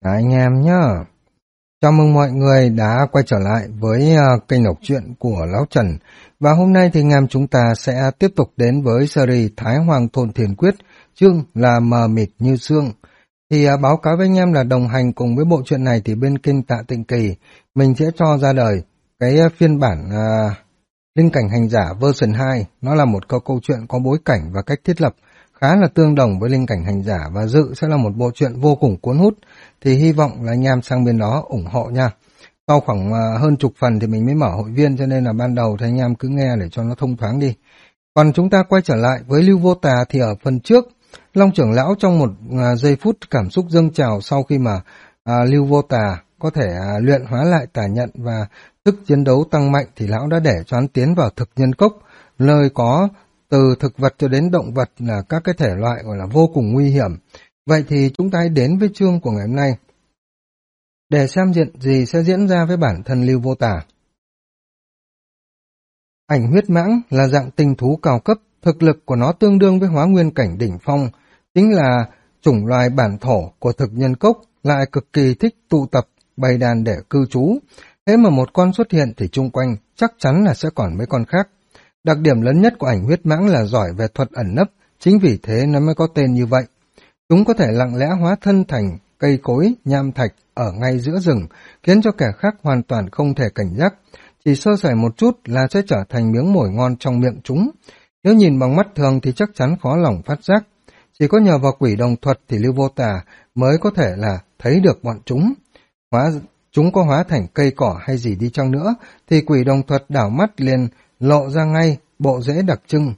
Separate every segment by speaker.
Speaker 1: Anh em nhá. Chào mừng mọi người đã quay trở lại với kênh đọc truyện của Lão Trần. Và hôm nay thì anh em chúng ta sẽ tiếp tục đến với series Thái Hoàng Thôn Thiền Quyết, chương là Mờ Mịt Như Sương. Thì báo cáo với anh em là đồng hành cùng với bộ truyện này thì bên kênh Tạ Tịnh Kỳ, mình sẽ cho ra đời cái phiên bản Linh Cảnh Hành Giả version 2. Nó là một câu chuyện có bối cảnh và cách thiết lập khá là tương đồng với Linh Cảnh Hành Giả và dự sẽ là một bộ truyện vô cùng cuốn hút. Thì hy vọng là anh em sang bên đó ủng hộ nha. Sau khoảng hơn chục phần thì mình mới mở hội viên, cho nên là ban đầu thì anh em cứ nghe để cho nó thông thoáng đi. Còn chúng ta quay trở lại với Lưu Vô Tà thì ở phần trước, Long trưởng lão trong một giây phút cảm xúc dâng trào sau khi mà Lưu Vô Tà có thể luyện hóa lại tà nhận và sức chiến đấu tăng mạnh thì lão đã để cho hắn tiến vào thực nhân cốc, nơi có từ thực vật cho đến động vật là các cái thể loại gọi là vô cùng nguy hiểm. Vậy thì chúng ta hãy đến với chương của ngày hôm nay để xem chuyện gì sẽ diễn ra với bản thân Lưu Vô Tà. Ảnh huyết mãng là dạng tinh thú cao cấp, thực lực của nó tương đương với Hóa Nguyên Cảnh đỉnh phong, chính là chủng loài bản thổ của thực nhân cốc, lại cực kỳ thích tụ tập bầy đàn để cư trú. Thế mà một con xuất hiện thì chung quanh chắc chắn là sẽ còn mấy con khác. Đặc điểm lớn nhất của ảnh huyết mãng là giỏi về thuật ẩn nấp, chính vì thế nó mới có tên như vậy. Chúng có thể lặng lẽ hóa thân thành cây cối, nham thạch ở ngay giữa rừng, khiến cho kẻ khác hoàn toàn không thể cảnh giác. Chỉ sơ sẩy một chút là sẽ trở thành miếng mồi ngon trong miệng chúng. Nếu nhìn bằng mắt thường thì chắc chắn khó lòng phát giác. Chỉ có nhờ vào quỷ đồng thuật thì Lưu Vô Tà mới có thể là thấy được bọn chúng. Chúng có hóa thành cây cỏ hay gì đi chăng nữa, thì quỷ đồng thuật đảo mắt liền lộ ra ngay bộ rễ đặc trưng.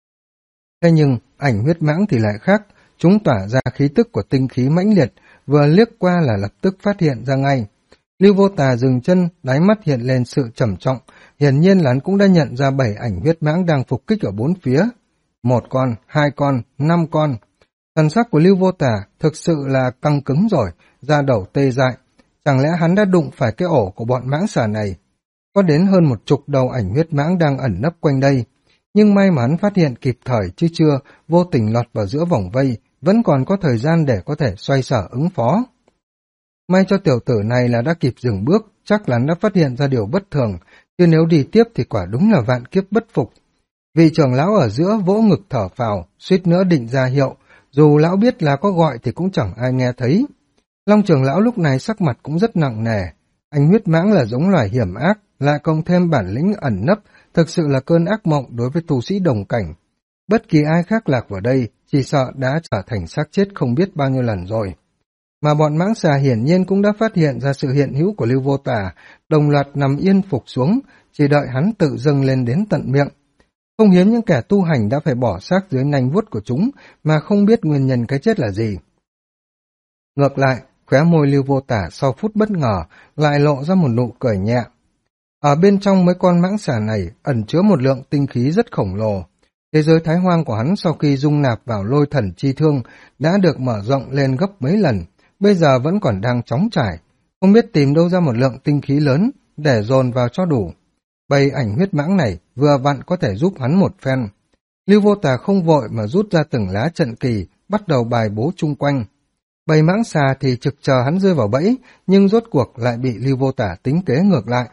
Speaker 1: Thế nhưng ảnh huyết mãng thì lại khác, chúng tỏa ra khí tức của tinh khí mãnh liệt, vừa liếc qua là lập tức phát hiện ra ngay. Lưu Vô Tà dừng chân, đáy mắt hiện lên sự trầm trọng, hiển nhiên là hắn cũng đã nhận ra 7 ảnh huyết mãng đang phục kích ở bốn phía. 1 con, 2 con, 5 con. Thần sắc của Lưu Vô Tà thực sự là căng cứng rồi, da đầu tê dại. Chẳng lẽ hắn đã đụng phải cái ổ của bọn mãng xà này? Có đến hơn 10 đầu ảnh huyết mãng đang ẩn nấp quanh đây. Nhưng may mà hắn phát hiện kịp thời chứ chưa vô tình lọt vào giữa vòng vây, vẫn còn có thời gian để có thể xoay sở ứng phó. May cho tiểu tử này là đã kịp dừng bước, chắc là hắn đã phát hiện ra điều bất thường, chứ nếu đi tiếp thì quả đúng là vạn kiếp bất phục. Vị trưởng lão ở giữa vỗ ngực thở phào, suýt nữa định ra hiệu, dù lão biết là có gọi thì cũng chẳng ai nghe thấy. Long trưởng lão lúc này sắc mặt cũng rất nặng nề, anh huyết mãng là giống loài hiểm ác, lại cộng thêm bản lĩnh ẩn nấp, thực sự là cơn ác mộng đối với tu sĩ đồng cảnh. Bất kỳ ai khác lạc vào đây, chỉ sợ đã trở thành xác chết không biết bao nhiêu lần rồi. Mà bọn mãng xà hiển nhiên cũng đã phát hiện ra sự hiện hữu của Lưu Vô Tà, đồng loạt nằm yên phục xuống, chỉ đợi hắn tự dâng lên đến tận miệng. Không hiếm những kẻ tu hành đã phải bỏ xác dưới nanh vuốt của chúng mà không biết nguyên nhân cái chết là gì. Ngược lại, khóe môi Lưu Vô Tà sau phút bất ngờ lại lộ ra một nụ cười nhẹ. Ở bên trong mấy con mãng xà này ẩn chứa một lượng tinh khí rất khổng lồ. Thế giới thái hoang của hắn sau khi dung nạp vào lôi thần chi thương đã được mở rộng lên gấp mấy lần, bây giờ vẫn còn đang chóng trải, không biết tìm đâu ra một lượng tinh khí lớn để dồn vào cho đủ. Bầy ảnh huyết mãng này vừa vặn có thể giúp hắn một phen. Lưu Vô Tà không vội mà rút ra từng lá trận kỳ, bắt đầu bài bố chung quanh. Bầy mãng xà thì trực chờ hắn rơi vào bẫy, nhưng rốt cuộc lại bị Lưu Vô Tà tính kế ngược lại.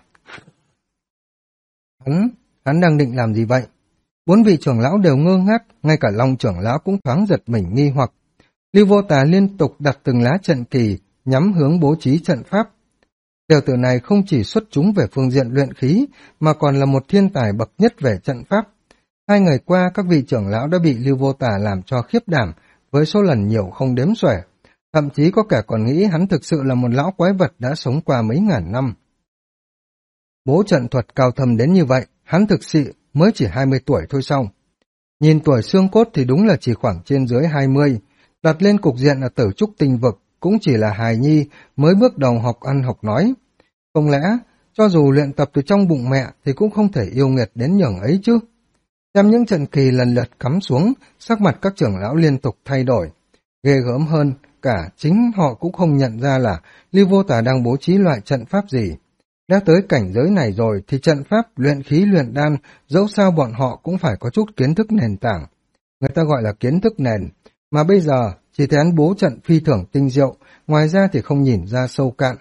Speaker 1: Hắn đang định làm gì vậy? 4 vị trưởng lão đều ngơ ngác, ngay cả Long trưởng lão cũng thoáng giật mình nghi hoặc. Lưu Vô Tà liên tục đặt từng lá trận kỳ, nhắm hướng bố trí trận pháp. Tiểu tử này không chỉ xuất chúng về phương diện luyện khí, mà còn là một thiên tài bậc nhất về trận pháp. 2 ngày qua, các vị trưởng lão đã bị Lưu Vô Tà làm cho khiếp đảm, với số lần nhiều không đếm xuể. Thậm chí có kẻ còn nghĩ hắn thực sự là một lão quái vật đã sống qua mấy ngàn năm. Bố trận thuật cao thâm đến như vậy, hắn thực sự mới chỉ 20 tuổi thôi sao? Nhìn tuổi xương cốt thì đúng là chỉ khoảng trên dưới 20, đặt lên cục diện ở Tử Trúc Tinh Vực cũng chỉ là hài nhi mới bước đầu học ăn học nói. Không lẽ, cho dù luyện tập từ trong bụng mẹ thì cũng không thể yêu nghiệt đến nhường ấy chứ? Xem những trận kỳ lần lượt cắm xuống, sắc mặt các trưởng lão liên tục thay đổi. Ghê gớm hơn, cả chính họ cũng không nhận ra là Lưu Vô Tà đang bố trí loại trận pháp gì. Đã tới cảnh giới này rồi thì trận pháp, luyện khí, luyện đan, dẫu sao bọn họ cũng phải có chút kiến thức nền tảng. Người ta gọi là kiến thức nền, mà bây giờ chỉ thấy hắn bố trận phi thường tinh diệu, ngoài ra thì không nhìn ra sâu cạn.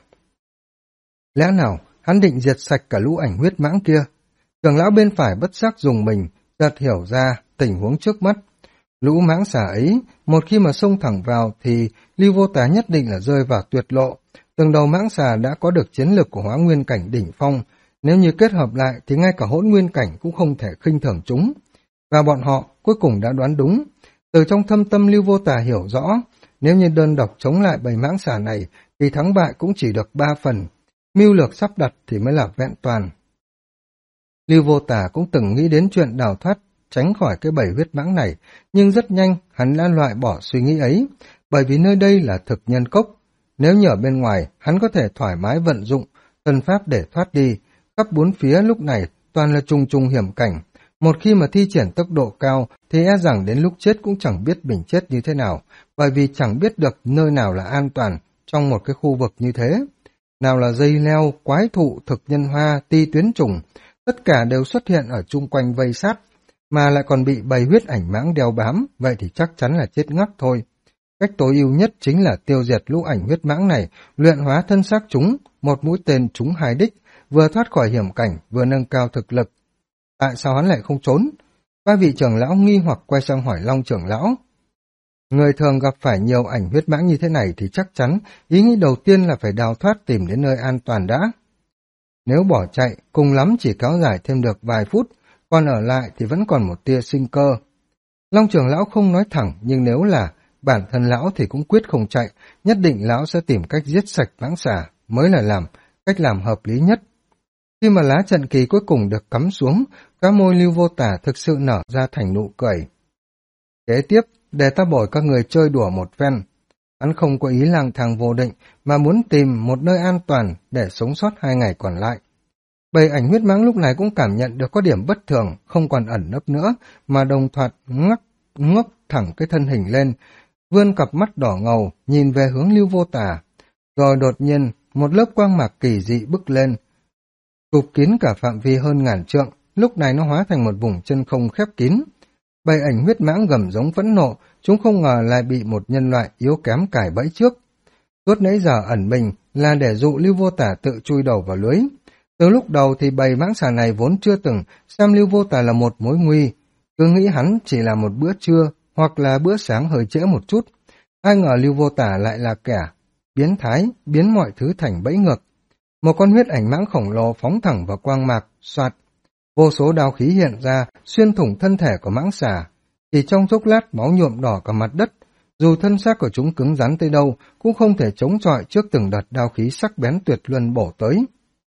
Speaker 1: Lẽ nào hắn định diệt sạch cả lũ ảnh huyết mãng kia? Trưởng lão bên phải bất giác dùng mình, chợt hiểu ra tình huống trước mắt. Lũ mãng xà ấy, một khi mà xông thẳng vào thì Lưu Vô Tà nhất định là rơi vào tuyệt lộ. Từng đầu mãng xà đã có được chiến lực của Hóa Nguyên cảnh đỉnh phong, nếu như kết hợp lại thì ngay cả Hỗn Nguyên cảnh cũng không thể khinh thường chúng. Và bọn họ cuối cùng đã đoán đúng. Từ trong thâm tâm Lưu Vô Tà hiểu rõ, nếu như đơn độc chống lại bầy mãng xà này thì thắng bại cũng chỉ được 3 phần. Mưu lược sắp đặt thì mới là vẹn toàn. Lưu Vô Tà cũng từng nghĩ đến chuyện đào thoát, tránh khỏi cái bầy huyết mãng này, nhưng rất nhanh hắn đã loại bỏ suy nghĩ ấy, bởi vì nơi đây là thực nhân cốc. Nếu như ở bên ngoài, hắn có thể thoải mái vận dụng tân pháp để thoát đi. Khắp bốn phía lúc này toàn là trùng trùng hiểm cảnh. Một khi mà thi triển tốc độ cao thì e rằng đến lúc chết cũng chẳng biết mình chết như thế nào, bởi vì chẳng biết được nơi nào là an toàn trong một cái khu vực như thế. Nào là dây leo, quái thụ, thực nhân hoa, ti tuyến trùng, tất cả đều xuất hiện ở chung quanh vây sát, mà lại còn bị bầy huyết ảnh mãng đeo bám, vậy thì chắc chắn là chết ngắt thôi. Cách tối ưu nhất chính là tiêu diệt lũ ảnh huyết mãng này, luyện hóa thân xác chúng, một mũi tên trúng hai đích, vừa thoát khỏi hiểm cảnh, vừa nâng cao thực lực. Tại sao hắn lại không trốn? Ba vị trưởng lão nghi hoặc quay sang hỏi Long trưởng lão. Người thường gặp phải nhiều ảnh huyết mãng như thế này thì chắc chắn ý nghĩ đầu tiên là phải đào thoát tìm đến nơi an toàn đã. Nếu bỏ chạy, cùng lắm chỉ kéo dài thêm được vài phút, còn ở lại thì vẫn còn một tia sinh cơ. Long trưởng lão không nói thẳng, nhưng nếu là bản thân lão thì cũng quyết không chạy, nhất định lão sẽ tìm cách giết sạch mãng xà, mới là cách làm hợp lý nhất. Khi mà lá trận kỳ cuối cùng được cắm xuống, cá môi Lưu Vô Tà thực sự nở ra thành nụ cười. Kế tiếp, để ta bồi các người chơi đùa một phen. Hắn không có ý lang thang vô định, mà muốn tìm một nơi an toàn để sống sót 2 ngày còn lại. Bầy ảnh huyết mãng lúc này cũng cảm nhận được có điểm bất thường, không còn ẩn nấp nữa, mà đồng thoạt ngóc thẳng cái thân hình lên, vươn cặp mắt đỏ ngầu, nhìn về hướng Lưu Vô Tà. Rồi đột nhiên, một lớp quang mạc kỳ dị bức lên, chụp kín cả phạm vi hơn 1000 trượng, lúc này nó hóa thành một vùng chân không khép kín. Bầy ảnh huyết mãng gầm giống phẫn nộ, chúng không ngờ lại bị một nhân loại yếu kém cài bẫy trước. Suốt nãy giờ ẩn mình là để dụ Lưu Vô Tà tự chui đầu vào lưới. Từ lúc đầu thì bầy mãng xà này vốn chưa từng xem Lưu Vô Tà là một mối nguy, cứ nghĩ hắn chỉ là một bữa trưa hoặc là bữa sáng hơi trễ một chút. Ai ngờ Lưu Vô Tà lại là kẻ biến thái, biến mọi thứ thành bẫy ngược. Một con huyết ảnh mãng khổng lồ phóng thẳng vào quang mạc, xoạt. Vô số đao khí hiện ra, xuyên thủng thân thể của mãng xà. Chỉ trong chốc lát máu nhuộm đỏ cả mặt đất. Dù thân xác của chúng cứng rắn tới đâu, cũng không thể chống chọi trước từng đợt đao khí sắc bén tuyệt luân bổ tới.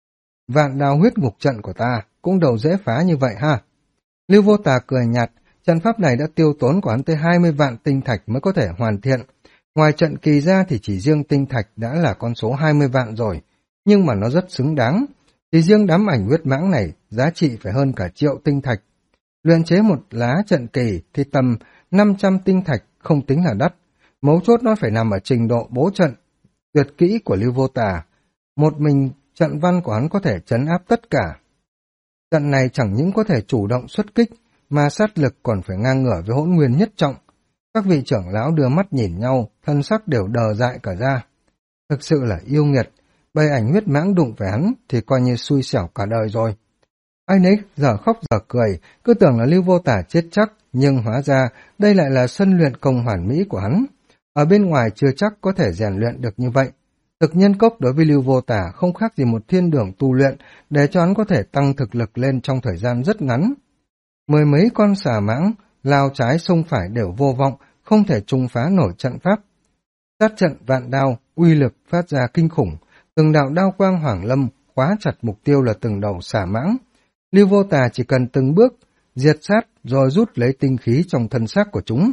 Speaker 1: Vạn đao huyết ngục trận của ta cũng đâu dễ phá như vậy ha. Lưu Vô Tà cười nhạt, trận pháp này đã tiêu tốn của hắn tới 20 vạn tinh thạch mới có thể hoàn thiện. Ngoài trận kỳ ra thì chỉ riêng tinh thạch đã là con số 20 vạn rồi, nhưng mà nó rất xứng đáng. Thì riêng đám ảnh huyết mãng này giá trị phải hơn cả 1.000.000 tinh thạch. Luyện chế một lá trận kỳ thì tầm 500 tinh thạch không tính là đắt. Mấu chốt nó phải nằm ở trình độ bố trận tuyệt kỹ của Lưu Vô Tà. Một mình trận văn của hắn có thể trấn áp tất cả. Trận này chẳng những có thể chủ động xuất kích, mà sát lực còn phải ngang ngửa với Hỗn Nguyên nhất trọng. Các vị trưởng lão đưa mắt nhìn nhau, thân sắc đều đờ dại cả ra. Thực sự là yêu nghiệt, bầy ảnh huyết mãng đụng phải hắn thì coi như xui xẻo cả đời rồi. Ai nấy giờ khóc giờ cười, cứ tưởng là Lưu Vô Tà chết chắc, nhưng hóa ra đây lại là sân luyện công hoàn mỹ của hắn. Ở bên ngoài chưa chắc có thể rèn luyện được như vậy. Thực nhân cốc đối với Lưu Vô Tà không khác gì một thiên đường tu luyện để cho hắn có thể tăng thực lực lên trong thời gian rất ngắn. 10 mấy con xà mãng, lao trái sông phải đều vô vọng, không thể trùng phá nổi trận pháp. Sát trận vạn đao, uy lực phát ra kinh khủng, từng đạo đao quang hoàng lâm khóa chặt mục tiêu là từng đầu xà mãng. Lưu Vô Tà chỉ cần từng bước diệt sát rồi rút lấy tinh khí trong thân xác của chúng.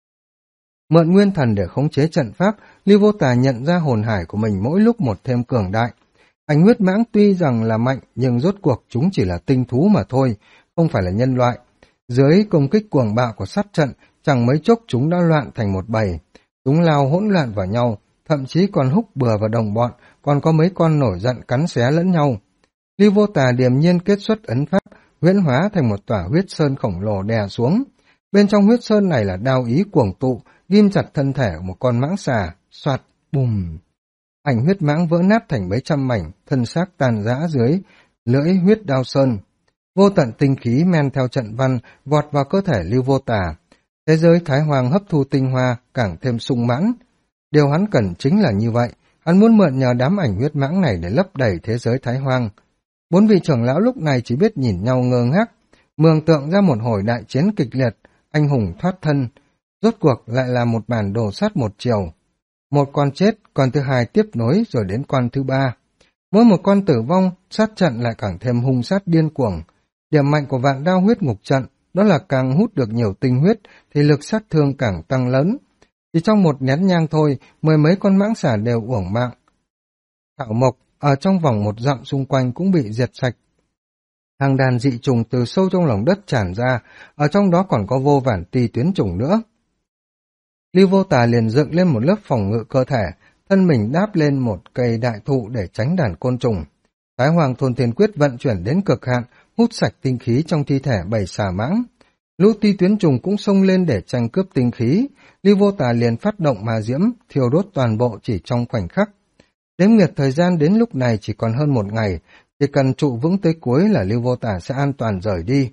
Speaker 1: Mượn nguyên thần để khống chế trận pháp, Lưu Vô Tà nhận ra hồn hải của mình mỗi lúc một thêm cường đại. Ảnh huyết mãng tuy rằng là mạnh nhưng rốt cuộc chúng chỉ là tinh thú mà thôi, không phải là nhân loại. Dưới công kích cuồng bạo của sát trận, chẳng mấy chốc chúng đã loạn thành một bầy. Chúng lao hỗn loạn vào nhau, thậm chí còn húc bừa vào đồng bọn, còn có mấy con nổi giận cắn xé lẫn nhau. Lưu Vô Tà điềm nhiên kết xuất ấn pháp, huyễn hóa thành một tòa huyết sơn khổng lồ đè xuống. Bên trong huyết sơn này là đao ý cuồng tụ, ghim chặt thân thể của một con mãng xà, soạt, bùm. Ảnh huyết mãng vỡ nát thành mấy trăm mảnh, thân xác tàn rã dưới lưỡi huyết đao sơn. Vô tận tinh khí men theo trận văn vọt vào cơ thể Lưu Vô Tà. Thế giới Thái Hoàng hấp thu tinh hoa càng thêm sung mãn. Điều hắn cần chính là như vậy, hắn muốn mượn nhờ đám ảnh huyết mãng này để lấp đầy thế giới Thái Hoàng. Bốn vị trưởng lão lúc này chỉ biết nhìn nhau ngơ ngác, mường tượng ra một hồi đại chiến kịch liệt, anh hùng thoát thân, rốt cuộc lại là một màn đồ sát một chiều. Một con chết, con thứ hai tiếp nối rồi đến con thứ ba. Mỗi một con tử vong, sát trận lại càng thêm hung sát điên cuồng. Điểm mạnh của vạn đao huyết ngục trận đó là càng hút được nhiều tinh huyết thì lực sát thương càng tăng lớn. Chỉ trong một nén nhang thôi, mười mấy con mãng xà đều uổng mạng. Thảo mộc ở trong vòng một dặm xung quanh cũng bị diệt sạch. Hàng đàn dị trùng từ sâu trong lòng đất tràn ra, ở trong đó còn có vô vàn ti tuyến trùng nữa. Lưu Vô Tà liền dựng lên một lớp phòng ngự cơ thể, thân mình đáp lên một cây đại thụ để tránh đàn côn trùng. Thái Hoàng Thôn Thiên Quyết vận chuyển đến cực hạn, hút sạch tinh khí trong thi thể bầy xà mãng. Lũ ti tuyến trùng cũng xông lên để tranh cướp tinh khí. Lưu Vô Tà liền phát động ma diễm, thiêu đốt toàn bộ chỉ trong khoảnh khắc. Đếm ngược thời gian đến lúc này chỉ còn hơn một ngày, chỉ cần trụ vững tới cuối là Lưu Vô Tà sẽ an toàn rời đi.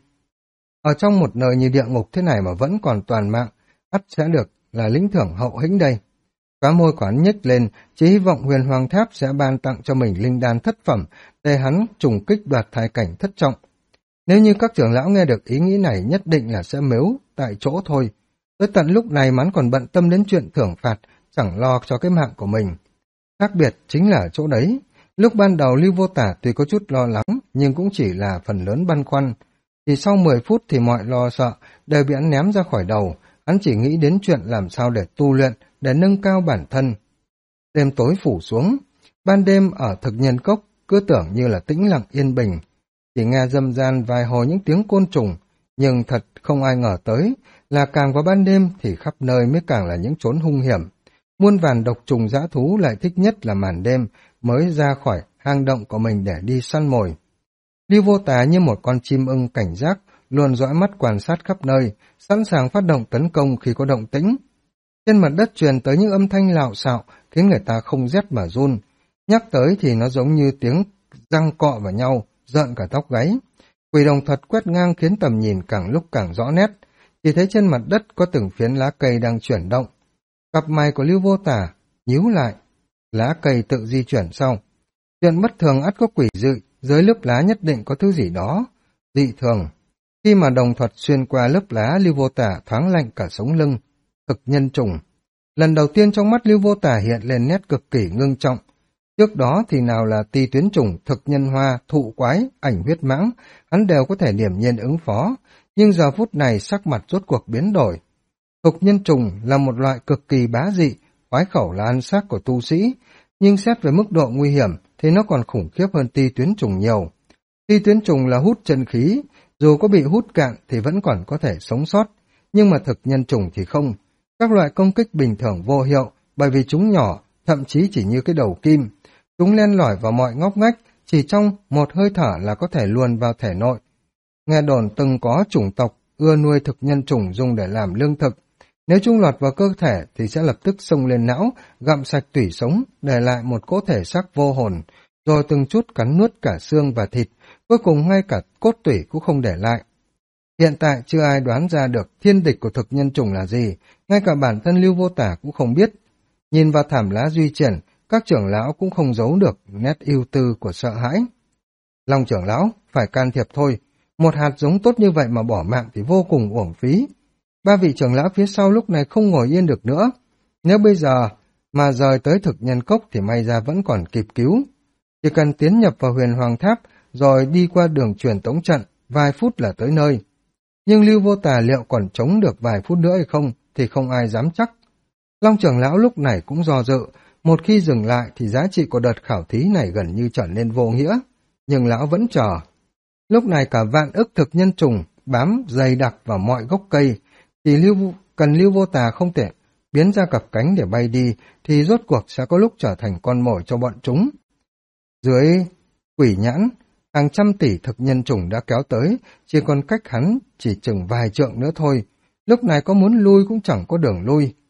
Speaker 1: Ở trong một nơi như địa ngục thế này mà vẫn còn toàn mạng, ắt sẽ được là lĩnh thưởng hậu hĩnh đây. Khóe môi của hắn nhếch lên, chỉ hy vọng Huyền Hoàng Tháp sẽ ban tặng cho mình linh đan thất phẩm để hắn trùng kích đoạt thai cảnh thất trọng. Nếu như các trưởng lão nghe được ý nghĩ này nhất định là sẽ mếu tại chỗ thôi. Tới tận lúc này hắn còn bận tâm đến chuyện thưởng phạt, chẳng lo cho cái mạng của mình. Khác biệt chính là ở chỗ đấy. Lúc ban đầu Lưu Vô Tà tuy có chút lo lắng, nhưng cũng chỉ là phần lớn băn khoăn. Thì sau 10 phút thì mọi lo sợ đều bị hắn ném ra khỏi đầu. Hắn chỉ nghĩ đến chuyện làm sao để tu luyện, để nâng cao bản thân. Đêm tối phủ xuống, ban đêm ở thực nhân cốc cứ tưởng như là tĩnh lặng yên bình. Chỉ nghe râm ran vài hồi những tiếng côn trùng, nhưng thật không ai ngờ tới là càng vào ban đêm thì khắp nơi mới càng là những chốn hung hiểm. Muôn vàn độc trùng dã thú lại thích nhất là màn đêm mới ra khỏi hang động của mình để đi săn mồi. Lưu Vô Tà như một con chim ưng cảnh giác, luôn dõi mắt quan sát khắp nơi, sẵn sàng phát động tấn công khi có động tĩnh. Trên mặt đất truyền tới những âm thanh lạo xạo khiến người ta không rét mà run. Nhắc tới thì nó giống như tiếng răng cọ vào nhau, rợn cả tóc gáy. Quỷ đồng thuật quét ngang khiến tầm nhìn càng lúc càng rõ nét. Chỉ thấy trên mặt đất có từng phiến lá cây đang chuyển động. Cặp mày của Lưu Vô Tà nhíu lại. Lá cây tự di chuyển sau. Chuyện bất thường ắt có quỷ dị, dưới lớp lá nhất định có thứ gì đó dị thường. Khi mà đồng thuật xuyên qua lớp lá, Lưu Vô Tà thoáng lạnh cả sống lưng. Thực nhân trùng. Lần đầu tiên trong mắt Lưu Vô Tà hiện lên nét cực kỳ ngưng trọng. Trước đó thì nào là ti tuyến trùng, thực nhân hoa, thụ quái, ảnh huyết mãng, hắn đều có thể điềm nhiên ứng phó, nhưng giờ phút này sắc mặt rốt cuộc biến đổi. Thục nhân trùng là một loại cực kỳ bá dị, khoái khẩu là ăn xác của tu sĩ, nhưng xét về mức độ nguy hiểm thì nó còn khủng khiếp hơn ti tuyến trùng nhiều. Ti tuyến trùng là hút chân khí, dù có bị hút cạn thì vẫn còn có thể sống sót, nhưng mà thực nhân trùng thì không. Các loại công kích bình thường vô hiệu bởi vì chúng nhỏ, thậm chí chỉ như cái đầu kim. Chúng len lỏi vào mọi ngóc ngách, chỉ trong một hơi thở là có thể luồn vào thể nội. Nghe đồn từng có chủng tộc ưa nuôi thực nhân trùng dùng để làm lương thực. Nếu chúng lọt vào cơ thể thì sẽ lập tức xông lên não, gặm sạch tủy sống, để lại một cỗ thể xác vô hồn, rồi từng chút cắn nuốt cả xương và thịt, cuối cùng ngay cả cốt tủy cũng không để lại. Hiện tại chưa ai đoán ra được thiên địch của thực nhân trùng là gì, ngay cả bản thân Lưu Vô Tà cũng không biết. Nhìn vào thảm lá di chuyển, các trưởng lão cũng không giấu được nét ưu tư của sợ hãi. Long trưởng lão, phải can thiệp thôi, một hạt giống tốt như vậy mà bỏ mạng thì vô cùng uổng phí. Ba vị trưởng lão phía sau lúc này không ngồi yên được nữa. Nếu bây giờ mà rời tới thực nhân cốc thì may ra vẫn còn kịp cứu. Chỉ cần tiến nhập vào Huyền Hoàng Tháp rồi đi qua đường truyền tống trận, vài phút là tới nơi. Nhưng Lưu Vô Tà liệu còn chống được vài phút nữa hay không thì không ai dám chắc. Long trưởng lão lúc này cũng do dự, một khi dừng lại thì giá trị của đợt khảo thí này gần như trở nên vô nghĩa. Nhưng lão vẫn chờ. Lúc này cả vạn ức thực nhân trùng bám dày đặc vào mọi gốc cây, chỉ cần Lưu Vô Tà không thể biến ra cặp cánh để bay đi thì rốt cuộc sẽ có lúc trở thành con mồi cho bọn chúng. Dưới quỷ nhãn, hàng trăm tỷ thực nhân trùng đã kéo tới, chỉ còn cách hắn chỉ chừng vài trượng nữa thôi. Lúc này có muốn lui cũng chẳng có đường lui.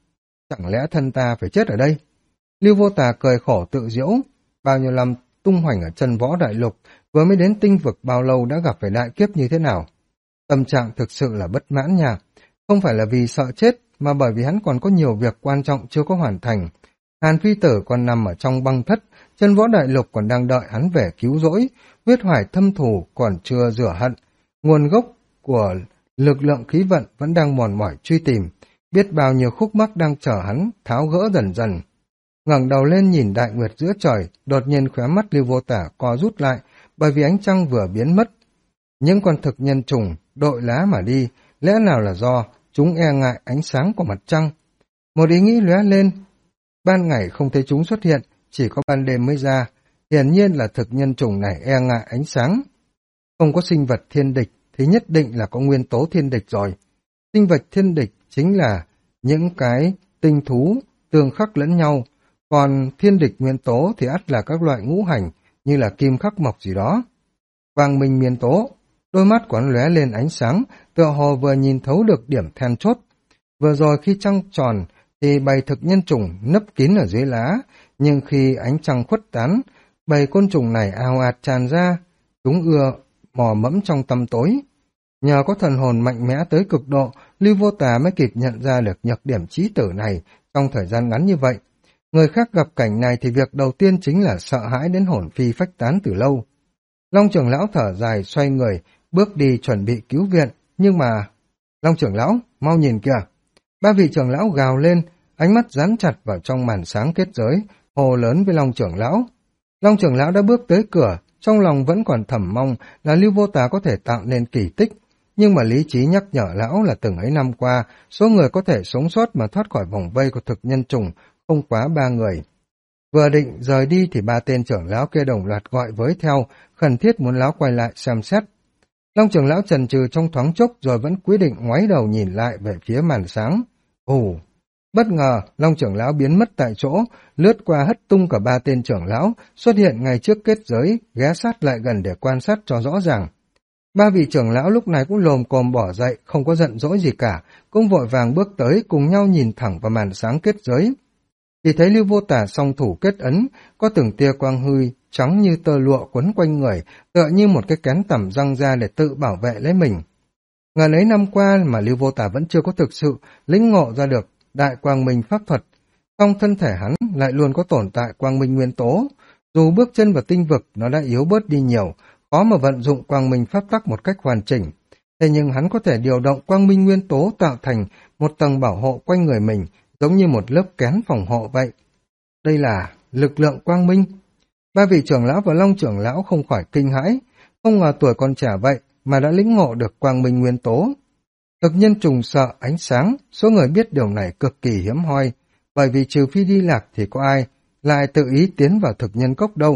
Speaker 1: chẳng lẽ thân ta phải chết ở đây? Lưu Vô Tà cười khổ tự giễu, bao nhiêu năm tung hoành ở chân võ đại lục, vừa mới đến tinh vực bao lâu đã gặp phải đại kiếp như thế nào? Tâm trạng thực sự là bất mãn nha, không phải là vì sợ chết, mà bởi vì hắn còn có nhiều việc quan trọng chưa có hoàn thành. Hàn Phi Tử còn nằm ở trong băng thất, chân võ đại lục còn đang đợi hắn về cứu rỗi, huyết hoài thâm thù còn chưa rửa hận, nguồn gốc của lực lượng khí vận vẫn đang mòn mỏi truy tìm, biết bao nhiêu khúc mắc đang chờ hắn tháo gỡ dần dần. Ngẩng đầu lên nhìn đại nguyệt giữa trời, đột nhiên khóe mắt Lưu Vô Tả co rút lại, bởi vì ánh trăng vừa biến mất. Những con thực nhân trùng đội lá mà đi, lẽ nào là do chúng e ngại ánh sáng của mặt trăng? Một ý nghĩ lóe lên, ban ngày không thấy chúng xuất hiện, chỉ có ban đêm mới ra, hiển nhiên là thực nhân trùng này e ngại ánh sáng. Không có sinh vật thiên địch thì nhất định là có nguyên tố thiên địch rồi. Sinh vật thiên địch chính là những cái tinh thú tương khắc lẫn nhau, còn thiên địch nguyên tố thì ắt là các loại ngũ hành như là kim khắc mộc gì đó. Quang minh nguyên tố, đôi mắt của hắn lóe lên ánh sáng, tựa hồ vừa nhìn thấu được điểm then chốt. Vừa rồi khi trăng tròn thì bầy thực nhân trùng nấp kín ở dưới lá, nhưng khi ánh trăng khuất tán, bầy côn trùng này ào ạt tràn ra, chúng ưa mò mẫm trong tăm tối. Nhờ có thần hồn mạnh mẽ tới cực độ, Lưu Vô Tà mới kịp nhận ra được nhược điểm chí tử này trong thời gian ngắn như vậy. Người khác gặp cảnh này thì việc đầu tiên chính là sợ hãi đến hồn phi phách tán từ lâu. Long trưởng lão thở dài xoay người, bước đi chuẩn bị cứu viện, nhưng mà... Long trưởng lão, mau nhìn kìa! Ba vị trưởng lão gào lên, ánh mắt dán chặt vào trong màn sáng kết giới, hô lớn với Long trưởng lão. Long trưởng lão đã bước tới cửa, trong lòng vẫn còn thầm mong là Lưu Vô Tà có thể tạo nên kỳ tích, nhưng mà lý trí nhắc nhở lão là từng ấy năm qua, số người có thể sống sót mà thoát khỏi vòng vây của thực nhân trùng không quá 3 người. Vừa định rời đi thì 3 tên trưởng lão kia đồng loạt gọi với theo, khẩn thiết muốn lão quay lại xem xét. Long trưởng lão chần chừ trong thoáng chốc rồi vẫn quyết định ngoái đầu nhìn lại về phía màn sáng. Ồ! Bất ngờ, Long trưởng lão biến mất tại chỗ, lướt qua hất tung cả 3 tên trưởng lão, xuất hiện ngay trước kết giới, ghé sát lại gần để quan sát cho rõ ràng. 3 vị trưởng lão lúc này cũng lồm cồm bỏ dậy, không có giận dỗi gì cả, cũng vội vàng bước tới cùng nhau nhìn thẳng vào màn sáng kết giới. Chỉ thấy Lưu Vô Tà song thủ kết ấn, có từng tia quang huy trắng như tơ lụa quấn quanh người, tựa như một cái kén tằm răng ra để tự bảo vệ lấy mình. Ngần ấy năm qua mà Lưu Vô Tà vẫn chưa có thực sự lĩnh ngộ ra được đại quang minh pháp thuật. Trong thân thể hắn lại luôn có tồn tại quang minh nguyên tố. Dù bước chân vào tinh vực nó đã yếu bớt đi nhiều, khó mà vận dụng quang minh pháp tắc một cách hoàn chỉnh. Thế nhưng hắn có thể điều động quang minh nguyên tố tạo thành một tầng bảo hộ quanh người mình, giống như một lớp kén phòng hộ vậy. Đây là lực lượng quang minh. 3 vị trưởng lão và Long trưởng lão không khỏi kinh hãi, không ngờ tuổi còn trẻ vậy mà đã lĩnh ngộ được quang minh nguyên tố. Thực nhân trùng sợ ánh sáng, số người biết điều này cực kỳ hiếm hoi, bởi vì trừ phi đi lạc thì có ai lại tự ý tiến vào thực nhân cốc đâu.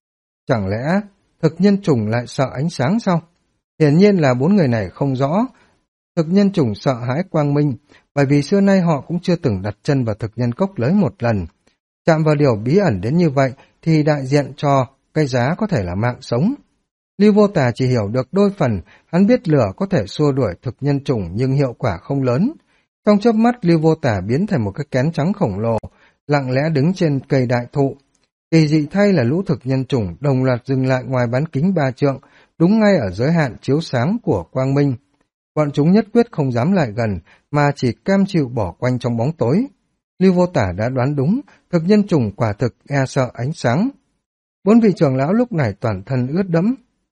Speaker 1: Chẳng lẽ thực nhân trùng lại sợ ánh sáng sao? Hiển nhiên là 4 người này không rõ. Thực nhân trùng sợ hãi quang minh, bởi vì xưa nay họ cũng chưa từng đặt chân vào thực nhân cốc lấy một lần. Chạm vào điều bí ẩn đến như vậy thì đại diện cho cái giá có thể là mạng sống. Lưu Vô Tà chỉ hiểu được đôi phần, hắn biết lửa có thể xua đuổi thực nhân trùng nhưng hiệu quả không lớn. Trong chớp mắt Lưu Vô Tà biến thành một cái kén trắng khổng lồ, lặng lẽ đứng trên cây đại thụ. Kỳ dị thay là lũ thực nhân trùng đồng loạt dừng lại ngoài bán kính 3 trượng, đúng ngay ở giới hạn chiếu sáng của quang minh. Bọn chúng nhất quyết không dám lại gần, mà chỉ cam chịu bỏ quanh trong bóng tối. Lưu Vô Tả đã đoán đúng, thực nhân trùng quả thực e sợ ánh sáng. 4 vị trưởng lão lúc này toàn thân ướt đẫm,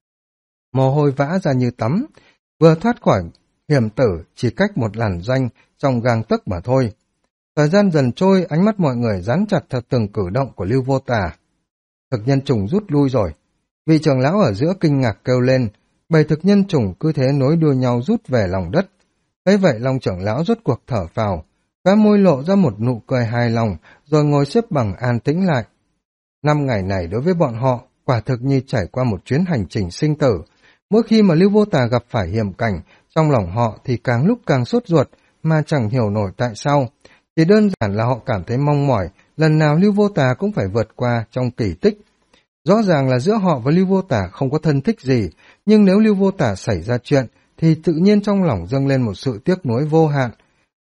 Speaker 1: mồ hôi vã ra như tắm, vừa thoát khỏi hiểm tử chỉ cách một làn danh trong gang tấc mà thôi. Thời gian dần trôi, ánh mắt mọi người dán chặt theo từng cử động của Lưu Vô Tả. Thực nhân trùng rút lui rồi. Vị trưởng lão ở giữa kinh ngạc kêu lên, bầy thực nhân trùng cứ thế nối đuôi nhau rút về lòng đất. Thế vậy Long trưởng lão rốt cuộc thở phào, khóe môi lộ ra một nụ cười hài lòng, rồi ngồi xếp bằng an tĩnh lại. 5 ngày này đối với bọn họ, quả thực như trải qua một chuyến hành trình sinh tử. Mỗi khi mà Lưu Vô Tà gặp phải hiểm cảnh, trong lòng họ thì càng lúc càng sốt ruột, mà chẳng hiểu nổi tại sao. Chỉ đơn giản là họ cảm thấy mong mỏi, lần nào Lưu Vô Tà cũng phải vượt qua trong kỳ tích. Rõ ràng là giữa họ và Lưu Vô Tả không có thân thích gì, nhưng nếu Lưu Vô Tả xảy ra chuyện, thì tự nhiên trong lòng dâng lên một sự tiếc nuối vô hạn.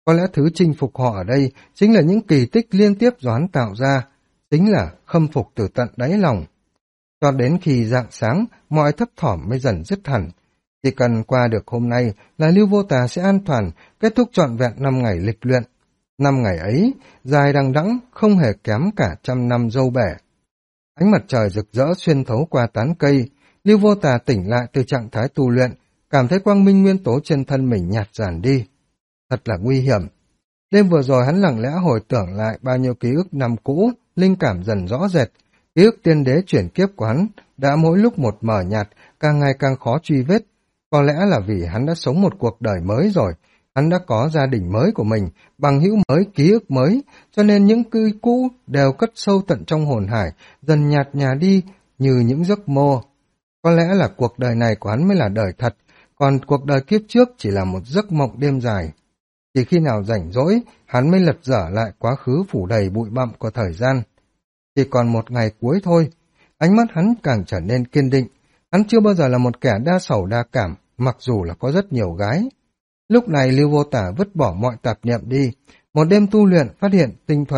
Speaker 1: Có lẽ thứ chinh phục họ ở đây chính là những kỳ tích liên tiếp do hắn tạo ra, chính là khâm phục từ tận đáy lòng. Cho đến khi rạng sáng, mọi thấp thỏm mới dần dứt hẳn. Chỉ cần qua được hôm nay là Lưu Vô Tà sẽ an toàn, kết thúc trọn vẹn 5 ngày lịch luyện. 5 ngày ấy, dài đằng đẵng, không hề kém cả 100 năm dâu bể. Ánh mặt trời rực rỡ xuyên thấu qua tán cây, Lưu Vô Tà tỉnh lại từ trạng thái tu luyện, cảm thấy quang minh nguyên tố trên thân mình nhạt dần đi. Thật là nguy hiểm. Đêm vừa rồi hắn lặng lẽ hồi tưởng lại bao nhiêu ký ức năm cũ, linh cảm dần rõ rệt. Ký ức tiên đế chuyển kiếp của hắn đã mỗi lúc một mờ nhạt, càng ngày càng khó truy vết. Có lẽ là vì hắn đã sống một cuộc đời mới rồi, hắn đã có gia đình mới của mình, bằng hữu mới, ký ức mới, cho nên những ký cũ đều cất sâu tận trong hồn hải, dần nhạt nhòa đi như những giấc mơ. Có lẽ là cuộc đời này của hắn mới là đời thật, còn cuộc đời kiếp trước chỉ là một giấc mộng đêm dài. Chỉ khi nào rảnh rỗi, hắn mới lật dở lại quá khứ phủ đầy bụi bặm của thời gian. Chỉ còn một ngày cuối thôi, ánh mắt hắn càng trở nên kiên định. Hắn chưa bao giờ là một kẻ đa sầu đa cảm, mặc dù là có rất nhiều gái. Lúc này Lưu Vô Tà vứt bỏ mọi tạp niệm đi. Một đêm tu luyện phát hiện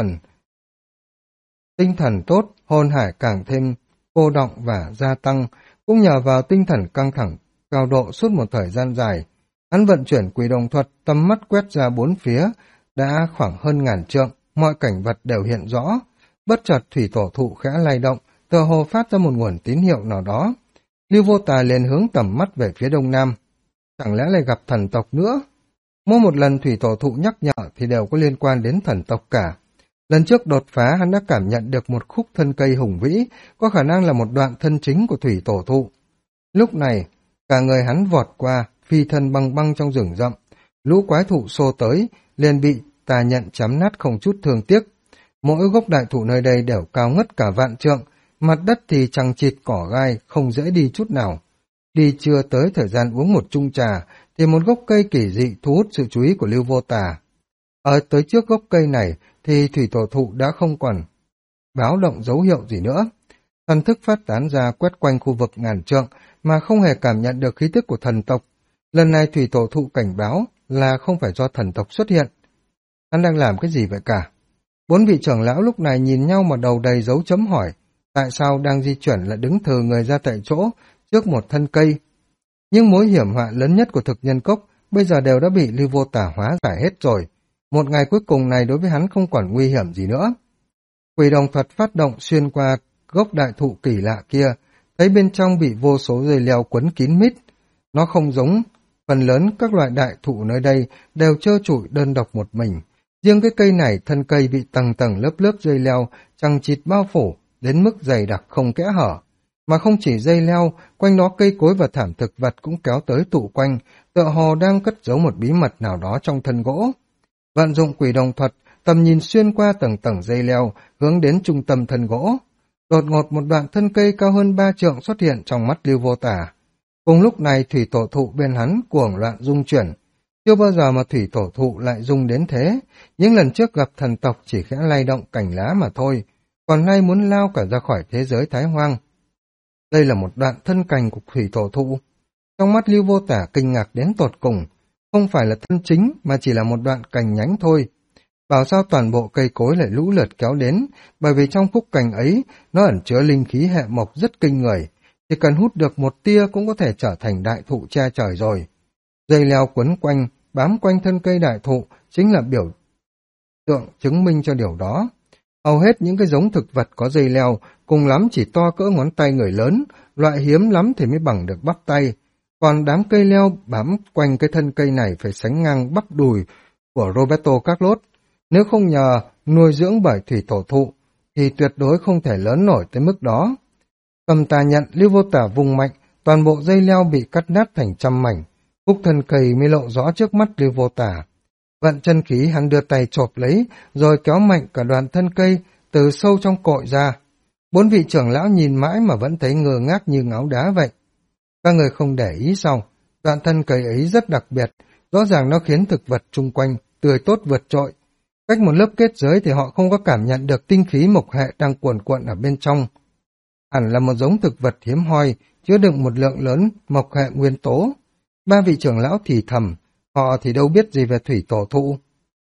Speaker 1: tinh thần tốt, hồn hải càng thêm cô đọng và gia tăng. Cũng nhờ vào tinh thần căng thẳng, cao độ suốt một thời gian dài. Hắn vận chuyển quỷ đồng thuật, tầm mắt quét ra bốn phía, đã khoảng hơn 1000 trượng, mọi cảnh vật đều hiện rõ. Bất chợt thủy tổ thụ khẽ lay động, tựa hồ phát ra một nguồn tín hiệu nào đó. Lưu Vô Tà liền hướng tầm mắt về phía đông nam. Chẳng lẽ lại gặp thần tộc nữa? Mỗi một lần thủy tổ thụ nhắc nhở thì đều có liên quan đến thần tộc cả. Lần trước đột phá hắn đã cảm nhận được một khúc thân cây hùng vĩ, có khả năng là một đoạn thân chính của thủy tổ thụ. Lúc này, cả người hắn vọt qua, phi thân băng băng trong rừng rậm. Lũ quái thụ xô tới, liền bị tà nhận chém nát không chút thương tiếc. Mỗi gốc đại thụ nơi đây đều cao ngất cả vạn trượng, mặt đất thì chằng chịt cỏ gai, không dễ đi chút nào. Đi chưa tới thời gian uống một chung trà, thì một gốc cây kỳ dị thu hút sự chú ý của Lưu Vô Tà. Ở tới trước gốc cây này thì thủy tổ thụ đã không còn báo động dấu hiệu gì nữa. Thần thức phát tán ra quét quanh khu vực 1000 trượng mà không hề cảm nhận được khí tức của thần tộc. Lần này thủy tổ thụ cảnh báo là không phải do thần tộc xuất hiện. Hắn đang làm cái gì vậy cả? 4 vị trưởng lão lúc này nhìn nhau mà đầu đầy dấu chấm hỏi. Tại sao đang di chuyển lại đứng thừ người ra tại chỗ trước một thân cây? Nhưng mối hiểm họa lớn nhất của thực nhân cốc bây giờ đều đã bị Lưu Vô Tà hóa giải hết rồi. Một ngày cuối cùng này đối với hắn không còn nguy hiểm gì nữa. Quỷ đồng thuật phát động xuyên qua gốc đại thụ kỳ lạ kia, thấy bên trong bị vô số dây leo quấn kín mít. Nó không giống phần lớn các loại đại thụ nơi đây đều trơ trụi đơn độc một mình. Riêng cái cây này, thân cây bị tầng tầng lớp lớp dây leo chằng chịt bao phủ đến mức dày đặc không kẽ hở. Mà không chỉ dây leo, quanh đó cây cối và thảm thực vật cũng kéo tới tụ quanh, tựa hồ đang cất giấu một bí mật nào đó trong thân gỗ. Vận dụng quỷ đồng thuật, tầm nhìn xuyên qua tầng tầng dây leo, hướng đến trung tâm thân gỗ. Đột ngột một đoạn thân cây cao hơn 3 trượng xuất hiện trong mắt Lưu Vô Tà. Cùng lúc này thủy tổ thụ bên hắn cuồng loạn rung chuyển. Chưa bao giờ mà thủy tổ thụ lại rung đến thế. Những lần trước gặp thần tộc chỉ khẽ lay động cành lá mà thôi, còn nay muốn lao cả ra khỏi thế giới thái hoang. Đây là một đoạn thân cành của thủy tổ thụ. Trong mắt Lưu Vô Tà kinh ngạc đến tột cùng, không phải là thân chính mà chỉ là một đoạn cành nhánh thôi. Bảo sao toàn bộ cây cối lại lũ lượt kéo đến, bởi vì trong khúc cành ấy nó ẩn chứa linh khí hệ mộc rất kinh người, chỉ cần hút được một tia cũng có thể trở thành đại thụ che trời rồi. Dây leo quấn quanh, bám quanh thân cây đại thụ chính là biểu tượng chứng minh cho điều đó. Hầu hết những cái giống thực vật có dây leo cùng lắm chỉ to cỡ ngón tay người lớn, loại hiếm lắm thì mới bằng được bắp tay. Còn đám cây leo bám quanh cái thân cây này phải sánh ngang bắp đùi của Roberto Carlos. Nếu không nhờ nuôi dưỡng bởi thủy tổ thụ thì tuyệt đối không thể lớn nổi tới mức đó. Cầm tà nhận, Lưu Vô Tà vùng mạnh, toàn bộ dây leo bị cắt nát thành trăm mảnh. Khúc thân cây mới lộ rõ trước mắt Lưu Vô Tà. Vận chân khí hắn đưa tay chộp lấy, rồi kéo mạnh cả đoạn thân cây từ sâu trong cội ra. 4 vị trưởng lão nhìn mãi mà vẫn thấy ngơ ngác như ngáo đá vậy. Các người không để ý sao? Đoạn thân cây ấy rất đặc biệt, rõ ràng nó khiến thực vật chung quanh tươi tốt vượt trội. Cách một lớp kết giới thì họ không có cảm nhận được tinh khí mộc hệ đang cuồn cuộn ở bên trong. Hẳn là một giống thực vật hiếm hoi, chứa đựng một lượng lớn mộc hệ nguyên tố. 3 vị trưởng lão thì thầm, họ thì đâu biết gì về thủy tổ thụ.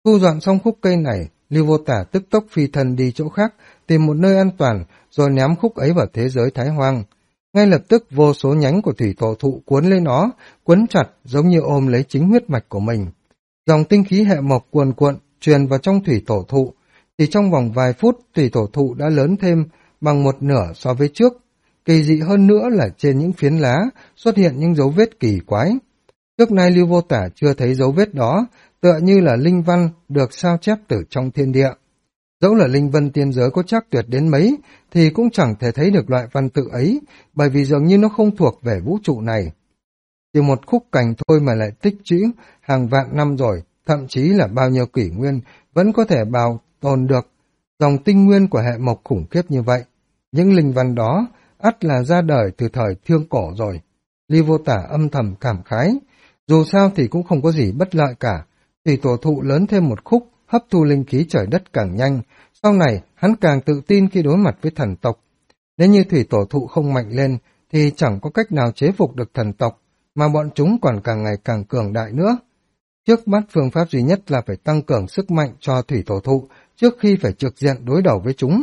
Speaker 1: Thu dọn xong khúc cây này, Lưu Vô Tả tức tốc phi thân đi chỗ khác, tìm một nơi an toàn, rồi ném khúc ấy vào thế giới Thái Hoang. Ngay lập tức vô số nhánh của thủy tổ thụ cuốn lấy nó, quấn chặt giống như ôm lấy chính huyết mạch của mình. Dòng tinh khí hệ mộc cuồn cuộn truyền vào trong thủy tổ thụ, thì trong vòng vài phút thủy tổ thụ đã lớn thêm bằng một nửa so với trước. Kỳ dị hơn nữa là trên những phiến lá xuất hiện những dấu vết kỳ quái. Trước nay Lưu Vô Tả chưa thấy dấu vết đó, tựa như là linh văn được sao chép từ trong thiên địa. Dẫu là linh vân tiên giới có chắc tuyệt đến mấy, thì cũng chẳng thể thấy được loại văn tự ấy, bởi vì dường như nó không thuộc về vũ trụ này. Chỉ một khúc cành thôi mà lại tích trữ hàng vạn năm rồi, thậm chí là bao nhiêu kỷ nguyên, vẫn có thể bảo tồn được dòng tinh nguyên của hệ mộc khủng khiếp như vậy. Những linh văn đó, ắt là ra đời từ thời Thương Cổ rồi. Lưu Vô Tả âm thầm cảm khái, dù sao thì cũng không có gì bất lợi cả, thủy tổ thụ lớn thêm một khúc, hấp thu linh khí trời đất càng nhanh, sau này hắn càng tự tin khi đối mặt với thần tộc. Nếu như thủy tổ thụ không mạnh lên, thì chẳng có cách nào chế phục được thần tộc, mà bọn chúng còn càng ngày càng cường đại nữa. Trước mắt phương pháp duy nhất là phải tăng cường sức mạnh cho thủy tổ thụ, trước khi phải trực diện đối đầu với chúng.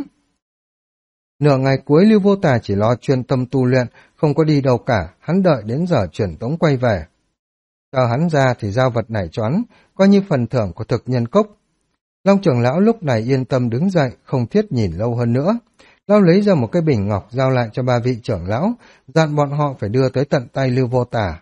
Speaker 1: Nửa ngày cuối Lưu Vô Tà chỉ lo chuyên tâm tu luyện, không có đi đâu cả, hắn đợi đến giờ truyền tống quay về. Chờ hắn ra thì giao vật này cho hắn, coi như phần thưởng của thực nhân cốc. Long trưởng lão lúc này yên tâm đứng dậy, không thiết nhìn lâu hơn nữa. Lão lấy ra một cái bình ngọc giao lại cho ba vị trưởng lão, dặn bọn họ phải đưa tới tận tay Lưu Vô Tả.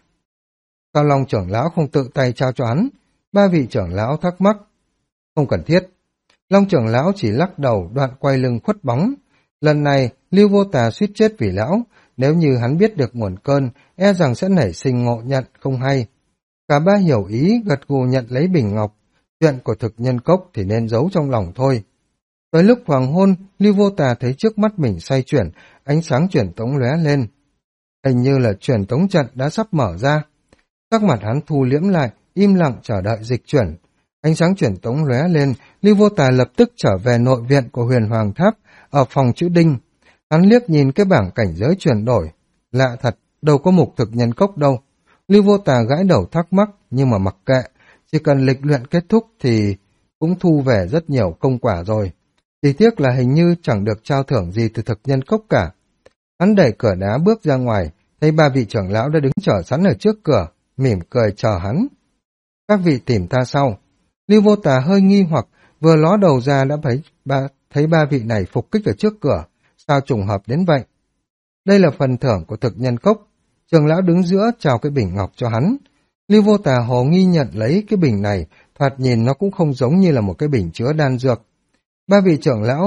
Speaker 1: Sao Long trưởng lão không tự tay trao cho hắn? Ba vị trưởng lão thắc mắc. Không cần thiết. Long trưởng lão chỉ lắc đầu, đoạn quay lưng khuất bóng. Lần này, Lưu Vô Tà suýt chết vì lão, nếu như hắn biết được nguồn cơn, e rằng sẽ nảy sinh ngộ nhận không hay. Cả ba hiểu ý, gật gù nhận lấy bình ngọc. Chuyện của thực nhân cốc thì nên giấu trong lòng thôi. Tới lúc hoàng hôn, Lưu Vô Tà thấy trước mắt mình xoay chuyển, ánh sáng truyền tống lóe lên. Hình như là truyền tống trận đã sắp mở ra. Sắc mặt hắn thu liễm lại, im lặng chờ đợi dịch chuyển. Ánh sáng truyền tống lóe lên, Lưu Vô Tà lập tức trở về nội viện của Huyền Hoàng Tháp, ở phòng chữ đinh. Hắn liếc nhìn cái bảng cảnh giới chuyển đổi. Lạ thật, đâu có mục thực nhân cốc đâu. Lưu Vô Tà gãi đầu thắc mắc, nhưng mà mặc kệ. Chỉ cần lịch luyện kết thúc thì cũng thu về rất nhiều công quả rồi. Chỉ tiếc là hình như chẳng được trao thưởng gì từ thực nhân cốc cả. Hắn đẩy cửa đá bước ra ngoài, thấy ba vị trưởng lão đã đứng chờ sẵn ở trước cửa, mỉm cười chờ hắn. Các vị tìm ta sau. Lưu Vô Tà hơi nghi hoặc, vừa ló đầu ra đã thấy ba vị này phục kích ở trước cửa. Sao trùng hợp đến vậy? Đây là phần thưởng của thực nhân cốc. Trưởng lão đứng giữa chào cái bình ngọc cho hắn. Lưu Vô Tà hồ nghi nhận lấy cái bình này, thoạt nhìn nó cũng không giống như là một cái bình chứa đan dược. Ba vị trưởng lão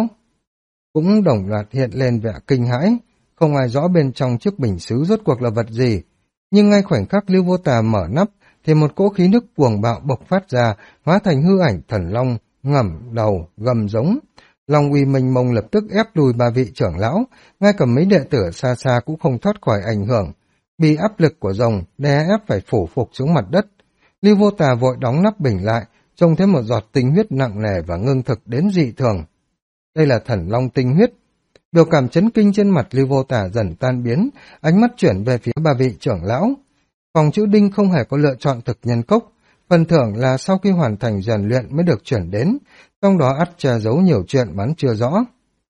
Speaker 1: cũng đồng loạt hiện lên vẻ kinh hãi, không ai rõ bên trong chiếc bình sứ rốt cuộc là vật gì. Nhưng ngay khoảnh khắc Lưu Vô Tà mở nắp, thì một cỗ khí nước cuồng bạo bộc phát ra, hóa thành hư ảnh thần long, ngẩng đầu, gầm giống. Long uy mênh mông lập tức ép lùi ba vị trưởng lão, ngay cả mấy đệ tử xa xa cũng không thoát khỏi ảnh hưởng. Bị áp lực của rồng đè ép phải phủ phục xuống mặt đất. Lưu Vô Tà vội đóng nắp bình lại, trông thấy một giọt tinh huyết nặng nề và ngưng thực đến dị thường. Đây là thần long tinh huyết. Biểu cảm chấn kinh trên mặt Lưu Vô Tà dần tan biến, ánh mắt chuyển về phía ba vị trưởng lão. Phòng chữ đinh không hề có lựa chọn thực nhân cốc, phần thưởng là sau khi hoàn thành rèn luyện mới được chuyển đến, trong đó ắt che giấu nhiều chuyện mà hắn chưa rõ.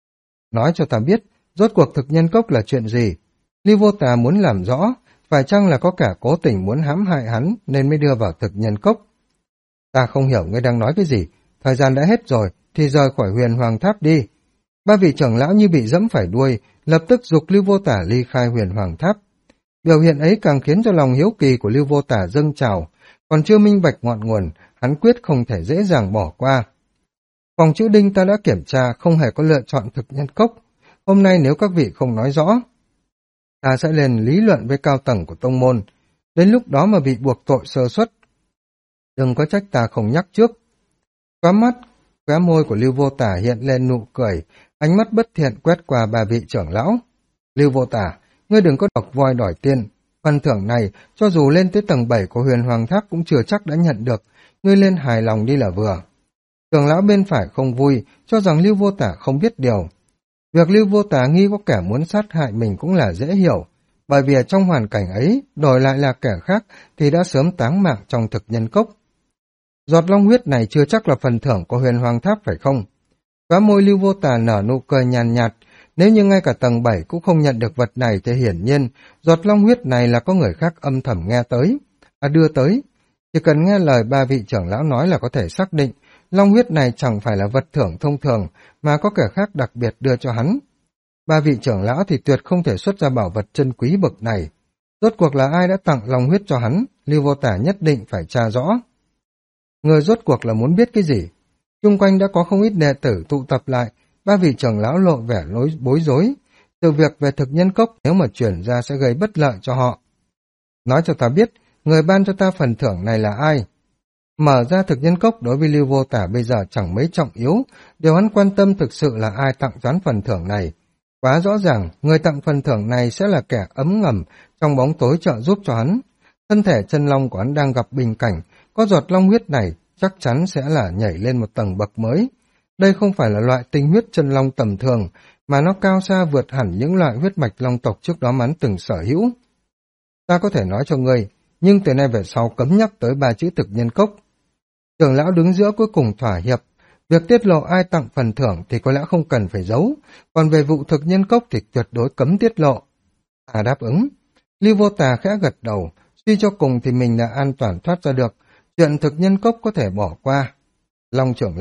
Speaker 1: Nói cho ta biết, rốt cuộc thực nhân cốc là chuyện gì? Lưu Vô Tà muốn làm rõ, phải chăng là có kẻ cố tình muốn hãm hại hắn nên mới đưa vào thực nhân cốc? Ta không hiểu ngươi đang nói cái gì, thời gian đã hết rồi, thì rời khỏi Huyền Hoàng Tháp đi. Ba vị trưởng lão như bị dẫm phải đuôi, lập tức giục Lưu Vô Tả ly khai Huyền Hoàng Tháp. Biểu hiện ấy càng khiến cho lòng hiếu kỳ của Lưu Vô Tả dâng trào, còn chưa minh bạch ngọn nguồn, hắn quyết không thể dễ dàng bỏ qua. Phòng chữ đinh ta đã kiểm tra, không hề có lựa chọn thực nhân cốc. Hôm nay nếu các vị không nói rõ, ta sẽ lên lý luận với cao tầng của tông môn. Đến lúc đó mà bị buộc tội sơ suất, đừng có trách ta không nhắc trước. Khóe môi của Lưu Vô Tả hiện lên nụ cười, ánh mắt bất thiện quét qua ba vị trưởng lão. Lưu Vô Tả, ngươi đừng có độc voi đòi tiền. Phần thưởng này, cho dù lên tới tầng 7 của Huyền Hoàng Tháp cũng chưa chắc đã nhận được. Ngươi lên hài lòng đi là vừa. Trưởng lão bên phải không vui, cho rằng Lưu Vô Tả không biết điều. Việc Lưu Vô Tả nghi có kẻ muốn sát hại mình cũng là dễ hiểu, bởi vì trong hoàn cảnh ấy, đổi lại là kẻ khác thì đã sớm táng mạng trong thực nhân cốc. Giọt long huyết này chưa chắc là phần thưởng của Huyền Hoàng Tháp phải không? Khóe môi Lưu Vô Tà nở nụ cười nhàn nhạt, nếu như ngay cả tầng 7 cũng không nhận được vật này thì hiển nhiên giọt long huyết này là có người khác âm thầm nghe tới, đưa tới. Chỉ cần nghe lời ba vị trưởng lão nói là có thể xác định long huyết này chẳng phải là vật thưởng thông thường mà có kẻ khác đặc biệt đưa cho hắn. Ba vị trưởng lão thì tuyệt không thể xuất ra bảo vật chân quý bậc này. Rốt cuộc là ai đã tặng long huyết cho hắn, Lưu Vô Tả nhất định phải tra rõ. Người rốt cuộc là muốn biết cái gì? Chung quanh đã có không ít đệ tử tụ tập lại, ba vị trưởng lão lộ vẻ bối rối. Sự việc về thực nhân cốc nếu mà chuyển ra sẽ gây bất lợi cho họ. Nói cho ta biết, người ban cho ta phần thưởng này là ai? Mở ra thực nhân cốc đối với Lưu Vô Tả bây giờ chẳng mấy trọng yếu, điều hắn quan tâm thực sự là ai tặng choán phần thưởng này. Quá rõ ràng, người tặng phần thưởng này sẽ là kẻ ấm ngầm trong bóng tối trợ giúp cho hắn. Thân thể chân long của hắn đang gặp bình cảnh, có giọt long huyết này chắc chắn sẽ là nhảy lên một tầng bậc mới. Đây không phải là loại tinh huyết chân long tầm thường, mà nó cao xa vượt hẳn những loại huyết mạch long tộc trước đó hắn từng sở hữu. Ta có thể nói cho ngươi, nhưng từ nay về sau cấm nhắc tới ba chữ thực nhân cốc. Trưởng lão đứng giữa cuối cùng thỏa hiệp, việc tiết lộ ai tặng phần thưởng thì có lẽ không cần phải giấu, còn về vụ thực nhân cốc thì tuyệt đối cấm tiết lộ. Đáp ứng. Lưu Vô Tà khẽ gật đầu, suy cho cùng thì mình đã an toàn thoát ra được, chuyện thực nhân cốc có thể bỏ qua. Long trưởng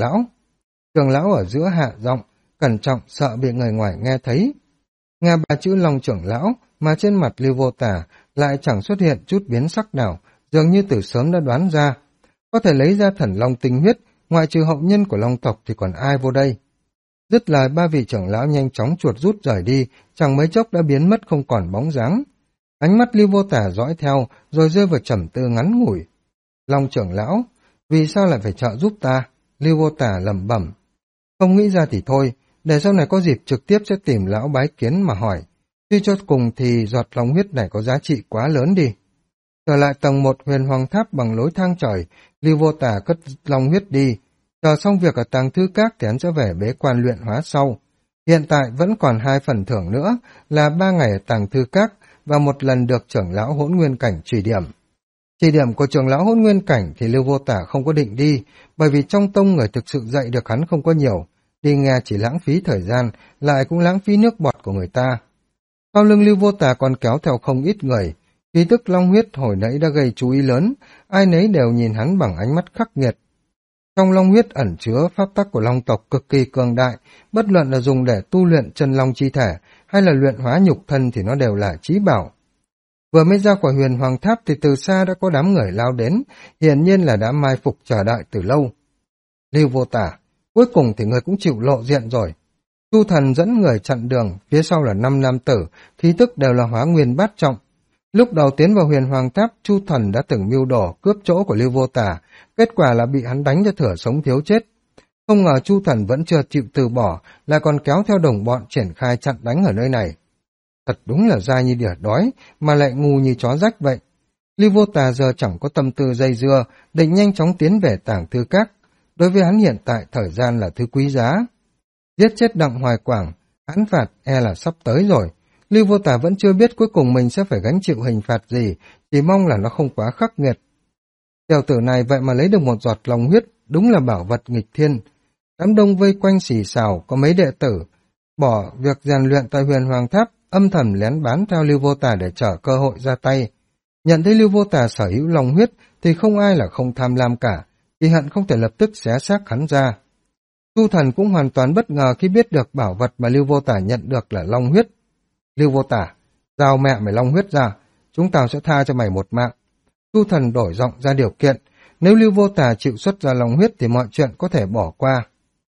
Speaker 1: lão ở giữa hạ giọng, cẩn trọng sợ bị người ngoài nghe thấy. Nghe ba chữ Long trưởng lão mà trên mặt Lưu Vô Tà lại chẳng xuất hiện chút biến sắc nào, dường như từ sớm đã đoán ra. Có thể lấy ra thần long tinh huyết, ngoại trừ hậu nhân của long tộc thì còn ai vô đây? Dứt lời ba vị trưởng lão nhanh chóng chuột rút rời đi, chẳng mấy chốc đã biến mất không còn bóng dáng. Ánh mắt Lưu Vô Tả dõi theo, rồi rơi vào trầm tư ngắn ngủi. Long trưởng lão, vì sao lại phải trợ giúp ta? Lưu Vô Tả lẩm bẩm. Không nghĩ ra thì thôi, để sau này có dịp trực tiếp sẽ tìm lão bái kiến mà hỏi. Tuy cho cùng thì giọt long huyết này có giá trị quá lớn đi. Trở lại tầng 1 Huyền Hoàng Tháp bằng lối thang trời, Lưu Vô Tả cất long huyết đi. Chờ xong việc ở tàng thư các thì hắn sẽ về bế quan luyện hóa sau. Hiện tại vẫn còn 2 phần thưởng nữa là 3 ngày ở tàng thư các và một lần được trưởng lão Hỗn Nguyên Cảnh chỉ điểm. Chỉ điểm của trưởng lão Hỗn Nguyên Cảnh thì Lưu Vô Tả không có định đi, bởi vì trong tông người thực sự dạy được hắn không có nhiều. Đi nghe chỉ lãng phí thời gian, lại cũng lãng phí nước bọt của người ta. Sau lưng Lưu Vô Tả còn kéo theo không ít người. Khí tức long huyết hồi nãy đã gây chú ý lớn, ai nấy đều nhìn hắn bằng ánh mắt khắc nghiệt. Trong long huyết ẩn chứa pháp tắc của long tộc cực kỳ cường đại, bất luận là dùng để tu luyện chân long chi thể hay là luyện hóa nhục thân thì nó đều là chí bảo. Vừa mới ra khỏi Huyền Hoàng Tháp thì từ xa đã có đám người lao đến, hiển nhiên là đã mai phục chờ đợi từ lâu. Lưu Vô Tả, cuối cùng thì người cũng chịu lộ diện rồi. Chu Thần dẫn người chặn đường, phía sau là 5 nam tử, khí tức đều là hóa nguyên bát trọng. Lúc đầu tiến vào Huyền Hoàng Tháp, Chu Thần đã từng mưu đồ cướp chỗ của Lưu Vô Tả, kết quả là bị hắn đánh cho thửa sống thiếu chết. Không ngờ Chu Thần vẫn chưa chịu từ bỏ, lại còn kéo theo đồng bọn triển khai chặn đánh ở nơi này. Thật đúng là dai như đỉa đói, mà lại ngu như chó rách vậy. Lưu Vô Tà giờ chẳng có tâm tư dây dưa, định nhanh chóng tiến về tàng thư các. Đối với hắn hiện tại thời gian là thứ quý giá. Giết chết Đặng Hoài Quảng, án phạt là sắp tới rồi. Lưu Vô Tà vẫn chưa biết cuối cùng mình sẽ phải gánh chịu hình phạt gì, chỉ mong là nó không quá khắc nghiệt. Tiểu tử này vậy mà lấy được một giọt long huyết, đúng là bảo vật nghịch thiên. Đám đông vây quanh xì xào, có mấy đệ tử bỏ việc rèn luyện tại Huyền Hoàng Tháp, âm thầm lén bán theo Lưu Vô Tà để chờ cơ hội ra tay. Nhận thấy Lưu Vô Tà sở hữu long huyết thì không ai là không tham lam cả, chỉ hận không thể lập tức xé xác hắn ra. Chu Thần cũng hoàn toàn bất ngờ khi biết được bảo vật mà Lưu Vô Tà nhận được là long huyết. Lưu Vô Tả, giao mẹ mày long huyết ra, chúng tao sẽ tha cho mày một mạng. Chu Thần đổi giọng ra điều kiện, nếu Lưu Vô Tà chịu xuất ra long huyết thì mọi chuyện có thể bỏ qua.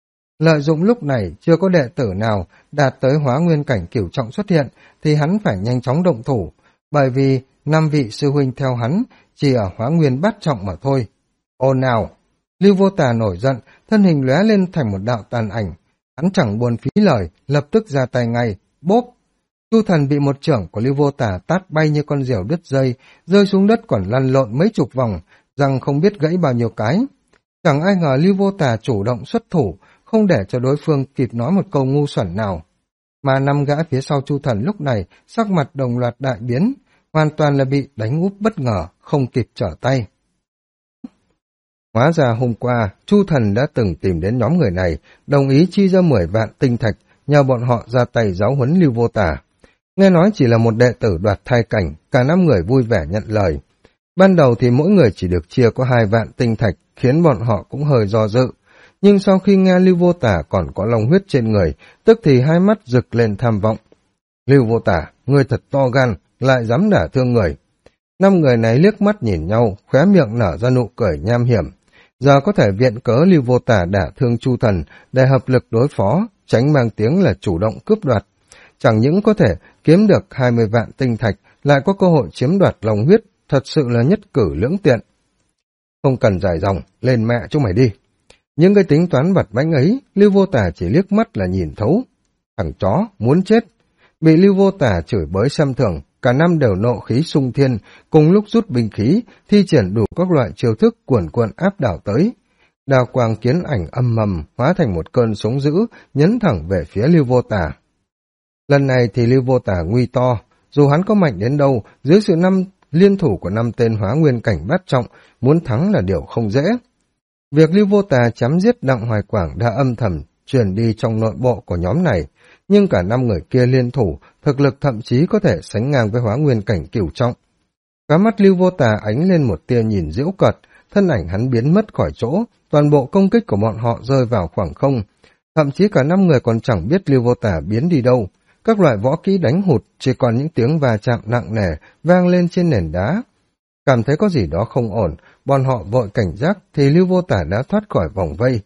Speaker 1: Lợi dụng lúc này chưa có đệ tử nào đạt tới hóa nguyên cảnh cửu trọng xuất hiện thì hắn phải nhanh chóng động thủ, bởi vì 5 vị sư huynh theo hắn chỉ ở hóa nguyên bát trọng mà thôi. Ồn nào! Lưu Vô Tà nổi giận, thân hình lóe lên thành một đạo tàn ảnh. Hắn chẳng buồn phí lời, lập tức ra tay ngay, bốp! Chu Thần bị một chưởng của Lưu Vô Tà tát bay như con diều đứt dây, rơi xuống đất còn lăn lộn mấy chục vòng, răng không biết gãy bao nhiêu cái. Chẳng ai ngờ Lưu Vô Tà chủ động xuất thủ, không để cho đối phương kịp nói một câu ngu xuẩn nào. Mà 5 gã phía sau Chu Thần lúc này sắc mặt đồng loạt đại biến, hoàn toàn là bị đánh úp bất ngờ, không kịp trở tay. Hóa ra hôm qua, Chu Thần đã từng tìm đến nhóm người này, đồng ý chi ra 10 vạn tinh thạch, nhờ bọn họ ra tay giáo huấn Lưu Vô Tả. Nghe nói chỉ là một đệ tử đoạt thai cảnh, cả 5 người vui vẻ nhận lời. Ban đầu thì mỗi người chỉ được chia có 2 vạn tinh thạch, khiến bọn họ cũng hơi do dự. Nhưng sau khi nghe Lưu Vô Tả còn có long huyết trên người, tức thì hai mắt rực lên tham vọng. Lưu Vô Tả, ngươi thật to gan, lại dám đả thương người. 5 người này liếc mắt nhìn nhau, khóe miệng nở ra nụ cười nham hiểm. Giờ có thể viện cớ Lưu Vô Tả đả thương Chu Thần để hợp lực đối phó, tránh mang tiếng là chủ động cướp đoạt. Chẳng những có thể kiếm được 20 vạn tinh thạch, lại có cơ hội chiếm đoạt lòng huyết, thật sự là nhất cử lưỡng tiện. Không cần dài dòng, lên mẹ chúng mày đi. Những cái tính toán vặt vãnh ấy, Lưu Vô Tả chỉ liếc mắt là nhìn thấu. Thằng chó, muốn chết. Bị Lưu Vô Tả chửi bới xem thường, cả năm đều nộ khí sung thiên, cùng lúc rút binh khí, thi triển đủ các loại chiêu thức cuồn cuộn áp đảo tới. Đào quang kiến ảnh âm mầm, hóa thành một cơn sóng dữ, nhấn thẳng về phía Lưu Vô Tả. Lần này thì Lưu Vô Tả nguy to, dù hắn có mạnh đến đâu, dưới sự liên thủ của 5 tên hóa nguyên cảnh bát trọng, muốn thắng là điều không dễ. Việc Lưu Vô Tà chém giết Đặng Hoài Quảng đã âm thầm truyền đi trong nội bộ của nhóm này, nhưng cả 5 người kia liên thủ, thực lực thậm chí có thể sánh ngang với hóa nguyên cảnh cửu trọng. Cá mắt Lưu Vô Tà ánh lên một tia nhìn giễu cợt, thân ảnh hắn biến mất khỏi chỗ, toàn bộ công kích của bọn họ rơi vào khoảng không. Thậm chí cả 5 người còn chẳng biết Lưu Vô Tà biến đi đâu. Các loại võ kỹ đánh hụt, chỉ còn những tiếng va chạm nặng nề vang lên trên nền đá. Cảm thấy có gì đó không ổn, bọn họ vội cảnh giác thì Lưu Vô Tả đã thoát khỏi vòng vây.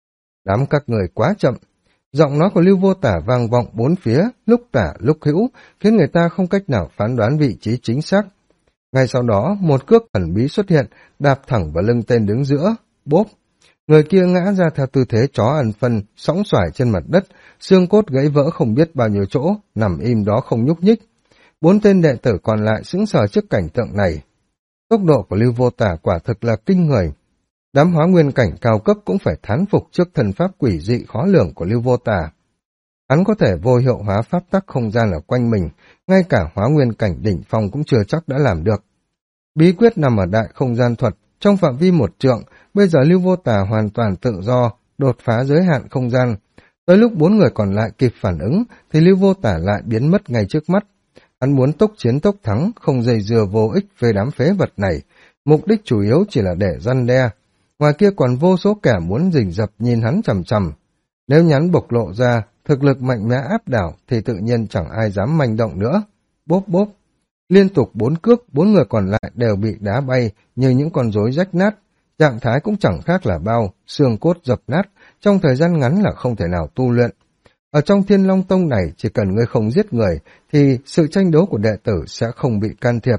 Speaker 1: Đám các người quá chậm. Giọng nói của Lưu Vô Tả vang vọng bốn phía, lúc tả lúc hữu, khiến người ta không cách nào phán đoán vị trí chính xác. Ngay sau đó, một cước thần bí xuất hiện, đạp thẳng vào lưng tên đứng giữa, bốp. Người kia ngã ra theo tư thế chó ăn phân, sõng xoài trên mặt đất, xương cốt gãy vỡ không biết bao nhiêu chỗ, nằm im đó không nhúc nhích. 4 tên đệ tử còn lại sững sờ trước cảnh tượng này. Tốc độ của Lưu Vô Tả quả thực là kinh người. Đám hóa nguyên cảnh cao cấp cũng phải thán phục trước thần pháp quỷ dị khó lường của Lưu Vô Tả. Hắn có thể vô hiệu hóa pháp tắc không gian ở quanh mình, ngay cả hóa nguyên cảnh đỉnh phong cũng chưa chắc đã làm được. Bí quyết nằm ở đại không gian thuật, trong phạm vi 1 trượng, bây giờ Lưu Vô Tả hoàn toàn tự do, đột phá giới hạn không gian. Tới lúc 4 người còn lại kịp phản ứng, thì Lưu Vô Tả lại biến mất ngay trước mắt. Hắn muốn tốc chiến tốc thắng, không dây dưa vô ích về đám phế vật này, mục đích chủ yếu chỉ là để răn đe. Ngoài kia còn vô số kẻ muốn rình rập nhìn hắn chằm chằm. Nếu nhắn bộc lộ ra, thực lực mạnh mẽ áp đảo thì tự nhiên chẳng ai dám manh động nữa. Bốp bốp. Liên tục 4 cước, 4 người còn lại đều bị đá bay như những con rối rách nát. Trạng thái cũng chẳng khác là bao, xương cốt dập nát, trong thời gian ngắn là không thể nào tu luyện. Ở trong Thiên Long Tông này, chỉ cần ngươi không giết người, thì sự tranh đấu của đệ tử sẽ không bị can thiệp.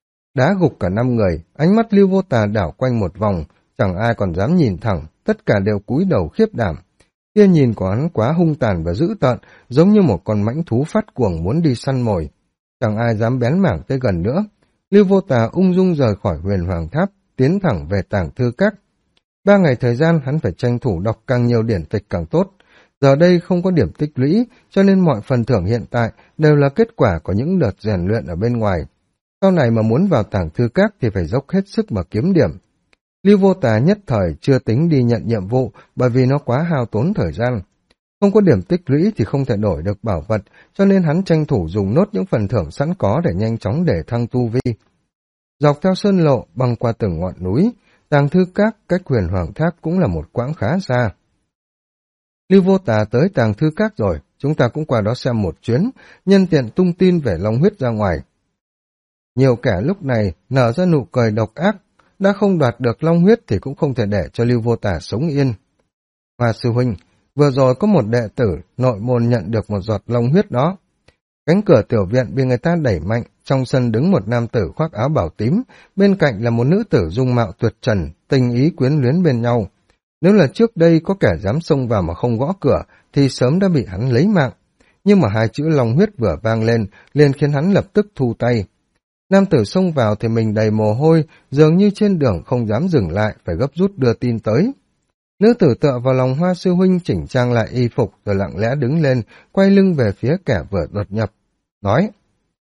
Speaker 1: Đá gục cả 5 người, ánh mắt Lưu Vô Tà đảo quanh một vòng, chẳng ai còn dám nhìn thẳng, tất cả đều cúi đầu khiếp đảm. Tia nhìn của hắn quá hung tàn và dữ tợn, giống như một con mãnh thú phát cuồng muốn đi săn mồi. Chẳng ai dám bén mảng tới gần nữa. Lưu Vô Tà ung dung rời khỏi Huyền Hoàng Tháp, tiến thẳng về Tàng Thư Các. 3 ngày thời gian hắn phải tranh thủ đọc càng nhiều điển tịch càng tốt. Giờ đây không có điểm tích lũy, cho nên mọi phần thưởng hiện tại đều là kết quả của những đợt rèn luyện ở bên ngoài. Sau này mà muốn vào Tàng Thư Các thì phải dốc hết sức mà kiếm điểm. Lưu Vô Tà nhất thời chưa tính đi nhận nhiệm vụ bởi vì nó quá hao tốn thời gian. Không có điểm tích lũy thì không thể đổi được bảo vật, cho nên hắn tranh thủ dùng nốt những phần thưởng sẵn có để nhanh chóng để thăng tu vi. Dọc theo sơn lộ, băng qua từng ngọn núi, Tàng Thư Các cách Huyền Hoàng Tháp cũng là một quãng khá xa. Lưu Vô Tà tới Tàng Thư Các rồi, chúng ta cũng qua đó xem một chuyến, nhân tiện tung tin về long huyết ra ngoài. Nhiều kẻ lúc này nở ra nụ cười độc ác, đã không đoạt được long huyết thì cũng không thể để cho Lưu Vô Tà sống yên. Hoa sư huynh, vừa rồi có một đệ tử nội môn nhận được một giọt long huyết đó. Cánh cửa tiểu viện bị người ta đẩy mạnh, trong sân đứng một nam tử khoác áo bảo tím, bên cạnh là một nữ tử dung mạo tuyệt trần, tình ý quyến luyến bên nhau. Nếu là trước đây có kẻ dám xông vào mà không gõ cửa, thì sớm đã bị hắn lấy mạng. Nhưng mà 2 chữ long huyết vừa vang lên, liền khiến hắn lập tức thu tay. Nam tử xông vào thì mình đầy mồ hôi, dường như trên đường không dám dừng lại, phải gấp rút đưa tin tới. Nữ tử tựa vào lòng Hoa sư huynh chỉnh trang lại y phục rồi lặng lẽ đứng lên, quay lưng về phía kẻ vừa đột nhập. Nói,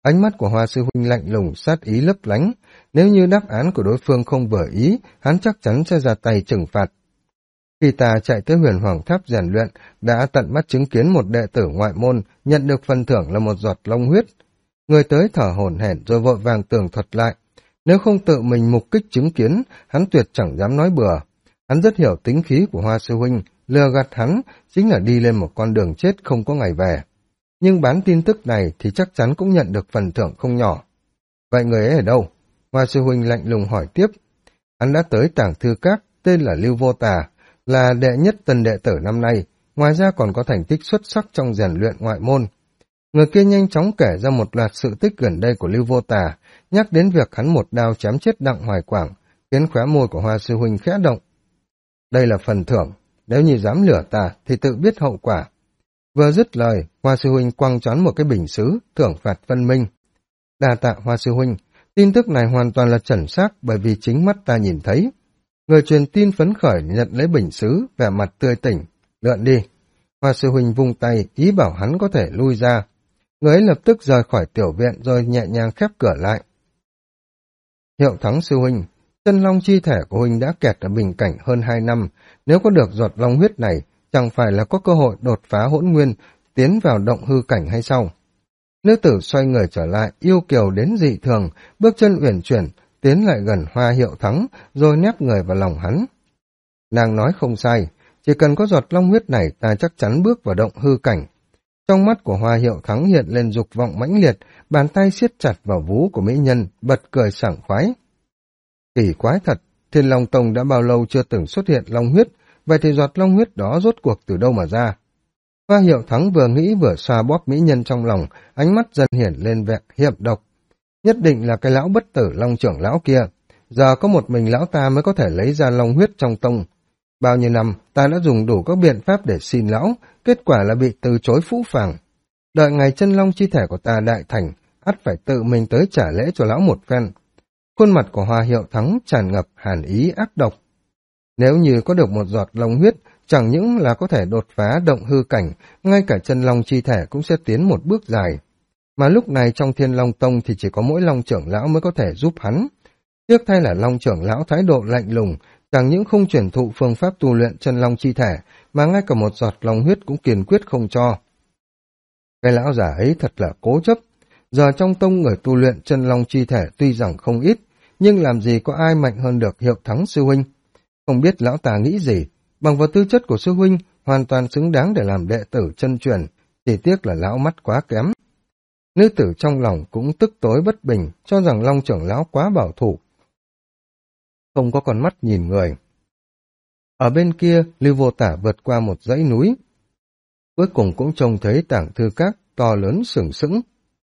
Speaker 1: Ánh mắt của Hoa sư huynh lạnh lùng, sát ý lấp lánh. Nếu như đáp án của đối phương không vừa ý, hắn chắc chắn sẽ ra tay trừng phạt. Khi ta chạy tới Huyền Hoàng Tháp rèn luyện, đã tận mắt chứng kiến một đệ tử ngoại môn nhận được phần thưởng là một giọt long huyết. Người tới thở hổn hển rồi vội vàng tường thuật lại. Nếu không tự mình mục kích chứng kiến, hắn tuyệt chẳng dám nói bừa. Hắn rất hiểu tính khí của Hoa sư huynh, lừa gạt hắn chính là đi lên một con đường chết không có ngày về. Nhưng bán tin tức này thì chắc chắn cũng nhận được phần thưởng không nhỏ. Vậy người ấy ở đâu? Hoa sư huynh lạnh lùng hỏi tiếp. Hắn đã tới Tàng Thư Các, tên là Lưu Vô Tà, là đệ nhất tân đệ tử năm nay, ngoài ra còn có thành tích xuất sắc trong rèn luyện ngoại môn. Người kia nhanh chóng kể ra một loạt sự tích gần đây của Lưu Vô Tà, nhắc đến việc hắn một đao chém chết Đặng Hoài Quảng, khiến khóe môi của Hoa sư huynh khẽ động. Đây là phần thưởng, nếu như dám lừa ta thì tự biết hậu quả. Vừa dứt lời, Hoa sư huynh quăng choán một cái bình sứ, thưởng phạt Vân Minh. Đa tạ Hoa sư huynh, tin tức này hoàn toàn là chuẩn xác bởi vì chính mắt ta nhìn thấy. Người truyền tin phấn khởi nhận lấy bình sứ, vẻ mặt tươi tỉnh. Lượn đi. Hoa sư huynh vung tay, ý bảo hắn có thể lui ra. Người ấy lập tức rời khỏi tiểu viện rồi nhẹ nhàng khép cửa lại. Hiệu Thắng sư huynh, chân long chi thể của huynh đã kẹt ở bình cảnh hơn 2 năm. Nếu có được giọt long huyết này, chẳng phải là có cơ hội đột phá hỗn nguyên, tiến vào động hư cảnh hay sao? Nữ tử xoay người trở lại, yêu kiều đến dị thường, bước chân uyển chuyển, tiến lại gần Hoa Hiệu Thắng, rồi nép người vào lòng hắn. Nàng nói không sai, chỉ cần có giọt long huyết này ta chắc chắn bước vào động hư cảnh. Trong mắt của Hoa Hiệu Thắng hiện lên dục vọng mãnh liệt, bàn tay siết chặt vào vú của mỹ nhân, bật cười sảng khoái. Kỳ quái thật, Thiên Long Tông đã bao lâu chưa từng xuất hiện long huyết, vậy thì giọt long huyết đó rốt cuộc từ đâu mà ra? Hoa Hiệu Thắng vừa nghĩ vừa xoa bóp mỹ nhân trong lòng, ánh mắt dần hiển lên vẻ hiểm độc. Nhất định là cái lão bất tử long trưởng lão kia, giờ có một mình lão ta mới có thể lấy ra long huyết trong tông. Bao nhiêu năm ta đã dùng đủ các biện pháp để xin lão, kết quả là bị từ chối phũ phàng. Đợi ngày chân long chi thể của ta đại thành, ắt phải tự mình tới trả lễ cho lão một phen. Khuôn mặt của Hoa Hiệu Thắng tràn ngập hàn ý ác độc. Nếu như có được một giọt long huyết, chẳng những là có thể đột phá động hư cảnh, ngay cả chân long chi thể cũng sẽ tiến một bước dài. Mà lúc này trong Thiên Long Tông thì chỉ có mỗi long trưởng lão mới có thể giúp hắn. Tiếc thay là long trưởng lão thái độ lạnh lùng, chẳng những không truyền thụ phương pháp tu luyện chân long chi thể, mà ngay cả một giọt long huyết cũng kiên quyết không cho. Cái lão giả ấy thật là cố chấp. Giờ trong tông người tu luyện chân long chi thể tuy rằng không ít, nhưng làm gì có ai mạnh hơn được Hiệu Thắng sư huynh. Không biết lão ta nghĩ gì, bằng vào tư chất của sư huynh, hoàn toàn xứng đáng để làm đệ tử chân truyền, chỉ tiếc là lão mắt quá kém. Nữ tử trong lòng cũng tức tối bất bình, cho rằng long trưởng lão quá bảo thủ, không có con mắt nhìn người. Ở bên kia, Lưu Vô Tả vượt qua một dãy núi, cuối cùng cũng trông thấy Tàng Thư Các to lớn sừng sững.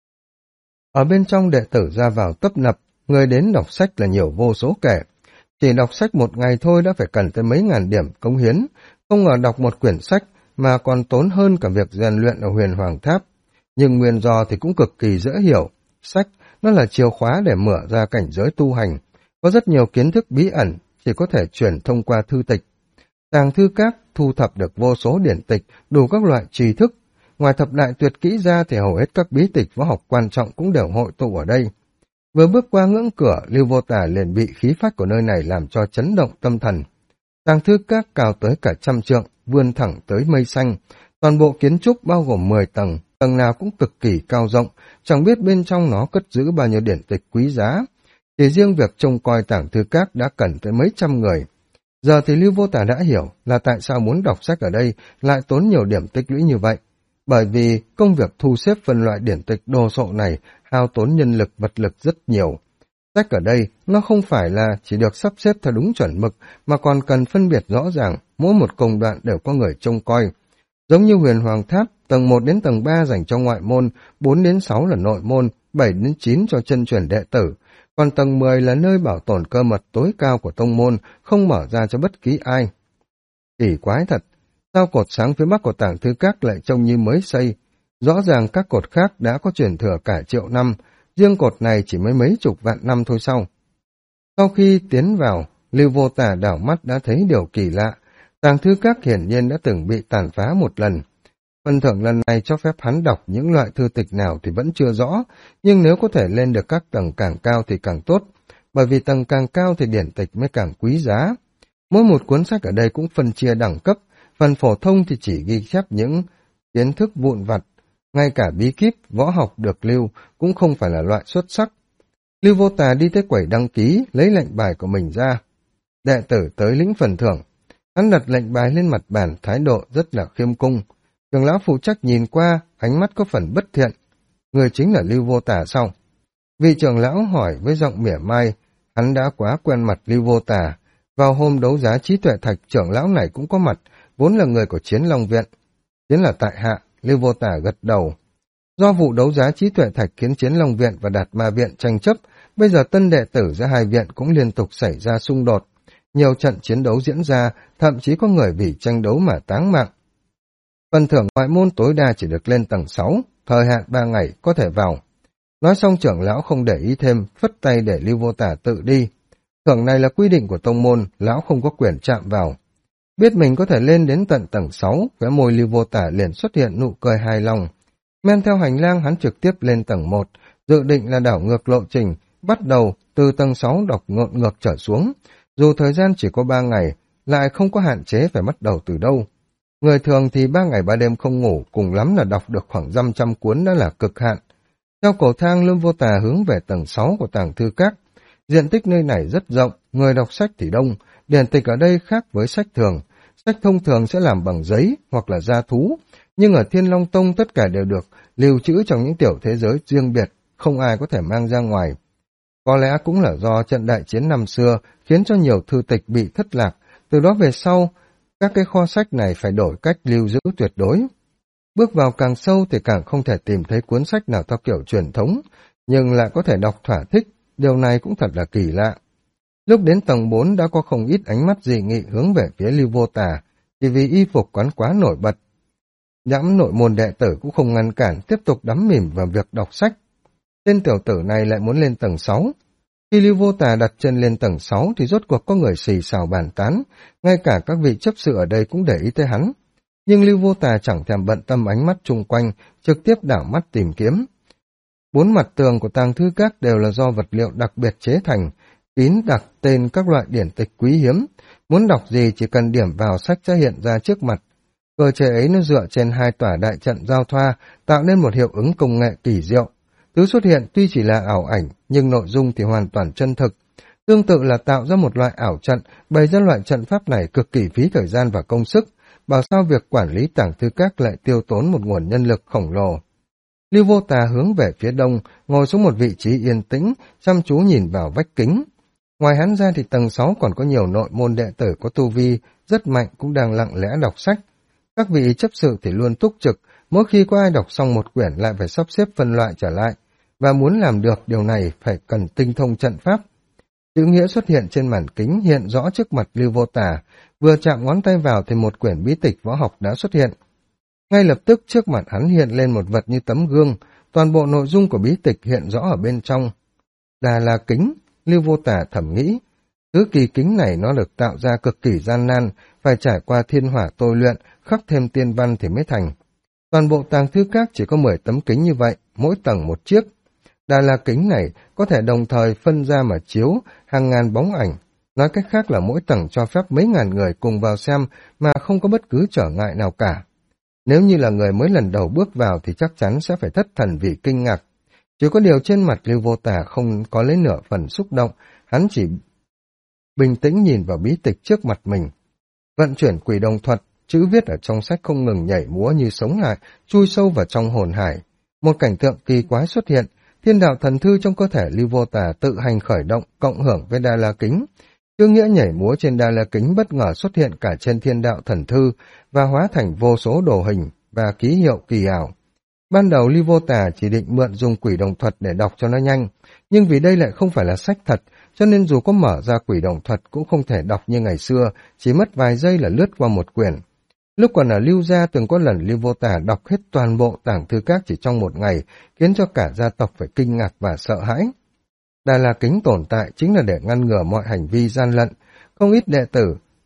Speaker 1: Ở bên trong đệ tử ra vào tấp nập, người đến đọc sách là nhiều vô số kể. Chỉ đọc sách một ngày thôi đã phải cần tới mấy ngàn điểm cống hiến, không ngờ đọc một quyển sách mà còn tốn hơn cả việc rèn luyện ở Huyền Hoàng Tháp. Nhưng nguyên do thì cũng cực kỳ dễ hiểu. Sách, nó là chìa khóa để mở ra cảnh giới tu hành. Có rất nhiều kiến thức bí ẩn, chỉ có thể truyền thông qua thư tịch. Tàng Thư Các thu thập được vô số điển tịch, đủ các loại tri thức. Ngoài thập đại tuyệt kỹ ra thì hầu hết các bí tịch võ học quan trọng cũng đều hội tụ ở đây. Vừa bước qua ngưỡng cửa, Lưu Vô Tả liền bị khí phách của nơi này làm cho chấn động tâm thần. Tàng Thư Các cao tới cả 100 trượng, vươn thẳng tới mây xanh. Toàn bộ kiến trúc bao gồm 10 tầng, tầng nào cũng cực kỳ cao rộng, chẳng biết bên trong nó cất giữ bao nhiêu điển tịch quý giá. Chỉ riêng việc trông coi Tàng Thư Các đã cần tới mấy trăm người. Giờ thì Lưu Vô Tả đã hiểu là tại sao muốn đọc sách ở đây lại tốn nhiều điểm tích lũy như vậy. Bởi vì công việc thu xếp phân loại điển tịch đồ sộ này hao tốn nhân lực vật lực rất nhiều. Sách ở đây nó không phải là chỉ được sắp xếp theo đúng chuẩn mực mà còn cần phân biệt rõ ràng, mỗi một công đoạn đều có người trông coi. Giống như Huyền Hoàng Tháp, tầng 1 đến tầng 3 dành cho ngoại môn, 4 đến 6 là nội môn, 7 đến 9 cho chân truyền đệ tử. Còn tầng 10 là nơi bảo tồn cơ mật tối cao của tông môn, không mở ra cho bất kỳ ai. Kỳ quái thật, sao cột sáng phía bắc của Tàng Thư Các lại trông như mới xây? Rõ ràng các cột khác đã có truyền thừa cả triệu năm, riêng cột này chỉ mới mấy chục vạn năm thôi sao? Sau khi tiến vào, Lưu Vô Tả đảo mắt đã thấy điều kỳ lạ. Tàng Thư Các hiển nhiên đã từng bị tàn phá một lần. Phần thưởng lần này cho phép hắn đọc những loại thư tịch nào thì vẫn chưa rõ, nhưng nếu có thể lên được các tầng càng cao thì càng tốt, bởi vì tầng càng cao thì điển tịch mới càng quý giá. Mỗi một cuốn sách ở đây cũng phân chia đẳng cấp, phần phổ thông thì chỉ ghi chép những kiến thức vụn vặt, ngay cả bí kíp, võ học được lưu cũng không phải là loại xuất sắc. Lưu Vô Tà đi tới quầy đăng ký, lấy lệnh bài của mình ra. Đệ tử tới lĩnh phần thưởng. Hắn đặt lệnh bài lên mặt bàn, thái độ rất là khiêm cung. Trưởng lão phụ trách nhìn qua, ánh mắt có phần bất thiện. Người chính là Lưu Vô Tà sao? Vị trưởng lão hỏi với giọng mỉa mai, hắn đã quá quen mặt Lưu Vô Tà. Vào hôm đấu giá trí tuệ thạch, trưởng lão này cũng có mặt, vốn là người của Chiến Long Viện. Chính là tại hạ, Lưu Vô Tà gật đầu. Do vụ đấu giá trí tuệ thạch khiến Chiến Long Viện và Đạt Ma Viện tranh chấp, bây giờ tân đệ tử giữa hai viện cũng liên tục xảy ra xung đột. Nhiều trận chiến đấu diễn ra, thậm chí có người vì tranh đấu mà táng mạng. Phần thưởng ngoại môn tối đa chỉ được lên tầng 6, thời hạn 3 ngày có thể vào. Nói xong trưởng lão không để ý thêm, phất tay để Lưu Vô Tà tự đi. Thưởng này là quy định của tông môn, lão không có quyền chạm vào. Biết mình có thể lên đến tận tầng 6, khóe môi Lưu Vô Tà liền xuất hiện nụ cười hài lòng. Men theo hành lang hắn trực tiếp lên tầng 1, dự định là đảo ngược lộ trình, bắt đầu từ tầng 6 đọc ngược trở xuống. Dù thời gian chỉ có 3 ngày, lại không có hạn chế phải bắt đầu từ đâu. Người thường thì 3 ngày 3 đêm không ngủ, cùng lắm là đọc được khoảng 500 cuốn đã là cực hạn. Theo cầu thang, Lưu Vô Tà hướng về tầng 6 của tàng thư các. Diện tích nơi này rất rộng, người đọc sách thì đông, điển tịch ở đây khác với sách thường. Sách thông thường sẽ làm bằng giấy hoặc là da thú, nhưng ở Thiên Long Tông tất cả đều được lưu trữ trong những tiểu thế giới riêng biệt, không ai có thể mang ra ngoài. Có lẽ cũng là do trận đại chiến năm xưa khiến cho nhiều thư tịch bị thất lạc, từ đó về sau, các cái kho sách này phải đổi cách lưu giữ tuyệt đối. Bước vào càng sâu thì càng không thể tìm thấy cuốn sách nào theo kiểu truyền thống, nhưng lại có thể đọc thỏa thích, điều này cũng thật là kỳ lạ. Lúc đến tầng 4 đã có không ít ánh mắt dị nghị hướng về phía Lưu Vô Tà, chỉ vì y phục quán quá nổi bật. Nhãm nội môn đệ tử cũng không ngăn cản, tiếp tục đắm mỉm vào việc đọc sách. Tên tiểu tử này lại muốn lên tầng 6. Khi Lưu Vô Tà đặt chân lên tầng 6 thì rốt cuộc có người xì xào bàn tán, ngay cả các vị chấp sự ở đây cũng để ý tới hắn. Nhưng Lưu Vô Tà chẳng thèm bận tâm ánh mắt chung quanh, trực tiếp đảo mắt tìm kiếm. 4 mặt tường của tàng thư các đều là do vật liệu đặc biệt chế thành, kín đặt tên các loại điển tịch quý hiếm. Muốn đọc gì chỉ cần điểm vào sách sẽ hiện ra trước mặt. Cơ chế ấy nó dựa trên 2 tòa đại trận giao thoa, tạo nên một hiệu ứng công nghệ kỳ diệu. Thứ xuất hiện tuy chỉ là ảo ảnh, nhưng nội dung thì hoàn toàn chân thực. Tương tự là tạo ra một loại ảo trận, bày ra loại trận pháp này cực kỳ phí thời gian và công sức, bảo sao việc quản lý tàng thư các lại tiêu tốn một nguồn nhân lực khổng lồ. Lưu Vô Tà hướng về phía đông, ngồi xuống một vị trí yên tĩnh, chăm chú nhìn vào vách kính. Ngoài hắn ra thì tầng 6 còn có nhiều nội môn đệ tử có tu vi rất mạnh cũng đang lặng lẽ đọc sách. Các vị chấp sự thì luôn túc trực, mỗi khi có ai đọc xong một quyển lại phải sắp xếp phân loại trở lại, và muốn làm được điều này phải cần tinh thông trận pháp. Chữ nghĩa xuất hiện trên màn kính hiện rõ trước mặt Lưu Vô Tà, vừa chạm ngón tay vào thì một quyển bí tịch võ học đã xuất hiện. Ngay lập tức trước mặt hắn hiện lên một vật như tấm gương, toàn bộ nội dung của bí tịch hiện rõ ở bên trong. Đà La Kính, Lưu Vô Tà thầm nghĩ, thứ kỳ kính này nó được tạo ra cực kỳ gian nan, phải trải qua thiên hỏa tôi luyện, khắc thêm tiên văn thì mới thành. Toàn bộ tàng thư các chỉ có 10 tấm kính như vậy, mỗi tầng một chiếc. Đà La Kính này có thể đồng thời phân ra mà chiếu hàng ngàn bóng ảnh, nói cách khác là mỗi tầng cho phép mấy ngàn người cùng vào xem mà không có bất cứ trở ngại nào cả. Nếu như là người mới lần đầu bước vào thì chắc chắn sẽ phải thất thần vì kinh ngạc. Chỉ có điều trên mặt Lưu Vô Tà không có lấy nửa phần xúc động, hắn chỉ bình tĩnh nhìn vào bí tịch trước mặt mình. Vận chuyển quỷ đồng thuật, chữ viết ở trong sách không ngừng nhảy múa như sống lại, chui sâu vào trong hồn hải. Một cảnh tượng kỳ quái xuất hiện, thiên đạo thần thư trong cơ thể Lưu Vô Tà tự hành khởi động, cộng hưởng với Đa La Kính. Chữ nghĩa nhảy múa trên Đa La Kính bất ngờ xuất hiện cả trên thiên đạo thần thư và hóa thành vô số đồ hình và ký hiệu kỳ ảo. Ban đầu Lưu Vô Tà chỉ định mượn dùng quỷ đồng thuật để đọc cho nó nhanh, nhưng vì đây lại không phải là sách thật, cho nên dù có mở ra quỷ đồng thuật cũng không thể đọc như ngày xưa, chỉ mất vài giây là lướt qua một quyển. Lúc còn ở Lưu gia từng có lần Lưu Vô Tà đọc hết toàn bộ tàng thư các chỉ trong một ngày, khiến cho cả gia tộc phải kinh ngạc và sợ hãi. Đà La Kính tồn tại chính là để ngăn ngừa mọi hành vi gian lận, không ít đệ tử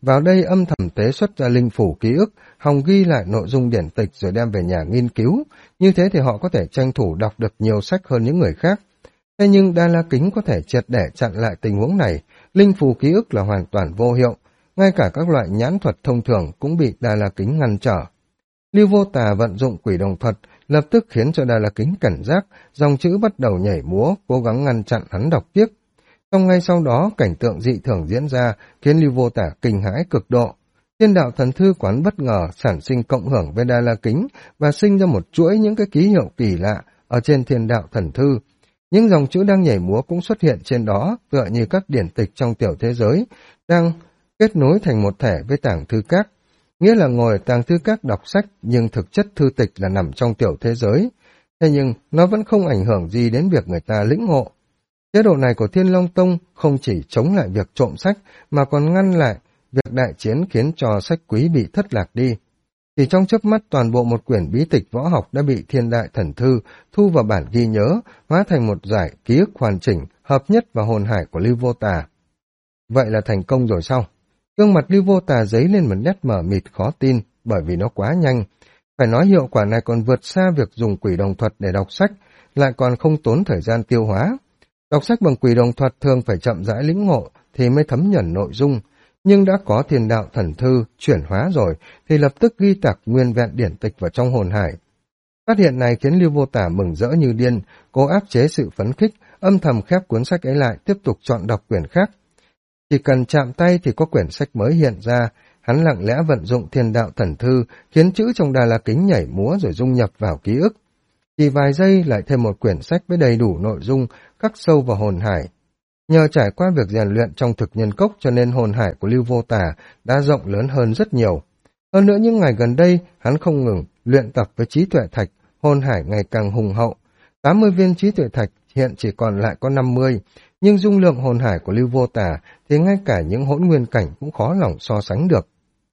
Speaker 1: vào đây âm thầm tế xuất ra linh phủ ký ức, hòng ghi lại nội dung điển tịch rồi đem về nhà nghiên cứu, như thế thì họ có thể tranh thủ đọc được nhiều sách hơn những người khác. Thế nhưng Đa La Kính có thể triệt để chặn lại tình huống này, linh phù ký ức là hoàn toàn vô hiệu, ngay cả các loại nhãn thuật thông thường cũng bị Đa La Kính ngăn trở. Lưu Vô Tà vận dụng quỷ đồng thuật, lập tức khiến cho Đa La Kính cảnh giác, dòng chữ bắt đầu nhảy múa, cố gắng ngăn chặn hắn đọc tiếp. Trong ngay sau đó, cảnh tượng dị thường diễn ra, khiến Lưu Vô Tà kinh hãi cực độ. Thiên đạo thần thư quán bất ngờ sản sinh cộng hưởng với Đa La Kính và sinh ra một chuỗi những cái ký hiệu kỳ lạ ở trên thiên đạo thần thư. Những dòng chữ đang nhảy múa cũng xuất hiện trên đó, tựa như các điển tịch trong tiểu thế giới, đang kết nối thành một thể với tàng thư các. Nghĩa là ngồi ở tàng thư các đọc sách, nhưng thực chất thư tịch là nằm trong tiểu thế giới. Thế nhưng, nó vẫn không ảnh hưởng gì đến việc người ta lĩnh ngộ. Chế độ này của Thiên Long Tông không chỉ chống lại việc trộm sách, mà còn ngăn lại việc đại chiến khiến cho sách quý bị thất lạc đi. Chỉ trong chớp mắt toàn bộ một quyển bí tịch võ học đã bị Thiên Đại Thần Thư thu vào bản ghi nhớ, hóa thành một giải ký ức hoàn chỉnh, hợp nhất vào hồn hải của Lưu Vô Tà. Vậy là thành công rồi sao? Gương mặt Lưu Vô Tà dấy lên một nét mờ mịt khó tin, bởi vì nó quá nhanh. Phải nói hiệu quả này còn vượt xa việc dùng quỷ đồng thuật để đọc sách, lại còn không tốn thời gian tiêu hóa. Đọc sách bằng quỷ đồng thuật thường phải chậm rãi lĩnh ngộ thì mới thấm nhuần nội dung, nhưng đã có Thiên Đạo Thần Thư chuyển hóa rồi thì lập tức ghi tạc nguyên vẹn điển tịch vào trong hồn hải. Phát hiện này khiến Lưu Vô Tà mừng rỡ như điên, cố áp chế sự phấn khích, âm thầm khép cuốn sách ấy lại, tiếp tục chọn đọc quyển khác. Chỉ cần chạm tay thì có quyển sách mới hiện ra, hắn lặng lẽ vận dụng Thiên Đạo Thần Thư, khiến chữ trong Đa La Kính nhảy múa rồi dung nhập vào ký ức. Chỉ vài giây lại thêm một quyển sách với đầy đủ nội dung, khắc sâu vào hồn hải. Nhờ trải qua việc rèn luyện trong thực nhân cốc cho nên hồn hải của Lưu Vô Tà đã rộng lớn hơn rất nhiều. Hơn nữa những ngày gần đây, hắn không ngừng luyện tập với trí tuệ thạch, hồn hải ngày càng hùng hậu. 80 viên trí tuệ thạch hiện chỉ còn lại có 50, nhưng dung lượng hồn hải của Lưu Vô Tà thì ngay cả những hỗn nguyên cảnh cũng khó lòng so sánh được.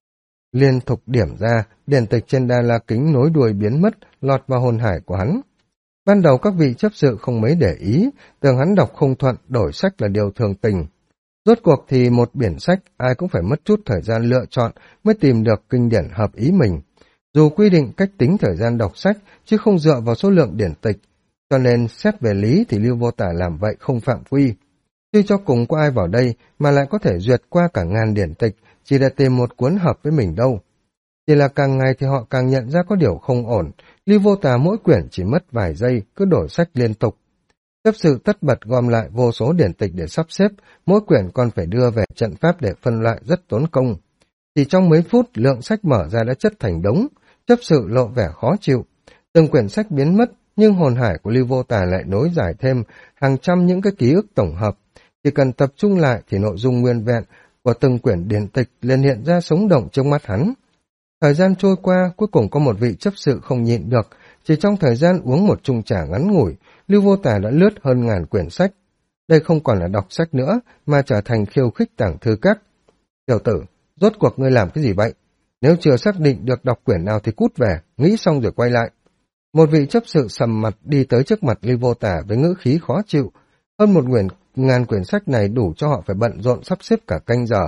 Speaker 1: Liên tục điểm ra, điển tịch trên Đa La Kính nối đuôi biến mất, lọt vào hồn hải của hắn. Ban đầu các vị chấp sự không mấy để ý, tưởng hắn đọc không thuận, đổi sách là điều thường tình. Rốt cuộc thì một biển sách, ai cũng phải mất chút thời gian lựa chọn mới tìm được kinh điển hợp ý mình. Dù quy định cách tính thời gian đọc sách, chứ không dựa vào số lượng điển tịch, cho nên xét về lý thì Lưu Vô Tà làm vậy không phạm quy. Tuy cho cùng có ai vào đây mà lại có thể duyệt qua cả ngàn điển tịch, chỉ để tìm một cuốn hợp với mình đâu. Chỉ là càng ngày thì họ càng nhận ra có điều không ổn, Lưu Vô Tà mỗi quyển chỉ mất vài giây, cứ đổi sách liên tục. Chấp sự tất bật gom lại vô số điển tịch để sắp xếp, mỗi quyển còn phải đưa về trận pháp để phân loại rất tốn công. Chỉ trong mấy phút, lượng sách mở ra đã chất thành đống, chấp sự lộ vẻ khó chịu. Từng quyển sách biến mất, nhưng hồn hải của Lưu Vô Tà lại nối giải thêm hàng trăm những cái ký ức tổng hợp. Chỉ cần tập trung lại thì nội dung nguyên vẹn của từng quyển điển tịch liền hiện ra sống động trước mắt hắn. Thời gian trôi qua, cuối cùng có một vị chấp sự không nhịn được, chỉ trong thời gian uống một chung trà ngắn ngủi, Lưu Vô Tà đã lướt hơn ngàn quyển sách. Đây không còn là đọc sách nữa, mà trở thành khiêu khích tàng thư các. Tiểu tử, rốt cuộc ngươi làm cái gì vậy? Nếu chưa xác định được đọc quyển nào thì cút về, nghĩ xong rồi quay lại. Một vị chấp sự sầm mặt đi tới trước mặt Lưu Vô Tà với ngữ khí khó chịu. Hơn ngàn quyển sách này đủ cho họ phải bận rộn sắp xếp cả canh giờ.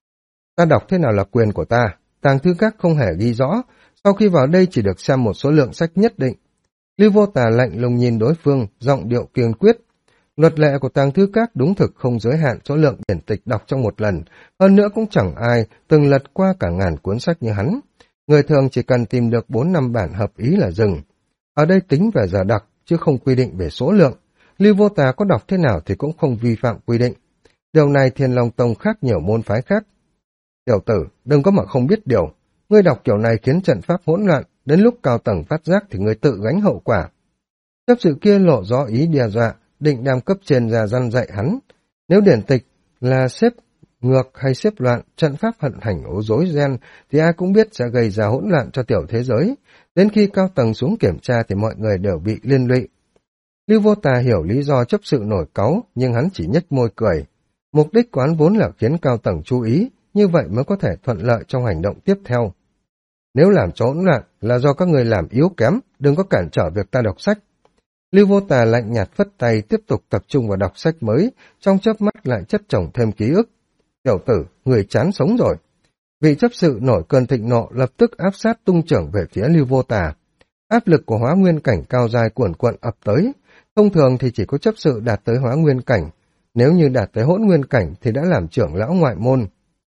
Speaker 1: Ta đọc thế nào là quyền của ta? Tàng thư các không hề ghi rõ, sau khi vào đây chỉ được xem một số lượng sách nhất định. Lưu Vô Tà lạnh lùng nhìn đối phương, giọng điệu kiên quyết. Luật lệ của tàng thư các đúng thực không giới hạn số lượng điển tịch đọc trong một lần, hơn nữa cũng chẳng ai từng lật qua cả ngàn cuốn sách như hắn. Người thường chỉ cần tìm được 4-5 bản hợp ý là dừng. Ở đây tính về giờ đọc, chứ không quy định về số lượng. Lưu Vô Tà có đọc thế nào thì cũng không vi phạm quy định. Điều này Thiên Long Tông khác nhiều môn phái khác. Tiểu tử, đừng có mà không biết điều. Ngươi đọc kiểu này khiến trận pháp hỗn loạn, đến lúc cao tầng phát giác thì ngươi tự gánh hậu quả. Chấp sự kia lộ rõ ý đe dọa, định đem cấp trên ra răn dạy hắn. Nếu điển tịch là xếp ngược hay xếp loạn, trận pháp vận hành ố rối ren thì ai cũng biết sẽ gây ra hỗn loạn cho tiểu thế giới. Đến khi cao tầng xuống kiểm tra thì mọi người đều bị liên lụy. Lưu Vô Tà hiểu lý do chấp sự nổi cáu, nhưng hắn chỉ nhếch môi cười. Mục đích của hắn vốn là khiến cao tầng chú ý, như vậy mới có thể thuận lợi trong hành động tiếp theo. Nếu làm cho hỗn loạn là do các người làm yếu kém, đừng có cản trở việc ta đọc sách. Lưu Vô Tà lạnh nhạt phất tay tiếp tục tập trung vào đọc sách mới, trong chớp mắt lại chất chồng thêm ký ức. Tiểu tử, người chán sống rồi. Vị chấp sự nổi cơn thịnh nộ lập tức áp sát tung trưởng về phía Lưu Vô Tà. Áp lực của hóa nguyên cảnh cao dài cuồn cuộn ập tới. Thông thường thì chỉ có chấp sự đạt tới hóa nguyên cảnh. Nếu như đạt tới hỗn nguyên cảnh thì đã làm trưởng lão ngoại môn.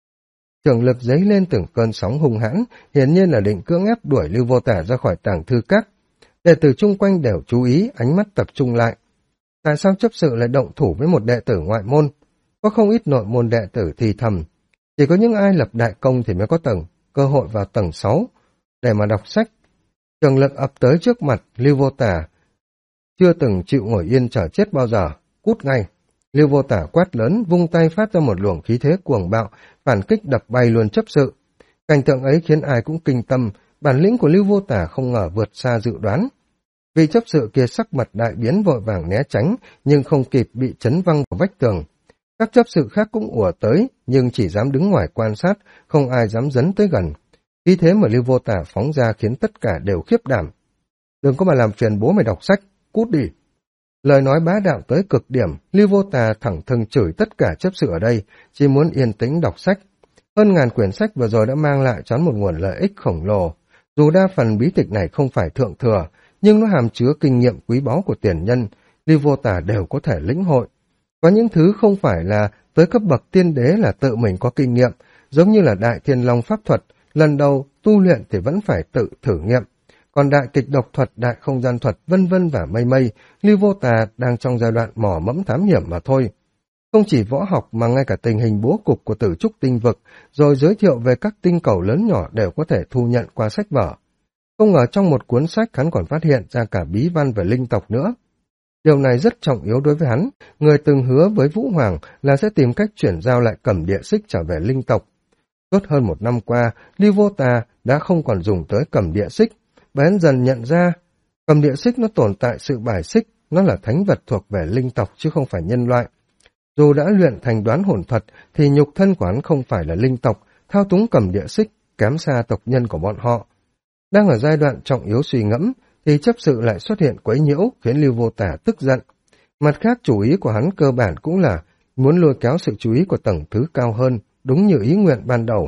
Speaker 1: Trưởng lực dấy lên từng cơn sóng hung hãn, hiển nhiên là định cưỡng ép đuổi Lưu Vô Tà ra khỏi tàng thư các. Đệ tử chung quanh đều chú ý, ánh mắt tập trung lại. Tại sao chấp sự lại động thủ với một đệ tử ngoại môn? Có không ít nội môn đệ tử thì thầm. Chỉ có những ai lập đại công thì mới có cơ hội vào tầng 6 để mà đọc sách. Trường lực ập tới trước mặt, Lưu Vô Tà chưa từng chịu ngồi yên chờ chết bao giờ, cút ngay. Lưu Vô Tà quát lớn, vung tay phát ra một luồng khí thế cuồng bạo, phản kích đập bay luôn chấp sự. Cảnh tượng ấy khiến ai cũng kinh tâm, bản lĩnh của Lưu Vô Tà không ngờ vượt xa dự đoán. Vị chấp sự kia sắc mặt đại biến vội vàng né tránh, nhưng không kịp bị chấn văng vào vách tường. Các chấp sự khác cũng ùa tới, nhưng chỉ dám đứng ngoài quan sát, không ai dám dấn tới gần. Khí thế mà Lưu Vô Tà phóng ra khiến tất cả đều khiếp đảm. Đừng có mà làm phiền bố mày đọc sách, cút đi. Lời nói bá đạo tới cực điểm, Lưu Vô Tà thẳng thừng chửi tất cả chấp sự ở đây, chỉ muốn yên tĩnh đọc sách. Hơn ngàn quyển sách vừa rồi đã mang lại cho hắn một nguồn lợi ích khổng lồ. Dù đa phần bí tịch này không phải thượng thừa, nhưng nó hàm chứa kinh nghiệm quý báu của tiền nhân, Lưu Vô Tà đều có thể lĩnh hội. Có những thứ không phải là tới cấp bậc tiên đế là tự mình có kinh nghiệm, giống như là Đại Thiên Long pháp thuật, lần đầu tu luyện thì vẫn phải tự thử nghiệm. Còn đại kịch độc thuật, đại không gian thuật, vân vân và mây mây, Lưu Vô Tà đang trong giai đoạn mò mẫm thám hiểm mà thôi. Không chỉ võ học mà ngay cả tình hình bố cục của Tử Trúc tinh vực, rồi giới thiệu về các tinh cầu lớn nhỏ đều có thể thu nhận qua sách vở. Không ngờ trong một cuốn sách hắn còn phát hiện ra cả bí văn về linh tộc nữa. Điều này rất trọng yếu đối với hắn, người từng hứa với Vũ Hoàng là sẽ tìm cách chuyển giao lại Cẩm Địa Xích trở về linh tộc. Tốt hơn một năm qua, Lưu Vô Tà đã không còn dùng tới Cẩm Địa Xích, và hắn dần nhận ra Cẩm Địa Xích nó tồn tại sự bài xích, nó là thánh vật thuộc về linh tộc chứ không phải nhân loại. Dù đã luyện thành đoán hồn thuật thì nhục thân của hắn không phải là linh tộc, thao túng Cẩm Địa Xích kém xa tộc nhân của bọn họ. Đang ở giai đoạn trọng yếu suy ngẫm thì chấp sự lại xuất hiện quấy nhiễu khiến Lưu Vô Tà tức giận. Mặt khác chủ ý của hắn cơ bản cũng là muốn lôi kéo sự chú ý của tầng thứ cao hơn, đúng như ý nguyện ban đầu.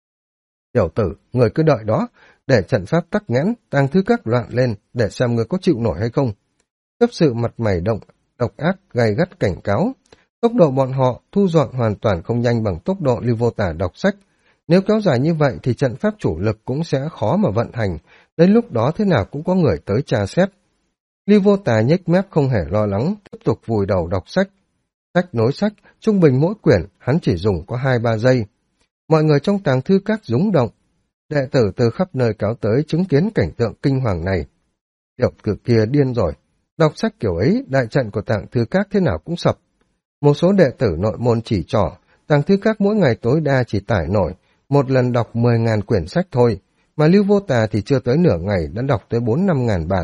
Speaker 1: Tiểu tử, người cứ đợi đó, để trận pháp tắc nghẽn, tàng thứ các loạn lên, để xem người có chịu nổi hay không. Chấp sự mặt mày độc ác, gay gắt cảnh cáo. Tốc độ bọn họ thu dọn hoàn toàn không nhanh bằng tốc độ Lưu Vô Tà đọc sách. Nếu kéo dài như vậy thì trận pháp chủ lực cũng sẽ khó mà vận hành, đến lúc đó thế nào cũng có người tới tra xét. Lưu Vô Tà nhếch mép không hề lo lắng, tiếp tục vùi đầu đọc sách. Sách nối sách, trung bình mỗi quyển, hắn chỉ dùng có 2-3 giây. Mọi người trong tàng thư các rúng động. Đệ tử từ khắp nơi kéo tới chứng kiến cảnh tượng kinh hoàng này. Tiểu tử kia điên rồi. Đọc sách kiểu ấy, đại trận của tàng thư các thế nào cũng sập. Một số đệ tử nội môn chỉ trỏ, tàng thư các mỗi ngày tối đa chỉ tải nổi một lần đọc 10.000 quyển sách thôi, mà Lưu Vô Tà thì chưa tới nửa ngày đã đọc tới 4-5 ngàn bản.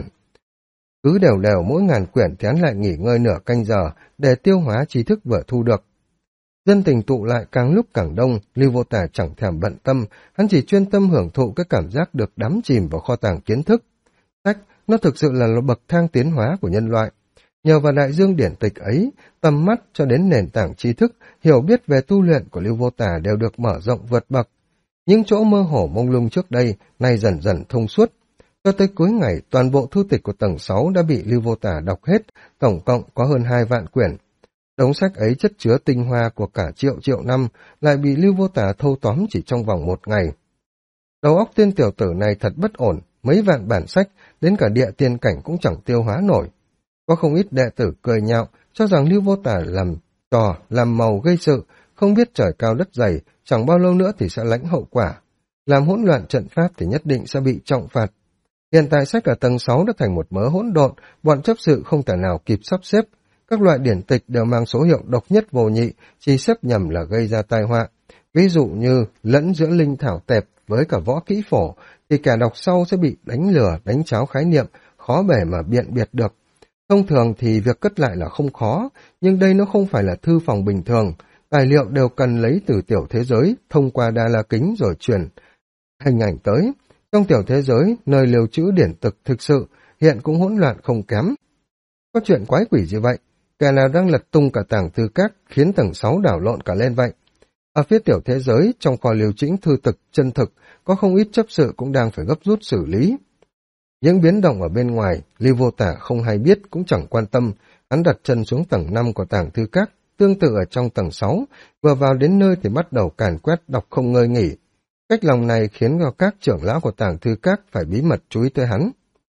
Speaker 1: Cứ đều đều mỗi ngàn quyển thì hắn lại nghỉ ngơi nửa canh giờ để tiêu hóa tri thức vừa thu được. Dân tình tụ lại càng lúc càng đông, Lưu Vô Tà chẳng thèm bận tâm, hắn chỉ chuyên tâm hưởng thụ cái cảm giác được đắm chìm vào kho tàng kiến thức. Sách, nó thực sự là bậc thang tiến hóa của nhân loại. Nhờ vào đại dương điển tịch ấy, tầm mắt cho đến nền tảng tri thức, hiểu biết về tu luyện của Lưu Vô Tà đều được mở rộng vượt bậc. Những chỗ mơ hồ mông lung trước đây, nay dần dần thông suốt. Cho tới cuối ngày, toàn bộ thư tịch của tầng 6 đã bị Lưu Vô Tà đọc hết, tổng cộng có hơn 2 vạn quyển. Đống sách ấy chất chứa tinh hoa của cả triệu năm, lại bị Lưu Vô Tà thâu tóm chỉ trong vòng một ngày. Đầu óc tên tiểu tử này thật bất ổn, mấy vạn bản sách, đến cả địa tiên cảnh cũng chẳng tiêu hóa nổi. Có không ít đệ tử cười nhạo, cho rằng Lưu Vô Tà làm trò, làm màu gây sự, không biết trời cao đất dày, chẳng bao lâu nữa thì sẽ lãnh hậu quả. Làm hỗn loạn trận pháp thì nhất định sẽ bị trọng phạt. Hiện tại sách ở tầng 6 đã thành một mớ hỗn độn, bọn chấp sự không thể nào kịp sắp xếp. Các loại điển tịch đều mang số hiệu độc nhất vô nhị, chỉ xếp nhầm là gây ra tai họa. Ví dụ như lẫn giữa linh thảo tệp với cả võ kỹ phổ, thì kẻ đọc sau sẽ bị đánh lừa, đánh cháo khái niệm, khó bề mà biện biệt được. Thông thường thì việc cất lại là không khó, nhưng đây nó không phải là thư phòng bình thường. Tài liệu đều cần lấy từ tiểu thế giới, thông qua đa la kính rồi truyền hình ảnh tới. Trong tiểu thế giới, nơi lưu trữ điển tịch thực sự, hiện cũng hỗn loạn không kém. Có chuyện quái quỷ gì vậy? Kẻ nào đang lật tung cả tàng thư các, khiến tầng 6 đảo lộn cả lên vậy? Ở phía tiểu thế giới, trong kho lưu trữ thư thực, chân thực, có không ít chấp sự cũng đang phải gấp rút xử lý. Những biến động ở bên ngoài, Lưu Vô Tả không hay biết cũng chẳng quan tâm, hắn đặt chân xuống tầng 5 của tàng thư các, tương tự ở trong tầng 6, vừa vào đến nơi thì bắt đầu càn quét đọc không ngơi nghỉ. Cách lòng này khiến cho các trưởng lão của tàng thư các phải bí mật chú ý tới hắn.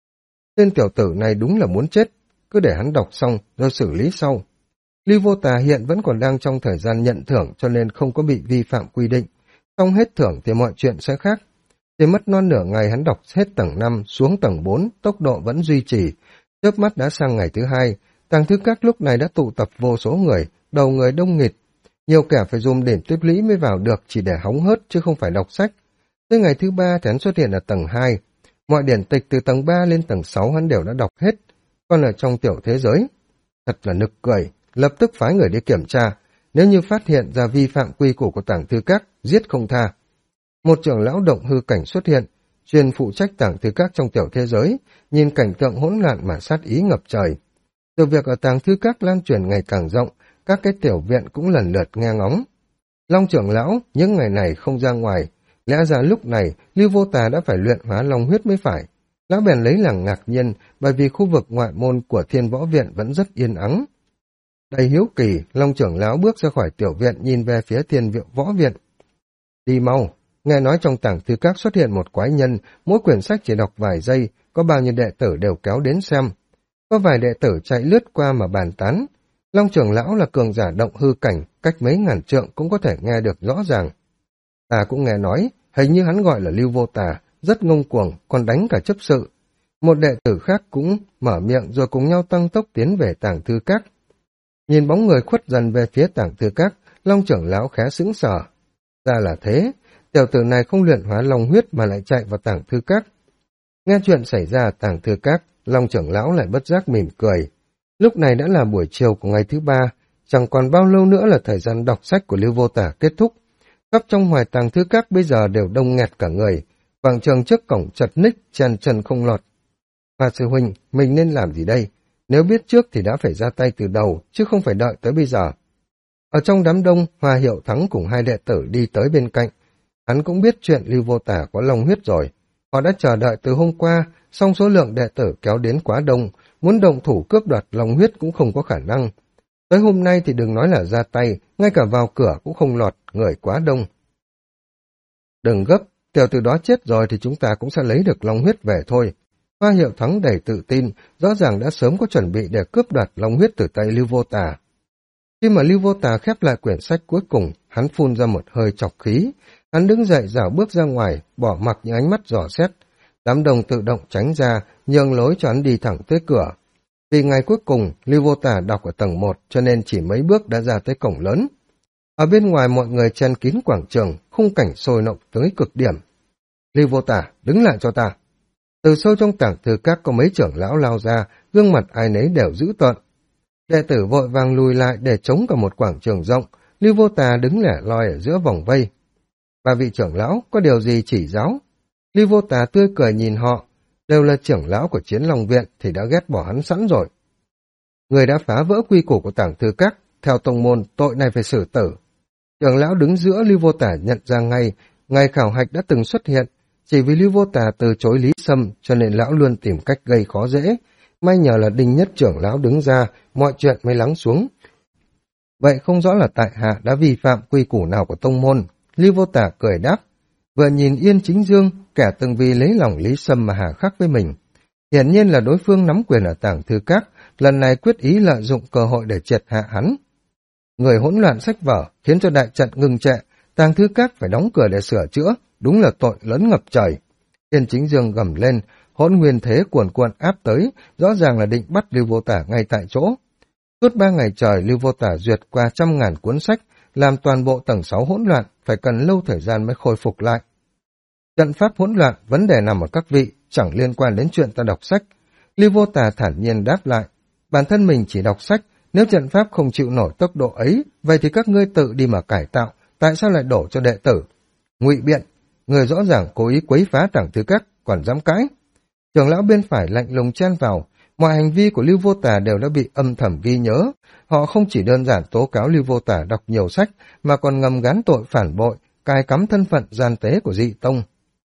Speaker 1: Tên tiểu tử này đúng là muốn chết, cứ để hắn đọc xong rồi xử lý sau. Lưu Vô Tà hiện vẫn còn đang trong thời gian nhận thưởng cho nên không có bị vi phạm quy định. Xong hết thưởng thì mọi chuyện sẽ khác. Chỉ mất non nửa ngày hắn đọc hết tầng 5 xuống tầng 4, tốc độ vẫn duy trì. Chớp mắt đã sang ngày thứ 2, tàng thư các lúc này đã tụ tập vô số người, đầu người đông nghịt. Nhiều kẻ phải dùng điểm tiếp lũy mới vào được chỉ để hóng hớt chứ không phải đọc sách. Tới ngày thứ 3 thì hắn xuất hiện ở tầng 2. Mọi điển tịch từ tầng 3 lên tầng 6 hắn đều đã đọc hết. Còn ở trong tiểu thế giới, thật là nực cười, lập tức phái người đi kiểm tra. Nếu như phát hiện ra vi phạm quy củ của tàng thư các, giết không tha. Một trưởng lão động hư cảnh xuất hiện, chuyên phụ trách tàng thư các trong tiểu thế giới, nhìn cảnh tượng hỗn loạn mà sát ý ngập trời. Từ việc ở tàng thư các lan truyền ngày càng rộng, các cái tiểu viện cũng lần lượt nghe ngóng. Long trưởng lão, những ngày này không ra ngoài, lẽ ra lúc này Lưu Vô Tà đã phải luyện hóa long huyết mới phải. Lão bèn lấy làm ngạc nhiên, bởi vì khu vực ngoại môn của Thiên Võ Viện vẫn rất yên ắng. Đầy hiếu kỳ, Long trưởng lão bước ra khỏi tiểu viện nhìn về phía Thiên Võ Viện. Đi mau, nghe nói trong tàng thư các xuất hiện một quái nhân, mỗi quyển sách chỉ đọc vài giây, có bao nhiêu đệ tử đều kéo đến xem. Có vài đệ tử chạy lướt qua mà bàn tán. Long trưởng lão là cường giả động hư cảnh, cách mấy ngàn trượng cũng có thể nghe được rõ ràng. Ta cũng nghe nói, hình như hắn gọi là Lưu Vô Tà, rất ngông cuồng, còn đánh cả chấp sự. Một đệ tử khác cũng mở miệng rồi cùng nhau tăng tốc tiến về tàng thư các. Nhìn bóng người khuất dần về phía tàng thư các, Long trưởng lão khá sững sờ. Ra là thế, tiểu tử này không luyện hóa long huyết mà lại chạy vào tàng thư các. Nghe chuyện xảy ra ở tàng thư các, Long trưởng lão lại bất giác mỉm cười. Lúc này đã là buổi chiều của ngày thứ 3, chẳng còn bao lâu nữa là thời gian đọc sách của Lưu Vô Tả kết thúc. Khắp trong ngoài tàng thư các bây giờ đều đông nghẹt cả người, quảng trường trước cổng chật ních, chen chân không lọt. Hoa sư huynh, mình nên làm gì đây? Nếu biết trước thì đã phải ra tay từ đầu, chứ không phải đợi tới bây giờ. Ở trong đám đông, Hoa Hiệu Thắng cùng hai đệ tử đi tới bên cạnh. Hắn cũng biết chuyện Lưu Vô Tả có long huyết rồi. Họ đã chờ đợi từ hôm qua, song số lượng đệ tử kéo đến quá đông, muốn động thủ cướp đoạt long huyết cũng không có khả năng. Tới hôm nay thì đừng nói là ra tay, ngay cả vào cửa cũng không lọt, người quá đông. Đừng gấp, tiểu tử đó chết rồi thì chúng ta cũng sẽ lấy được long huyết về thôi. Hoa Hiệu Thắng đầy tự tin, rõ ràng đã sớm có chuẩn bị để cướp đoạt long huyết từ tay Lưu Vô Tả. Khi mà Lưu Vô Tả khép lại quyển sách cuối cùng, hắn phun ra một hơi chọc khí. Hắn đứng dậy rảo bước ra ngoài, bỏ mặc những ánh mắt dò xét. Đám đông tự động tránh ra, nhường lối cho hắn đi thẳng tới cửa. Vì ngày cuối cùng, Lưu Vô Tả đọc ở tầng 1 cho nên chỉ mấy bước đã ra tới cổng lớn. Ở bên ngoài mọi người chen kín quảng trường, khung cảnh sôi động tới cực điểm. Lưu Vô Tả, đứng lại cho ta. Từ sâu trong tàng thư các có mấy trưởng lão lao ra, gương mặt ai nấy đều dữ tợn. Đệ tử vội vàng lùi lại để chống cả một quảng trường rộng, Lưu Vô Tà đứng lẻ loi ở giữa vòng vây. Và vị trưởng lão có điều gì chỉ giáo? Lưu Vô Tà tươi cười nhìn họ, đều là trưởng lão của Chiến Long Viện thì đã ghét bỏ hắn sẵn rồi. Người đã phá vỡ quy củ của tàng thư các, theo tông môn tội này phải xử tử. Trưởng lão đứng giữa Lưu Vô Tà nhận ra ngay, ngày khảo hạch đã từng xuất hiện, chỉ vì Lưu Vô Tà từ chối Lý Sâm cho nên lão luôn tìm cách gây khó dễ. May nhờ là Đinh Nhất trưởng lão đứng ra, mọi chuyện mới lắng xuống. Vậy không rõ là tại hạ đã vi phạm quy củ nào của tông môn. Lưu Vô Tả cười đáp, vừa nhìn Yên Chính Dương, kẻ từng vì lấy lòng Lý Sâm mà hà khắc với mình. Hiển nhiên là đối phương nắm quyền ở tàng thư các, lần này quyết ý lợi dụng cơ hội để triệt hạ hắn. Người hỗn loạn sách vở khiến cho đại trận ngừng trệ, tàng thư các phải đóng cửa để sửa chữa, đúng là tội lớn ngập trời. Yên Chính Dương gầm lên, hỗn nguyên thế cuồn cuộn áp tới, rõ ràng là định bắt Lưu Vô Tả ngay tại chỗ. Suốt 3 ngày trời, Lưu Vô Tả duyệt qua 100.000 cuốn sách, làm toàn bộ tầng 6 hỗn loạn, phải cần lâu thời gian mới khôi phục lại. Trận pháp hỗn loạn, vấn đề nằm ở các vị, chẳng liên quan đến chuyện ta đọc sách. Lưu Vô Tả thản nhiên đáp lại, bản thân mình chỉ đọc sách, nếu trận pháp không chịu nổi tốc độ ấy, vậy thì các ngươi tự đi mà cải tạo, tại sao lại đổ cho đệ tử? Ngụy biện, người rõ ràng cố ý quấy phá tàng thư các, còn dám cãi. Trưởng lão bên phải lạnh lùng chen vào, Mọi hành vi của Lưu Vô Tà đều đã bị âm thầm ghi nhớ. Họ không chỉ đơn giản tố cáo Lưu Vô Tà đọc nhiều sách, mà còn ngầm gán tội phản bội, cài cắm thân phận gian tế của dị tông.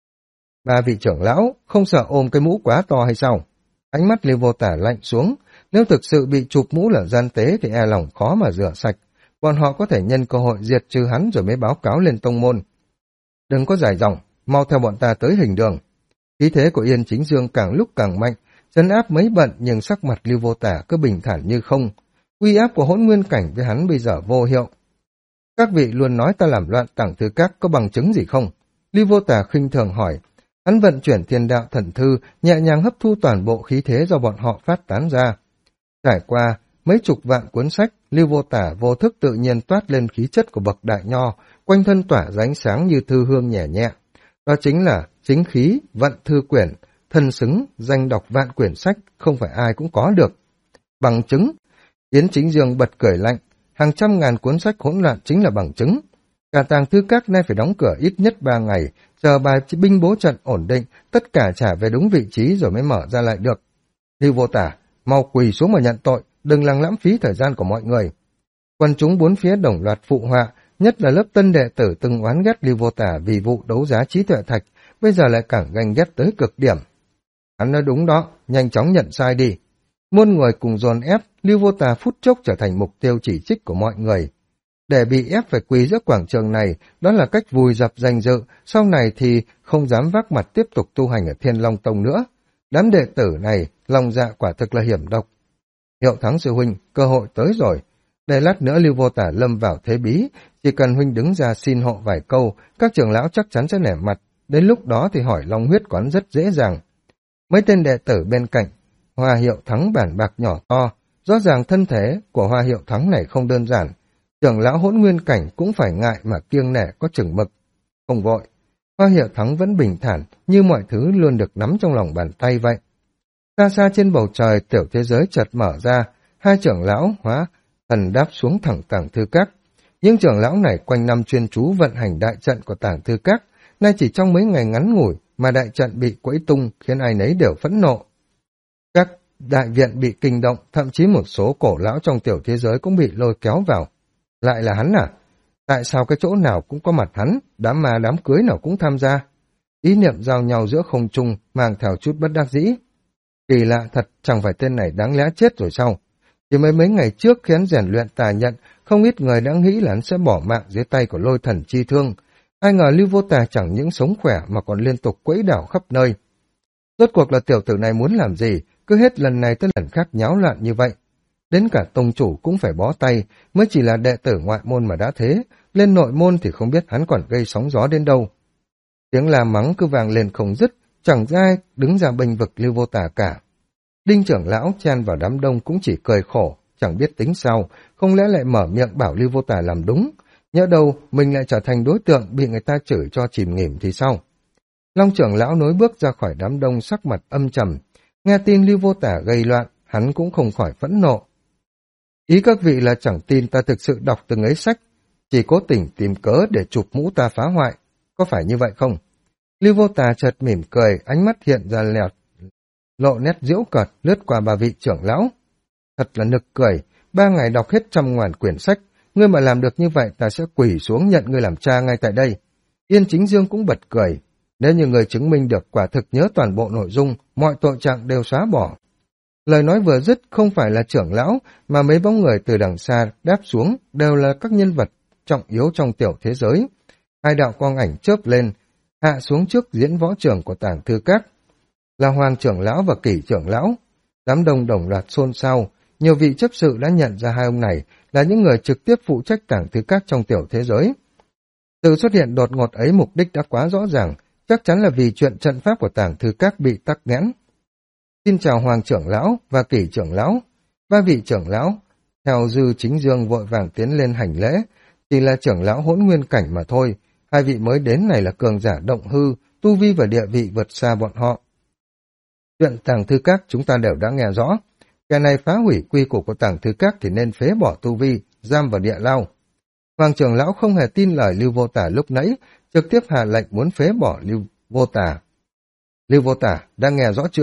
Speaker 1: Ba vị trưởng lão không sợ ôm cái mũ quá to hay sao? Ánh mắt Lưu Vô Tà lạnh xuống. Nếu thực sự bị chụp mũ là gian tế thì e lòng khó mà rửa sạch. Bọn họ có thể nhân cơ hội diệt trừ hắn rồi mới báo cáo lên tông môn. Đừng có dài dòng, mau theo bọn ta tới hình đường. Khí thế của Yên Chính Dương càng lúc càng mạnh, trấn áp mấy bận nhưng sắc mặt Lưu Vô Tà cứ bình thản như không. Uy áp của Hỗn Nguyên cảnh với hắn bây giờ vô hiệu. Các vị luôn nói ta làm loạn Tàng Thư Các, có bằng chứng gì không? Lưu Vô Tà khinh thường hỏi. Hắn vận chuyển Thiên Đạo Thần Thư, nhẹ nhàng hấp thu toàn bộ khí thế do bọn họ phát tán ra. Trải qua mấy chục vạn cuốn sách, Lưu Vô Tà vô thức tự nhiên toát lên khí chất của bậc đại nho, quanh thân tỏa ra ánh sáng như thư hương nhẹ nhẹ. Đó chính là chính khí, vận thư quyển, thân xứng, danh đọc vạn quyển sách, không phải ai cũng có được. Bằng chứng, Yến Chính Dương bật cười lạnh, hàng trăm ngàn cuốn sách hỗn loạn chính là bằng chứng. Cả Tàng Thư Các nay phải đóng cửa ít nhất 3 ngày, chờ bài binh bố trận ổn định, tất cả trả về đúng vị trí rồi mới mở ra lại được. Lưu Vô Tà, mau quỳ xuống mà nhận tội, đừng làm lãng phí thời gian của mọi người. Quần chúng bốn phía đồng loạt phụ họa, nhất là lớp tân đệ tử từng oán ghét Lưu Vô Tà vì vụ đấu giá trí tuệ thạch, bây giờ lại càng ganh ghét tới cực điểm. Hắn nói đúng đó, nhanh chóng nhận sai đi. Muôn người cùng dồn ép, Lưu Vô Tà phút chốc trở thành mục tiêu chỉ trích của mọi người. Để bị ép phải quỳ giữa quảng trường này, đó là cách vùi dập danh dự, sau này thì không dám vác mặt tiếp tục tu hành ở Thiên Long Tông nữa. Đám đệ tử này, lòng dạ quả thực là hiểm độc. Hiệu Thắng sư huynh, cơ hội tới rồi. Để lát nữa Lưu Vô Tà lâm vào thế bí, chỉ cần huynh đứng ra xin hộ vài câu, các trưởng lão chắc chắn sẽ nể mặt. Đến lúc đó thì hỏi long huyết quán rất dễ dàng. Mấy tên đệ tử bên cạnh, Hoa Hiệu Thắng bản bạc nhỏ to, rõ ràng thân thế của Hoa Hiệu Thắng này không đơn giản. Trưởng lão Hỗn Nguyên cảnh cũng phải ngại mà kiêng nể có chừng mực. Không vội, Hoa Hiệu Thắng vẫn bình thản, như mọi thứ luôn được nắm trong lòng bàn tay vậy. Xa xa trên bầu trời, tiểu thế giới chợt mở ra, hai trưởng lão hóa thần đáp xuống thẳng Tàng Thư Các. Những trưởng lão này quanh năm chuyên chú vận hành đại trận của Tàng Thư Các, nay chỉ trong mấy ngày ngắn ngủi mà đại trận bị quẫy tung khiến ai nấy đều phẫn nộ. Các đại viện bị kinh động, thậm chí một số cổ lão trong tiểu thế giới cũng bị lôi kéo vào. Lại là hắn à? Tại sao cái chỗ nào cũng có mặt hắn, đám ma đám cưới nào cũng tham gia? Ý niệm giao nhau giữa không trung mang theo chút bất đắc dĩ. Kỳ lạ thật, chẳng phải tên này đáng lẽ chết rồi sao? Chỉ mấy ngày trước khi hắn rèn luyện tà nhận, không ít người đã nghĩ là hắn sẽ bỏ mạng dưới tay của Lôi Thần Chi Thương. Ai ngờ Lưu Vô Tà chẳng những sống khỏe mà còn liên tục quẫy đảo khắp nơi. Rốt cuộc là tiểu tử này muốn làm gì, cứ hết lần này tới lần khác nháo loạn như vậy. Đến cả tông chủ cũng phải bó tay, mới chỉ là đệ tử ngoại môn mà đã thế, lên nội môn thì không biết hắn còn gây sóng gió đến đâu. Tiếng la mắng cứ vang lên không dứt, chẳng ai đứng ra bênh vực Lưu Vô Tà cả. Đinh trưởng lão chen vào đám đông cũng chỉ cười khổ, chẳng biết tính sao, không lẽ lại mở miệng bảo Lưu Vô Tà làm đúng, nhỡ đâu mình lại trở thành đối tượng bị người ta chửi cho chìm nghỉm thì sao? Long trưởng lão nối bước ra khỏi đám đông sắc mặt âm trầm, nghe tin Lưu Vô Tà gây loạn, hắn cũng không khỏi phẫn nộ. Ý các vị là chẳng tin ta thực sự đọc từng ấy sách, chỉ cố tình tìm cớ để chụp mũ ta phá hoại, có phải như vậy không? Lưu Vô Tà chợt mỉm cười, ánh mắt hiện ra lộ nét giễu cợt lướt qua ba vị trưởng lão. Thật là nực cười, 3 ngày đọc hết 100.000 quyển sách, ngươi mà làm được như vậy ta sẽ quỳ xuống nhận ngươi làm cha ngay tại đây. Yên Chính Dương cũng bật cười, nếu như người chứng minh được quả thực nhớ toàn bộ nội dung, mọi tội trạng đều xóa bỏ. Lời nói vừa dứt không phải là trưởng lão, mà mấy bóng người từ đằng xa đáp xuống đều là các nhân vật trọng yếu trong tiểu thế giới. Hai đạo quang ảnh chớp lên, hạ xuống trước diễn võ trường của Tàng Thư Các. Là Hoàng trưởng lão và Kỷ trưởng lão. Đám đông đồng loạt xôn xao, nhiều vị chấp sự đã nhận ra hai ông này là những người trực tiếp phụ trách Tàng Thư Các trong tiểu thế giới. Sự xuất hiện đột ngột ấy mục đích đã quá rõ ràng, chắc chắn là vì chuyện trận pháp của Tàng Thư Các bị tắc nghẽn. Xin chào Hoàng trưởng lão và Kỷ trưởng lão. Ba vị trưởng lão, theo Dư Chính Dương vội vàng tiến lên hành lễ, chỉ là trưởng lão Hỗn Nguyên cảnh mà thôi, hai vị mới đến này là cường giả động hư, tu vi và địa vị vượt xa bọn họ. Chuyện Tàng Thư Các chúng ta đều đã nghe rõ, kẻ này phá hủy quy củ của Tàng Thư Các thì nên phế bỏ tu vi, giam vào địa lao. Hoàng trưởng lão không hề tin lời Lưu Vô Tà lúc nãy, trực tiếp hạ lệnh muốn phế bỏ Lưu Vô Tà. Lưu Vô Tà, đã nghe rõ chưa?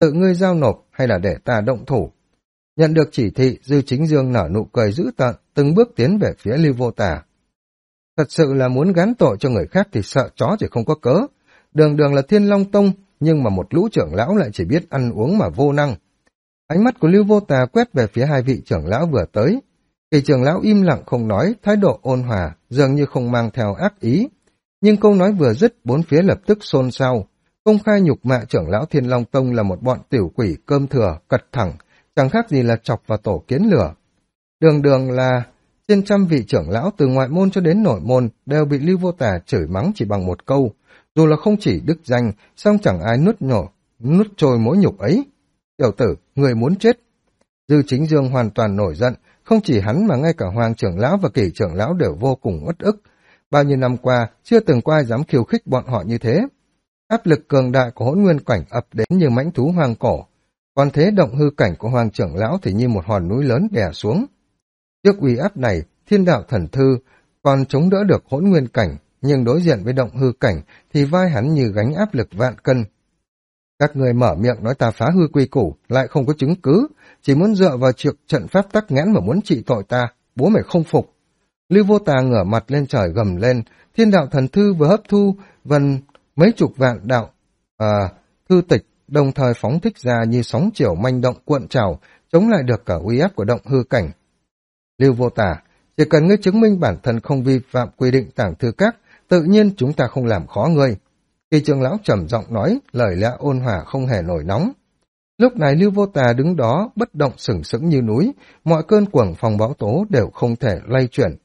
Speaker 1: tự ngươi giao nộp hay là để ta động thủ? Nhận được chỉ thị, Dư Chính Dương nở nụ cười dữ tợn, từng bước tiến về phía Lưu Vô Tà. Thật sự là muốn gán tội cho người khác thì sợ chó chỉ không có cớ. Đường đường là Thiên Long Tông, nhưng mà một lũ trưởng lão lại chỉ biết ăn uống mà vô năng. Ánh mắt của Lưu Vô Tà quét về phía hai vị trưởng lão vừa tới. Kỳ trưởng lão im lặng không nói, thái độ ôn hòa, dường như không mang theo ác ý. Nhưng câu nói vừa dứt, bốn phía lập tức xôn xao. Công khai nhục mạ trưởng lão Thiên Long Tông là một bọn tiểu quỷ cơm thừa, cật thẳng, chẳng khác gì là chọc vào tổ kiến lửa. Đường đường là trên trăm vị trưởng lão từ ngoại môn cho đến nội môn đều bị Lưu Vô Tà chửi mắng chỉ bằng một câu. Dù là không chỉ đức danh, song chẳng ai nuốt trôi mối nhục ấy. Tiểu tử, người muốn chết. Dư Chính Dương hoàn toàn nổi giận, không chỉ hắn mà ngay cả Hoàng trưởng lão và Kỷ trưởng lão đều vô cùng uất ức. Bao nhiêu năm qua, chưa từng có ai dám khiêu khích bọn họ như thế. Áp lực cường đại của Hỗn Nguyên cảnh ập đến như mãnh thú hoang cổ, còn thế động hư cảnh của Hoàng trưởng lão thì như một hòn núi lớn đè xuống. Trước uy áp này, Thiên Đạo Thần Thư còn chống đỡ được Hỗn Nguyên cảnh, nhưng đối diện với động hư cảnh thì vai hắn như gánh áp lực vạn cân. Các người mở miệng nói ta phá hư quy củ, lại không có chứng cứ, chỉ muốn dựa vào trận pháp tắc nghẽn mà muốn trị tội ta, bố mày không phục. Lưu Vô Tà ngửa mặt lên trời gầm lên, Thiên Đạo Thần Thư vừa hấp thu mấy chục vạn thư tịch, đồng thời phóng thích ra như sóng chiều manh động cuộn trào, chống lại được cả uy áp của động hư cảnh. Lưu Vô Tà, chỉ cần ngươi chứng minh bản thân không vi phạm quy định tàng thư các, tự nhiên chúng ta không làm khó ngươi. Kỳ trưởng lão trầm giọng nói, lời lẽ ôn hòa không hề nổi nóng. Lúc này Lưu Vô Tà đứng đó, bất động sừng sững như núi, mọi cơn cuồng phong bão tố đều không thể lay chuyển.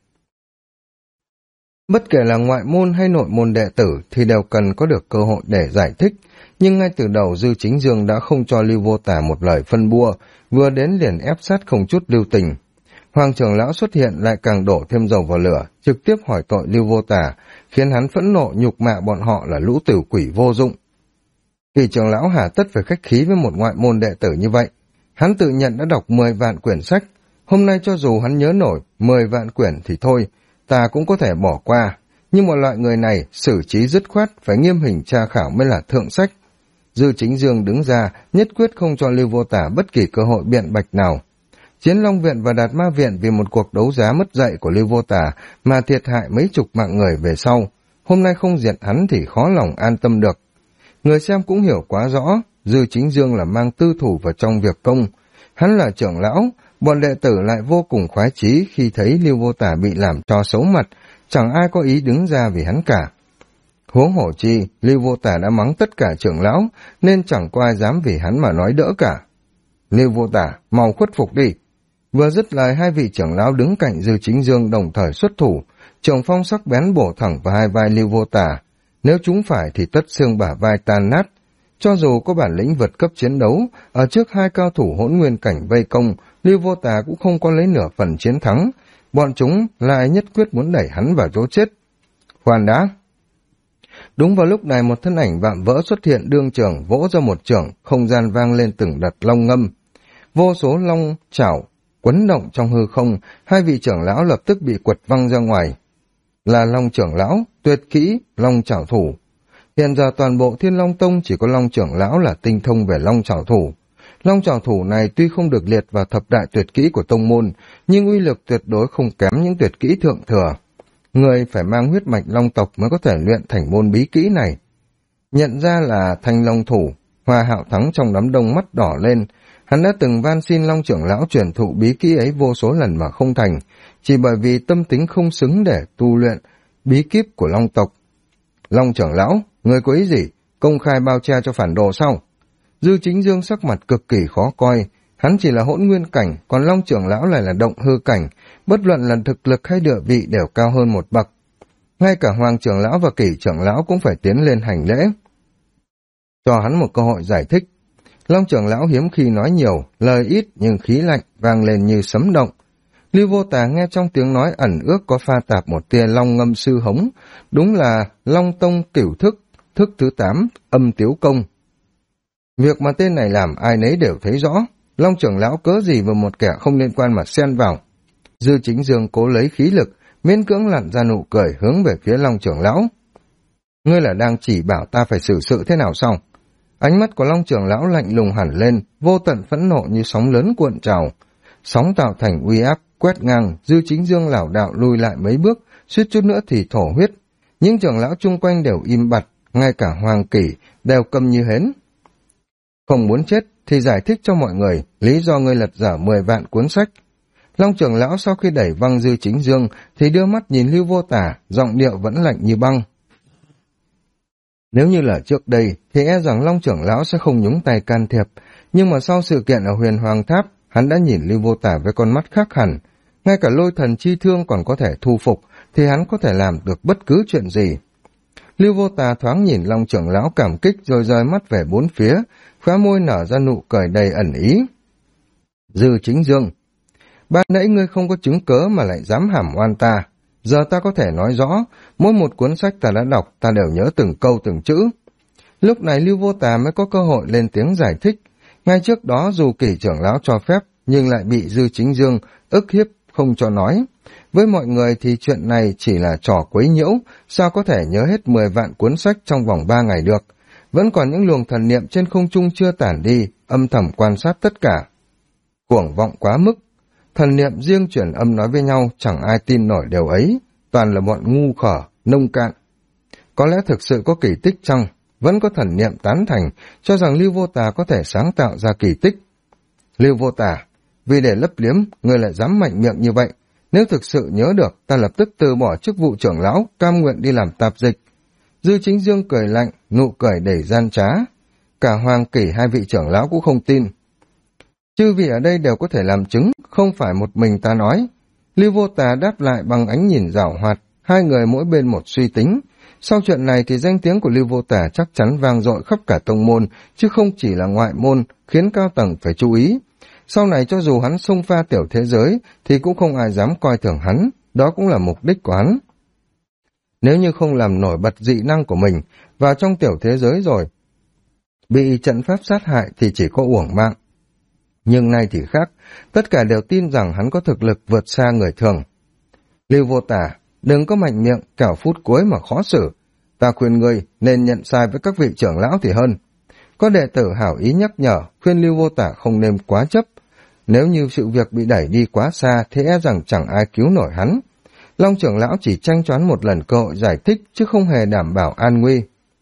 Speaker 1: Bất kể là ngoại môn hay nội môn đệ tử thì đều cần có được cơ hội để giải thích, nhưng ngay từ đầu Dư Chính Dương đã không cho Lưu Vô Tà một lời phân bua, vừa đến liền ép sát không chút lưu tình. Hoàng trưởng lão xuất hiện lại càng đổ thêm dầu vào lửa, trực tiếp hỏi tội Lưu Vô Tà, khiến hắn phẫn nộ nhục mạ bọn họ là lũ tử quỷ vô dụng. Kỳ trưởng lão hà tất phải khách khí với một ngoại môn đệ tử như vậy. Hắn tự nhận đã đọc 10 vạn quyển sách, hôm nay cho dù hắn nhớ nổi 10 vạn quyển thì thôi, ta cũng có thể bỏ qua, nhưng một loại người này xử trí dứt khoát, phải nghiêm hình tra khảo mới là thượng sách. Dư Chính Dương đứng ra, nhất quyết không cho Lưu Vô Tà bất kỳ cơ hội biện bạch nào. Chiến Long Viện và Đạt Ma Viện vì một cuộc đấu giá mất dạy của Lưu Vô Tà mà thiệt hại mấy chục mạng người về sau, hôm nay không diệt hắn thì khó lòng an tâm được. Người xem cũng hiểu quá rõ, Dư Chính Dương là mang tư thủ vào trong việc công. Hắn là trưởng lão, bọn đệ tử lại vô cùng khoái chí khi thấy Lưu Vô Tà bị làm cho xấu mặt, chẳng ai có ý đứng ra vì hắn cả. Huống hổ chi, Lưu Vô Tà đã mắng tất cả trưởng lão, nên chẳng có ai dám vì hắn mà nói đỡ cả. Lưu Vô Tà, mau khuất phục đi. Vừa dứt lời, hai vị trưởng lão đứng cạnh Dư Chính Dương đồng thời xuất thủ, trường phong sắc bén bổ thẳng vào hai vai Lưu Vô Tà. Nếu chúng phải thì tất xương bả vai tan nát. Cho dù có bản lĩnh vượt cấp chiến đấu, ở trước hai cao thủ hỗn nguyên cảnh vây công, Lưu Vô Tà cũng không có lấy nửa phần chiến thắng. Bọn chúng lại nhất quyết muốn đẩy hắn vào chỗ chết. Khoan đã! Đúng vào lúc này một thân ảnh vạm vỡ xuất hiện đương trường, vỗ ra một chưởng, không gian vang lên từng đợt long ngâm. Vô số long chảo quấn động trong hư không, hai vị trưởng lão lập tức bị quật văng ra ngoài. Là Long trưởng lão, tuyệt kỹ, Long chảo thủ. Hiện giờ toàn bộ Thiên Long Tông chỉ có Long trưởng lão là tinh thông về Long chảo thủ. Long chảo thủ này tuy không được liệt vào thập đại tuyệt kỹ của tông môn, nhưng uy lực tuyệt đối không kém những tuyệt kỹ thượng thừa. Người phải mang huyết mạch Long tộc mới có thể luyện thành môn bí kỹ này. Nhận ra là Thanh Long thủ, Hoa Hạo Thắng trong đám đông mắt đỏ lên. Hắn đã từng van xin Long trưởng lão truyền thụ bí kỹ ấy vô số lần mà không thành, chỉ bởi vì tâm tính không xứng để tu luyện bí kíp của Long tộc. Long trưởng lão, người có ý gì? Công khai bao che cho phản đồ sao? Dư Chính Dương sắc mặt cực kỳ khó coi, hắn chỉ là hỗn nguyên cảnh, còn Long trưởng lão lại là động hư cảnh, bất luận là thực lực hay địa vị đều cao hơn một bậc. Ngay cả Hoàng trưởng lão và Kỷ trưởng lão cũng phải tiến lên hành lễ. Cho hắn một cơ hội giải thích. Long trưởng lão hiếm khi nói nhiều, lời ít nhưng khí lạnh vang lên như sấm động. Lưu Vô Tà nghe trong tiếng nói ẩn ước có pha tạp một tia long ngâm sư hống, đúng là Long Tông cửu thức, thức thứ 8, âm tiếu công. Việc mà tên này làm ai nấy đều thấy rõ, Long trưởng lão cớ gì vào một kẻ không liên quan mà xen vào. Dư Chính Dương cố lấy khí lực, miễn cưỡng lặn ra nụ cười hướng về phía Long trưởng lão. Ngươi là đang chỉ bảo ta phải xử sự thế nào sao? Ánh mắt của Long trưởng lão lạnh lùng hẳn lên, vô tận phẫn nộ như sóng lớn cuộn trào. Sóng tạo thành uy áp, quét ngang, Dư Chính Dương lảo đảo lùi lại mấy bước, suýt chút nữa thì thổ huyết. Những trưởng lão chung quanh đều im bặt, ngay cả Hoàng Kỷ đều câm như hến. Không muốn chết thì giải thích cho mọi người lý do ngươi lật dở 10 vạn cuốn sách. Long trưởng lão sau khi đẩy văng Dư Chính Dương thì đưa mắt nhìn Lưu Vô Tả, giọng điệu vẫn lạnh như băng. Nếu như là trước đây thì e rằng Long trưởng lão sẽ không nhúng tay can thiệp, nhưng mà sau sự kiện ở Huyền Hoàng Tháp, hắn đã nhìn Lưu Vô Tả với con mắt khác hẳn. Ngay cả lôi thần chi thương còn có thể thu phục thì hắn có thể làm được bất cứ chuyện gì. Lưu Vô Tà thoáng nhìn Long trưởng lão cảm kích rồi rời mắt về bốn phía, khóe môi nở ra nụ cười đầy ẩn ý. Dư Chính Dương, ban nãy ngươi không có chứng cớ mà lại dám hàm oan ta. Giờ ta có thể nói rõ, mỗi một cuốn sách ta đã đọc ta đều nhớ từng câu từng chữ. Lúc này Lưu Vô Tà mới có cơ hội lên tiếng giải thích. Ngay trước đó dù Kỷ trưởng lão cho phép, nhưng lại bị Dư Chính Dương ức hiếp không cho nói. Với mọi người thì chuyện này chỉ là trò quấy nhiễu, sao có thể nhớ hết 10 vạn cuốn sách trong vòng 3 ngày được. Vẫn còn những luồng thần niệm trên không trung chưa tản đi, âm thầm quan sát tất cả. Cuồng vọng quá mức, thần niệm riêng chuyển âm nói với nhau chẳng ai tin nổi điều ấy, toàn là bọn ngu khở, nông cạn. Có lẽ thực sự có kỳ tích chăng? Vẫn có thần niệm tán thành, cho rằng Lưu Vô Tà có thể sáng tạo ra kỳ tích. Lưu Vô Tà, vì để lấp liếm, ngươi lại dám mạnh miệng như vậy. Nếu thực sự nhớ được, ta lập tức từ bỏ chức vụ trưởng lão, cam nguyện đi làm tạp dịch. Dư Chính Dương cười lạnh, nụ cười đầy gian trá. Cả Hoàng Kỷ hai vị trưởng lão cũng không tin. Chư vị ở đây đều có thể làm chứng, không phải một mình ta nói. Lưu Vô Tà đáp lại bằng ánh nhìn giảo hoạt, hai người mỗi bên một suy tính. Sau chuyện này thì danh tiếng của Lưu Vô Tà chắc chắn vang dội khắp cả tông môn, chứ không chỉ là ngoại môn, khiến cao tầng phải chú ý. Sau này cho dù hắn xông pha tiểu thế giới, thì cũng không ai dám coi thường hắn, đó cũng là mục đích của hắn. Nếu như không làm nổi bật dị năng của mình vào trong tiểu thế giới rồi, bị trận pháp sát hại thì chỉ có uổng mạng. Nhưng nay thì khác, tất cả đều tin rằng hắn có thực lực vượt xa người thường. Lưu Vô Tà, đừng có mạnh miệng, kẻo phút cuối mà khó xử. Ta khuyên ngươi nên nhận sai với các vị trưởng lão thì hơn. Có đệ tử hảo ý nhắc nhở, khuyên Lưu Vô Tả không nên quá chấp. Nếu như sự việc bị đẩy đi quá xa thì e rằng chẳng ai cứu nổi hắn. Long trưởng lão chỉ tranh choán một lần cơ hội giải thích chứ không hề đảm bảo an nguy.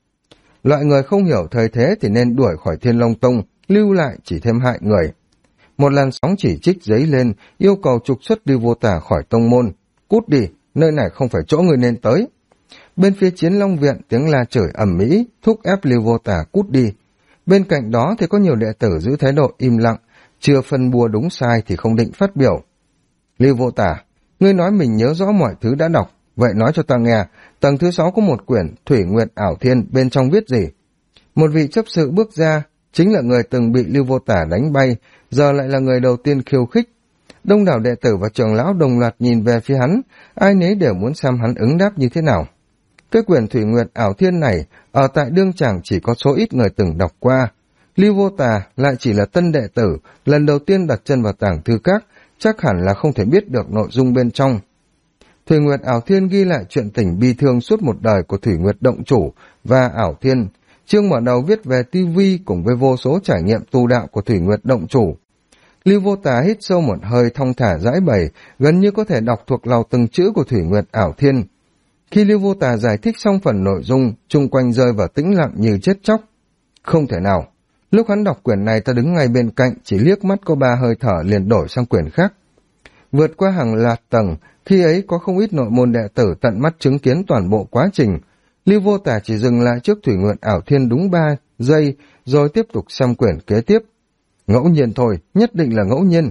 Speaker 1: Loại người không hiểu thời thế thì nên đuổi khỏi Thiên Long Tông, lưu lại chỉ thêm hại người. Một làn sóng chỉ trích dấy lên, yêu cầu trục xuất Lưu Vô Tả khỏi tông môn. Cút đi, nơi này không phải chỗ người nên tới. Bên phía Chiến Long Viện tiếng la chửi ầm ĩ, thúc ép Lưu Vô Tả cút đi. Bên cạnh đó thì có nhiều đệ tử giữ thái độ im lặng, chưa phân bua đúng sai thì không định phát biểu. Lưu Vô Tả, ngươi nói mình nhớ rõ mọi thứ đã đọc, vậy nói cho ta nghe, tầng thứ 6 có một quyển Thủy Nguyệt Ảo Thiên, bên trong viết gì? Một vị chấp sự bước ra, chính là người từng bị Lưu Vô Tả đánh bay, giờ lại là người đầu tiên khiêu khích. Đông đảo đệ tử và trưởng lão đồng loạt nhìn về phía hắn, ai nấy đều muốn xem hắn ứng đáp như thế nào. Cái quyển Thủy Nguyệt Ảo Thiên này, ở tại đương tràng chỉ có số ít người từng đọc qua. Lưu Vô Tà lại chỉ là tân đệ tử, lần đầu tiên đặt chân vào tàng thư các, chắc hẳn là không thể biết được nội dung bên trong. Thủy Nguyệt Ảo Thiên ghi lại chuyện tình bi thương suốt một đời của Thủy Nguyệt Động Chủ và Ảo Thiên. Chương mở đầu viết về TV cùng với vô số trải nghiệm tu đạo của Thủy Nguyệt Động Chủ. Lưu Vô Tà hít sâu một hơi thong thả giải bày, gần như có thể đọc thuộc lòng từng chữ của Thủy Nguyệt Ảo Thiên. Khi Lưu Vô Tà giải thích xong phần nội dung, chung quanh rơi vào tĩnh lặng như chết chóc. Không thể nào. Lúc hắn đọc quyển này ta đứng ngay bên cạnh, chỉ liếc mắt có 3 hơi thở liền đổi sang quyển khác. Vượt qua hàng loạt tầng, khi ấy có không ít nội môn đệ tử tận mắt chứng kiến toàn bộ quá trình. Lưu Vô Tà chỉ dừng lại trước Thủy Nguyệt Ảo Thiên đúng 3 giây, rồi tiếp tục xem quyển kế tiếp. Ngẫu nhiên thôi, nhất định là ngẫu nhiên.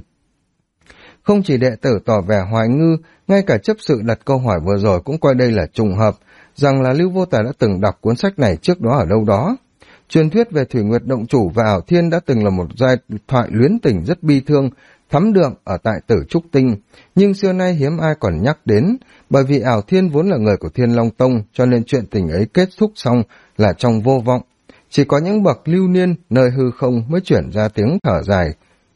Speaker 1: Không chỉ đệ tử tỏ vẻ hoài ngư, ngay cả chấp sự đặt câu hỏi vừa rồi cũng coi đây là trùng hợp, rằng là Lưu Vô Tà đã từng đọc cuốn sách này trước đó ở đâu đó. Truyền thuyết về Thủy Nguyệt Động Chủ và Ảo Thiên đã từng là một giai thoại luyến tình rất bi thương, thắm đượm ở tại Tử Trúc Tinh, nhưng xưa nay hiếm ai còn nhắc đến, bởi vì Ảo Thiên vốn là người của Thiên Long Tông, cho nên chuyện tình ấy kết thúc xong là trong vô vọng. Chỉ có những bậc lưu niên nơi hư không mới chuyển ra tiếng thở dài,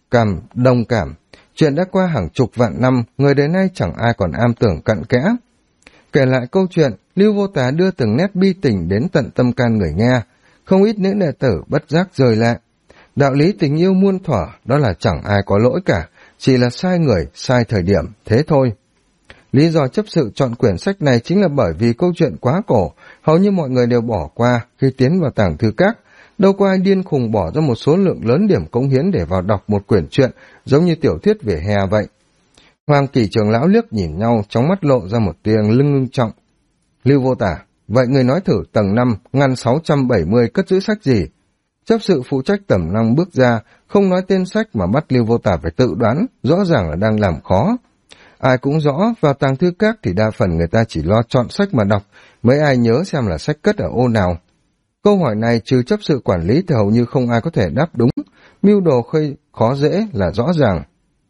Speaker 1: đồng cảm. Chuyện đã qua hàng chục vạn năm, người đến nay chẳng ai còn am tưởng cặn kẽ. Kể lại câu chuyện, Lưu Vô Tà đưa từng nét bi tình đến tận tâm can người nghe. Không ít nữ đệ tử bất giác rời lệ. Đạo lý tình yêu muôn thuở đó là chẳng ai có lỗi cả, chỉ là sai người, sai thời điểm, thế thôi. Lý do chấp sự chọn quyển sách này chính là bởi vì câu chuyện quá cổ, hầu như mọi người đều bỏ qua khi tiến vào tàng thư các. Đâu có ai điên khùng bỏ ra một số lượng lớn điểm cống hiến để vào đọc một quyển truyện giống như tiểu thuyết vỉa hè vậy. Hoàng Kỳ trưởng lão liếc nhìn nhau, trong mắt lộ ra một tia ngưng trọng. Lưu Vô Tả, vậy người nói thử tầng 5, ngăn 670 cất giữ sách gì? Chấp sự phụ trách tầng 5 bước ra, không nói tên sách mà bắt Lưu Vô Tả phải tự đoán, rõ ràng là đang làm khó. Ai cũng rõ, vào tàng thư các thì đa phần người ta chỉ lo chọn sách mà đọc, mấy ai nhớ xem là sách cất ở ô nào. Câu hỏi này trừ chấp sự quản lý thì hầu như không ai có thể đáp đúng, mưu đồ khó dễ là rõ ràng.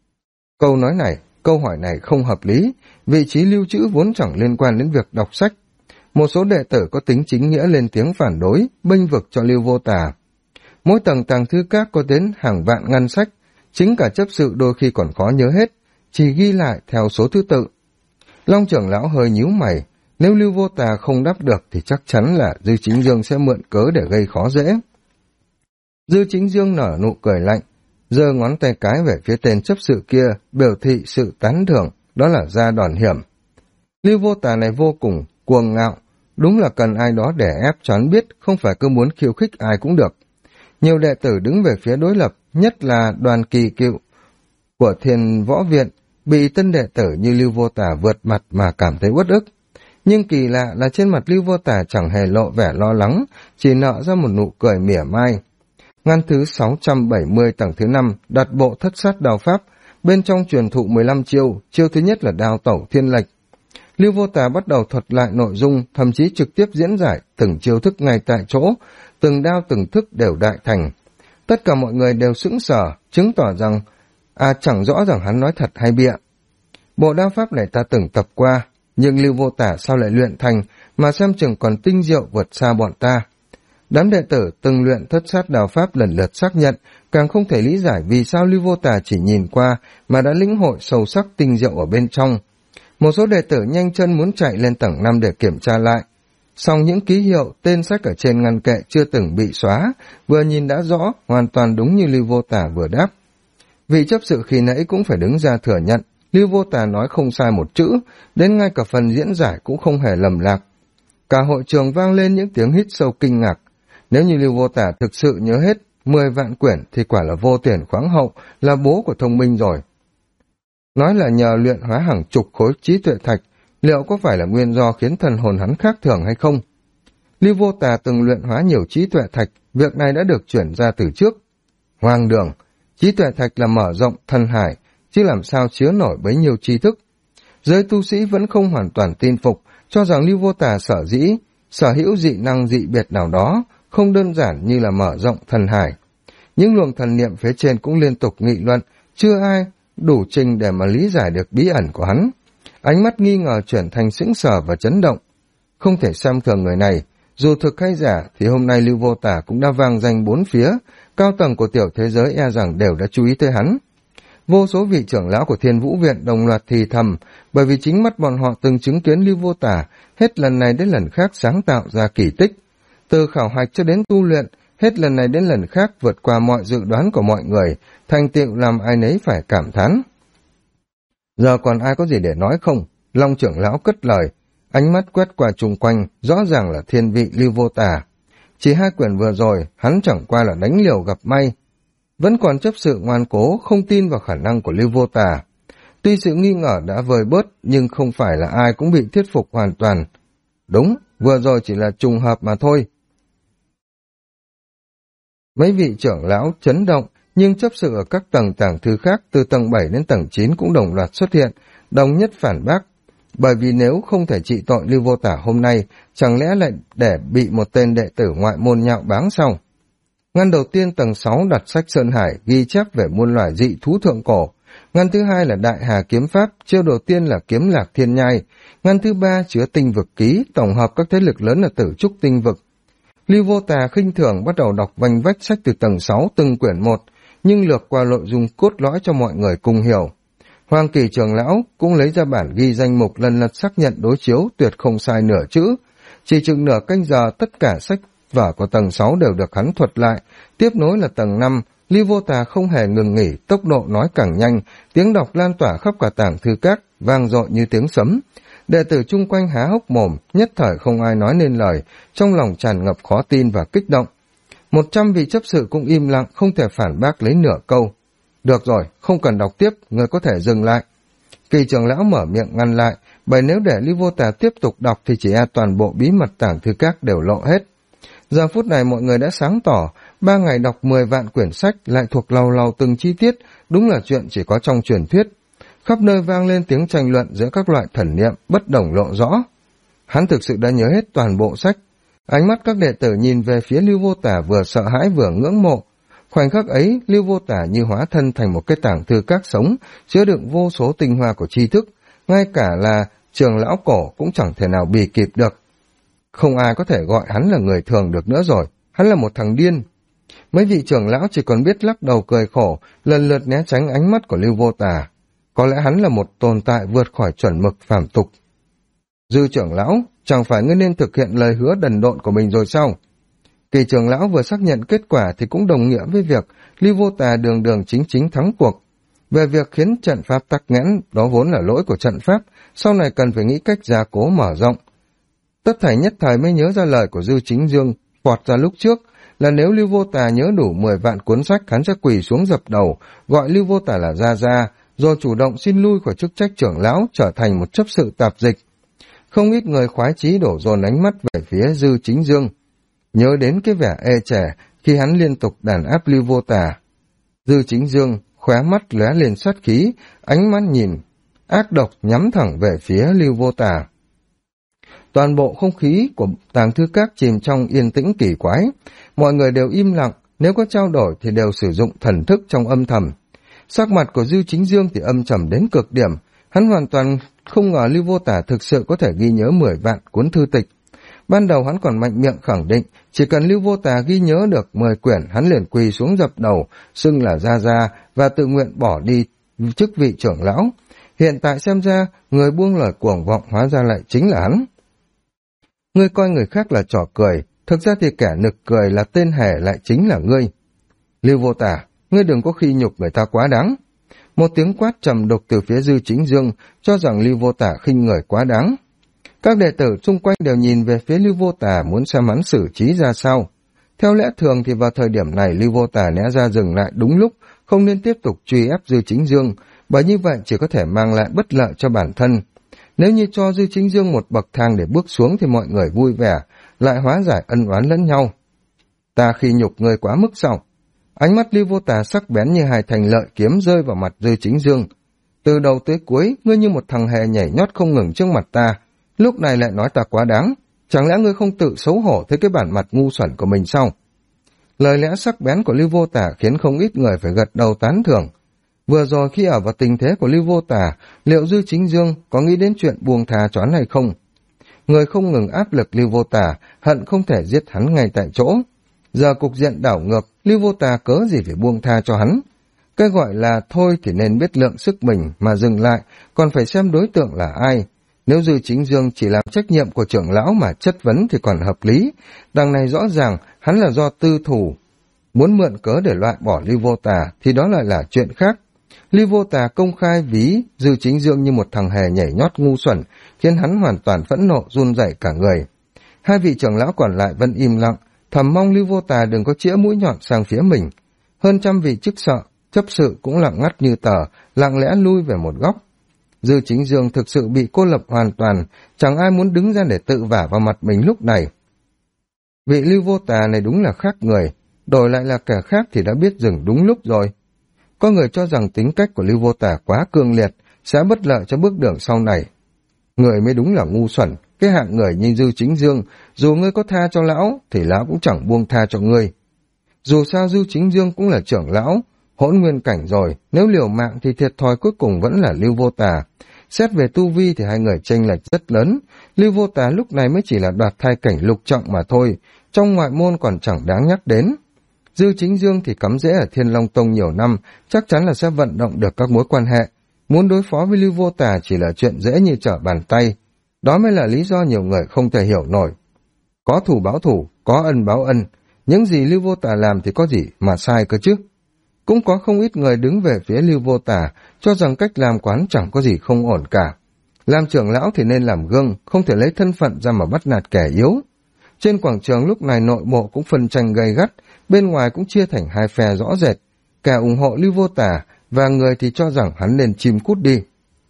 Speaker 1: Câu hỏi này không hợp lý, vị trí lưu trữ vốn chẳng liên quan đến việc đọc sách. Một số đệ tử có tính chính nghĩa lên tiếng phản đối, bênh vực cho Lưu Vô Tả. Mỗi tầng tàng thư các có đến hàng vạn ngăn sách, chính cả chấp sự đôi khi còn khó nhớ hết, chỉ ghi lại theo số thứ tự. Long trưởng lão hơi nhíu mày, nếu Lưu Vô Tà không đáp được thì chắc chắn là Dư Chính Dương sẽ mượn cớ để gây khó dễ. Dư Chính Dương nở nụ cười lạnh, giơ ngón tay cái về phía tên chấp sự kia, biểu thị sự tán thưởng, đó là ra đòn hiểm. Lưu Vô Tà này vô cùng cuồng ngạo, đúng là cần ai đó để ép cho hắn biết, không phải cứ muốn khiêu khích ai cũng được. Nhiều đệ tử đứng về phía đối lập, nhất là Đoàn Kỳ Cựu của Thiên Võ Viện, bị tân đệ tử như Lưu Vô Tà vượt mặt mà cảm thấy uất ức. Nhưng kỳ lạ là trên mặt Lưu Vô Tà chẳng hề lộ vẻ lo lắng, chỉ nở ra một nụ cười mỉa mai. Ngăn thứ 670 tầng thứ 5 đặt bộ thất sát đao pháp, bên trong truyền thụ 15 chiêu, chiêu thứ nhất là đao tẩu thiên lệch. Lưu Vô Tà bắt đầu thuật lại nội dung, thậm chí trực tiếp diễn giải từng chiêu thức ngay tại chỗ, từng đao từng thức đều đại thành. Tất cả mọi người đều sững sờ, chứng tỏ rằng chẳng rõ rằng hắn nói thật hay bịa. Bộ đao pháp này ta từng tập qua, nhưng Lưu Vô Tả sao lại luyện thành, mà xem chừng còn tinh diệu vượt xa bọn ta. Đám đệ tử từng luyện thất sát đao pháp lần lượt xác nhận, càng không thể lý giải vì sao Lưu Vô Tả chỉ nhìn qua mà đã lĩnh hội sâu sắc tinh diệu ở bên trong. Một số đệ tử nhanh chân muốn chạy lên tầng 5 để kiểm tra lại. Song những ký hiệu, tên sách ở trên ngăn kệ chưa từng bị xóa, vừa nhìn đã rõ, hoàn toàn đúng như Lưu Vô Tả vừa đáp. Vị chấp sự khi nãy cũng phải đứng ra thừa nhận, Lưu Vô Tà nói không sai một chữ, đến ngay cả phần diễn giải cũng không hề lầm lạc. Cả hội trường vang lên những tiếng hít sâu kinh ngạc. Nếu như Lưu Vô Tà thực sự nhớ hết 10 vạn quyển thì quả là vô tiền khoáng hậu, là bố của thông minh rồi. Nói là nhờ luyện hóa hàng chục khối trí tuệ thạch, liệu có phải là nguyên do khiến thần hồn hắn khác thường hay không? Lưu Vô Tà từng luyện hóa nhiều trí tuệ thạch, việc này đã được chuyển ra từ trước. Hoang đường, trí tuệ thạch là mở rộng thần hải, chứ làm sao chứa nổi bấy nhiêu tri thức. Giới tu sĩ vẫn không hoàn toàn tin phục, cho rằng Lưu Vô Tà sở hữu dị năng dị biệt nào đó, không đơn giản như là mở rộng thần hải. Những luồng thần niệm phía trên cũng liên tục nghị luận, chưa ai đủ trình để mà lý giải được bí ẩn của hắn. Ánh mắt nghi ngờ chuyển thành sững sờ và chấn động. Không thể xem thường người này, dù thực hay giả thì hôm nay Lưu Vô Tả cũng đã vang danh bốn phía, cao tầng của tiểu thế giới e rằng đều đã chú ý tới hắn. Vô số vị trưởng lão của Thiên Vũ Viện đồng loạt thì thầm, bởi vì chính mắt bọn họ từng chứng kiến Lưu Vô Tả hết lần này đến lần khác sáng tạo ra kỳ tích. Từ khảo hạch cho đến tu luyện, hết lần này đến lần khác vượt qua mọi dự đoán của mọi người, thành tựu làm ai nấy phải cảm thán. Giờ còn ai có gì để nói không? Long trưởng lão cất lời, ánh mắt quét qua chung quanh, rõ ràng là thiên vị Lưu Vô Tả. Chỉ 2 quyển vừa rồi, hắn chẳng qua là đánh liều gặp may. Vẫn còn chấp sự ngoan cố, không tin vào khả năng của Lưu Vô Tả. Tuy sự nghi ngờ đã vơi bớt, nhưng không phải là ai cũng bị thuyết phục hoàn toàn. Đúng, vừa rồi chỉ là trùng hợp mà thôi. Mấy vị trưởng lão chấn động, nhưng chấp sự ở các tầng tàng thư khác từ tầng 7 đến tầng 9 cũng đồng loạt xuất hiện, đồng nhất phản bác. Bởi vì nếu không thể trị tội Lưu Vô Tả hôm nay, chẳng lẽ lại để bị một tên đệ tử ngoại môn nhạo báng sao? Ngăn đầu tiên tầng 6 đặt sách Sơn Hải ghi chép về muôn loài dị thú thượng cổ. Ngăn thứ 2 là Đại Hà Kiếm Pháp, chiêu đầu tiên là Kiếm Lạc Thiên Nhai. Ngăn thứ 3 chứa tinh vực ký, tổng hợp các thế lực lớn ở Tử Trúc tinh vực. Lưu Vô Tà khinh thường bắt đầu đọc vành vách sách từ tầng 6 từng quyển một, nhưng lược qua nội dung cốt lõi cho mọi người cùng hiểu. Hoàng Kỳ trưởng lão cũng lấy ra bản ghi danh mục lần lượt xác nhận đối chiếu tuyệt không sai nửa chữ. Chỉ chừng nửa canh giờ tất cả sách vở của tầng 6 đều được hắn thuật lại, tiếp nối là tầng 5, Lưu Vô Tà không hề ngừng nghỉ, tốc độ nói càng nhanh, tiếng đọc lan tỏa khắp cả tàng thư các, vang dội như tiếng sấm. Đệ tử chung quanh há hốc mồm, nhất thời không ai nói nên lời, trong lòng tràn ngập khó tin và kích động. 100 vị chấp sự cũng im lặng, không thể phản bác lấy nửa câu. Được rồi, không cần đọc tiếp, người có thể dừng lại. Kỳ trưởng lão mở miệng ngăn lại, bởi nếu để Lưu Vô Tà tiếp tục đọc thì chỉ e toàn bộ bí mật tàng thư các đều lộ hết. Giờ phút này mọi người đã sáng tỏ, 3 ngày đọc 10 vạn quyển sách lại thuộc lầu lầu từng chi tiết, đúng là chuyện chỉ có trong truyền thuyết. Khắp nơi vang lên tiếng tranh luận giữa các loại thần niệm, bất đồng lộ rõ. Hắn thực sự đã nhớ hết toàn bộ sách. Ánh mắt các đệ tử nhìn về phía Lưu Vô Tà vừa sợ hãi vừa ngưỡng mộ. Khoảnh khắc ấy, Lưu Vô Tà như hóa thân thành một cái tàng thư các sống, chứa đựng vô số tinh hoa của tri thức, ngay cả là trường lão cổ cũng chẳng thể nào bì kịp được. Không ai có thể gọi hắn là người thường được nữa rồi, hắn là một thằng điên. Mấy vị trưởng lão chỉ còn biết lắc đầu cười khổ, lần lượt né tránh ánh mắt của Lưu Vô Tà. Có lẽ hắn là một tồn tại vượt khỏi chuẩn mực phàm tục. Dư trưởng lão, chẳng phải ngươi nên thực hiện lời hứa đần độn của mình rồi sao? Kỳ trưởng lão vừa xác nhận kết quả thì cũng đồng nghĩa với việc Lưu Vô Tà đường đường chính chính thắng cuộc. Về việc khiến trận pháp tắc nghẽn, đó vốn là lỗi của trận pháp, sau này cần phải nghĩ cách gia cố mở rộng. Tất thảy nhất thời mới nhớ ra lời của Dư Chính Dương, vọt ra lúc trước, là nếu Lưu Vô Tà nhớ đủ 10 vạn cuốn sách, hắn sẽ quỳ xuống dập đầu, gọi Lưu Vô Tà là Gia Gia, rồi chủ động xin lui khỏi chức trách trưởng lão, trở thành một chấp sự tạp dịch. Không ít người khoái chí đổ dồn ánh mắt về phía Dư Chính Dương, nhớ đến cái vẻ ê chề khi hắn liên tục đàn áp Lưu Vô Tà. Dư Chính Dương khóe mắt lóe lên sát khí, ánh mắt nhìn ác độc nhắm thẳng về phía Lưu Vô Tà. Toàn bộ không khí của tàng thư các chìm trong yên tĩnh kỳ quái, mọi người đều im lặng, nếu có trao đổi thì đều sử dụng thần thức trong âm thầm. Sắc mặt của Dư Chính Dương thì âm trầm đến cực điểm, hắn hoàn toàn không ngờ Lưu Vô Tà thực sự có thể ghi nhớ 10 vạn cuốn thư tịch. Ban đầu hắn còn mạnh miệng khẳng định, chỉ cần Lưu Vô Tà ghi nhớ được 10 quyển, hắn liền quỳ xuống dập đầu, xưng là Gia Gia và tự nguyện bỏ đi chức vị trưởng lão. Hiện tại xem ra, người buông lời cuồng vọng hóa ra lại chính là hắn. Ngươi coi người khác là trò cười, thực ra thì kẻ nực cười là tên hề lại chính là ngươi. Lưu Vô Tà, ngươi đừng có khi nhục người ta quá đáng. Một tiếng quát trầm đục từ phía Dư Chính Dương, cho rằng Lưu Vô Tà khinh người quá đáng. Các đệ tử xung quanh đều nhìn về phía Lưu Vô Tà muốn xem hắn xử trí ra sao. Theo lẽ thường thì vào thời điểm này Lưu Vô Tà né ra dừng lại đúng lúc, không nên tiếp tục truy ép Dư Chính Dương, bởi như vậy chỉ có thể mang lại bất lợi cho bản thân. Nếu như cho Dư Chính Dương một bậc thang để bước xuống thì mọi người vui vẻ, lại hóa giải ân oán lẫn nhau. Ta khi nhục người quá mức sao? Ánh mắt Lưu Vô Tà sắc bén như hai thanh lợi kiếm rơi vào mặt Dư Chính Dương. Từ đầu tới cuối, ngươi như một thằng hề nhảy nhót không ngừng trước mặt ta, lúc này lại nói ta quá đáng. Chẳng lẽ ngươi không tự xấu hổ thấy cái bản mặt ngu xuẩn của mình sao? Lời lẽ sắc bén của Lưu Vô Tà khiến không ít người phải gật đầu tán thưởng. Vừa rồi khi ở vào tình thế của Lưu Vô Tà, liệu Dư Chính Dương có nghĩ đến chuyện buông tha cho hắn hay không? Người không ngừng áp lực Lưu Vô Tà, hận không thể giết hắn ngay tại chỗ. Giờ cục diện đảo ngược, Lưu Vô Tà cớ gì phải buông tha cho hắn? Cái gọi là thôi thì nên biết lượng sức mình mà dừng lại, còn phải xem đối tượng là ai. Nếu Dư Chính Dương chỉ làm trách nhiệm của trưởng lão mà chất vấn thì còn hợp lý. Đằng này rõ ràng hắn là do tư thủ, muốn mượn cớ để loại bỏ Lưu Vô Tà thì đó lại là chuyện khác. Lưu Vô Tà công khai ví Dư Chính Dương như một thằng hề nhảy nhót ngu xuẩn, khiến hắn hoàn toàn phẫn nộ run rẩy cả người. Hai vị trưởng lão còn lại vẫn im lặng, thầm mong Lưu Vô Tà đừng có chĩa mũi nhọn sang phía mình. Hơn trăm vị chức sợ, chấp sự cũng lặng ngắt như tờ, lặng lẽ lui về một góc. Dư Chính Dương thực sự bị cô lập hoàn toàn, chẳng ai muốn đứng ra để tự vả vào mặt mình lúc này. Vị Lưu Vô Tà này đúng là khác người, đổi lại là kẻ khác thì đã biết dừng đúng lúc rồi. Có người cho rằng tính cách của Lưu Vô Tà quá cương liệt, sẽ bất lợi cho bước đường sau này. Người mới đúng là ngu xuẩn, cái hạng người như Dư Chính Dương, dù ngươi có tha cho lão, thì lão cũng chẳng buông tha cho ngươi. Dù sao Dư Chính Dương cũng là trưởng lão, hỗn nguyên cảnh rồi, nếu liều mạng thì thiệt thòi cuối cùng vẫn là Lưu Vô Tà. Xét về tu vi thì hai người chênh lệch rất lớn, Lưu Vô Tà lúc này mới chỉ là đoạt thai cảnh lục trọng mà thôi, trong ngoại môn còn chẳng đáng nhắc đến. Dư Chính Dương thì cắm rễ ở Thiên Long Tông nhiều năm, chắc chắn là sẽ vận động được các mối quan hệ. Muốn đối phó với Lưu Vô Tà chỉ là chuyện dễ như trở bàn tay. Đó mới là lý do nhiều người không thể hiểu nổi. Có thù báo thù, có ân báo ân, những gì Lưu Vô Tà làm thì có gì mà sai cơ chứ. Cũng có không ít người đứng về phía Lưu Vô Tà, cho rằng cách làm quán chẳng có gì không ổn cả. Làm trưởng lão thì nên làm gương, không thể lấy thân phận ra mà bắt nạt kẻ yếu. Trên quảng trường lúc này nội bộ cũng phân tranh gay gắt, bên ngoài cũng chia thành hai phe rõ rệt. Kẻ ủng hộ Lưu Vô Tà và người thì cho rằng hắn nên chìm cút đi.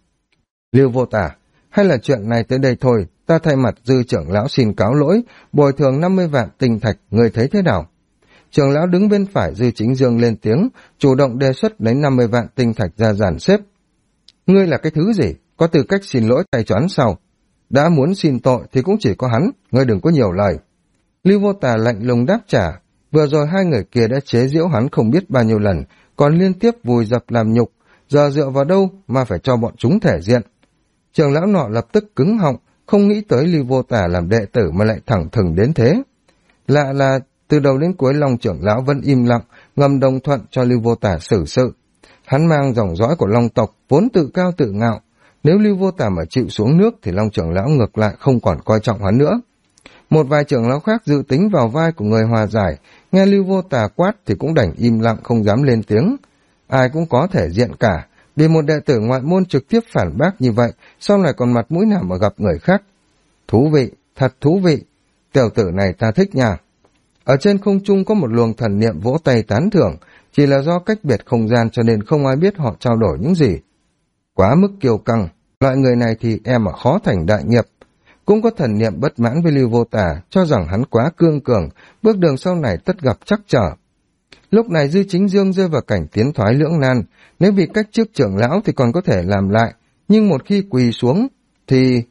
Speaker 1: Lưu Vô Tà, hay là chuyện này tới đây thôi, ta thay mặt Dư trưởng lão xin cáo lỗi, bồi thường 50 vạn tinh thạch, người thấy thế nào? Trưởng lão đứng bên phải Dư Chính Dương lên tiếng, chủ động đề xuất lấy 50 vạn tinh thạch ra dàn xếp. Ngươi là cái thứ gì? Có tư cách xin lỗi tay cho hắn sao? Đã muốn xin tội thì cũng chỉ có hắn, ngươi đừng có nhiều lời. Lưu Vô Tà lạnh lùng đáp trả, vừa rồi hai người kia đã chế giễu hắn không biết bao nhiêu lần, còn liên tiếp vùi dập làm nhục, giờ dựa vào đâu mà phải cho bọn chúng thể diện. Trưởng lão nọ lập tức cứng họng, không nghĩ tới Lưu Vô Tà làm đệ tử mà lại thẳng thừng đến thế. Lạ là từ đầu đến cuối Long trưởng lão vẫn im lặng, ngầm đồng thuận cho Lưu Vô Tà xử sự. Hắn mang dòng dõi của Long tộc, vốn tự cao tự ngạo. Nếu Lưu Vô Tà mà chịu xuống nước thì Long trưởng lão ngược lại không còn coi trọng hắn nữa. Một vài trưởng lão khác dự tính vào vai của người hòa giải, nghe Lưu Vô Tà quát thì cũng đành im lặng không dám lên tiếng. Ai cũng có thể diện cả, vì một đệ tử ngoại môn trực tiếp phản bác như vậy, sau này còn mặt mũi nào mà gặp người khác. Thú vị, thật thú vị, tiểu tử này ta thích nha. Ở trên không trung có một luồng thần niệm vỗ tay tán thưởng, chỉ là do cách biệt không gian cho nên không ai biết họ trao đổi những gì. Quá mức kiêu căng, loại người này thì em mà khó thành đại nghiệp. Cũng có thần niệm bất mãn với Lưu Vô Tà, cho rằng hắn quá cương cường, bước đường sau này tất gặp trắc trở. Lúc này Dư Chính Dương rơi vào cảnh tiến thoái lưỡng nan, nếu bị cách chức trưởng lão thì còn có thể làm lại, nhưng một khi quỳ xuống thì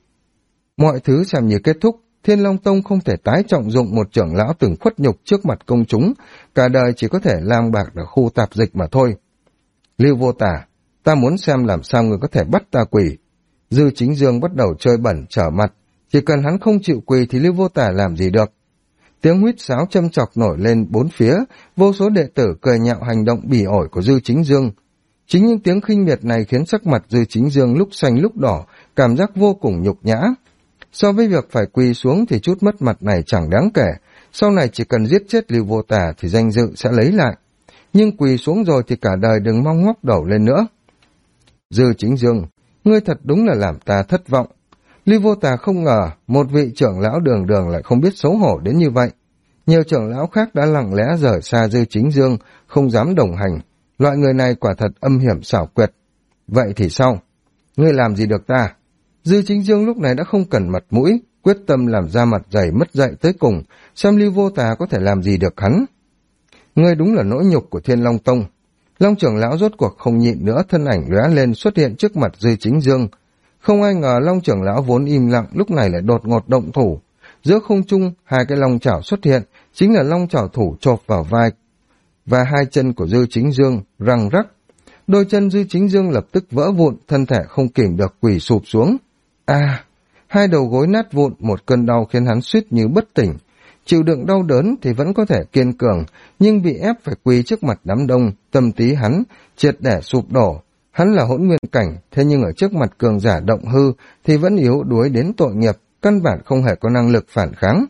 Speaker 1: mọi thứ xem như kết thúc. Thiên Long Tông không thể tái trọng dụng một trưởng lão từng khuất nhục trước mặt công chúng, cả đời chỉ có thể lang bạc ở khu tạp dịch mà thôi. Lưu Vô Tà, ta muốn xem làm sao người có thể bắt ta quỳ. Dư Chính Dương bắt đầu chơi bẩn trở mặt, chỉ cần hắn không chịu quỳ thì Lưu Vô Tà làm gì được. Tiếng huýt sáo châm chọc nổi lên bốn phía, vô số đệ tử cười nhạo hành động bỉ ổi của Dư Chính Dương. Chính những tiếng khinh miệt này khiến sắc mặt Dư Chính Dương lúc xanh lúc đỏ, cảm giác vô cùng nhục nhã. So với việc phải quỳ xuống thì chút mất mặt này chẳng đáng kể, sau này chỉ cần giết chết Lưu Vô Tà thì danh dự sẽ lấy lại. Nhưng quỳ xuống rồi thì cả đời đừng mong ngóc đầu lên nữa. Dư Chính Dương, ngươi thật đúng là làm ta thất vọng. Lưu Vô Tà không ngờ một vị trưởng lão đường đường lại không biết xấu hổ đến như vậy. Nhiều trưởng lão khác đã lặng lẽ rời xa Dư Chính Dương, không dám đồng hành. Loại người này quả thật âm hiểm xảo quyệt. Vậy thì sao? Ngươi làm gì được ta? Dư Chính Dương lúc này đã không cần mặt mũi, quyết tâm làm ra mặt dày mất dạy tới cùng, xem Lưu Vô Tà có thể làm gì được hắn. Ngươi đúng là nỗi nhục của Thiên Long Tông. Long trưởng lão rốt cuộc không nhịn nữa, thân ảnh lóe lên xuất hiện trước mặt Dư Chính Dương. Không ai ngờ Long trưởng lão vốn im lặng lúc này lại đột ngột động thủ. Giữa không trung, hai cái long chảo xuất hiện, chính là long chảo thủ chộp vào vai và hai chân của Dư Chính Dương, răng rắc. Đôi chân Dư Chính Dương lập tức vỡ vụn, thân thể không kìm được quỳ sụp xuống. Hai đầu gối nát vụn, một cơn đau khiến hắn suýt như bất tỉnh. Chịu đựng đau đớn thì vẫn có thể kiên cường, nhưng bị ép phải quỳ trước mặt đám đông, tâm trí hắn triệt để sụp đổ. Hắn là hỗn nguyên cảnh, thế nhưng ở trước mặt cường giả động hư thì vẫn yếu đuối đến tội nghiệp, căn bản không hề có năng lực phản kháng.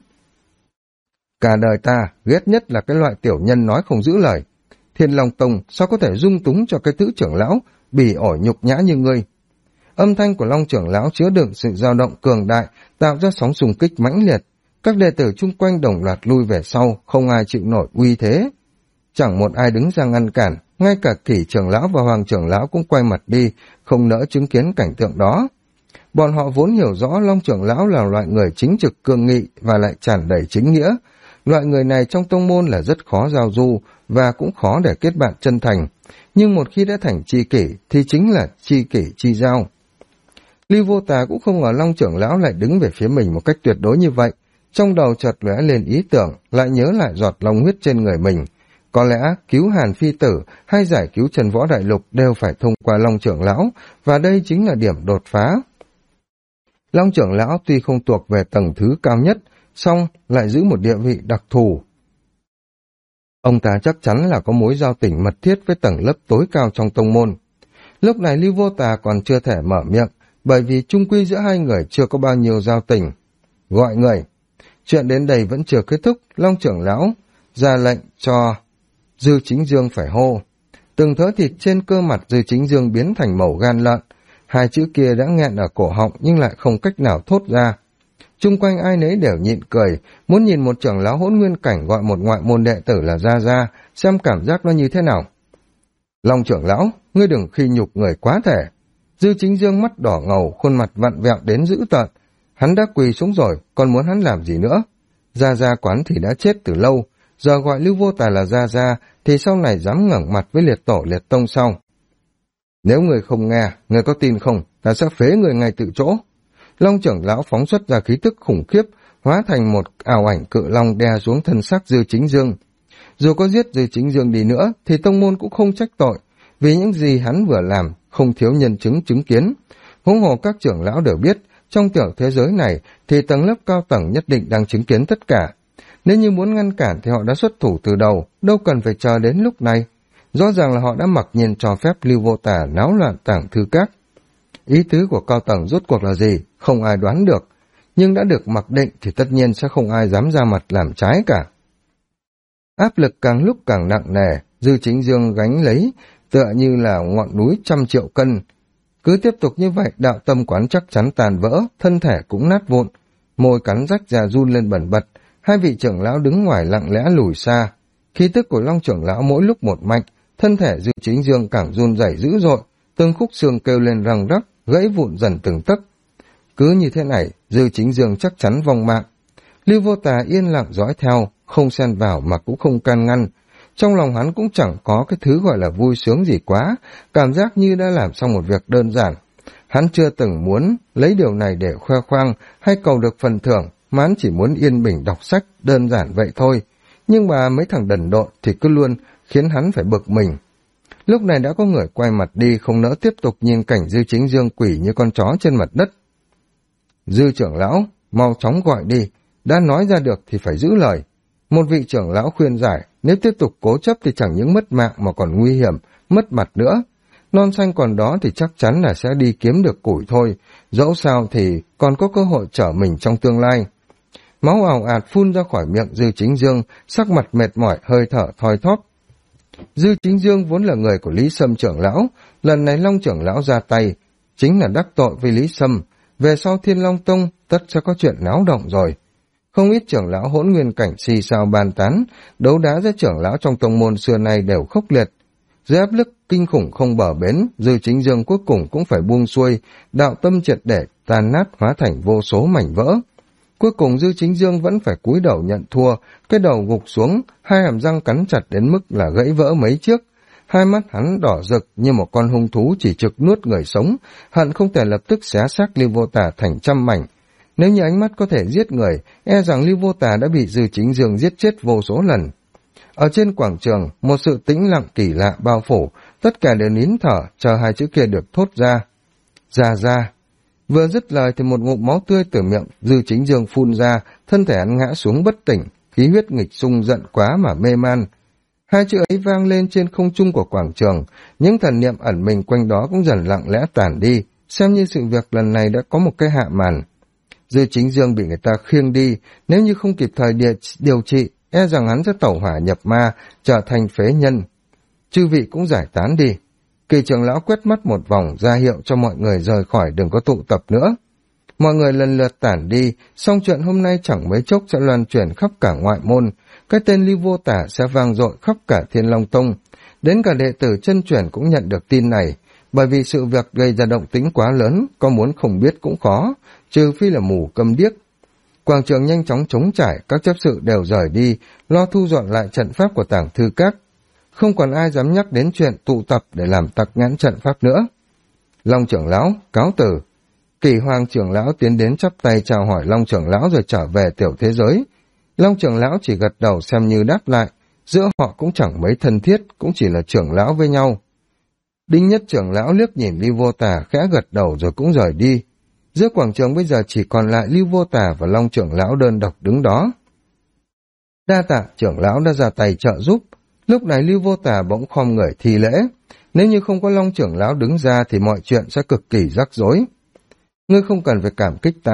Speaker 1: Cả đời ta ghét nhất là cái loại tiểu nhân nói không giữ lời. Thiên Long Tông sao có thể dung túng cho cái tứ trưởng lão bỉ ổi nhục nhã như ngươi? Âm thanh của Long trưởng lão chứa đựng sự dao động cường đại, tạo ra sóng xung kích mãnh liệt. Các đệ tử chung quanh đồng loạt lui về sau, không ai chịu nổi uy thế. Chẳng một ai đứng ra ngăn cản, ngay cả Kỷ trưởng lão và Hoàng trưởng lão cũng quay mặt đi, không nỡ chứng kiến cảnh tượng đó. Bọn họ vốn hiểu rõ Long trưởng lão là loại người chính trực cương nghị và lại tràn đầy chính nghĩa. Loại người này trong tông môn là rất khó giao du và cũng khó để kết bạn chân thành. Nhưng một khi đã thành tri kỷ thì chính là tri kỷ chi giao. Lưu Vô Tà cũng không ngờ Long trưởng lão lại đứng về phía mình một cách tuyệt đối như vậy. Trong đầu chợt lóe lên ý tưởng, lại nhớ lại giọt long huyết trên người mình. Có lẽ cứu Hàn Phi Tử hay giải cứu Trần Võ Đại Lục đều phải thông qua Long trưởng lão, và đây chính là điểm đột phá. Long trưởng lão tuy không thuộc về tầng thứ cao nhất, song lại giữ một địa vị đặc thù. Ông ta chắc chắn là có mối giao tình mật thiết với tầng lớp tối cao trong tông môn. Lúc này Lưu Vô Tà còn chưa thể mở miệng, bởi vì chung quy giữa hai người chưa có bao nhiêu giao tình. Gọi người. Chuyện đến đây vẫn chưa kết thúc, Long trưởng lão ra lệnh cho Dư Chính Dương phải hô. Từng thớ thịt trên cơ mặt Dư Chính Dương biến thành màu gan lợn. Hai chữ kia đã nghẹn ở cổ họng nhưng lại không cách nào thốt ra. Chung quanh ai nấy đều nhịn cười, muốn nhìn một trưởng lão Hỗn Nguyên cảnh gọi một ngoại môn đệ tử là Gia Gia, xem cảm giác nó như thế nào. Long trưởng lão, ngươi đừng khi nhục người quá thể. Dư Chính Dương mắt đỏ ngầu, khuôn mặt vặn vẹo đến dữ tợn. Hắn đã quỳ xuống rồi, còn muốn hắn làm gì nữa? Gia Gia quán thì đã chết từ lâu, giờ gọi Lưu Vô Tà là Gia Gia thì sau này dám ngẩng mặt với liệt tổ liệt tông sau. Nếu người không nghe, người có tin không, ta sẽ phế người ngay tự chỗ. Long trưởng lão phóng xuất ra khí tức khủng khiếp, hóa thành một ảo ảnh cự long đè xuống thân xác Dư Chính Dương. Dù có giết Dư Chính Dương đi nữa, thì tông môn cũng không trách tội, vì những gì hắn vừa làm không thiếu nhân chứng chứng kiến. Huống hồ các trưởng lão đều biết, trong tiểu thế giới này thì tầng lớp cao tầng nhất định đang chứng kiến tất cả. Nếu như muốn ngăn cản thì họ đã xuất thủ từ đầu, đâu cần phải chờ đến lúc này. Rõ ràng là họ đã mặc nhiên cho phép Lưu Vô Tà náo loạn Tàng Thư Các. Ý tứ của cao tầng rốt cuộc là gì, không ai đoán được. Nhưng đã được mặc định thì tất nhiên sẽ không ai dám ra mặt làm trái cả. Áp lực càng lúc càng nặng nề, Dư Chính Dương gánh lấy, tựa như là ngọn núi 100 triệu cân. Cứ tiếp tục như vậy, đạo tâm quán chắc chắn tàn vỡ, thân thể cũng nát vụn, môi cắn rách ra run lên bần bật. Hai vị trưởng lão đứng ngoài lặng lẽ lùi xa. Khí tức của Long trưởng lão mỗi lúc một mạnh, thân thể Dư Chính Dương càng run rẩy dữ dội, từng khúc xương kêu lên răng rắc, gãy vụn dần từng tấc. Cứ như thế này, Dư Chính Dương chắc chắn vong mạng. Lưu Vô Tà yên lặng dõi theo, không xen vào mà cũng không can ngăn. Trong lòng hắn cũng chẳng có cái thứ gọi là vui sướng gì quá, cảm giác như đã làm xong một việc đơn giản. Hắn chưa từng muốn lấy điều này để khoe khoang hay cầu được phần thưởng, mà hắn chỉ muốn yên bình đọc sách, đơn giản vậy thôi. Nhưng mà mấy thằng đần độn thì cứ luôn khiến hắn phải bực mình. Lúc này đã có người quay mặt đi, không nỡ tiếp tục nhìn cảnh Dư Chính Dương quỷ như con chó trên mặt đất. Dư trưởng lão, mau chóng gọi đi, đã nói ra được thì phải giữ lời. Một vị trưởng lão khuyên giải, nếu tiếp tục cố chấp thì chẳng những mất mạng mà còn nguy hiểm, mất mặt nữa. Non xanh còn đó thì chắc chắn là sẽ đi kiếm được củi thôi, dẫu sao thì còn có cơ hội trở mình trong tương lai. Máu ào ạt phun ra khỏi miệng Dư Chính Dương, sắc mặt mệt mỏi, hơi thở thoi thóp. Dư Chính Dương vốn là người của Lý Sâm trưởng lão, lần này Long trưởng lão ra tay, chính là đắc tội với Lý Sâm, về sau Thiên Long Tông tất sẽ có chuyện náo động rồi. Không ít trưởng lão Hỗn Nguyên cảnh xì xào bàn tán, đấu đá giữa trưởng lão trong tông môn xưa nay đều khốc liệt. Dưới áp lực kinh khủng không bờ bến, Dư Chính Dương cuối cùng cũng phải buông xuôi, đạo tâm triệt để tan nát hóa thành vô số mảnh vỡ. Cuối cùng Dư Chính Dương vẫn phải cúi đầu nhận thua, cái đầu gục xuống, hai hàm răng cắn chặt đến mức là gãy vỡ mấy chiếc. Hai mắt hắn đỏ rực như một con hung thú chỉ trực nuốt người sống, hận không thể lập tức xé xác Lưu Vô Tà thành trăm mảnh. Nếu như ánh mắt có thể giết người, e rằng Lưu Vô Tà đã bị Dư Chính Dương giết chết vô số lần. Ở trên quảng trường, một sự tĩnh lặng kỳ lạ bao phủ, tất cả đều nín thở, chờ hai chữ kia được thốt ra. Ra ra. Vừa dứt lời thì một ngụm máu tươi từ miệng Dư Chính Dương phun ra, thân thể hắn ngã xuống bất tỉnh, khí huyết nghịch xung giận quá mà mê man. Hai chữ ấy vang lên trên không trung của quảng trường, những thần niệm ẩn mình quanh đó cũng dần lặng lẽ tản đi, xem như sự việc lần này đã có một cái hạ màn. Dư Chính Dương bị người ta khiêng đi, nếu như không kịp thời điều trị, e rằng hắn sẽ tẩu hỏa nhập ma, trở thành phế nhân. Chư vị cũng giải tán đi. Kỳ trưởng lão quét mắt một vòng, ra hiệu cho mọi người rời khỏi, đừng có tụ tập nữa. Mọi người lần lượt tản đi, song chuyện hôm nay chẳng mấy chốc sẽ loan truyền khắp cả ngoại môn, cái tên Lưu Vô Tà sẽ vang dội khắp cả Thiên Long Tông. Đến cả đệ tử chân truyền cũng nhận được tin này, bởi vì sự việc gây ra động tĩnh quá lớn, có muốn không biết cũng khó, trừ phi là mù câm điếc. Quảng trường nhanh chóng trống trải, các chấp sự đều rời đi, lo thu dọn lại trận pháp của Tàng Thư Các. Không còn ai dám nhắc đến chuyện tụ tập để làm tặc nghẽn trận pháp nữa. Long trưởng lão, cáo từ. Kỳ Hoàng trưởng lão tiến đến chắp tay chào hỏi Long trưởng lão rồi trở về tiểu thế giới. Long trưởng lão chỉ gật đầu xem như đáp lại, giữa họ cũng chẳng mấy thân thiết, cũng chỉ là trưởng lão với nhau. Đinh Nhất trưởng lão liếc nhìn Lưu Vô Tà khẽ gật đầu rồi cũng rời đi. Giữa quảng trường bây giờ chỉ còn lại Lưu Vô Tà và Long trưởng lão đơn độc đứng đó. Đa tạ trưởng lão đã ra tay trợ giúp. Lúc này Lưu Vô Tà bỗng khom người thi lễ. Nếu như không có Long trưởng lão đứng ra thì mọi chuyện sẽ cực kỳ rắc rối. Ngươi không cần phải cảm kích ta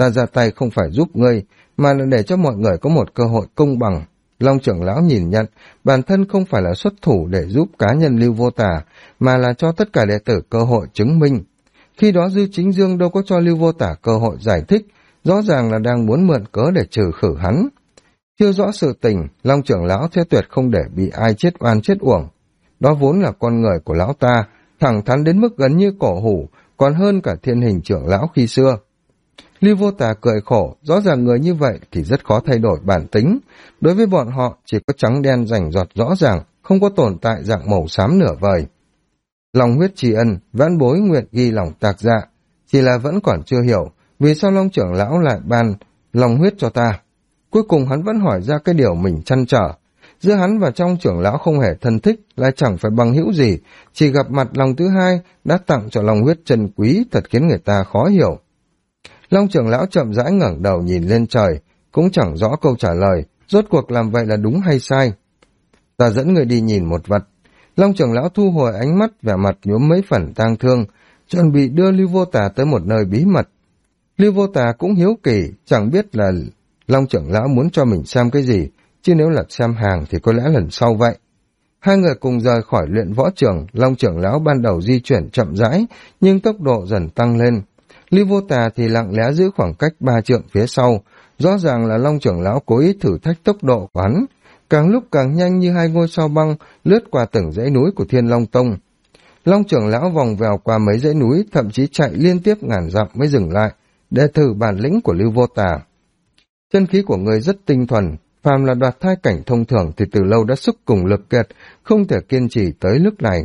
Speaker 1: ta ra tay không phải giúp ngươi, mà là để cho mọi người có một cơ hội công bằng. Long trưởng lão nhìn nhận, bản thân không phải là xuất thủ để giúp cá nhân Lưu Vô Tả, mà là cho tất cả đệ tử cơ hội chứng minh. Khi đó Dư Chính Dương đâu có cho Lưu Vô Tả cơ hội giải thích, rõ ràng là đang muốn mượn cớ để trừ khử hắn. Chưa rõ sự tình, Long trưởng lão sẽ tuyệt không để bị ai chết oan chết uổng. Đó vốn là con người của lão ta, thẳng thắn đến mức gần như cổ hủ, còn hơn cả Thiên Hình trưởng lão khi xưa. Lưu Vô Tà cười khổ, rõ ràng người như vậy thì rất khó thay đổi bản tính. Đối với bọn họ chỉ có trắng đen rành rọt rõ ràng, không có tồn tại dạng màu xám nửa vời. Lòng huyết tri ân, vãn bối nguyện ghi lòng tạc dạ, chỉ là vẫn còn chưa hiểu vì sao Long trưởng lão lại ban lòng huyết cho ta. Cuối cùng hắn vẫn hỏi ra cái điều mình trăn trở. Giữa hắn và trong trưởng lão không hề thân thích, lại chẳng phải bằng hữu gì, chỉ gặp mặt lòng thứ hai đã tặng cho lòng huyết chân quý, thật khiến người ta khó hiểu. Long trưởng lão chậm rãi ngẩng đầu nhìn lên trời, cũng chẳng rõ câu trả lời, rốt cuộc làm vậy là đúng hay sai. Ta dẫn người đi nhìn một vật. Long trưởng lão thu hồi ánh mắt, vẻ mặt nhuốm mấy phần tang thương, chuẩn bị đưa Lưu Vô Tà tới một nơi bí mật. Lưu Vô Tà cũng hiếu kỳ, chẳng biết là Long trưởng lão muốn cho mình xem cái gì, chứ nếu là xem hàng thì có lẽ lần sau vậy. Hai người cùng rời khỏi luyện võ trường, Long trưởng lão ban đầu di chuyển chậm rãi, nhưng tốc độ dần tăng lên. Lưu Vô Tà thì lặng lẽ giữ khoảng cách 3 trượng phía sau, rõ ràng là Long trưởng lão cố ý thử thách tốc độ của hắn, càng lúc càng nhanh như hai ngôi sao băng lướt qua từng dãy núi của Thiên Long Tông. Long trưởng lão vòng vèo qua mấy dãy núi, thậm chí chạy liên tiếp ngàn dặm mới dừng lại, để thử bản lĩnh của Lưu Vô Tà. Chân khí của người rất tinh thuần, phàm là đoạt thai cảnh thông thường thì từ lâu đã sức cùng lực kiệt, không thể kiên trì tới lúc này.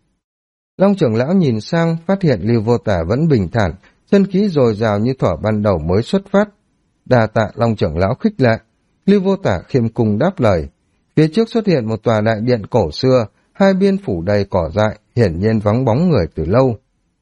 Speaker 1: Long trưởng lão nhìn sang, phát hiện Lưu Vô Tà vẫn bình thản, chân khí dồi dào như thuở ban đầu mới xuất phát. Đà tạ Long trưởng lão khích lệ. Lưu Vô Tả khiêm cung đáp lời. Phía trước xuất hiện một tòa đại điện cổ xưa, hai biên phủ đầy cỏ dại, hiển nhiên vắng bóng người từ lâu.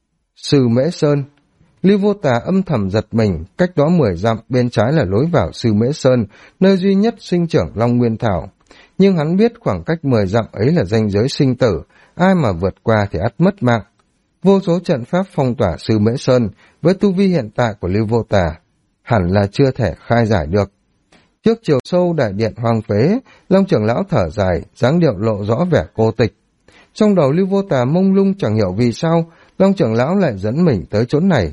Speaker 1: Sư Mễ Sơn. Lưu Vô Tả âm thầm giật mình, cách đó 10 dặm bên trái là lối vào Sư Mễ Sơn, nơi duy nhất sinh trưởng Long Nguyên Thảo. Nhưng hắn biết khoảng cách 10 dặm ấy là ranh giới sinh tử, ai mà vượt qua thì ắt mất mạng. Vô số trận pháp phong tỏa Sư Mễ Sơn, với tu vi hiện tại của Lưu Vô Tả, hẳn là chưa thể khai giải được. Trước chiều sâu đại điện hoang phế, Long trưởng lão thở dài, dáng điệu lộ rõ vẻ cô tịch. Trong đầu Lưu Vô Tà mông lung chẳng hiểu vì sao, Long trưởng lão lại dẫn mình tới chốn này.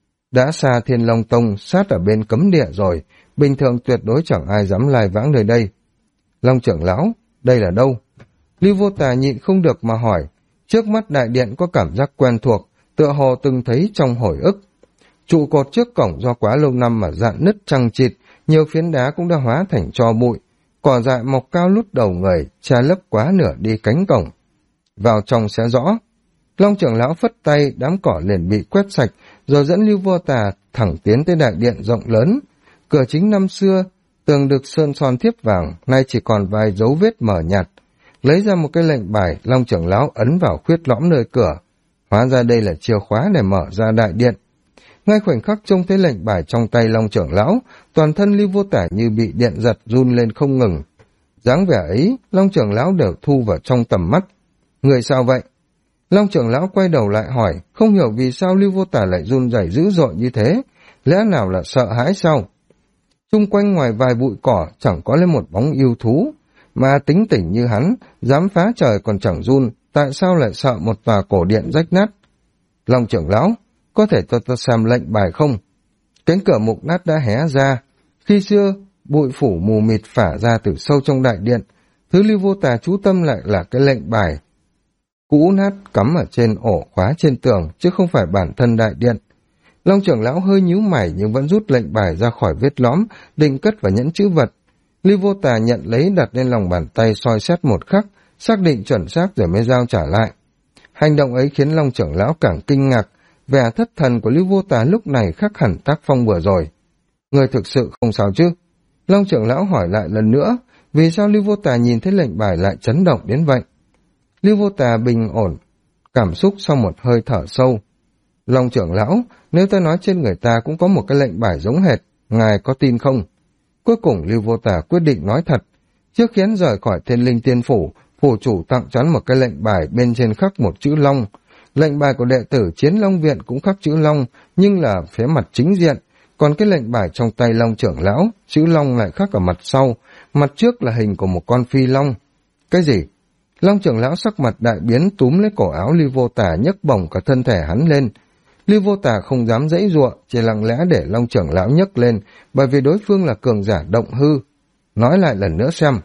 Speaker 1: Đã xa Thiên Long Tông, sát ở bên cấm địa rồi, bình thường tuyệt đối chẳng ai dám lai vãng nơi đây. Long trưởng lão, đây là đâu? Lưu Vô Tà nhịn không được mà hỏi, trước mắt đại điện có cảm giác quen thuộc, tựa hồ từng thấy trong hồi ức. Trụ cột trước cổng do quá lâu năm mà rạn nứt chằng chịt, nhiều phiến đá cũng đã hóa thành tro bụi, cỏ dại mọc cao lút đầu người, che lấp quá nửa đi cánh cổng. Vào trong sẽ rõ. Long trưởng lão phất tay, đám cỏ liền bị quét sạch, rồi dẫn Lưu Vô Tà thẳng tiến tới đại điện rộng lớn. Cửa chính năm xưa, tường được sơn son thiếp vàng, nay chỉ còn vài dấu vết mờ nhạt. Lấy ra một cái lệnh bài, Long trưởng lão ấn vào khuyết lõm nơi cửa. Hóa ra đây là chìa khóa để mở ra đại điện. Ngay khoảnh khắc trông thấy lệnh bài trong tay Long trưởng lão, toàn thân Lưu Vô Tả như bị điện giật run lên không ngừng. Dáng vẻ ấy, Long trưởng lão đều thu vào trong tầm mắt. Người sao vậy? Long trưởng lão quay đầu lại hỏi, không hiểu vì sao Lưu Vô Tả lại run rẩy dữ dội như thế, lẽ nào là sợ hãi sao? Xung quanh ngoài vài bụi cỏ chẳng có lên một bóng yêu thú, mà tính tỉnh như hắn, dám phá trời còn chẳng run, tại sao lại sợ một tòa cổ điện rách nát? Long trưởng lão, có thể cho ta xem lệnh bài không? Cánh cửa mục nát đã hé ra. Khi xưa, bụi phủ mù mịt phả ra từ sâu trong đại điện. Thứ Lưu Vô Tà chú tâm lại là cái lệnh bài cũ nát cắm ở trên ổ khóa trên tường, chứ không phải bản thân đại điện. Long trưởng lão hơi nhíu mày nhưng vẫn rút lệnh bài ra khỏi vết lõm, định cất vào nhẫn chữ vật. Lưu Vô Tà nhận lấy, đặt lên lòng bàn tay soi xét một khắc, xác định chuẩn xác rồi mới giao trả lại. Hành động ấy khiến Long trưởng lão càng kinh ngạc, vẻ thất thần của Lưu Vô Tà lúc này khác hẳn tác phong vừa rồi. Người thực sự không sao chứ? Long trưởng lão hỏi lại lần nữa, vì sao Lưu Vô Tà nhìn thấy lệnh bài lại chấn động đến vậy? Lưu Vô Tà bình ổn cảm xúc sau một hơi thở sâu. Long trưởng lão, nếu ta nói trên người ta cũng có một cái lệnh bài giống hệt, ngài có tin không? Cuối cùng Lưu Vô Tà quyết định nói thật. Trước khi hắn rời khỏi Thiên Linh Tiên Phủ, phủ chủ tặng chắn một cái lệnh bài bên trên khắc một chữ Long. Lệnh bài của đệ tử Chiến Long Viện cũng khắc chữ Long, nhưng là phía mặt chính diện, còn cái lệnh bài trong tay Long trưởng lão, chữ Long lại khắc ở mặt sau, mặt trước là hình của một con phi long. Cái gì? Long trưởng lão sắc mặt đại biến, túm lấy cổ áo Lưu Vô Tà, nhấc bổng cả thân thể hắn lên. Lưu Vô Tà không dám giãy giụa, chỉ lặng lẽ để Long trưởng lão nhấc lên, bởi vì đối phương là cường giả động hư. Nói lại lần nữa xem.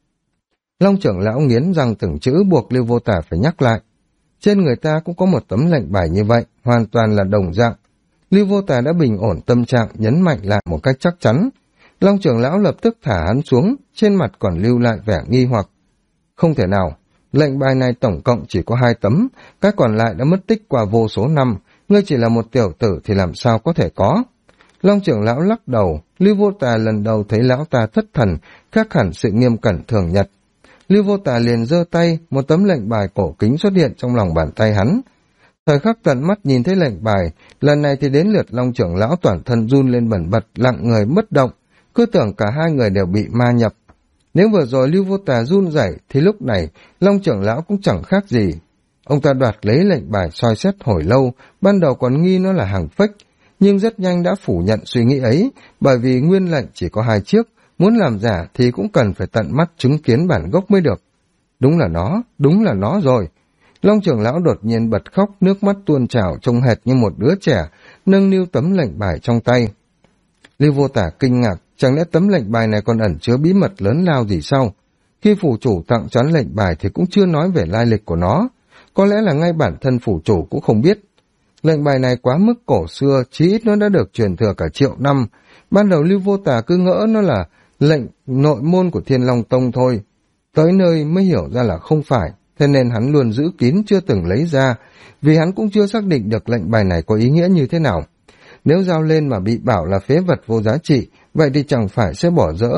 Speaker 1: Long trưởng lão nghiến răng từng chữ, buộc Lưu Vô Tà phải nhắc lại. Trên người ta cũng có một tấm lệnh bài như vậy, hoàn toàn là đồng dạng. Lưu Vô Tà đã bình ổn tâm trạng, nhấn mạnh lại một cách chắc chắn. Long trưởng lão lập tức thả hắn xuống, trên mặt còn lưu lại vẻ nghi hoặc. Không thể nào, lệnh bài này tổng cộng chỉ có 2 tấm, các còn lại đã mất tích qua vô số năm, ngươi chỉ là một tiểu tử thì làm sao có thể có. Long trưởng lão lắc đầu, Lưu Vô Tà lần đầu thấy lão ta thất thần, khác hẳn sự nghiêm cẩn thường nhật. Lưu Vô Tà liền giơ tay, một tấm lệnh bài cổ kính xuất hiện trong lòng bàn tay hắn. Thời khắc tận mắt nhìn thấy lệnh bài, lần này thì đến lượt Long trưởng lão toàn thân run lên bần bật, lặng người bất động, cứ tưởng cả hai người đều bị ma nhập. Nếu vừa rồi Lưu Vô Tà run rẩy thì lúc này Long trưởng lão cũng chẳng khác gì. Ông ta đoạt lấy lệnh bài soi xét hồi lâu, ban đầu còn nghi nó là hàng fake, nhưng rất nhanh đã phủ nhận suy nghĩ ấy, bởi vì nguyên lệnh chỉ có 2 chiếc, muốn làm giả thì cũng cần phải tận mắt chứng kiến bản gốc mới được. Đúng là nó rồi. Long trưởng lão đột nhiên bật khóc, nước mắt tuôn trào trông hệt như một đứa trẻ, nâng niu tấm lệnh bài trong tay. Lưu Vô Tà kinh ngạc, chẳng lẽ tấm lệnh bài này còn ẩn chứa bí mật lớn lao gì sao? Khi phủ chủ tặng cho hắn lệnh bài thì cũng chưa nói về lai lịch của nó, có lẽ là ngay bản thân phủ chủ cũng không biết. Lệnh bài này quá mức cổ xưa, chí ít nó đã được truyền thừa cả triệu năm. Ban đầu Lưu Vô Tà cứ ngỡ nó là lệnh nội môn của Thiên Long Tông thôi. Tới nơi mới hiểu ra là không phải, thế nên hắn luôn giữ kín chưa từng lấy ra, vì hắn cũng chưa xác định được lệnh bài này có ý nghĩa như thế nào. Nếu giao lên mà bị bảo là phế vật vô giá trị, vậy thì chẳng phải sẽ bỏ dỡ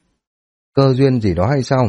Speaker 1: cơ duyên gì đó hay sao?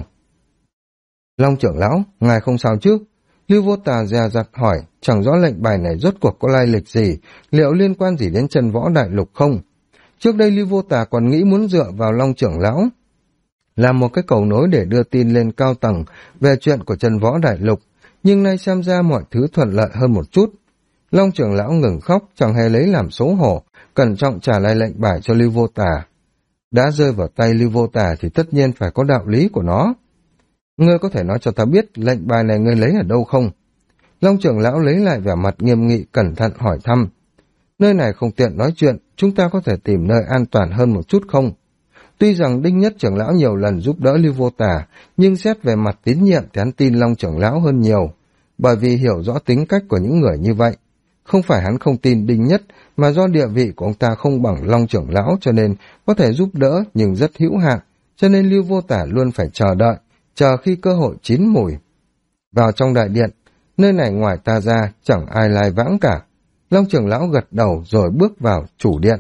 Speaker 1: Long trưởng lão, ngài không sao chứ? Lưu Vô Tà dè dặt hỏi, chẳng rõ lệnh bài này rốt cuộc có lai lịch gì, liệu liên quan gì đến Chân Võ Đại Lục không? Trước đây Lưu Vô Tà còn nghĩ muốn dựa vào Long trưởng lão làm một cái cầu nối để đưa tin lên cao tầng về chuyện của Chân Võ Đại Lục, nhưng nay xem ra mọi thứ thuận lợi hơn một chút. Long trưởng lão ngừng khóc, chẳng hề lấy làm xấu hổ, cẩn trọng trả lại lệnh bài cho Lưu Vô Tà. Đã rơi vào tay Lưu Vô Tà thì tất nhiên phải có đạo lý của nó. Ngươi có thể nói cho ta biết lệnh bài này ngươi lấy ở đâu không? Long trưởng lão lấy lại vẻ mặt nghiêm nghị, cẩn thận hỏi thăm. Nơi này không tiện nói chuyện, chúng ta có thể tìm nơi an toàn hơn một chút không? Tuy rằng Đinh Nhất trưởng lão nhiều lần giúp đỡ Lưu Vô Tà, nhưng xét về mặt tín nhiệm thì hắn tin Long trưởng lão hơn nhiều, bởi vì hiểu rõ tính cách của những người như vậy. Không phải hắn không tin Đinh Nhất, mà do địa vị của ông ta không bằng Long trưởng lão cho nên có thể giúp đỡ nhưng rất hữu hạn, cho nên Lưu Vô Tà luôn phải chờ đợi, chờ khi cơ hội chín mùi. Vào trong đại điện, nơi này ngoài ta ra chẳng ai lai vãng cả. Long trưởng lão gật đầu rồi bước vào chủ điện.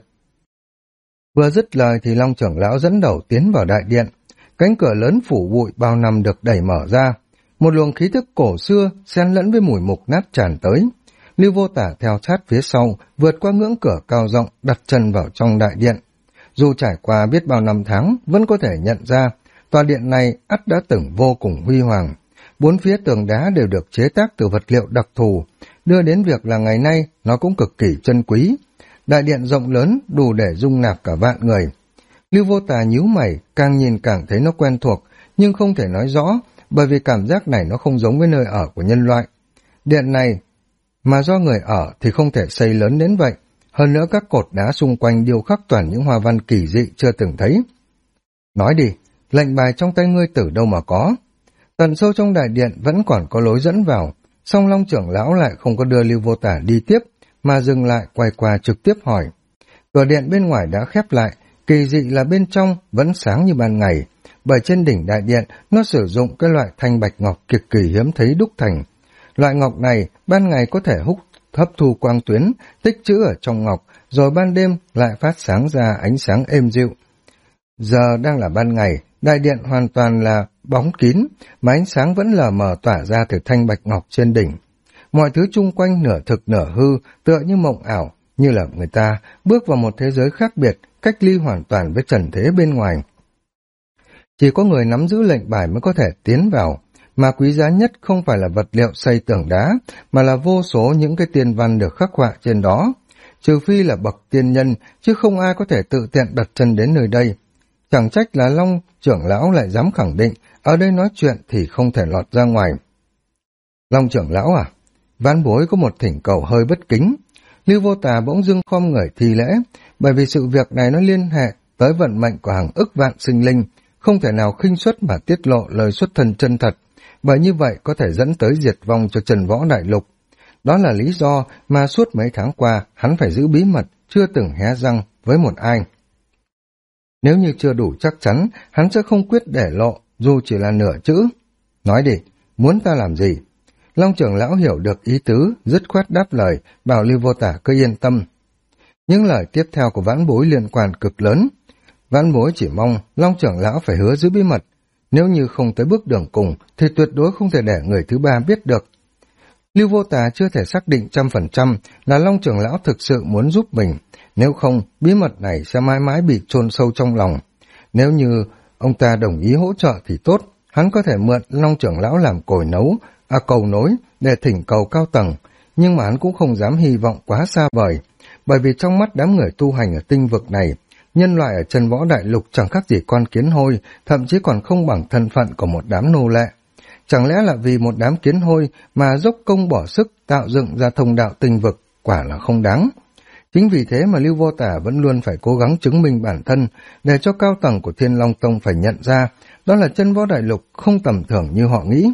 Speaker 1: Vừa dứt lời thì Long trưởng lão dẫn đầu tiến vào đại điện. Cánh cửa lớn phủ bụi bao năm được đẩy mở ra. Một luồng khí thức cổ xưa xen lẫn với mùi mục nát tràn tới. Lưu Vô Tà theo sát phía sau, vượt qua ngưỡng cửa cao rộng, đặt chân vào trong đại điện. Dù trải qua biết bao năm tháng, vẫn có thể nhận ra, tòa điện này ắt đã từng vô cùng huy hoàng. 4 phía tường đá đều được chế tác từ vật liệu đặc thù, đưa đến việc là ngày nay nó cũng cực kỳ chân quý. Đại điện rộng lớn, đủ để dung nạp cả vạn người. Lưu Vô Tà nhíu mày, càng nhìn càng thấy nó quen thuộc, nhưng không thể nói rõ, bởi vì cảm giác này nó không giống với nơi ở của nhân loại. Điện này mà do người ở thì không thể xây lớn đến vậy. Hơn nữa các cột đá xung quanh điêu khắc toàn những hoa văn kỳ dị chưa từng thấy. Nói đi, lệnh bài trong tay ngươi từ đâu mà có? Tận sâu trong đại điện vẫn còn có lối dẫn vào, song Long trưởng lão lại không có đưa Lưu Vô Tà đi tiếp, mà dừng lại quay qua trực tiếp hỏi. Cửa điện bên ngoài đã khép lại, kỳ dị là bên trong vẫn sáng như ban ngày, bởi trên đỉnh đại điện nó sử dụng cái loại thanh bạch ngọc cực kỳ hiếm thấy đúc thành. Loại ngọc này ban ngày có thể hấp thu quang tuyến, tích trữ ở trong ngọc, rồi ban đêm lại phát sáng ra ánh sáng êm dịu. Giờ đang là ban ngày, đại điện hoàn toàn là bóng kín, mà ánh sáng vẫn lờ mờ tỏa ra từ thanh bạch ngọc trên đỉnh. Mọi thứ chung quanh nửa thực nửa hư, tựa như mộng ảo, như là người ta bước vào một thế giới khác biệt, cách ly hoàn toàn với trần thế bên ngoài. Chỉ có người nắm giữ lệnh bài mới có thể tiến vào, mà quý giá nhất không phải là vật liệu xây tường đá, mà là vô số những cái tiên văn được khắc họa trên đó. trừ phi là bậc tiên nhân, chứ không ai có thể tự tiện đặt chân đến nơi đây. Chẳng trách là Long trưởng lão lại dám khẳng định, ở đây nói chuyện thì không thể lọt ra ngoài. Long trưởng lão à, vãn bối có một thỉnh cầu hơi bất kính. Lưu Vô Tà bỗng dưng khom người thi lễ, bởi vì sự việc này nó liên hệ tới vận mệnh của hàng ức vạn sinh linh, không thể nào khinh suất mà tiết lộ lời xuất thân chân thật, bởi như vậy có thể dẫn tới diệt vong cho Trần Võ Đại Lục. Đó là lý do mà suốt mấy tháng qua hắn phải giữ bí mật, chưa từng hé răng với một ai. Nếu như chưa đủ chắc chắn, hắn sẽ không quyết để lộ, dù chỉ là nửa chữ. Nói đi, muốn ta làm gì? Long trưởng lão hiểu được ý tứ, dứt khoát đáp lời, bảo Lưu Vô Tà cứ yên tâm. Những lời tiếp theo của vãn bối liên quan cực lớn. Vãn bối chỉ mong Long trưởng lão phải hứa giữ bí mật. Nếu như không tới bước đường cùng, thì tuyệt đối không thể để người thứ ba biết được. Lưu Vô Tà chưa thể xác định 100% là Long trưởng lão thực sự muốn giúp mình. Nếu không, bí mật này sẽ mãi mãi bị chôn sâu trong lòng. Nếu như ông ta đồng ý hỗ trợ thì tốt, hắn có thể mượn Long trưởng lão làm cầu nối để thỉnh cầu cao tầng, nhưng mà hắn cũng không dám hy vọng quá xa vời, bởi vì trong mắt đám người tu hành ở tinh vực này, nhân loại ở Trần Võ Đại Lục chẳng khác gì con kiến hôi, thậm chí còn không bằng thân phận của một đám nô lệ. Chẳng lẽ là vì một đám kiến hôi mà dốc công bỏ sức tạo dựng ra thông đạo tinh vực, quả là không đáng. Chính vì thế mà Lưu Vô Tà vẫn luôn phải cố gắng chứng minh bản thân, để cho cao tầng của Thiên Long Tông phải nhận ra, đó là Chân Võ Đại Lục không tầm thường như họ nghĩ.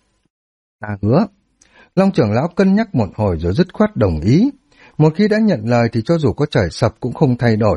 Speaker 1: Ta hứa. Long trưởng lão cân nhắc một hồi rồi dứt khoát đồng ý. Một khi đã nhận lời thì cho dù có trời sập cũng không thay đổi.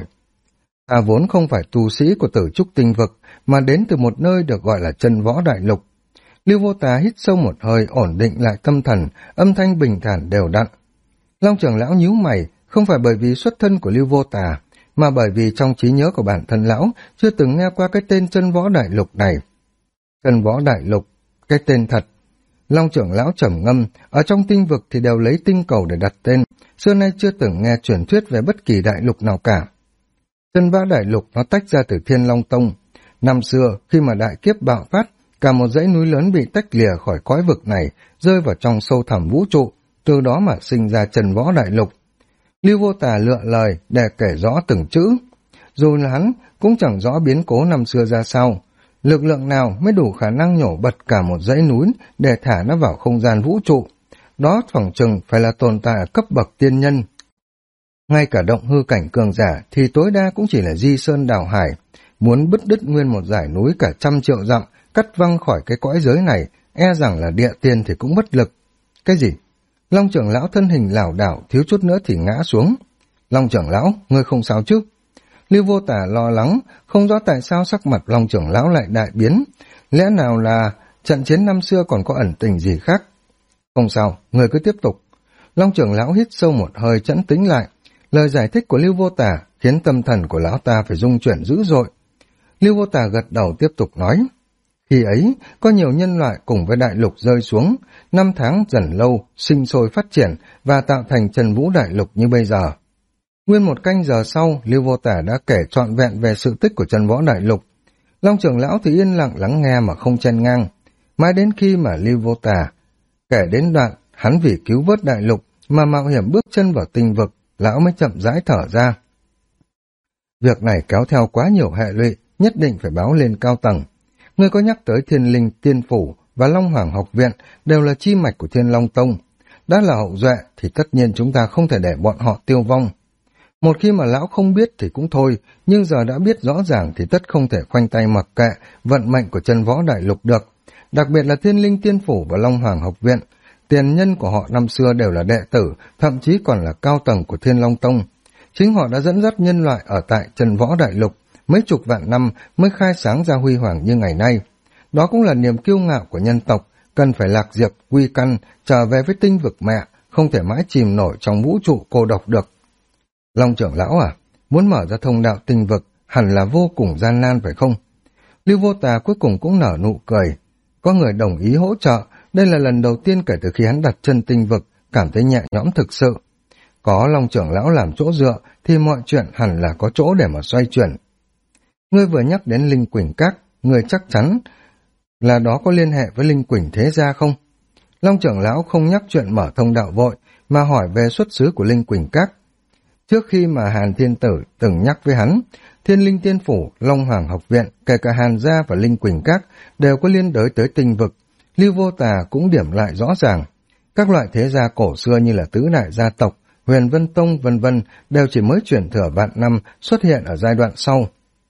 Speaker 1: Ta vốn không phải tu sĩ của Tử Trúc Tinh Vực, mà đến từ một nơi được gọi là Chân Võ Đại Lục. Lưu Vô Tà hít sâu một hơi, ổn định lại tâm thần, âm thanh bình thản đều đặn. Long trưởng lão nhíu mày, không phải bởi vì xuất thân của Lưu Vô Tà, mà bởi vì trong trí nhớ của bản thân lão chưa từng nghe qua cái tên Chân Võ Đại Lục này. Chân Võ Đại Lục, cái tên thật. Long trưởng lão trầm ngâm, ở trong tinh vực thì đều lấy tinh cầu để đặt tên, xưa nay chưa từng nghe truyền thuyết về bất kỳ đại lục nào cả. Chân Võ Đại Lục nó tách ra từ Thiên Long Tông. Năm xưa, khi mà đại kiếp bạo phát, cả một dãy núi lớn bị tách lìa khỏi cõi vực này, rơi vào trong sâu thẳm vũ trụ, từ đó mà sinh ra Chân Võ Đại Lục. Lưu Vô Tà lựa lời để kể rõ từng chữ. Dù là hắn cũng chẳng rõ biến cố năm xưa ra sao, lực lượng nào mới đủ khả năng nhổ bật cả một dãy núi để thả nó vào không gian vũ trụ. Đó phỏng chừng phải là tồn tại ở cấp bậc tiên nhân. Ngay cả động hư cảnh cường giả thì tối đa cũng chỉ là di sơn đào hải. Muốn bứt đứt nguyên một dải núi cả 100 triệu dặm, cắt văng khỏi cái cõi giới này, e rằng là địa tiên thì cũng bất lực. Cái gì? Long trưởng lão thân hình lảo đảo, thiếu chút nữa thì ngã xuống. Long trưởng lão, ngươi không sao chứ? Lưu Vô Tà lo lắng, không rõ tại sao sắc mặt Long trưởng lão lại đại biến. Lẽ nào là trận chiến năm xưa còn có ẩn tình gì khác? Không sao, ngươi cứ tiếp tục. Long trưởng lão hít sâu một hơi trấn tĩnh lại. Lời giải thích của Lưu Vô Tà khiến tâm thần của lão ta phải rung chuyển dữ dội. Lưu Vô Tà gật đầu tiếp tục nói. Khi ấy, có nhiều nhân loại cùng với đại lục rơi xuống, 5 tháng dần lâu, sinh sôi phát triển và tạo thành Trần Vũ Đại Lục như bây giờ. Nguyên một canh giờ sau, Lưu Vô Tà đã kể trọn vẹn về sự tích của Trần Võ Đại Lục. Long trưởng lão thì yên lặng lắng nghe mà không chen ngang. Mãi đến khi mà Lưu Vô Tà kể đến đoạn hắn vì cứu vớt đại lục mà mạo hiểm bước chân vào tinh vực, lão mới chậm rãi thở ra. Việc này kéo theo quá nhiều hệ lụy, nhất định phải báo lên cao tầng. Ngươi có nhắc tới Thiên Linh Tiên Phủ và Long Hoàng Học Viện đều là chi mạch của Thiên Long Tông. Đã là hậu duệ thì tất nhiên chúng ta không thể để bọn họ tiêu vong. Một khi mà lão không biết thì cũng thôi, nhưng giờ đã biết rõ ràng thì tất không thể khoanh tay mặc kệ vận mệnh của Chân Võ Đại Lục được. Đặc biệt là Thiên Linh Tiên Phủ và Long Hoàng Học Viện, tiền nhân của họ năm xưa đều là đệ tử, thậm chí còn là cao tầng của Thiên Long Tông. Chính họ đã dẫn dắt nhân loại ở tại Chân Võ Đại Lục, mấy chục vạn năm mới khai sáng ra huy hoàng như ngày nay. Đó cũng là niềm kiêu ngạo của nhân tộc, cần phải lạc diệp, quy căn, trở về với tinh vực mẹ, không thể mãi chìm nổi trong vũ trụ cô độc được. Long trưởng lão à, muốn mở ra thông đạo tinh vực hẳn là vô cùng gian nan phải không? Lưu Vô Tà cuối cùng cũng nở nụ cười. Có người đồng ý hỗ trợ, đây là lần đầu tiên kể từ khi hắn đặt chân tinh vực, cảm thấy nhẹ nhõm thực sự. Có Long trưởng lão làm chỗ dựa thì mọi chuyện hẳn là có chỗ để mà xoay chuyển. Ngươi vừa nhắc đến Linh Quỳnh Các, ngươi chắc chắn là đó có liên hệ với Linh Quỳnh Thế Gia không? Long trưởng lão không nhắc chuyện mở thông đạo vội, mà hỏi về xuất xứ của Linh Quỳnh Các. Trước khi mà Hàn Thiên Tử từng nhắc với hắn, Thiên Linh Tiên Phủ, Long Hoàng Học Viện, kể cả Hàn Gia và Linh Quỳnh Các đều có liên đới tới tinh vực. Lưu Vô Tà cũng điểm lại rõ ràng. Các loại thế gia cổ xưa như là tứ đại gia tộc, Huyền Vân Tông vân vân đều chỉ mới chuyển thừa vạn năm, xuất hiện ở giai đoạn sau.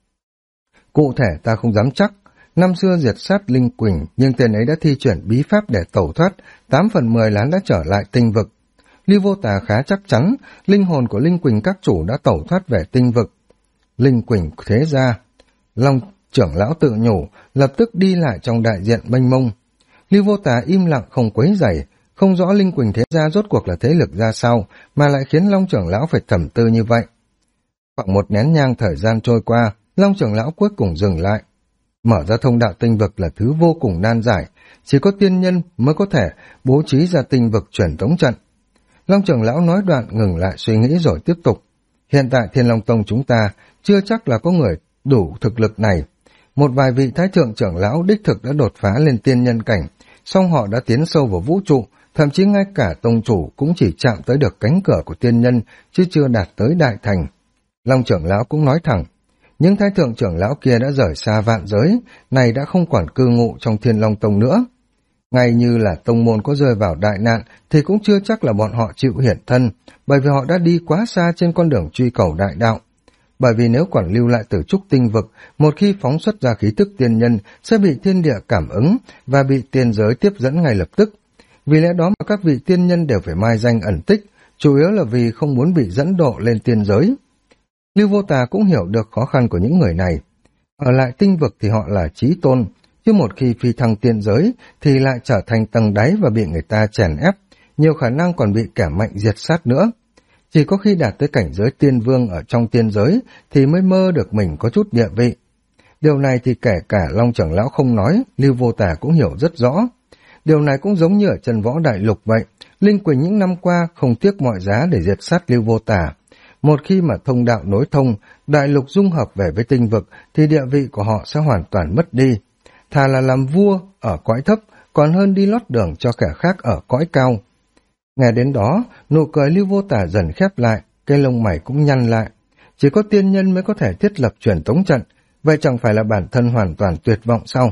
Speaker 1: Cụ thể ta không dám chắc, năm xưa diệt sát Linh Quỳnh, nhưng tên ấy đã thi chuyển bí pháp để tẩu thoát, 8 phần 10 là hắn đã trở lại tinh vực. Lưu Vô Tà khá chắc chắn, linh hồn của Linh Quỳnh các chủ đã tẩu thoát về tinh vực. Linh Quỳnh thế gia, Long trưởng lão tự nhủ, lập tức đi lại trong đại diện mênh mông. Lưu Vô Tà im lặng không quấy rầy, không rõ Linh Quỳnh thế gia rốt cuộc là thế lực ra sao, mà lại khiến Long trưởng lão phải thẩm tư như vậy. Khoảng một nén nhang thời gian trôi qua, Long trưởng lão cuối cùng dừng lại. Mở ra thông đạo tinh vực là thứ vô cùng nan giải, chỉ có tiên nhân mới có thể bố trí ra tinh vực truyền tống trận. Long trưởng lão nói đoạn ngừng lại suy nghĩ rồi tiếp tục. Hiện tại Thiên Long Tông chúng ta chưa chắc là có người đủ thực lực này. Một vài vị thái thượng trưởng lão đích thực đã đột phá lên tiên nhân cảnh, song họ đã tiến sâu vào vũ trụ, thậm chí ngay cả tông chủ cũng chỉ chạm tới được cánh cửa của tiên nhân, chứ chưa đạt tới đại thành. Long trưởng lão cũng nói thẳng, những thái thượng trưởng lão kia đã rời xa vạn giới, này đã không còn cư ngụ trong Thiên Long Tông nữa. Ngay như là tông môn có rơi vào đại nạn thì cũng chưa chắc là bọn họ chịu hiển thân, bởi vì họ đã đi quá xa trên con đường truy cầu đại đạo. Bởi vì nếu còn lưu lại Tử Trúc tinh vực, một khi phóng xuất ra khí tức tiên nhân sẽ bị thiên địa cảm ứng và bị tiên giới tiếp dẫn ngay lập tức. Vì lẽ đó mà các vị tiên nhân đều phải mai danh ẩn tích, chủ yếu là vì không muốn bị dẫn độ lên tiên giới. Lưu Vô Tà cũng hiểu được khó khăn của những người này. Ở lại tinh vực thì họ là chí tôn, chứ một khi phi thăng tiên giới thì lại trở thành tầng đáy và bị người ta chèn ép, nhiều khả năng còn bị kẻ mạnh diệt sát nữa. Chỉ có khi đạt tới cảnh giới tiên vương ở trong tiên giới thì mới mơ được mình có chút địa vị. Điều này thì kể cả Long trưởng lão không nói, Lưu Vô Tà cũng hiểu rất rõ. Điều này cũng giống như ở Chân Võ Đại Lục vậy, Linh Quỳnh những năm qua không tiếc mọi giá để diệt sát Lưu Vô Tà. Một khi mà thông đạo nối thông, đại lục dung hợp về với tinh vực thì địa vị của họ sẽ hoàn toàn mất đi. Thà là làm vua ở cõi thấp còn hơn đi lót đường cho kẻ khác ở cõi cao. Nghe đến đó, nụ cười Lưu Vô Tà dần khép lại, cây lông mày cũng nhăn lại. Chỉ có tiên nhân mới có thể thiết lập truyền tống trận, vậy chẳng phải là bản thân hoàn toàn tuyệt vọng sao?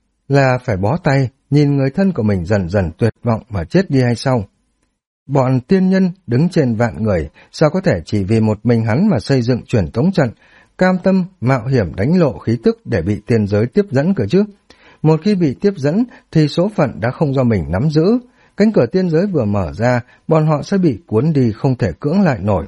Speaker 1: Là phải bó tay, nhìn người thân của mình dần dần tuyệt vọng mà chết đi hay sao? Bọn tiên nhân đứng trên vạn người, sao có thể chỉ vì một mình hắn mà xây dựng truyền tống trận, cam tâm mạo hiểm đánh lộ khí tức để bị tiên giới tiếp dẫn cơ chứ? Một khi bị tiếp dẫn thì số phận đã không do mình nắm giữ, cánh cửa tiên giới vừa mở ra, bọn họ sẽ bị cuốn đi không thể cưỡng lại nổi.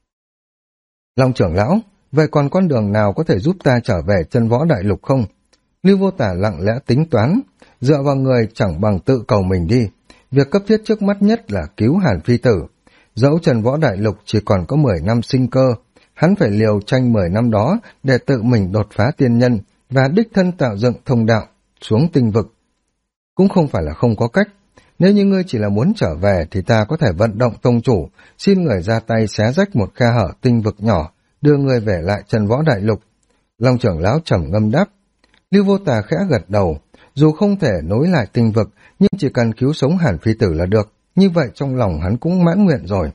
Speaker 1: Long trưởng lão, vậy còn con đường nào có thể giúp ta trở về Chân Võ Đại Lục không? Lưu Vô Tà lặng lẽ tính toán, dựa vào người chẳng bằng tự cầu mình đi. Việc cấp thiết trước mắt nhất là cứu Hàn Phi Tử. Dẫu Chân Võ Đại Lục chỉ còn có 10 năm sinh cơ, hắn phải liều tranh 10 năm đó để tự mình đột phá tiên nhân và đích thân tạo dựng thông đạo xuống tinh vực. Cũng không phải là không có cách. Nếu như ngươi chỉ là muốn trở về thì ta có thể vận động tông chủ, xin người ra tay xé rách một khe hở tinh vực nhỏ, đưa ngươi về lại Chân Võ Đại Lục. Long trưởng lão trầm ngâm đáp. Lưu Vô Tà khẽ gật đầu, dù không thể nối lại tinh vực, nhưng chỉ cần cứu sống Hàn Phi Tử là được, như vậy trong lòng hắn cũng mãn nguyện rồi.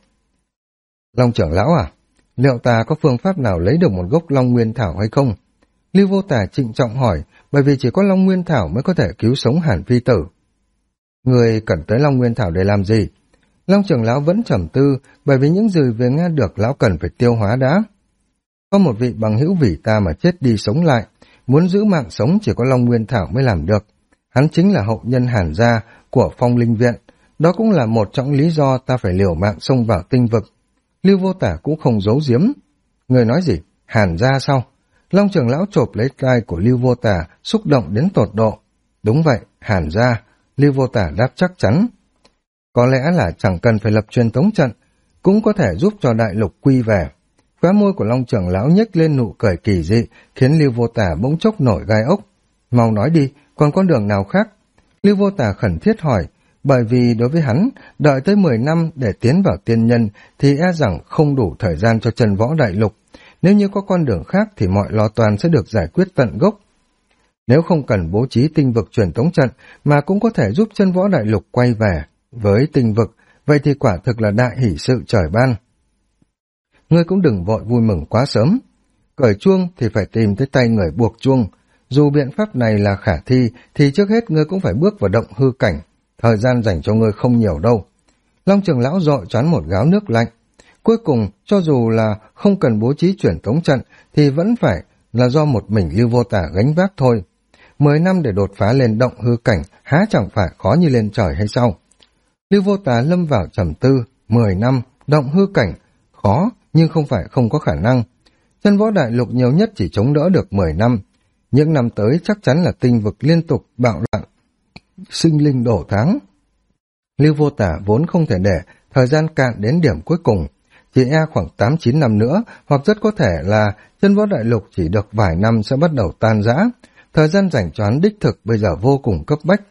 Speaker 1: Long trưởng lão à, liệu ta có phương pháp nào lấy được một gốc Long Nguyên Thảo hay không? Lưu Vô Tà trịnh trọng hỏi, bởi vì chỉ có Long Nguyên Thảo mới có thể cứu sống Hàn Phi Tử. Người cần tới Long Nguyên Thảo để làm gì? Long trưởng lão vẫn trầm tư, bởi vì những gì vừa nghe được lão cần phải tiêu hóa đã. Có một vị bằng hữu vì ta mà chết đi sống lại, muốn giữ mạng sống chỉ có Long Nguyên Thảo mới làm được. Hắn chính là hậu nhân Hàn gia của Phong Linh Viện, đó cũng là một trong lý do ta phải liều mạng xông vào tinh vực. Lưu Vô Tà cũng không giấu giếm. Người nói gì? Hàn gia sao? Long trưởng lão chộp lấy tai của Lưu Vô Tà, xúc động đến tột độ. Đúng vậy, Hàn gia. Lưu Vô Tà đáp chắc chắn. Có lẽ là chẳng cần phải lập truyền tống trận, cũng có thể giúp cho đại lục quy về. Khóe môi của Long trưởng lão nhếch lên nụ cười kỳ dị, khiến Lưu Vô Tà bỗng chốc nổi gai ốc. Mau nói đi, còn con đường nào khác? Lưu Vô Tà khẩn thiết hỏi, bởi vì đối với hắn, đợi tới 10 năm để tiến vào tiên nhân thì e rằng không đủ thời gian cho Chân Võ Đại Lục. Nếu như có con đường khác thì mọi lo toan sẽ được giải quyết tận gốc. Nếu không cần bố trí tinh vực truyền tống trận mà cũng có thể giúp Chân Võ Đại Lục quay về với tinh vực, vậy thì quả thực là đại hỷ sự trời ban. ngươi cũng đừng vội vui mừng quá sớm. Cởi chuông thì phải tìm tới tay người buộc chuông. Dù biện pháp này là khả thi, thì trước hết ngươi cũng phải bước vào động hư cảnh. Thời gian dành cho ngươi không nhiều đâu. Long trưởng lão dội choán một gáo nước lạnh. Cuối cùng, cho dù là không cần bố trí truyền tống trận, thì vẫn phải là do một mình Lưu Vô Tả gánh vác thôi. 10 năm để đột phá lên động hư cảnh, há chẳng phải khó như lên trời hay sao? Lưu Vô Tả lâm vào trầm tư. 10 năm, động hư cảnh, khó, nhưng không phải không có khả năng. Chân võ đại lục nhiều nhất chỉ chống đỡ được 10 năm. Những năm tới chắc chắn là tinh vực liên tục bạo loạn, sinh linh đổ tháng. Lưu Vô Tả vốn không thể để thời gian cạn đến điểm cuối cùng. Chỉ khoảng 8-9 năm nữa, hoặc rất có thể là chân võ đại lục chỉ được vài năm sẽ bắt đầu tan rã. Thời gian rảnh cho hắn đích thực bây giờ vô cùng cấp bách.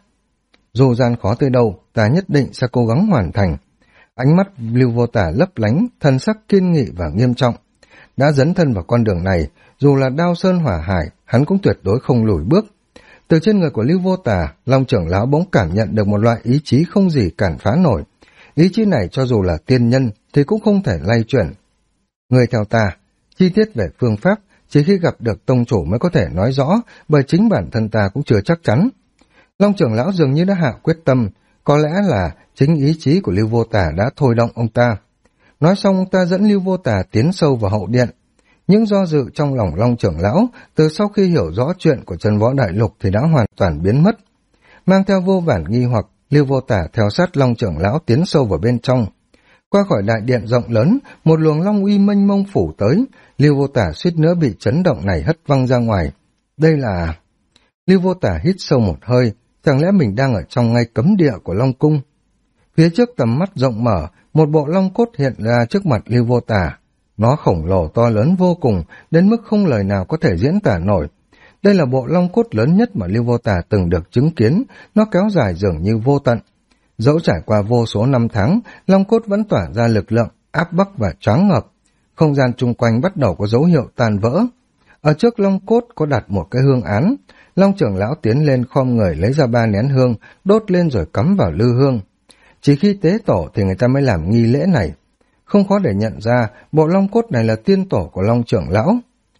Speaker 1: Dù gian khó tới đâu, ta nhất định sẽ cố gắng hoàn thành. Ánh mắt Lưu Vô Tả lấp lánh, thần sắc kiên nghị và nghiêm trọng. Đã dấn thân vào con đường này, dù là đao sơn hỏa hải, hắn cũng tuyệt đối không lùi bước. Từ trên người của Lưu Vô Tả, Long trưởng lão bỗng cảm nhận được một loại ý chí không gì cản phá nổi. Ý chí này cho dù là tiên nhân thì cũng không thể lay chuyển. Người theo ta, chi tiết về phương pháp chỉ khi gặp được tông chủ mới có thể nói rõ, bởi chính bản thân ta cũng chưa chắc chắn. Long trưởng lão dường như đã hạ quyết tâm, có lẽ là chính ý chí của Lưu Vô Tả đã thôi động ông ta. Nói xong ông ta dẫn Lưu Vô Tả tiến sâu vào hậu điện. Những do dự trong lòng Long trưởng lão từ sau khi hiểu rõ chuyện của chân võ đại lục thì đã hoàn toàn biến mất. Mang theo vô vàn nghi hoặc, Lưu Vô Tả theo sát Long trưởng lão tiến sâu vào bên trong. Qua khỏi đại điện rộng lớn, một luồng long uy mênh mông phủ tới, Lưu Vô Tả suýt nữa bị chấn động này hất văng ra ngoài. Đây là... Lưu Vô Tả hít sâu một hơi, chẳng lẽ mình đang ở trong ngay cấm địa của Long Cung? Phía trước tầm mắt rộng mở, một bộ long cốt hiện ra trước mặt Lưu Vô Tả. Nó khổng lồ to lớn vô cùng, đến mức không lời nào có thể diễn tả nổi. Đây là bộ long cốt lớn nhất mà Lưu Vô Tả từng được chứng kiến, nó kéo dài dường như vô tận. Dẫu trải qua vô số năm tháng, long cốt vẫn tỏa ra lực lượng, áp bức và choáng ngợp. Không gian chung quanh bắt đầu có dấu hiệu tan vỡ. Ở trước long cốt có đặt một cái hương án. Long trưởng lão tiến lên khom người lấy ra 3 nén hương, đốt lên rồi cắm vào lư hương. Chỉ khi tế tổ thì người ta mới làm nghi lễ này. Không khó để nhận ra bộ long cốt này là tiên tổ của Long trưởng lão.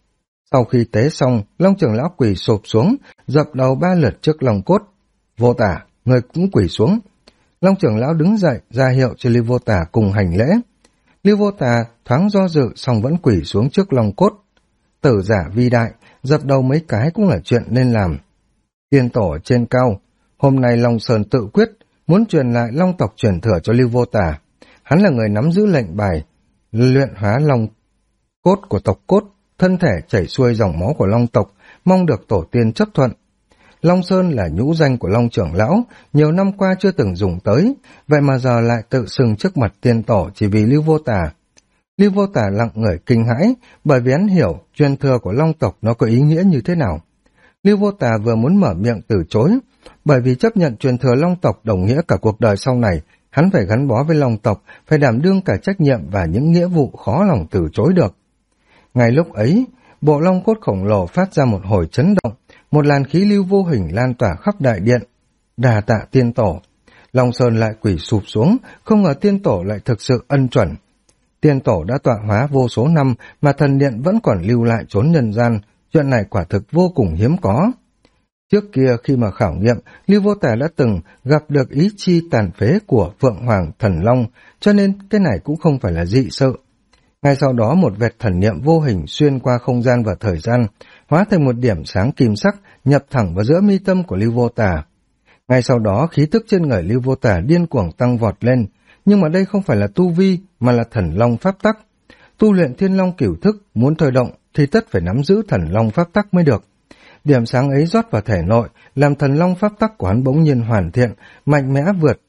Speaker 1: Sau khi tế xong, Long trưởng lão quỳ sụp xuống, dập đầu 3 lượt trước long cốt. Vô Tả, người cũng quỳ xuống. Long trưởng lão đứng dậy, ra hiệu cho Lưu Vô Tả cùng hành lễ. Lưu Vô Tả thoáng do dự xong vẫn quỳ xuống trước long cốt. Tử giả vi đại, dập đầu mấy cái cũng là chuyện nên làm. Tiên tổ trên cao, hôm nay Long Sơn tự quyết, muốn truyền lại long tộc truyền thừa cho Lưu Vô Tả. Hắn là người nắm giữ lệnh bài, luyện hóa long cốt của tộc cốt, thân thể chảy xuôi dòng máu của long tộc, mong được tổ tiên chấp thuận. Long Sơn là nhũ danh của Long trưởng lão, nhiều năm qua chưa từng dùng tới, vậy mà giờ lại tự xưng trước mặt tiên tổ chỉ vì Lưu Vô Tả. Lưu Vô Tả lặng người kinh hãi, bởi vì hắn hiểu truyền thừa của long tộc nó có ý nghĩa như thế nào. Lưu Vô Tả vừa muốn mở miệng từ chối, bởi vì chấp nhận truyền thừa long tộc đồng nghĩa cả cuộc đời sau này, hắn phải gắn bó với long tộc, phải đảm đương cả trách nhiệm và những nghĩa vụ khó lòng từ chối được. Ngay lúc ấy, bộ long cốt khổng lồ phát ra một hồi chấn động, một làn khí lưu vô hình lan tỏa khắp đại điện. Đà tạ tiên tổ. Long Sơn lại quỳ sụp xuống, không ngờ tiên tổ lại thực sự ân chuẩn. Tiên tổ đã tọa hóa vô số năm mà thần điện vẫn còn lưu lại chốn nhân gian, chuyện này quả thực vô cùng hiếm có. Trước kia khi mà khảo nghiệm, Lưu Vô Tả đã từng gặp được ý chi tàn phế của Phượng Hoàng Thần Long, cho nên cái này cũng không phải là dị sự. Ngay sau đó một vệt thần niệm vô hình xuyên qua không gian và thời gian, hóa thành một điểm sáng kim sắc nhập thẳng vào giữa mi tâm của Lưu Vô Tả. Ngay sau đó khí tức trên người Lưu Vô Tả điên cuồng tăng vọt lên, nhưng mà đây không phải là tu vi mà là thần long pháp tắc. Tu luyện thiên long cửu thức muốn thôi động thì tất phải nắm giữ thần long pháp tắc mới được. Điểm sáng ấy rót vào thể nội, làm thần long pháp tắc của hắn bỗng nhiên hoàn thiện, mạnh mẽ vượt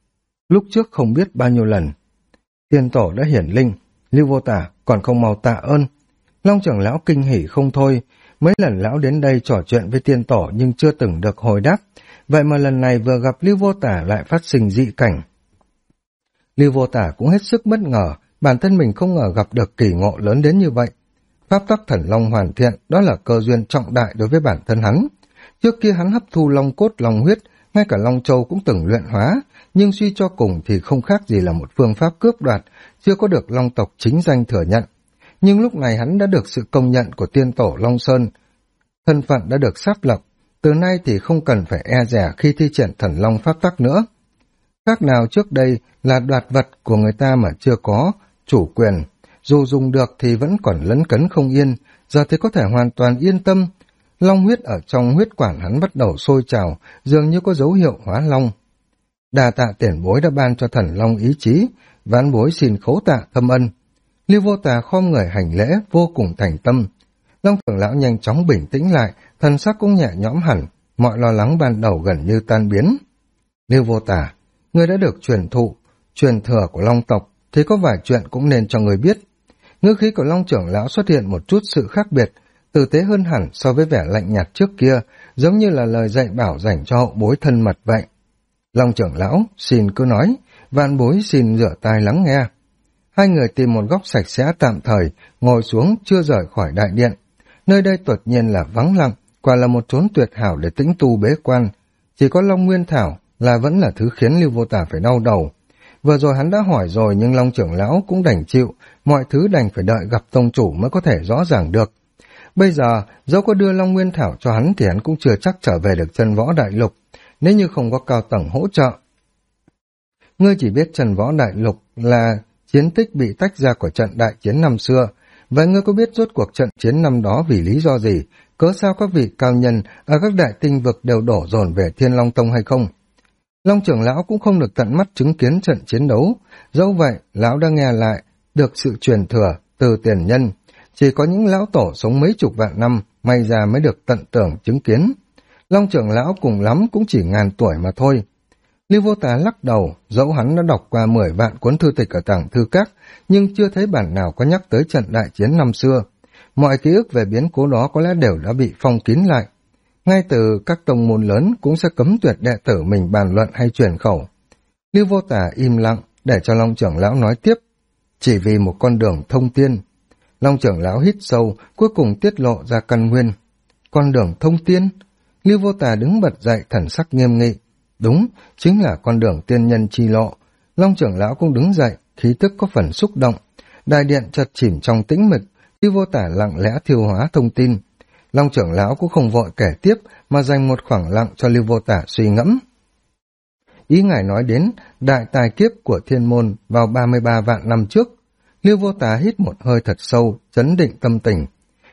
Speaker 1: lúc trước không biết bao nhiêu lần. Tiên tổ đã hiển linh, Lưu Vô Tả còn không mau tạ ơn. Long trưởng lão kinh hỉ không thôi, mấy lần lão đến đây trò chuyện với tiên tổ nhưng chưa từng được hồi đáp, vậy mà lần này vừa gặp Lưu Vô Tả lại phát sinh dị cảnh. Lưu Vô Tả cũng hết sức bất ngờ, bản thân mình không ngờ gặp được kỳ ngộ lớn đến như vậy. Pháp tắc thần long hoàn thiện, đó là cơ duyên trọng đại đối với bản thân hắn. Trước kia hắn hấp thu long cốt, long huyết, ngay cả long châu cũng từng luyện hóa, nhưng suy cho cùng thì không khác gì là một phương pháp cướp đoạt, chưa có được long tộc chính danh thừa nhận. Nhưng lúc này hắn đã được sự công nhận của tiên tổ Long Sơn, thân phận đã được sáp lập, từ nay thì không cần phải e dè khi thi triển thần long pháp tắc nữa. Khác nào trước đây là đoạt vật của người ta mà chưa có chủ quyền, dù dùng được thì vẫn còn lấn cấn không yên, giờ thì có thể hoàn toàn yên tâm. Long huyết ở trong huyết quản hắn bắt đầu sôi trào, dường như có dấu hiệu hóa long. Đà tạ tiền bối đã ban cho thần long ý chí, vãn bối xin khấu tạ thâm ân. Lưu Vô Tà khom người hành lễ vô cùng thành tâm. Long trưởng lão nhanh chóng bình tĩnh lại, thần sắc cũng nhẹ nhõm hẳn, mọi lo lắng ban đầu gần như tan biến. Lưu Vô Tà, ngươi đã được truyền thừa của Long tộc, thì có vài chuyện cũng nên cho người biết. Ngữ khí của Long trưởng lão xuất hiện một chút sự khác biệt, tử tế hơn hẳn so với vẻ lạnh nhạt trước kia, giống như là lời dạy bảo dành cho hậu bối thân mật vậy. Long trưởng lão, xin cứ nói, vạn bối xin rửa tai lắng nghe. Hai người tìm một góc sạch sẽ tạm thời, ngồi xuống chưa rời khỏi đại điện. Nơi đây tuyệt nhiên là vắng lặng, quả là một chốn tuyệt hảo để tĩnh tu bế quan. Chỉ có Long Nguyên Thảo là vẫn là thứ khiến Lưu Vô Tà phải đau đầu. Vừa rồi hắn đã hỏi rồi nhưng Long trưởng lão cũng đành chịu, mọi thứ đành phải đợi gặp tông chủ mới có thể rõ ràng được. Bây giờ, dẫu có đưa Long Nguyên Thảo cho hắn thì hắn cũng chưa chắc trở về được Chân Võ Đại Lục, nếu như không có cao tầng hỗ trợ. Ngươi chỉ biết Chân Võ Đại Lục là chiến tích bị tách ra của trận đại chiến năm xưa, vậy ngươi có biết rốt cuộc trận chiến năm đó vì lý do gì, cớ sao các vị cao nhân ở các đại tinh vực đều đổ dồn về Thiên Long Tông hay không? Long trưởng lão cũng không được tận mắt chứng kiến trận chiến đấu, dẫu vậy lão đã nghe lại được sự truyền thừa từ tiền nhân, chỉ có những lão tổ sống mấy chục vạn năm may ra mới được tận tưởng chứng kiến. Long trưởng lão cùng lắm cũng chỉ ngàn tuổi mà thôi. Lưu Vô Tà lắc đầu, dẫu hắn đã đọc qua 10 vạn cuốn thư tịch ở tàng thư các, nhưng chưa thấy bản nào có nhắc tới trận đại chiến năm xưa. Mọi ký ức về biến cố đó có lẽ đều đã bị phong kín lại. Ngay từ các tông môn lớn cũng sẽ cấm tuyệt đệ tử mình bàn luận hay truyền khẩu. Lưu Vô Tà im lặng để cho Long trưởng lão nói tiếp, chỉ vì một con đường thông tiên. Long trưởng lão hít sâu, cuối cùng tiết lộ ra căn nguyên. Con đường thông tiên? Lưu Vô Tà đứng bật dậy, thần sắc nghiêm nghị. Đúng, chính là con đường tiên nhân chi lộ. Long trưởng lão cũng đứng dậy, khí tức có phần xúc động. Đại điện chật chìm trong tĩnh mịch, Lưu Vô Tà lặng lẽ tiêu hóa thông tin. Long trưởng lão cũng không vội kể tiếp, mà dành một khoảng lặng cho Lưu Vô Tà suy ngẫm. Ý ngài nói đến đại tài kiếp của thiên môn vào 33 vạn năm trước. Lưu Vô Tà hít một hơi thật sâu, chấn định tâm tình.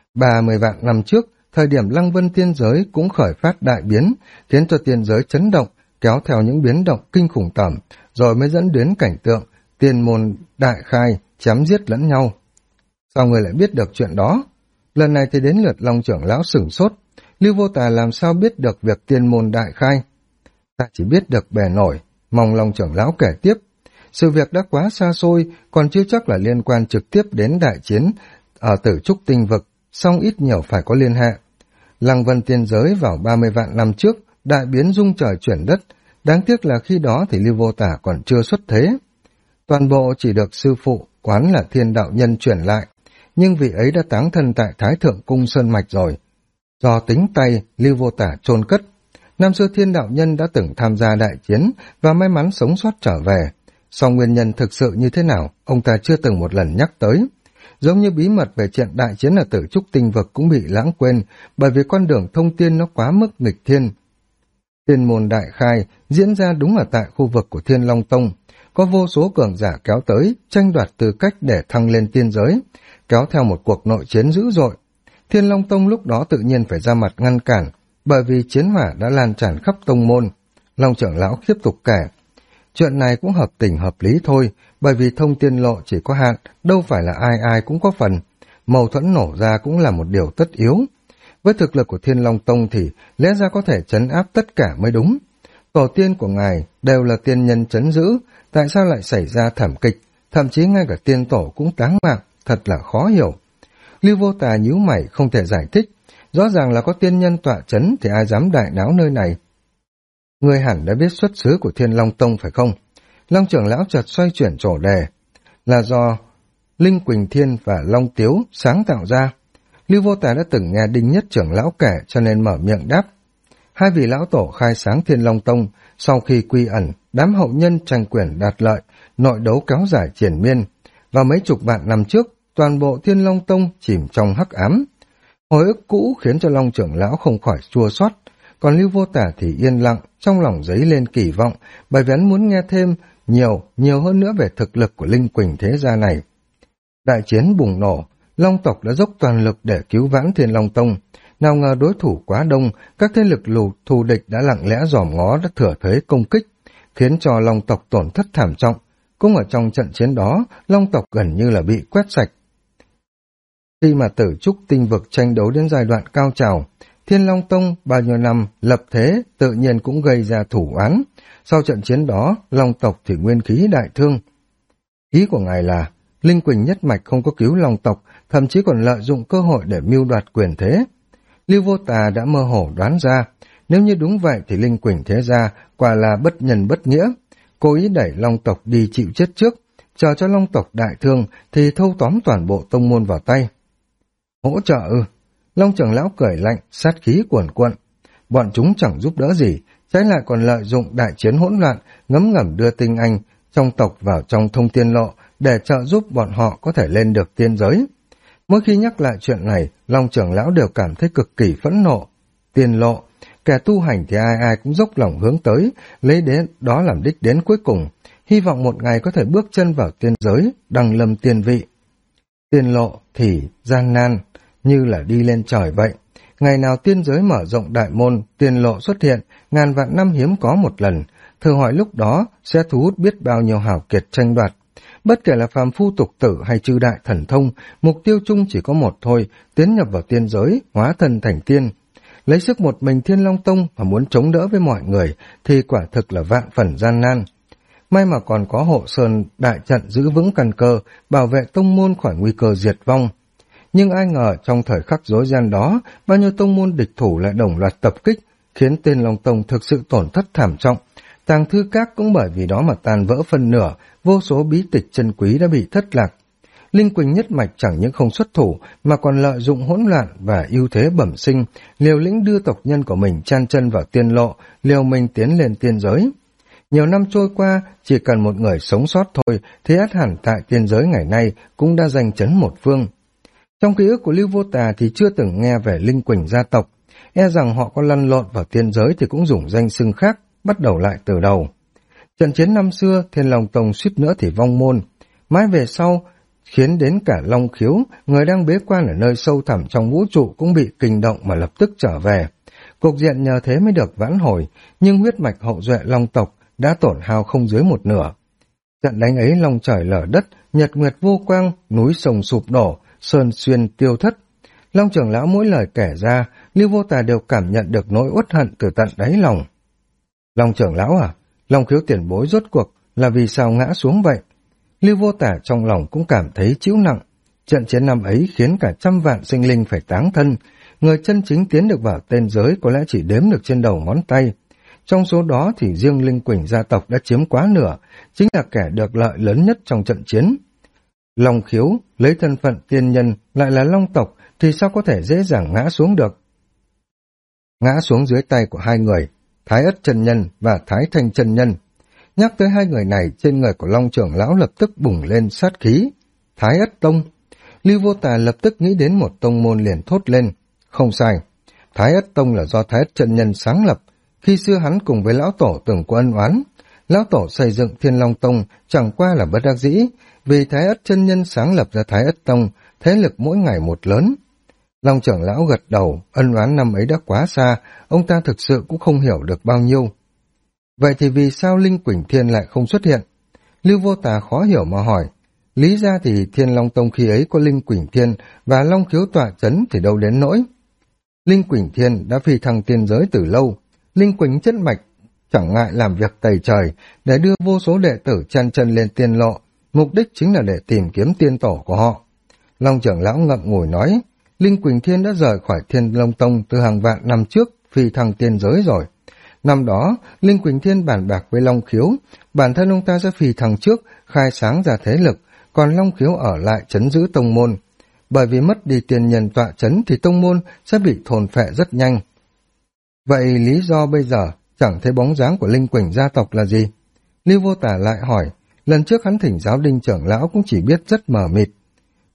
Speaker 1: 30 vạn năm trước, thời điểm Lăng Vân tiên giới cũng khởi phát đại biến, khiến cho tiên giới chấn động, kéo theo những biến động kinh khủng tởm, rồi mới dẫn đến cảnh tượng tiên môn đại khai, chém giết lẫn nhau. Sao người lại biết được chuyện đó? Lần này thì đến lượt Long trưởng lão sửng sốt. Lưu Vô Tà làm sao biết được việc tiên môn đại khai? Ta chỉ biết được bề nổi, mong Long trưởng lão kể tiếp. Sự việc đã quá xa xôi, còn chưa chắc là liên quan trực tiếp đến đại chiến ở Tử Trúc tinh vực, song ít nhiều phải có liên hệ. Lăng Vân tiên giới vào 30 vạn năm trước, đại biến rung trời chuyển đất, đáng tiếc là khi đó thì Lưu Vô Tà còn chưa xuất thế. Toàn bộ chỉ được sư phụ, quán là Thiên Đạo Nhân chuyển lại, nhưng vị ấy đã táng thân tại Thái Thượng Cung Sơn Mạch rồi. Do tính tay, Lưu Vô Tà chôn cất. Năm xưa Thiên Đạo Nhân đã từng tham gia đại chiến và may mắn sống sót trở về. Song nguyên nhân thực sự như thế nào, ông ta chưa từng một lần nhắc tới. Giống như bí mật về trận đại chiến ở Tử Trúc tinh vực cũng bị lãng quên, bởi vì con đường thông tiên nó quá mức nghịch thiên. Tiên môn đại khai diễn ra đúng ở tại khu vực của Thiên Long Tông, có vô số cường giả kéo tới, tranh đoạt tư cách để thăng lên tiên giới, kéo theo một cuộc nội chiến dữ dội. Thiên Long Tông lúc đó tự nhiên phải ra mặt ngăn cản, bởi vì chiến hỏa đã lan tràn khắp tông môn. Long trưởng lão tiếp tục kể, chuyện này cũng hợp tình hợp lý thôi, bởi vì thông tiên lộ chỉ có hạn, đâu phải là ai ai cũng có phần. Mâu thuẫn nổ ra cũng là một điều tất yếu. Với thực lực của Thiên Long Tông thì lẽ ra có thể trấn áp tất cả mới đúng. Tổ tiên của ngài đều là tiên nhân trấn giữ, tại sao lại xảy ra thảm kịch, thậm chí ngay cả tiên tổ cũng táng mạng, thật là khó hiểu. Lưu Vô Tà nhíu mày không thể giải thích, rõ ràng là có tiên nhân tọa trấn thì ai dám đại náo nơi này. Người hẳn đã biết xuất xứ của Thiên Long Tông phải không? Long trưởng lão chợt xoay chuyển chủ đề, là do Linh Quỳnh Thiên và Long Tiếu sáng tạo ra. Lưu Vô Tà đã từng nghe Đinh Nhất trưởng lão kể cho nên mở miệng đáp. Hai vị lão tổ khai sáng Thiên Long Tông, sau khi quy ẩn, đám hậu nhân tranh quyền đạt lợi, nội đấu kéo dài triền miên. Và mấy chục vạn năm trước, toàn bộ Thiên Long Tông chìm trong hắc ám. Hồi ức cũ khiến cho Long trưởng lão không khỏi chua xót, còn Lưu Vô Tả thì yên lặng, trong lòng dấy lên kỳ vọng, bởi vì hắn muốn nghe thêm nhiều hơn nữa về thực lực của Linh Quỳnh thế gia này. Đại chiến bùng nổ, Long tộc đã dốc toàn lực để cứu vãn Thiên Long Tông. Nào ngờ đối thủ quá đông, các thế lực thù địch đã lặng lẽ dòm ngó đã thừa thế công kích, khiến cho Long tộc tổn thất thảm trọng. Cũng ở trong trận chiến đó, Long tộc gần như là bị quét sạch. Khi mà Tử Trúc Tinh Vực tranh đấu đến giai đoạn cao trào, Thiên Long Tông bao nhiêu năm lập thế tự nhiên cũng gây ra thủ oán. Sau trận chiến đó, Long tộc thì nguyên khí đại thương. Ý của ngài là Linh Quỳnh nhất mạch không có cứu Long tộc, thậm chí còn lợi dụng cơ hội để mưu đoạt quyền thế. Lưu Vô Tà đã mơ hồ đoán ra, nếu như đúng vậy thì Linh Quỳnh thế gia quả là bất nhân bất nghĩa, cố ý đẩy Long tộc đi chịu chết trước, chờ cho Long tộc đại thương thì thâu tóm toàn bộ tông môn vào tay. Hỗ trợ ư? Long trưởng lão cười lạnh, sát khí cuồn cuộn. Bọn chúng chẳng giúp đỡ gì, trái lại còn lợi dụng đại chiến hỗn loạn, ngấm ngầm đưa tinh anh trong tộc vào trong thông tiên lộ để trợ giúp bọn họ có thể lên được tiên giới. Mỗi khi nhắc lại chuyện này, Long trưởng lão đều cảm thấy cực kỳ phẫn nộ. Tiên lộ, kẻ tu hành thì ai ai cũng dốc lòng hướng tới, lấy đến đó làm đích đến cuối cùng, hy vọng một ngày có thể bước chân vào tiên giới, đăng lâm tiên vị. Tiên lộ thì gian nan, như là đi lên trời vậy. Ngày nào tiên giới mở rộng đại môn, tiên lộ xuất hiện, ngàn vạn năm hiếm có một lần, thử hỏi lúc đó sẽ thu hút biết bao nhiêu hào kiệt tranh đoạt. Bất kể là phàm phu tục tử hay chư đại thần thông, mục tiêu chung chỉ có một thôi, tiến nhập vào tiên giới, hóa thân thành tiên. Lấy sức một mình Thiên Long Tông mà muốn chống đỡ với mọi người thì quả thực là vạn phần gian nan. May mà còn có Hộ Sơn đại trận giữ vững căn cơ, bảo vệ tông môn khỏi nguy cơ diệt vong. Nhưng ai ngờ trong thời khắc rối ren đó, bao nhiêu tông môn địch thủ lại đồng loạt tập kích, khiến Thiên Long Tông thực sự tổn thất thảm trọng. Tàng thư các cũng bởi vì đó mà tan vỡ phân nửa, vô số bí tịch chân quý đã bị thất lạc. Linh Quỳnh nhất mạch chẳng những không xuất thủ mà còn lợi dụng hỗn loạn và ưu thế bẩm sinh, liều lĩnh đưa tộc nhân của mình chan chân vào tiên lộ, liều mình tiến lên tiên giới. Nhiều năm trôi qua, chỉ cần một người sống sót thôi thì ắt hẳn tại tiên giới ngày nay cũng đã giành chấn một phương. Trong ký ức của Lưu Vô Tà thì chưa từng nghe về Linh Quỳnh gia tộc, e rằng họ có lăn lộn vào tiên giới thì cũng dùng danh xưng khác, bắt đầu lại từ đầu. Trận chiến năm xưa, Thiên Long Tông suýt nữa thì vong môn, mãi về sau khiến đến cả Long Khiếu, người đang bế quan ở nơi sâu thẳm trong vũ trụ cũng bị kinh động mà lập tức trở về. Cục diện nhờ thế mới được vãn hồi, nhưng huyết mạch hậu duệ Long tộc đã tổn hao không dưới một nửa. Trận đánh ấy long trời lở đất, nhật nguyệt vô quang, núi sông sụp đổ, sơn xuyên tiêu thất. Long trưởng lão mỗi lời kể ra, Lưu Vô Tà đều cảm nhận được nỗi uất hận từ tận đáy lòng. Long trưởng lão à, Long Khiếu tiền bối rốt cuộc là vì sao ngã xuống vậy? Lưu Vô Tả trong lòng cũng cảm thấy chịu nặng. Trận chiến năm ấy khiến cả trăm vạn sinh linh phải táng thân. Người chân chính tiến được vào tiên giới có lẽ chỉ đếm được trên đầu ngón tay. Trong số đó thì riêng Linh Quỳnh gia tộc đã chiếm quá nửa, chính là kẻ được lợi lớn nhất trong trận chiến. Long Khiếu lấy thân phận tiên nhân lại là Long tộc thì sao có thể dễ dàng ngã xuống được? Ngã xuống dưới tay của hai người, Thái Ất chân nhân và Thái Thanh chân nhân. Nhắc tới hai người này, trên người của Long trưởng lão lập tức bùng lên sát khí. Thái Ất Tông. Lưu Vô Tà lập tức nghĩ đến một tông môn liền thốt lên. Không sai, Thái Ất Tông là do Thái Ất chân nhân sáng lập. Khi xưa hắn cùng với lão tổ từng có ân oán. Lão tổ xây dựng Thiên Long Tông chẳng qua là bất đắc dĩ, vì Thái Ất chân nhân sáng lập ra Thái Ất Tông, thế lực mỗi ngày một lớn. Long trưởng lão gật đầu, ân oán năm ấy đã quá xa, ông ta thực sự cũng không hiểu được bao nhiêu. Vậy thì vì sao Linh Quỳnh Thiên lại không xuất hiện? Lưu Vô Tà khó hiểu mà hỏi. Lý ra thì Thiên Long Tông khi ấy có Linh Quỳnh Thiên và Long Khiếu tọa chấn thì đâu đến nỗi. Linh Quỳnh Thiên đã phi thăng tiên giới từ lâu. Linh Quỳnh chất mạch chẳng ngại làm việc tày trời để đưa vô số đệ tử chan chân lên tiên lộ, mục đích chính là để tìm kiếm tiên tổ của họ. Long trưởng lão ngậm ngùi nói, Linh Quỳnh Thiên đã rời khỏi Thiên Long Tông từ hàng vạn năm trước, phi thăng tiên giới rồi. Năm đó, Linh Quỳnh Thiên bàn bạc với Long Khiếu, bản thân ông ta sẽ phi thăng trước, khai sáng ra thế lực, còn Long Khiếu ở lại trấn giữ tông môn. Bởi vì mất đi tiền nhân tọa trấn thì tông môn sẽ bị thôn phệ rất nhanh. Vậy lý do bây giờ chẳng thấy bóng dáng của Linh Quỳnh gia tộc là gì? Lưu Vô Tả lại hỏi, lần trước hắn thỉnh giáo Đinh trưởng lão cũng chỉ biết rất mờ mịt.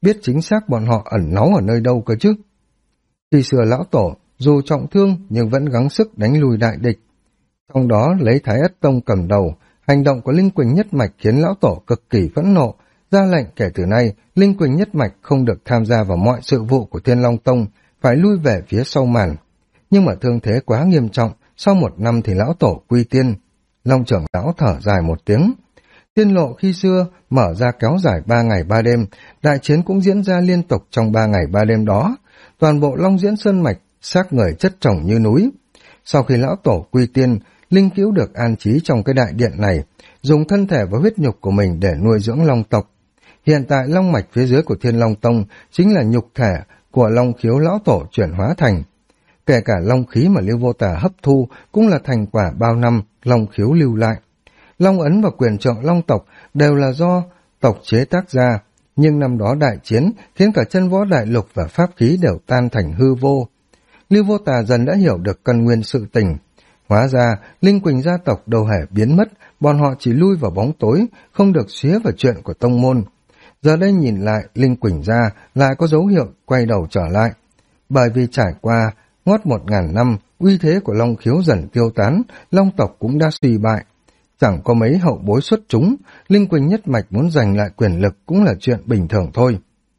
Speaker 1: biết chính xác bọn họ ẩn náu ở nơi đâu cơ chứ. Khi xưa lão tổ, dù trọng thương nhưng vẫn gắng sức đánh lùi đại địch. Trong đó lấy Thái Ất Tông cầm đầu, hành động của Linh Quỳnh Nhất Mạch khiến lão tổ cực kỳ phẫn nộ, ra lệnh kể từ nay Linh Quỳnh Nhất Mạch không được tham gia vào mọi sự vụ của Thiên Long Tông, phải lui về phía sau màn. Nhưng mà thương thế quá nghiêm trọng, sau 1 năm thì lão tổ quy tiên. Long trưởng lão thở dài một tiếng. Tiên lộ khi xưa mở ra kéo dài 3 ngày 3 đêm, đại chiến cũng diễn ra liên tục trong 3 ngày 3 đêm đó. Toàn bộ Long Diễn Sơn Mạch, xác người chất chồng như núi. Sau khi lão tổ quy tiên, Linh Cữu được an trí trong cái đại điện này, dùng thân thể và huyết nhục của mình để nuôi dưỡng Long tộc. Hiện tại Long Mạch phía dưới của Thiên Long Tông chính là nhục thể của Long Khiếu lão tổ chuyển hóa thành. Kể cả Long khí mà Lưu Vô Tà hấp thu cũng là thành quả bao năm Long Khiếu lưu lại. Long ấn và quyền trượng Long tộc đều là do tộc chế tác ra, nhưng năm đó đại chiến khiến cả chân võ đại lục và pháp khí đều tan thành hư vô. Lưu Vô Tà dần đã hiểu được căn nguyên sự tình. Hóa ra, Linh Quỳnh gia tộc đâu hề biến mất, bọn họ chỉ lui vào bóng tối, không được xía vào chuyện của tông môn. Giờ đây nhìn lại, Linh Quỳnh gia lại có dấu hiệu quay đầu trở lại. Bởi vì trải qua ngót 1000 năm, uy thế của Long Khiếu dần tiêu tán, Long tộc cũng đã suy bại. Chẳng có mấy hậu bối xuất chúng, Linh Quỳnh Nhất Mạch muốn giành lại quyền lực cũng là chuyện bình thường thôi.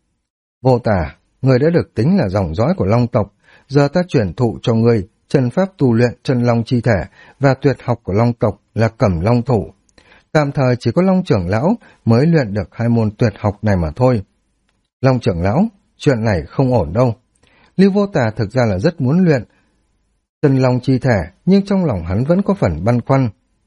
Speaker 1: Vô Tà, người đã được tính là dòng dõi của Long tộc, giờ ta chuyển thụ cho ngươi chân pháp tu luyện chân long chi thể và tuyệt học của Long tộc là Cẩm Long thủ. Tạm thời chỉ có Long trưởng lão mới luyện được 2 môn tuyệt học này mà thôi. Long trưởng lão, chuyện này không ổn đâu. Lưu Vô Tà thực ra là rất muốn luyện chân long chi thể, nhưng trong lòng hắn vẫn có phần băn khoăn.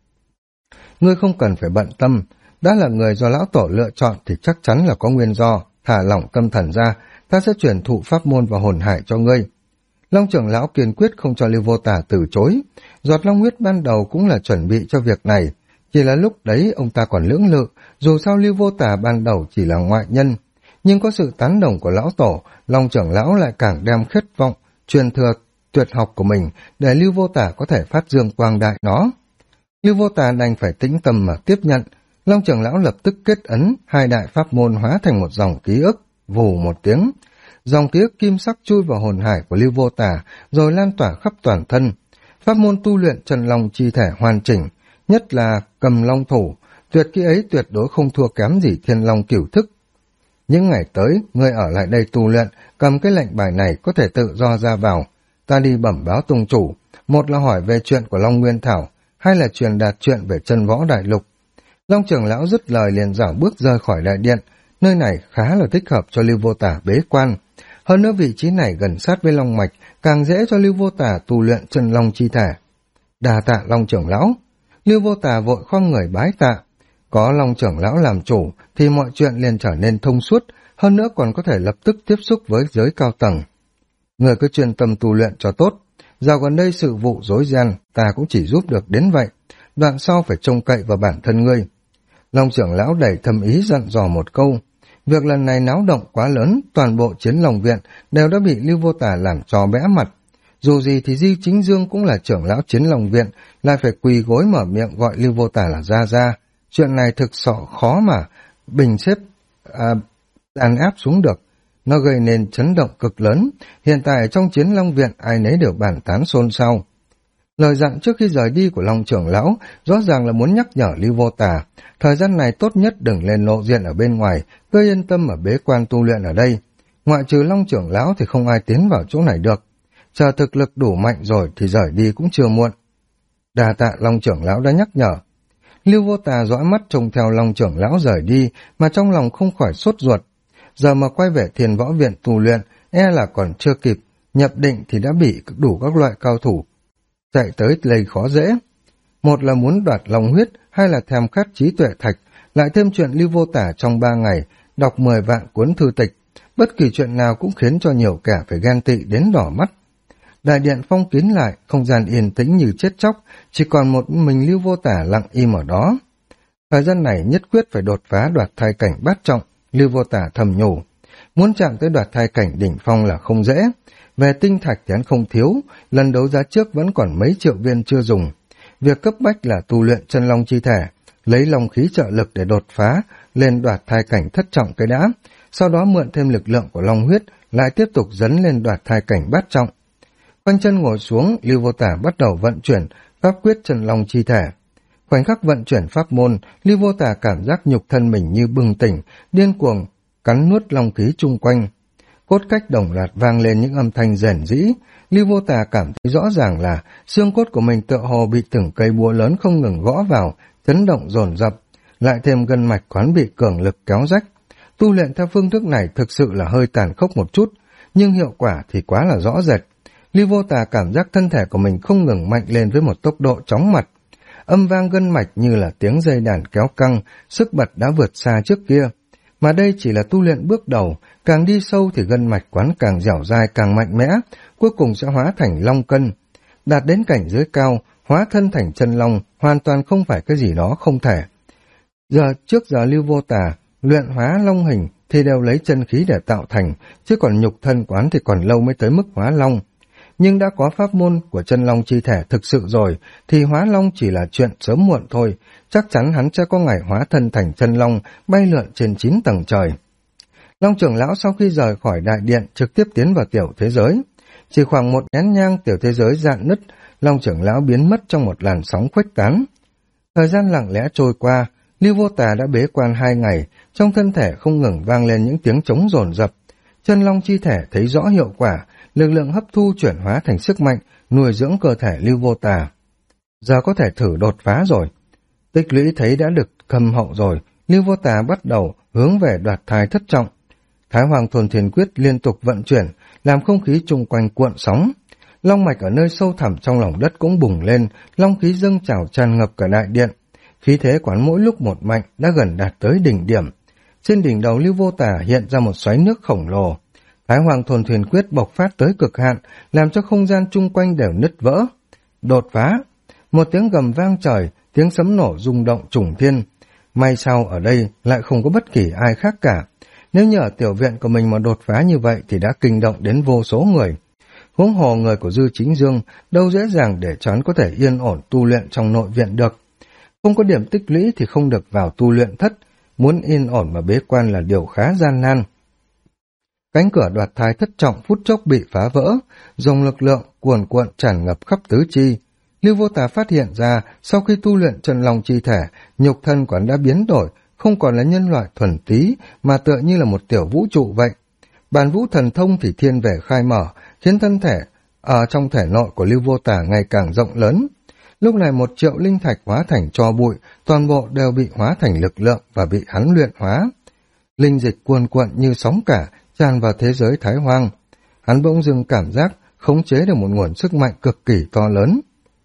Speaker 1: Ngươi không cần phải bận tâm, đã là người do lão tổ lựa chọn thì chắc chắn là có nguyên do, thả lỏng tâm thần ra, ta sẽ truyền thụ pháp môn và hồn hải cho ngươi. Long trưởng lão kiên quyết không cho Lưu Vô Tà từ chối, giọt long huyết ban đầu cũng là chuẩn bị cho việc này, chỉ là lúc đấy ông ta còn lưỡng lự, dù sao Lưu Vô Tà ban đầu chỉ là ngoại nhân, nhưng có sự tán đồng của lão tổ, Long trưởng lão lại càng đem khát vọng truyền thừa tuyệt học của mình để Lưu Vô Tà có thể phát dương quang đại nó. Lưu Vô Tà đành phải tĩnh tâm mà tiếp nhận. Long trưởng lão lập tức kết ấn, 2 đại pháp môn hóa thành một dòng ký ức, vù một tiếng. Dòng ký ức kim sắc chui vào hồn hải của Lưu Vô Tà, rồi lan tỏa khắp toàn thân. Pháp môn tu luyện chân long chi thể hoàn chỉnh, nhất là Cầm Long thủ, tuyệt kỹ ấy tuyệt đối không thua kém gì Thiên Long cửu thức. Những ngày tới, ngươi ở lại đây tu luyện, cầm cái lệnh bài này có thể tự do ra vào. Ta đi bẩm báo tông chủ, một là hỏi về chuyện của Long Nguyên Thảo, 2 là truyền đạt chuyện về chân võ đại lục. Long trưởng lão dứt lời liền dảo bước rời khỏi đại điện, nơi này khá là thích hợp cho Lưu Vô Tà bế quan. Hơn nữa vị trí này gần sát với Long Mạch, càng dễ cho Lưu Vô Tà tu luyện chân long chi thể. Đà tạ Long trưởng lão. Lưu Vô Tà vội khom người bái tạ. Có Long trưởng lão làm chủ thì mọi chuyện liền trở nên thông suốt, hơn nữa còn có thể lập tức tiếp xúc với giới cao tầng. Người cứ chuyên tâm tu luyện cho tốt. Dạo gần đây sự vụ rối ren ta cũng chỉ giúp được đến vậy, đoạn sau phải trông cậy vào bản thân ngươi. Long trưởng lão đầy thâm ý dặn dò một câu. Việc lần này náo động quá lớn, toàn bộ Chiến Long viện đều đã bị Lưu Vô Tà làm cho bẽ mặt. Dù gì thì Di Chính Dương cũng là trưởng lão Chiến Long viện, lại phải quỳ gối mở miệng gọi Lưu Vô Tà là gia gia. Chuyện này thực sự khó mà bình xếp đàn áp xuống được. Nó gây nên chấn động cực lớn. Hiện tại trong Chiến Long viện ai nấy đều bàn tán xôn xao. Lời dặn trước khi rời đi của Long trưởng lão rõ ràng là muốn nhắc nhở Lưu Vô Tà, thời gian này tốt nhất đừng lên lộ diện ở bên ngoài, cứ yên tâm ở bế quan tu luyện ở đây. Ngoại trừ Long trưởng lão thì không ai tiến vào chỗ này được. Chờ thực lực đủ mạnh rồi thì rời đi cũng chưa muộn. Đà tạ Long trưởng lão đã nhắc nhở. Lưu Vô Tà dõi mắt trông theo Long trưởng lão rời đi mà trong lòng không khỏi sốt ruột. Giờ mà quay về Thiên Võ viện tu luyện e là còn chưa kịp, nhập định thì đã bị đủ các loại cao thủ chạy tới lây khó dễ. Một là muốn đoạt long huyết, 2 là thèm khát trí tuệ thạch, lại thêm chuyện Lưu Vô Tà trong 3 ngày đọc 10 vạn cuốn thư tịch, bất kỳ chuyện nào cũng khiến cho nhiều kẻ phải ghen tị đến đỏ mắt. Đại điện phong kín lại, không gian yên tĩnh như chết chóc, chỉ còn một mình Lưu Vô Tà lặng im ở đó. Thời gian này nhất quyết phải đột phá đoạt thai cảnh bát trọng, Lưu Vô Tà thầm nhủ. Muốn chạm tới đoạt thai cảnh đỉnh phong là không dễ. Về tinh thạch thì hắn không thiếu, lần đấu giá trước vẫn còn mấy triệu viên chưa dùng. Việc cấp bách là tu luyện chân long chi thể, lấy long khí trợ lực để đột phá, lên đoạt thai cảnh thất trọng cái đã. sau đó mượn thêm lực lượng của long huyết, lại tiếp tục dấn lên đoạt thai cảnh bát trọng. Khoanh chân ngồi xuống, Lưu Vô Tả bắt đầu vận chuyển pháp quyết chân long chi thể. Khoảnh khắc vận chuyển pháp môn, Lưu Vô Tả cảm giác nhục thân mình như bừng tỉnh, điên cuồng cắn nuốt long khí chung quanh. Cốt cách đồng loạt vang lên những âm thanh rền rĩ. Lưu Vô Tả cảm thấy rõ ràng là xương cốt của mình tựa hồ bị từng cây búa lớn không ngừng gõ vào, chấn động dồn dập, lại thêm gân mạch quán bị cường lực kéo rách. Tu luyện theo phương thức này thực sự là hơi tàn khốc một chút, nhưng hiệu quả thì quá là rõ rệt. Lưu Vô Tả cảm giác thân thể của mình không ngừng mạnh lên với một tốc độ chóng mặt. Âm vang gân mạch như là tiếng dây đàn kéo căng, sức bật đã vượt xa trước kia. Mà đây chỉ là tu luyện bước đầu, càng đi sâu thì gân mạch quán càng dẻo dai càng mạnh mẽ, cuối cùng sẽ hóa thành long cân. Đạt đến cảnh giới cao, hóa thân thành chân long, hoàn toàn không phải cái gì đó không thể. Trước giờ Lưu Vô Tả luyện hóa long hình thì đều lấy chân khí để tạo thành, chứ còn nhục thân quán thì còn lâu mới tới mức hóa long. Nhưng đã có pháp môn của chân long chi thể thực sự rồi, thì hóa long chỉ là chuyện sớm muộn thôi, chắc chắn hắn sẽ có ngày hóa thân thành chân long, bay lượn trên 9 tầng trời. Long trưởng lão sau khi rời khỏi đại điện trực tiếp tiến vào tiểu thế giới. Chỉ khoảng một nén nhang tiểu thế giới rạn nứt, Long trưởng lão biến mất trong một làn sóng khuếch tán. Thời gian lặng lẽ trôi qua, Lưu Vô Tà đã bế quan 2 ngày, trong thân thể không ngừng vang lên những tiếng trống dồn dập. Chân long chi thể thấy rõ hiệu quả, lực lượng hấp thu chuyển hóa thành sức mạnh, nuôi dưỡng cơ thể Lưu Vô Tà. Giờ có thể thử đột phá rồi. Tích lũy thấy đã được cầm hậu rồi, Lưu Vô Tà bắt đầu hướng về đoạt thai thất trọng. Thái Hoàng Thuần Thiền Quyết liên tục vận chuyển, làm không khí chung quanh cuộn sóng. Long mạch ở nơi sâu thẳm trong lòng đất cũng bùng lên, long khí dâng trào tràn ngập cả đại điện. Khí thế quán mỗi lúc một mạnh đã gần đạt tới đỉnh điểm. Trên đỉnh đầu Lưu Vô Tả hiện ra một xoáy nước khổng lồ. Thái Hoàng Thuần Thiền Quyết bộc phát tới cực hạn, làm cho không gian chung quanh đều nứt vỡ. Đột phá! Một tiếng gầm vang trời, tiếng sấm nổ rung động trùng thiên. May sao ở đây lại không có bất kỳ ai khác cả. Nếu như ở tiểu viện của mình mà đột phá như vậy thì đã kinh động đến vô số người. Huống hồ người của Dư Chính Dương đâu dễ dàng để cho hắn có thể yên ổn tu luyện trong nội viện được. Không có điểm tích lũy thì không được vào tu luyện thất, muốn yên ổn mà bế quan là điều khá gian nan. Cánh cửa đoạt thai thất trọng phút chốc bị phá vỡ, dòng lực lượng cuồn cuộn tràn ngập khắp tứ chi. Lưu Vô Tà phát hiện ra sau khi tu luyện chân long chi thể, nhục thân quán đã biến đổi, không còn là nhân loại thuần túy mà tựa như là một tiểu vũ trụ vậy. Bàn vũ thần thông thì thiên về khai mở, khiến thân thể ở trong thể nội của Lưu Vô Tà ngày càng rộng lớn. Lúc này 1 triệu linh thạch hóa thành tro bụi, toàn bộ đều bị hóa thành lực lượng và bị hắn luyện hóa. Linh dịch cuồn cuộn như sóng cả, tràn vào thế giới Thái Hoang. Hắn bỗng dưng cảm giác khống chế được một nguồn sức mạnh cực kỳ to lớn.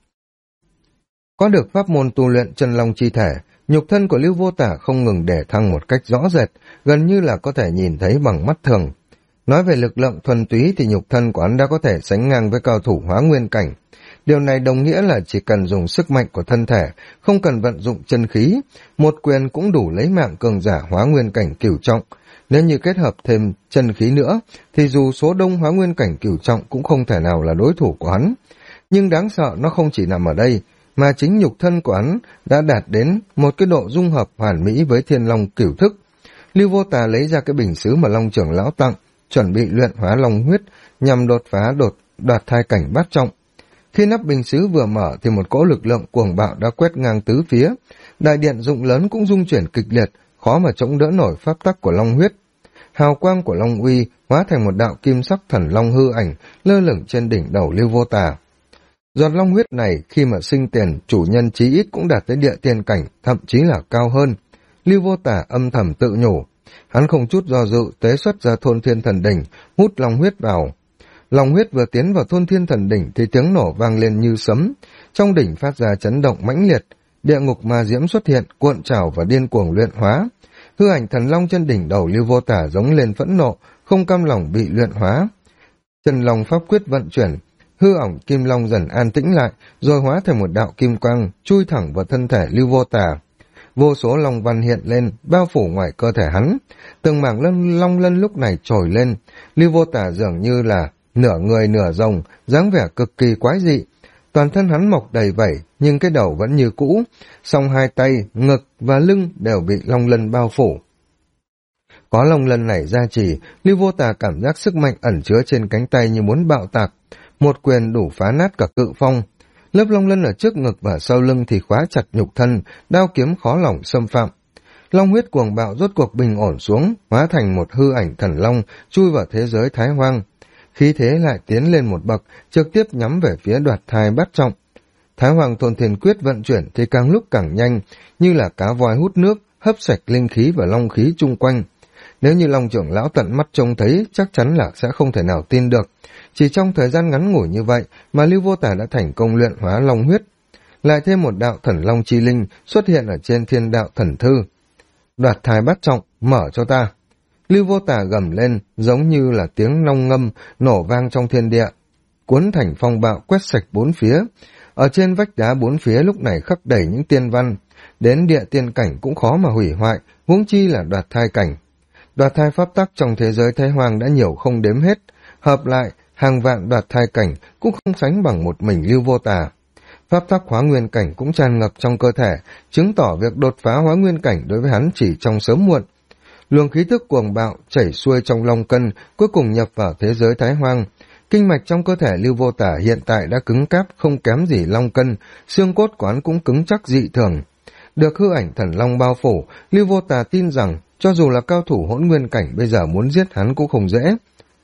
Speaker 1: Có được pháp môn tu luyện chân long chi thể, nhục thân của Lưu Vô Tả không ngừng để thăng một cách rõ rệt, gần như là có thể nhìn thấy bằng mắt thường. Nói về lực lượng thuần túy thì nhục thân của hắn đã có thể sánh ngang với cao thủ hóa nguyên cảnh. Điều này đồng nghĩa là chỉ cần dùng sức mạnh của thân thể, không cần vận dụng chân khí, một quyền cũng đủ lấy mạng cường giả hóa nguyên cảnh cửu trọng. Nếu như kết hợp thêm chân khí nữa, thì dù số đông hóa nguyên cảnh cửu trọng cũng không thể nào là đối thủ của hắn. Nhưng đáng sợ nó không chỉ nằm ở đây, mà chính nhục thân của hắn đã đạt đến một cái độ dung hợp hoàn mỹ với thiên long cửu thức. Lưu Vô Tà lấy ra cái bình sứ mà Long trưởng lão tặng, chuẩn bị luyện hóa long huyết nhằm đột phá đoạt thai cảnh bát trọng. Khi nắp bình sứ vừa mở thì một cỗ lực lượng cuồng bạo đã quét ngang tứ phía, đại điện rung lớn cũng rung chuyển kịch liệt, khó mà chống đỡ nổi pháp tắc của long huyết. Hào quang của long uy hóa thành một đạo kim sắc thần long hư ảnh lơ lửng trên đỉnh đầu Lưu Vô Tà. Giọt long huyết này khi mà sinh tiền, chủ nhân chí ít cũng đạt tới địa tiên cảnh, thậm chí là cao hơn. Lưu Vô Tà âm thầm tự nhủ, hắn không chút do dự tế xuất ra thôn thiên thần đỉnh, hút long huyết vào. Long huyết vừa tiến vào thôn thiên thần đỉnh thì tiếng nổ vang lên như sấm, trong đỉnh phát ra chấn động mãnh liệt, địa ngục ma diễm xuất hiện, cuộn trào và điên cuồng luyện hóa. Hư ảnh thần long trên đỉnh đầu Lưu Vô Tả giống lên phẫn nộ, không cam lòng bị luyện hóa. Chân long pháp quyết vận chuyển, hư ỏng kim long dần an tĩnh lại, rồi hóa thành một đạo kim quang chui thẳng vào thân thể Lưu Vô Tả. Vô số long văn hiện lên, bao phủ ngoài cơ thể hắn. Từng mảng long lân lúc này trồi lên, Lưu Vô Tả dường như là nửa người nửa rồng, dáng vẻ cực kỳ quái dị. Toàn thân hắn mọc đầy vảy, nhưng cái đầu vẫn như cũ, song hai tay, ngực và lưng đều bị long lân bao phủ. Có long lân này gia trì, Lưu Vô Tà cảm giác sức mạnh ẩn chứa trên cánh tay như muốn bạo tạc, một quyền đủ phá nát cả cự phong. Lớp long lân ở trước ngực và sau lưng thì khóa chặt nhục thân, đao kiếm khó lỏng xâm phạm. Long huyết cuồng bạo rốt cuộc bình ổn xuống, hóa thành một hư ảnh thần long, chui vào thế giới Thái Hoang. Khí thế lại tiến lên một bậc, trực tiếp nhắm về phía Đoạt Thai Bát Trọng. Thái Hoàng Thôn Thiên Quyết vận chuyển thì càng lúc càng nhanh, như là cá voi hút nước, hấp sạch linh khí và long khí chung quanh. Nếu như Long trưởng lão tận mắt trông thấy, chắc chắn là sẽ không thể nào tin được. Chỉ trong thời gian ngắn ngủi như vậy mà Lưu Vô Tà đã thành công luyện hóa long huyết. Lại thêm một đạo thần long chi linh xuất hiện ở trên thiên đạo thần thư. Đoạt Thai Bát Trọng, mở cho ta. Lưu Vô Tà gầm lên, giống như là tiếng long ngâm nổ vang trong thiên địa, cuốn thành phong bạo quét sạch bốn phía. Ở trên vách đá bốn phía lúc này khắc đầy những tiên văn, đến địa tiên cảnh cũng khó mà hủy hoại, huống chi là đoạt thai cảnh. Đoạt thai pháp tắc trong thế giới Thái Hoàng đã nhiều không đếm hết, hợp lại hàng vạn đoạt thai cảnh cũng không sánh bằng một mình Lưu Vô Tà. Pháp tắc hóa nguyên cảnh cũng tràn ngập trong cơ thể, chứng tỏ việc đột phá hóa nguyên cảnh đối với hắn chỉ trong sớm muộn. Luồng khí tức cuồng bạo chảy xuôi trong long cân, cuối cùng nhập vào thế giới Thái Hoang. Kinh mạch trong cơ thể Lưu Vô Tà hiện tại đã cứng cáp không kém gì long cân, xương cốt của hắn cũng cứng chắc dị thường. Được hư ảnh thần long bao phủ, Lưu Vô Tà tin rằng cho dù là cao thủ hỗn nguyên cảnh bây giờ muốn giết hắn cũng không dễ.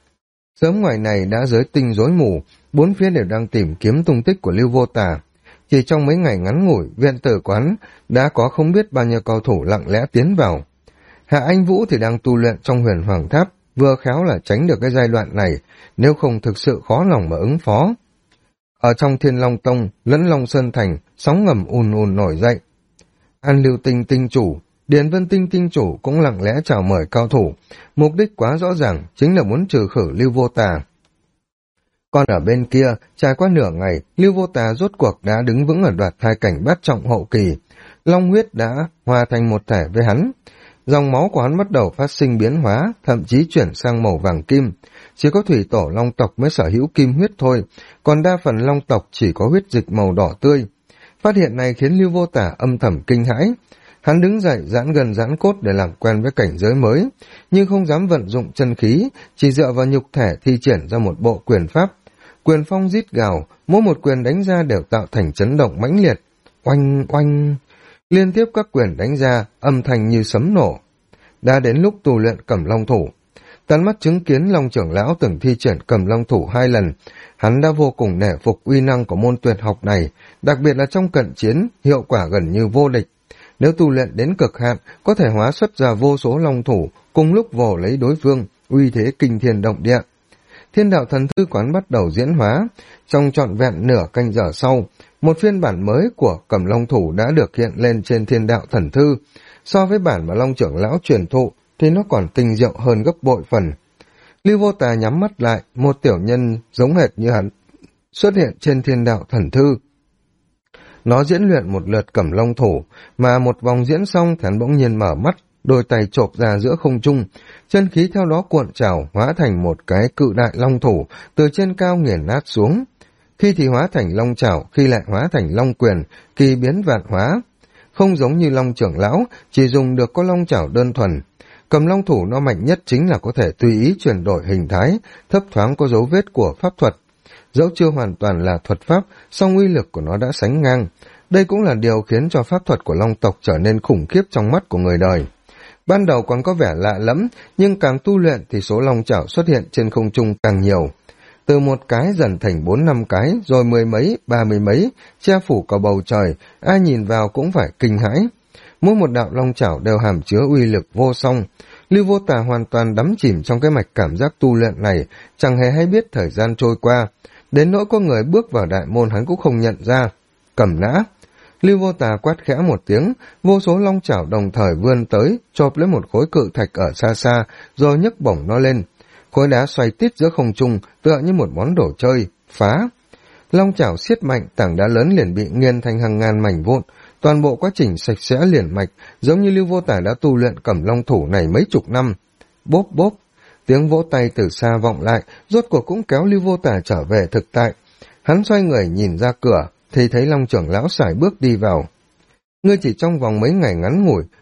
Speaker 1: Sớm ngoài này đã giới tinh rối mù, bốn phía đều đang tìm kiếm tung tích của Lưu Vô Tà. Chỉ trong mấy ngày ngắn ngủi, viện tử quán đã có không biết bao nhiêu cao thủ lặng lẽ tiến vào. Hạ Anh Vũ thì đang tu luyện trong Huyền Hoàng Tháp, vừa khéo là tránh được cái giai đoạn này, nếu không thực sự khó lòng mà ứng phó. Ở trong Thiên Long Tông, lẫn Long Sơn Thành, sóng ngầm ùn ùn nổi dậy. An Lưu Tinh Tinh chủ, Điền Vân Tinh Tinh chủ cũng lặng lẽ chào mời cao thủ, mục đích quá rõ ràng, chính là muốn trừ khử Lưu Vô Tà. Còn ở bên kia, trải qua nửa ngày, Lưu Vô Tà rốt cuộc đã đứng vững ở đoạt thai cảnh bát trọng hậu kỳ. Long huyết đã hòa thành một thể với hắn. Dòng máu của hắn bắt đầu phát sinh biến hóa, thậm chí chuyển sang màu vàng kim. Chỉ có thủy tổ long tộc mới sở hữu kim huyết thôi, còn đa phần long tộc chỉ có huyết dịch màu đỏ tươi. Phát hiện này khiến Lưu Vô Tà âm thầm kinh hãi. Hắn đứng dậy giãn gần giãn cốt để làm quen với cảnh giới mới, nhưng không dám vận dụng chân khí, chỉ dựa vào nhục thể thi triển ra một bộ quyền pháp. Quyền phong rít gào, mỗi một quyền đánh ra đều tạo thành chấn động mãnh liệt. Oanh oanh, liên tiếp các quyền đánh ra, âm thanh như sấm nổ. Đã đến lúc tu luyện Cẩm Long Thủ. Tận mắt chứng kiến Long trưởng lão từng thi triển Cẩm Long Thủ 2 lần, hắn đã vô cùng nể phục uy năng của môn tuyệt học này, đặc biệt là trong cận chiến, hiệu quả gần như vô địch. Nếu tu luyện đến cực hạn, có thể hóa xuất ra vô số long thủ, cùng lúc vồ lấy đối phương, uy thế kinh thiên động địa. Thiên đạo thần thư quán bắt đầu diễn hóa, trong trọn vẹn nửa canh giờ sau, một phiên bản mới của Cẩm Long Thủ đã được hiện lên trên thiên đạo thần thư. So với bản mà Long trưởng lão truyền thụ, thì nó còn tinh diệu hơn gấp bội phần. Lưu Vô Tà nhắm mắt lại, một tiểu nhân giống hệt như hắn xuất hiện trên thiên đạo thần thư. Nó diễn luyện một lượt Cẩm Long Thủ, mà một vòng diễn xong thì hắn bỗng nhiên mở mắt, đôi tay chộp ra giữa không trung, chân khí theo đó cuộn trào hóa thành một cái cự đại long thủ từ trên cao nghiền nát xuống. Khi thì hóa thành long chảo, khi lại hóa thành long quyền, kỳ biến vạn hóa. Không giống như Long trưởng lão, chỉ dùng được có long chảo đơn thuần. Cầm long thủ nó mạnh nhất chính là có thể tùy ý chuyển đổi hình thái, thấp thoáng có dấu vết của pháp thuật. Dẫu chưa hoàn toàn là thuật pháp, song uy lực của nó đã sánh ngang. Đây cũng là điều khiến cho pháp thuật của long tộc trở nên khủng khiếp trong mắt của người đời. Ban đầu còn có vẻ lạ lẫm, nhưng càng tu luyện thì số long chảo xuất hiện trên không trung càng nhiều. Từ một cái dần thành 4-5 cái, rồi 10 mấy, 30 mấy, che phủ cả bầu trời, ai nhìn vào cũng phải kinh hãi. Mỗi một đạo long chảo đều hàm chứa uy lực vô song. Lưu Vô Tà hoàn toàn đắm chìm trong cái mạch cảm giác tu luyện này, chẳng hề hay biết thời gian trôi qua. Đến nỗi có người bước vào đại môn hắn cũng không nhận ra. Cầm nã. Lưu Vô Tà quát khẽ một tiếng, vô số long chảo đồng thời vươn tới, chộp lấy một khối cự thạch ở xa xa, rồi nhấc bổng nó lên. Khối đá xoay tít giữa không trung, tựa như một món đồ chơi, phá. Long chảo siết mạnh, tảng đá lớn liền bị nghiền thành hàng ngàn mảnh vụn. Toàn bộ quá trình sạch sẽ liền mạch, giống như Lưu Vô Tà đã tu luyện Cẩm Long Thủ này mấy chục năm. Bốp bốp, tiếng vỗ tay từ xa vọng lại, rốt cuộc cũng kéo Lưu Vô Tà trở về thực tại. Hắn xoay người nhìn ra cửa, thì thấy Long trưởng lão sải bước đi vào. Ngươi chỉ trong vòng mấy ngày ngắn ngủi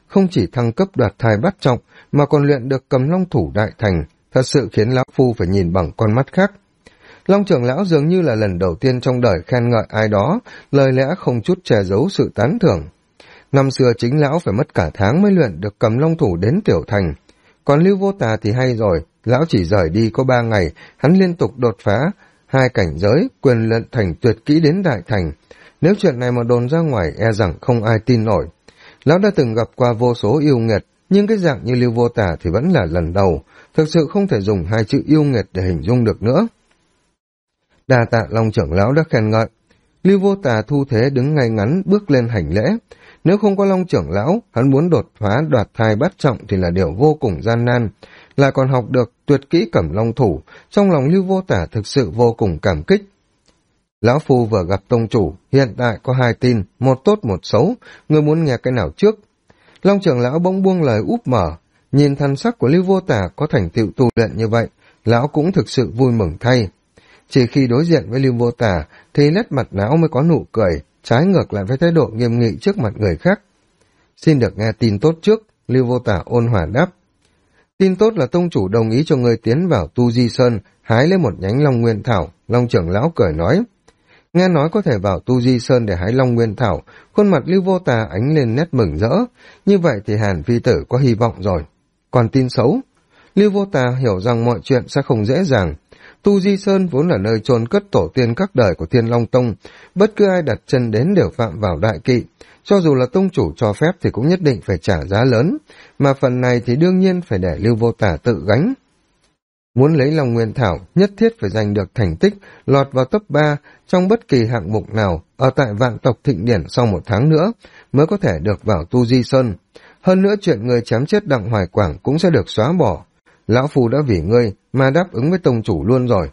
Speaker 1: không chỉ thăng cấp đoạt thai bát trọng, mà còn luyện được cầm long thủ đại thành, thật sự khiến lão phu phải nhìn bằng con mắt khác. Long trưởng lão dường như là lần đầu tiên trong đời khen ngợi ai đó, lời lẽ không chút che giấu sự tán thưởng. Năm xưa chính lão phải mất cả tháng mới luyện được cầm long thủ đến tiểu thành. Còn Lưu Vô Tà thì hay rồi, lão chỉ rời đi có 3 ngày, hắn liên tục đột phá 2 cảnh giới, quyền luyện thành tuyệt kỹ đến đại thành. Nếu chuyện này mà đồn ra ngoài e rằng không ai tin nổi. Lão đã từng gặp qua vô số yêu nghiệt, nhưng cái dạng như Lưu Vô Tà thì vẫn là lần đầu, thực sự không thể dùng 2 chữ yêu nghiệt để hình dung được nữa. Đa tạ Long trưởng lão đã khen ngợi. Lưu Vô Tà thu thế đứng ngay ngắn bước lên hành lễ. Nếu không có Long trưởng lão, hắn muốn đột phá đoạt thai bát trọng thì là điều vô cùng gian nan, lại còn học được tuyệt kỹ cẩm long thủ, trong lòng Lưu Vô Tà thực sự vô cùng cảm kích. Lão phu vừa gặp tông chủ, hiện tại có 2 tin, một tốt một xấu, người muốn nghe cái nào trước? Long trưởng lão bỗng buông lời úp mở, nhìn thân sắc của Lưu Vô Tà có thành tựu tu luyện như vậy, lão cũng thực sự vui mừng thay. Chỉ khi đối diện với Lưu Vô Tà thì nét mặt lão mới có nụ cười, trái ngược lại với thái độ nghiêm nghị trước mặt người khác. Xin được nghe tin tốt trước, Lưu Vô Tà ôn hòa đáp. Tin tốt là tông chủ đồng ý cho người tiến vào Tu Di Sơn, hái lấy một nhánh Long Nguyên Thảo. Long trưởng lão cười nói. Nghe nói có thể vào Tu Di Sơn để hái Long Nguyên Thảo, khuôn mặt Lưu Vô Tà ánh lên nét mừng rỡ. Như vậy thì Hàn Phi Tử có hy vọng rồi. Còn tin xấu, Lưu Vô Tà hiểu rằng mọi chuyện sẽ không dễ dàng. Tu Di Sơn vốn là nơi chôn cất tổ tiên các đời của Thiên Long Tông, bất cứ ai đặt chân đến đều phạm vào đại kỵ. Cho dù là tông chủ cho phép thì cũng nhất định phải trả giá lớn, mà phần này thì đương nhiên phải để Lưu Vô Tà tự gánh. Muốn lấy Long Nguyên Thảo, nhất thiết phải giành được thành tích, lọt vào top 3 trong bất kỳ hạng mục nào, ở tại Vạn Tộc Thịnh Điển sau 1 tháng nữa, mới có thể được vào Tu Di Sơn. Hơn nữa chuyện người chém chết Đặng Hoài Quảng cũng sẽ được xóa bỏ. Lão phu đã vì ngươi mà đáp ứng với tông chủ luôn rồi.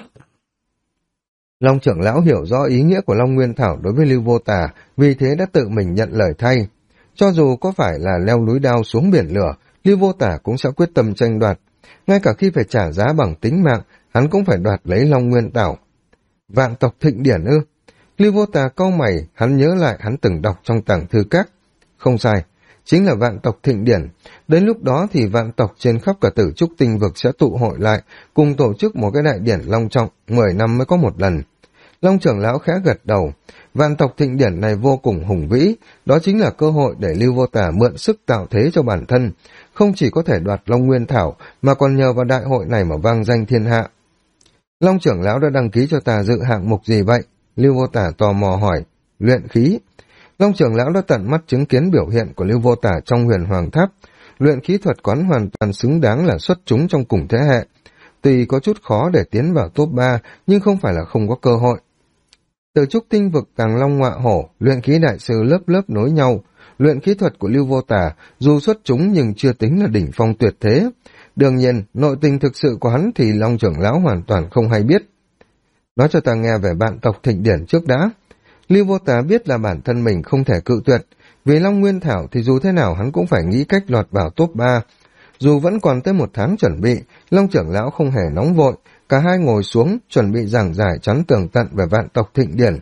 Speaker 1: Long trưởng lão hiểu rõ ý nghĩa của Long Nguyên Thảo đối với Lưu Vô Tà, vì thế đã tự mình nhận lời thay. Cho dù có phải là leo núi đao xuống biển lửa, Lưu Vô Tà cũng sẽ quyết tâm tranh đoạt. Ngay cả khi phải trả giá bằng tính mạng, hắn cũng phải đoạt lấy Long Nguyên Thảo. Vạn Tộc Thịnh Điển ư? Lưu Vô Tà cau mày, hắn nhớ lại hắn từng đọc trong tàng thư các. Không sai, chính là Vạn Tộc Thịnh Điển. Đến lúc đó thì vạn tộc trên khắp cả Tử Trúc Tinh Vực sẽ tụ hội lại, cùng tổ chức một cái đại điển long trọng, 10 năm mới có một lần. Long trưởng lão khẽ gật đầu. Vạn Tộc Thịnh Điển này vô cùng hùng vĩ, đó chính là cơ hội để Lưu Vô Tà mượn sức tạo thế cho bản thân, không chỉ có thể đoạt Long Nguyên Thảo, mà còn nhờ vào đại hội này mà vang danh thiên hạ. Long trưởng lão đã đăng ký cho ta dự hạng mục gì vậy? Lưu Vô Tà tò mò hỏi. Luyện khí. Long trưởng lão đã tận mắt chứng kiến biểu hiện của Lưu Vô Tà trong Huyền Hoàng Tháp. Luyện khí thuật quán hoàn toàn xứng đáng là xuất chúng trong cùng thế hệ. Tuy có chút khó để tiến vào top 3, nhưng không phải là không có cơ hội. Từ Trúc Tinh Vực Tàng Long Ngọa Hổ, luyện khí đại sư lớp lớp nối nhau. Luyện khí thuật của Lưu Vô Tà dù xuất chúng nhưng chưa tính là đỉnh phong tuyệt thế. Đương nhiên, nội tình thực sự của hắn thì Long trưởng lão hoàn toàn không hay biết. Nói cho ta nghe về Vạn Tộc Thịnh Điển trước đã. Lưu Vô Tà biết là bản thân mình không thể cự tuyệt, vì Long Nguyên Thảo thì dù thế nào hắn cũng phải nghĩ cách lọt vào top 3. Dù vẫn còn tới 1 tháng chuẩn bị, Long trưởng lão không hề nóng vội, cả hai ngồi xuống chuẩn bị giảng giải chắn tường tận về Vạn Tộc Thịnh Điển.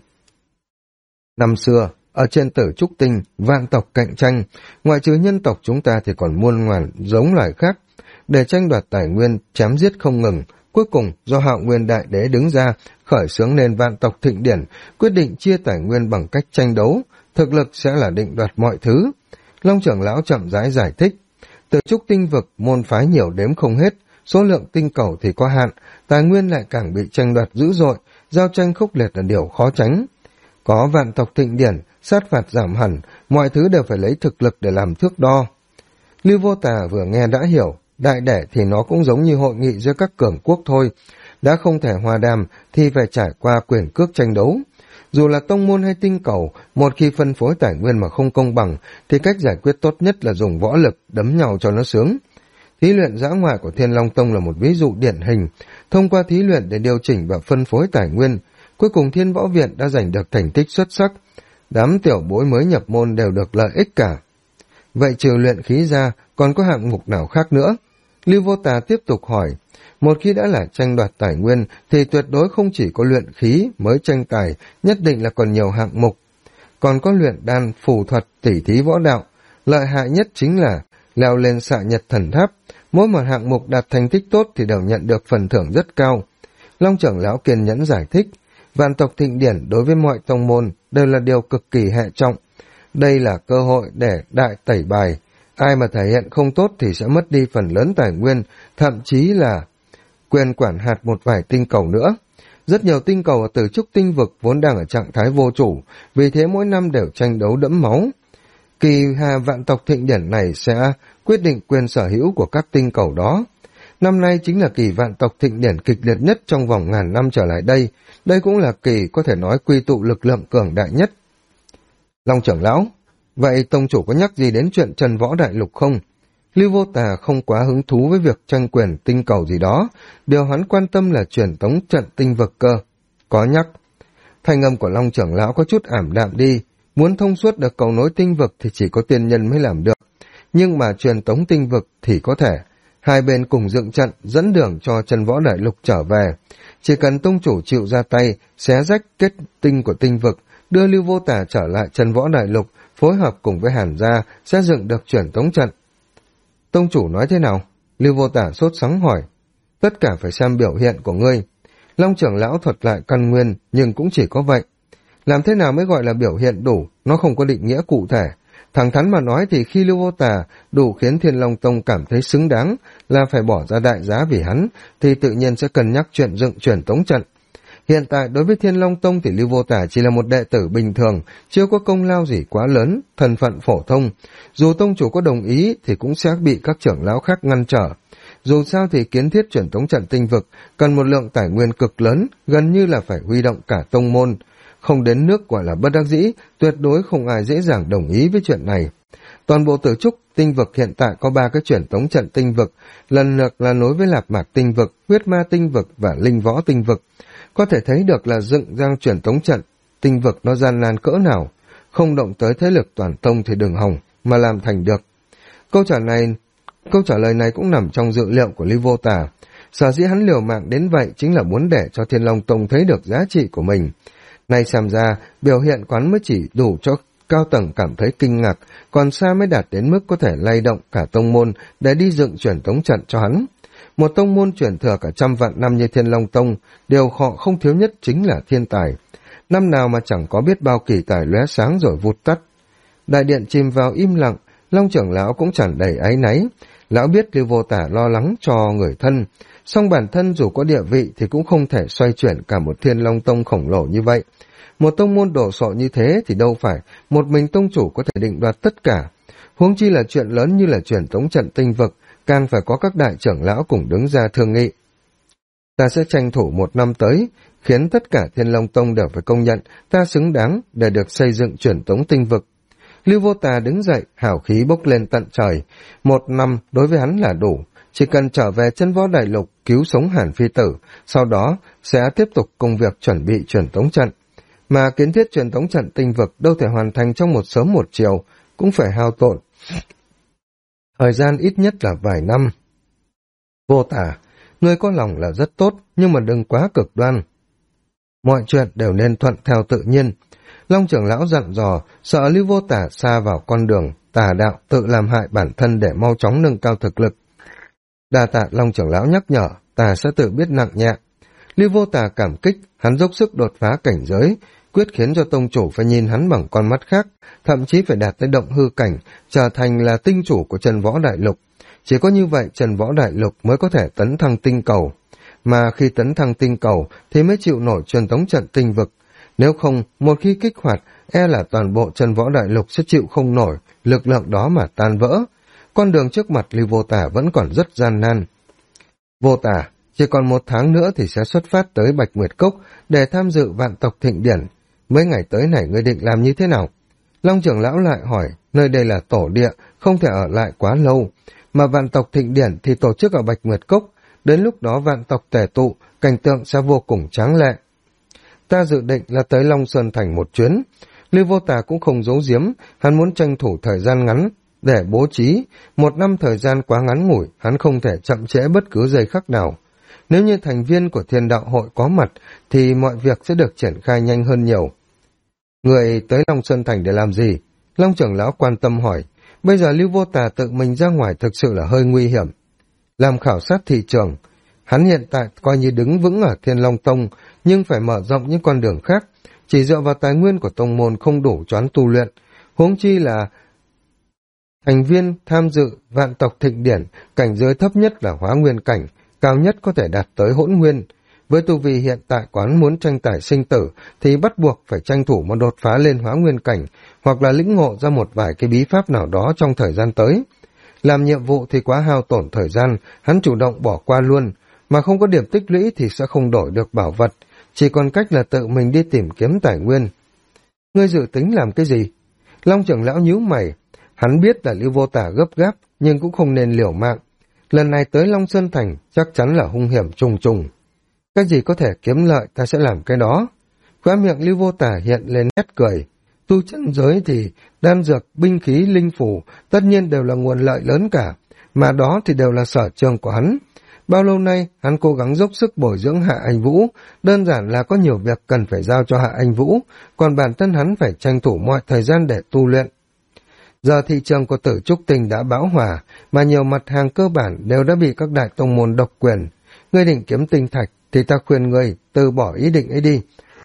Speaker 1: Năm xưa, ở trên Tử Trúc Tinh, vạn tộc cạnh tranh, ngoại trừ nhân tộc chúng ta thì còn muôn ngàn giống loài khác, để tranh đoạt tài nguyên, chém giết không ngừng. Cuối cùng, do Hạo Nguyên Đại Đế đứng ra, khởi xướng nên Vạn Tộc Thịnh Điển, quyết định chia tài nguyên bằng cách tranh đấu, thực lực sẽ là định đoạt mọi thứ. Long trưởng lão chậm rãi giải thích. Từ Trúc Tinh Vực, môn phái nhiều đếm không hết, số lượng tinh cầu thì có hạn, tài nguyên lại càng bị tranh đoạt dữ dội, giao tranh khốc liệt là điều khó tránh. Có Vạn Tộc Thịnh Điển, sát phạt giảm hẳn, mọi thứ đều phải lấy thực lực để làm thước đo. Lưu Vô Tà vừa nghe đã hiểu, đại đẻ thì nó cũng giống như hội nghị giữa các cường quốc thôi, đã không thể hòa đàm thì phải trải qua quyền cước tranh đấu. Dù là tông môn hay tinh cầu, một khi phân phối tài nguyên mà không công bằng, thì cách giải quyết tốt nhất là dùng võ lực đấm nhau cho nó sướng. Thí luyện dã ngoại của Thiên Long Tông là một ví dụ điển hình, thông qua thí luyện để điều chỉnh và phân phối tài nguyên, cuối cùng Thiên Võ Viện đã giành được thành tích xuất sắc. Đám tiểu bối mới nhập môn đều được lợi ích cả. Vậy trừ luyện khí ra, còn có hạng mục nào khác nữa? Lưu Vô Tà tiếp tục hỏi. Một khi đã là tranh đoạt tài nguyên, thì tuyệt đối không chỉ có luyện khí mới tranh tài, nhất định là còn nhiều hạng mục. Còn có luyện đan, phù thuật, tỉ thí võ đạo. Lợi hại nhất chính là leo lên xạ nhật thần tháp, mỗi một hạng mục đạt thành tích tốt thì đều nhận được phần thưởng rất cao. Long trưởng lão kiên nhẫn giải thích, vạn tộc thịnh điển đối với mọi tông môn đều là điều cực kỳ hệ trọng. Đây là cơ hội để đại tẩy bài, ai mà thể hiện không tốt thì sẽ mất đi phần lớn tài nguyên, thậm chí là quyền quản hạt một vài tinh cầu nữa. Rất nhiều tinh cầu ở Tử Trúc tinh vực vốn đang ở trạng thái vô chủ, vì thế mỗi năm đều tranh đấu đẫm máu. Kỳ hà vạn tộc thịnh điển này sẽ quyết định quyền sở hữu của các tinh cầu đó. Năm nay chính là kỳ vạn tộc thịnh điển kịch liệt nhất trong vòng ngàn năm trở lại đây. Đây cũng là kỳ có thể nói quy tụ lực lượng cường đại nhất. Long trưởng lão, vậy tông chủ có nhắc gì đến chuyện Trần Võ Đại Lục không? Lưu Vô Tà không quá hứng thú với việc tranh quyền tinh cầu gì đó, điều hắn quan tâm là truyền tống trận tinh vực cơ. Có nhắc. Thanh âm của Long trưởng lão có chút ảm đạm đi, muốn thông suốt được cầu nối tinh vực thì chỉ có tiên nhân mới làm được, nhưng mà truyền tống tinh vực thì có thể. Hai bên cùng dựng trận dẫn đường cho Trần Võ Đại Lục trở về. Chỉ cần tông chủ chịu ra tay, xé rách kết tinh của tinh vực, đưa Lưu Vô Tà trở lại Trần Võ Đại Lục, phối hợp cùng với Hàn Gia sẽ dựng được truyền tống trận. Tông chủ nói thế nào? Lưu Vô Tà sốt sắng hỏi. Tất cả phải xem biểu hiện của ngươi. Long trưởng lão thuật lại căn nguyên, nhưng cũng chỉ có vậy. Làm thế nào mới gọi là biểu hiện đủ, nó không có định nghĩa cụ thể. Thẳng thắn mà nói thì khi Lưu Vô Tà đủ khiến Thiên Long Tông cảm thấy xứng đáng là phải bỏ ra đại giá vì hắn, thì tự nhiên sẽ cân nhắc chuyện dựng truyền tống trận. Hiện tại đối với Thiên Long Tông thì Lưu Vô Tà chỉ là một đệ tử bình thường, chưa có công lao gì quá lớn, thân phận phổ thông. Dù tông chủ có đồng ý thì cũng sẽ bị các trưởng lão khác ngăn trở. Dù sao thì kiến thiết truyền tống trận tinh vực cần một lượng tài nguyên cực lớn, gần như là phải huy động cả tông môn. Không đến nước gọi là bất đắc dĩ, tuyệt đối không ai dễ dàng đồng ý với chuyện này. Toàn bộ Tử Trúc tinh vực hiện tại có 3 cái truyền tống trận tinh vực, lần lượt là nối với Lạp Mạc tinh vực, Huyết Ma tinh vực và Linh Võ tinh vực. Có thể thấy được là dựng ra truyền tống trận tinh vực nó gian nan cỡ nào, không động tới thế lực toàn tông thì đừng hòng mà làm thành được. Câu trả lời này cũng nằm trong dự liệu của Lưu Vô Tà. Sở dĩ hắn liều mạng đến vậy chính là muốn để cho Thiên Long Tông thấy được giá trị của mình. Nay xem ra, biểu hiện quán mới chỉ đủ cho cao tầng cảm thấy kinh ngạc, còn xa mới đạt đến mức có thể lay động cả tông môn để đi dựng truyền tống trận cho hắn. Một tông môn truyền thừa cả trăm vạn năm như Thiên Long Tông, điều họ không thiếu nhất chính là thiên tài. Năm nào mà chẳng có biết bao kỳ tài lóe sáng rồi vụt tắt. Đại điện chìm vào im lặng, Long trưởng lão cũng tràn đầy áy náy. Lão biết Lưu Vô Tà lo lắng cho người thân, song bản thân dù có địa vị thì cũng không thể xoay chuyển cả một Thiên Long Tông khổng lồ như vậy. Một tông môn đồ sộ như thế thì đâu phải một mình tông chủ có thể định đoạt tất cả. Huống chi là chuyện lớn như là truyền tống trận tinh vực, càng phải có các đại trưởng lão cùng đứng ra thương nghị. Ta sẽ tranh thủ 1 năm tới, khiến tất cả Thiên Long Tông đều phải công nhận ta xứng đáng để được xây dựng truyền tống tinh vực. Lưu Vô Tà đứng dậy, hào khí bốc lên tận trời. 1 năm đối với hắn là đủ, chỉ cần trở về Chân Võ Đại Lục cứu sống Hàn Phi Tử, sau đó sẽ tiếp tục công việc chuẩn bị truyền tống trận. Mà kiến thiết truyền tống trận tinh vực đâu thể hoàn thành trong một sớm một chiều, cũng phải hao tổn thời gian ít nhất là vài năm. Vô Tà, ngươi có lòng là rất tốt, nhưng mà đừng quá cực đoan. Mọi chuyện đều nên thuận theo tự nhiên. Long trưởng lão dặn dò, sợ Lưu Vô Tà xa vào con đường tà đạo, tự làm hại bản thân để mau chóng nâng cao thực lực. Đa tạ Long trưởng lão nhắc nhở, ta sẽ tự biết nặng nhẹ. Lưu Vô Tà cảm kích, hắn dốc sức đột phá cảnh giới, quyết khiến cho tông chủ phải nhìn hắn bằng con mắt khác, thậm chí phải đạt tới động hư cảnh, trở thành là tinh chủ của Trần Võ Đại Lục. Chỉ có như vậy Trần Võ Đại Lục mới có thể tấn thăng tinh cầu. Mà khi tấn thăng tinh cầu thì mới chịu nổi truyền tống trận tinh vực. Nếu không, một khi kích hoạt, e là toàn bộ Trần Võ Đại Lục sẽ chịu không nổi lực lượng đó mà tan vỡ. Con đường trước mặt Lưu Vô Tà vẫn còn rất gian nan. Vô Tà, chỉ còn 1 tháng nữa thì sẽ xuất phát tới Bạch Nguyệt Cốc để tham dự vạn tộc thịnh điển. Mấy ngày tới này ngươi định làm như thế nào? Long trưởng lão lại hỏi, nơi đây là tổ địa, không thể ở lại quá lâu. Mà vạn tộc thịnh điển thì tổ chức ở Bạch Nguyệt Cốc, đến lúc đó vạn tộc tề tụ, cảnh tượng sẽ vô cùng tráng lệ. Ta dự định là tới Long Sơn Thành một chuyến. Lưu Vô Tà cũng không giấu giếm, hắn muốn tranh thủ thời gian ngắn để bố trí. 1 năm thời gian quá ngắn ngủi, hắn không thể chậm trễ bất cứ giây khắc nào. Nếu như thành viên của Thiên Đạo Hội có mặt, thì mọi việc sẽ được triển khai nhanh hơn nhiều. Người tới Long Sơn Thành để làm gì? Long trưởng lão quan tâm hỏi. Bây giờ Lưu Vô Tà tự mình ra ngoài thực sự là hơi nguy hiểm. Làm khảo sát thị trường, hắn hiện tại coi như đứng vững ở Thiên Long Tông, nhưng phải mở rộng những con đường khác. Chỉ dựa vào tài nguyên của tông môn không đủ cho hắn tu luyện, huống chi là thành viên tham dự vạn tộc thịnh điển, cảnh giới thấp nhất là hóa nguyên cảnh, cao nhất có thể đạt tới hỗn nguyên. Với tu vi hiện tại quán muốn tranh tài sinh tử thì bắt buộc phải tranh thủ một đột phá lên hóa nguyên cảnh, hoặc là lĩnh ngộ ra một vài cái bí pháp nào đó trong thời gian tới. Làm nhiệm vụ thì quá hao tổn thời gian, hắn chủ động bỏ qua luôn, mà không có điểm tích lũy thì sẽ không đổi được bảo vật, chỉ còn cách là tự mình đi tìm kiếm tài nguyên. Ngươi dự tính làm cái gì? Long trưởng lão nhíu mày, hắn biết là Lưu Vô Tà gấp gáp, nhưng cũng không nên liều mạng. Lần này tới Long Sơn Thành chắc chắn là hung hiểm trùng trùng. Cái gì có thể kiếm lợi ta sẽ làm cái đó. Khóe miệng Lưu Vô Tà hiện lên nét cười. Tu chân giới thì đan dược, binh khí, linh phủ tất nhiên đều là nguồn lợi lớn cả, mà đó thì đều là sở trường của hắn. Bao lâu nay hắn cố gắng dốc sức bồi dưỡng Hạ Anh Vũ, đơn giản là có nhiều việc cần phải giao cho Hạ Anh Vũ, còn bản thân hắn phải tranh thủ mọi thời gian để tu luyện. Giờ thị trường của Tử Trúc Tinh đã bão hòa, mà nhiều mặt hàng cơ bản đều đã bị các đại tông môn độc quyền. Ngươi định kiếm tinh thạch thì ta khuyên ngươi từ bỏ ý định ấy đi.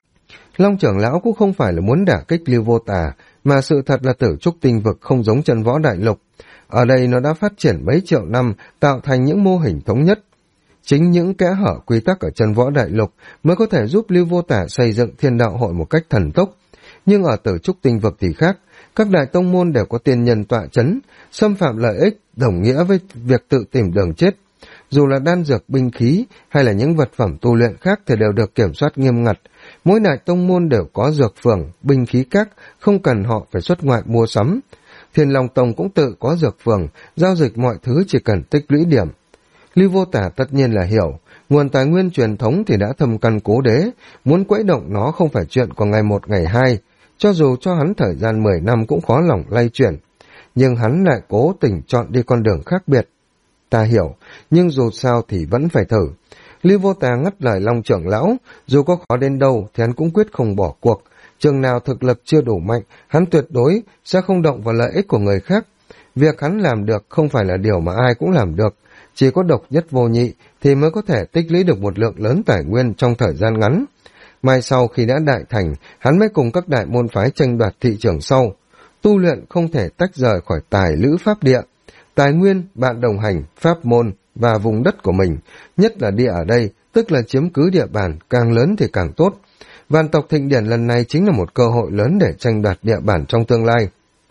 Speaker 1: Long trưởng lão cũng không phải là muốn đả kích Lưu Vô Tà, mà sự thật là Tử Trúc Tinh vực không giống Chân Võ Đại Lục. Ở đây nó đã phát triển mấy triệu năm, tạo thành những mô hình thống nhất. Chính những kẽ hở quy tắc ở Chân Võ Đại Lục mới có thể giúp Lưu Vô Tà xây dựng Thiên Đạo Hội một cách thần tốc. Nhưng ở Tử Trúc Tinh vực thì khác, các đại tông môn đều có tiên nhân tọa chấn, xâm phạm lợi ích đồng nghĩa với việc tự tìm đường chết. Dù là đan dược, binh khí hay là những vật phẩm tu luyện khác thì đều được kiểm soát nghiêm ngặt. Mỗi đại tông môn đều có dược phường, binh khí các, không cần họ phải xuất ngoại mua sắm. Thiên Long Tông cũng tự có dược phường, giao dịch mọi thứ chỉ cần tích lũy điểm. Lưu Vô Tà tất nhiên là hiểu, nguồn tài nguyên truyền thống thì đã thâm căn cố đế, muốn quấy động nó không phải chuyện của ngày một ngày hai, cho dù cho hắn thời gian 10 năm cũng khó lòng lay chuyển. Nhưng hắn lại cố tình chọn đi con đường khác biệt. Ta hiểu, nhưng dù sao thì vẫn phải thử. Lưu Vô Tà ngắt lời Long trưởng lão, dù có khó đến đâu thì hắn cũng quyết không bỏ cuộc. Chừng nào thực lực chưa đủ mạnh, hắn tuyệt đối sẽ không động vào lợi ích của người khác. Việc hắn làm được không phải là điều mà ai cũng làm được, chỉ có độc nhất vô nhị thì mới có thể tích lũy được một lượng lớn tài nguyên trong thời gian ngắn. Mai sau khi đã đại thành, hắn mới cùng các đại môn phái tranh đoạt thị trường sau. Tu luyện không thể tách rời khỏi tài lữ pháp địa. Tài nguyên, bạn đồng hành, pháp môn và vùng đất của mình, nhất là địa ở đây, tức là chiếm cứ địa bàn, càng lớn thì càng tốt. Vạn tộc thịnh điển lần này chính là một cơ hội lớn để tranh đoạt địa bàn trong tương lai.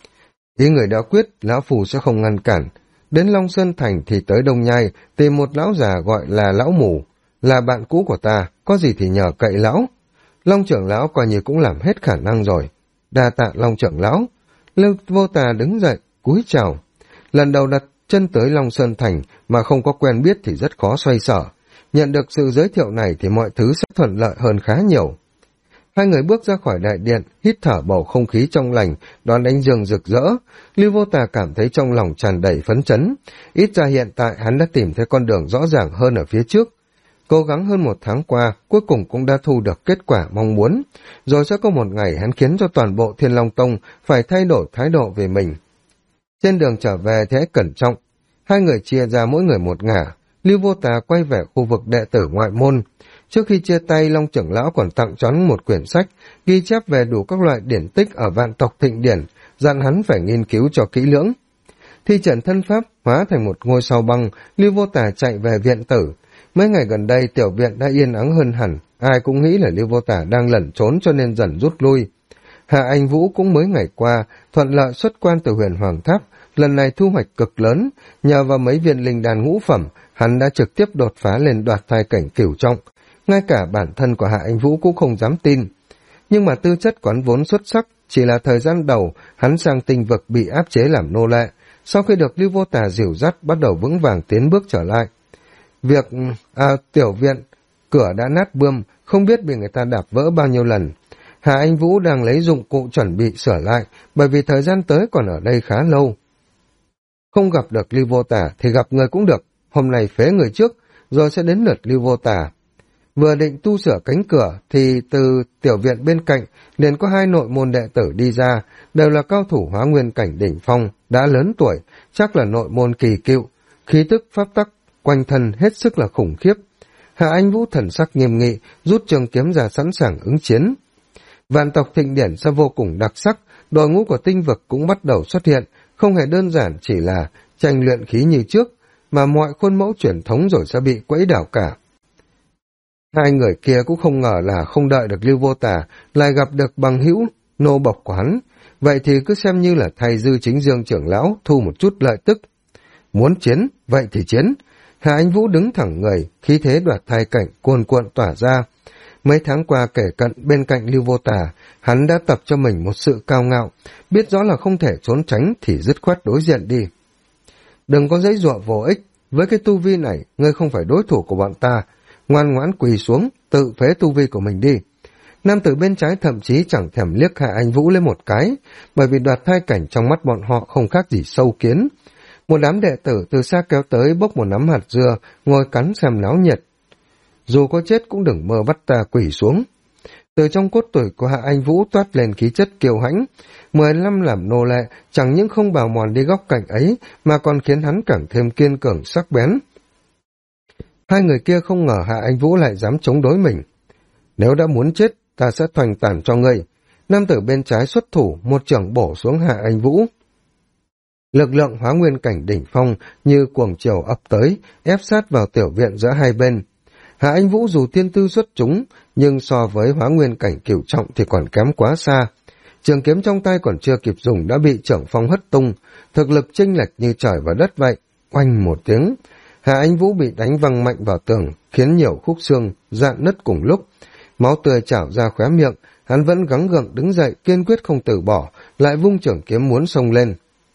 Speaker 1: Ý người đã quyết, lão phù sẽ không ngăn cản. Đến Long Sơn Thành thì tới Đông Nhai, tìm một lão già gọi là lão mù, là bạn cũ của ta, có gì thì nhờ cậy lão. Long trưởng lão coi như cũng làm hết khả năng rồi. Đa tạ Long trưởng lão. Lưu Vô Tà đứng dậy, cúi chào. Lần đầu đặt chân tới Long Sơn Thành mà không có quen biết thì rất khó xoay sở. Nhận được sự giới thiệu này thì mọi thứ sẽ thuận lợi hơn khá nhiều. Hai người bước ra khỏi đại điện, hít thở bầu không khí trong lành, đón ánh dương rực rỡ. Lưu Vô Tà cảm thấy trong lòng tràn đầy phấn chấn. Ít ra hiện tại hắn đã tìm thấy con đường rõ ràng hơn ở phía trước. Cố gắng hơn 1 tháng qua, cuối cùng cũng đã thu được kết quả mong muốn. Rồi sẽ có một ngày hắn khiến cho toàn bộ Thiên Long Tông phải thay đổi thái độ về mình. Trên đường trở về thì hãy cẩn trọng. Hai người chia ra mỗi người một ngả. Lưu Vô Tà quay về khu vực đệ tử ngoại môn. Trước khi chia tay, Long trưởng lão còn tặng cho hắn một quyển sách ghi chép về đủ các loại điển tích ở vạn tộc thịnh điển, dặn hắn phải nghiên cứu cho kỹ lưỡng. Thi triển thân pháp hóa thành một ngôi sao băng, Lưu Vô Tà chạy về viện tử. Mấy ngày gần đây tiểu viện đã yên ắng hơn hẳn, ai cũng nghĩ là Lưu Vô Tà đang lẩn trốn cho nên dần rút lui. Hạ Anh Vũ cũng mới ngày qua thuận lợi xuất quan từ Huyền Hoàng Tháp, lần này thu hoạch cực lớn, nhờ vào mấy viên linh đan ngũ phẩm, hắn đã trực tiếp đột phá lên đoạt thai cảnh cửu trọng. Ngay cả bản thân của Hạ Anh Vũ cũng không dám tin. Nhưng mà tư chất của hắn vốn xuất sắc, chỉ là thời gian đầu hắn sang tinh vực bị áp chế làm nô lệ, sau khi được Lưu Vô Tà dìu dắt bắt đầu vững vàng tiến bước trở lại. Việc tiểu viện cửa đã nát bươm, không biết bị người ta đạp vỡ bao nhiêu lần. Hạ Anh Vũ đang lấy dụng cụ chuẩn bị sửa lại, bởi vì thời gian tới còn ở đây khá lâu. Không gặp được Lưu Vô Tà thì gặp người cũng được, hôm nay phế người trước, rồi sẽ đến lượt Lưu Vô Tà. Vừa định tu sửa cánh cửa thì từ tiểu viện bên cạnh liền có 2 nội môn đệ tử đi ra, đều là cao thủ hóa nguyên cảnh đỉnh phong, đã lớn tuổi, chắc là nội môn kỳ cựu, khí tức pháp tắc quanh thân hết sức là khủng khiếp. Hạ Anh Vũ thần sắc nghiêm nghị, rút trường kiếm ra sẵn sàng ứng chiến. Vạn tộc thịnh điển sẽ vô cùng đặc sắc, đội ngũ của tinh vực cũng bắt đầu xuất hiện, không hề đơn giản chỉ là tranh luyện khí như trước, mà mọi khuôn mẫu truyền thống rồi sẽ bị quẫy đảo cả. Hai người kia cũng không ngờ là không đợi được Lưu Vô Tà, lại gặp được bằng hữu, nô bộc của hắn. Vậy thì cứ xem như là thay Dư Chính Dương trưởng lão thu một chút lợi tức. Muốn chiến, vậy thì chiến. Hạ Anh Vũ đứng thẳng người, khí thế đoạt thai cảnh cuồn cuộn tỏa ra. Mấy tháng qua kể cận bên cạnh Lưu Vô Tà, hắn đã tập cho mình một sự cao ngạo, biết rõ là không thể trốn tránh thì dứt khoát đối diện đi. Đừng có giãy giụa vô ích, với cái tu vi này, ngươi không phải đối thủ của bọn ta, ngoan ngoãn quỳ xuống, tự phế tu vi của mình đi. Nam tử bên trái thậm chí chẳng thèm liếc Hạ Anh Vũ lên một cái, bởi vì đoạt thai cảnh trong mắt bọn họ không khác gì sâu kiến. Một đám đệ tử từ xa kéo tới bốc một nắm hạt dưa, ngồi cắn xem náo nhiệt. Dù có chết cũng đừng mơ bắt ta quỳ xuống. Từ trong cốt tủy của Hạ Anh Vũ toát lên khí chất kiêu hãnh. 15 làm nô lệ chẳng những không bào mòn đi góc cạnh ấy, mà còn khiến hắn càng thêm kiên cường sắc bén. Hai người kia không ngờ Hạ Anh Vũ lại dám chống đối mình. Nếu đã muốn chết, ta sẽ thoành tản cho ngươi. Nam tử bên trái xuất thủ, một chưởng bổ xuống Hạ Anh Vũ. Lực lượng hóa nguyên cảnh đỉnh phong như cuồng triều ập tới, ép sát vào tiểu viện giữa hai bên. Hạ Anh Vũ dù tiên tư xuất chúng, nhưng so với hóa nguyên cảnh cửu trọng thì còn kém quá xa. Trường kiếm trong tay còn chưa kịp dùng đã bị trưởng phong hất tung, thực lực chênh lệch như trời và đất vậy. Oanh một tiếng, Hạ Anh Vũ bị đánh văng mạnh vào tường, khiến nhiều khúc xương rạn nứt cùng lúc. Máu tươi trào ra khóe miệng, hắn vẫn gắng gượng đứng dậy, kiên quyết không từ bỏ, lại vung trưởng kiếm muốn xông lên.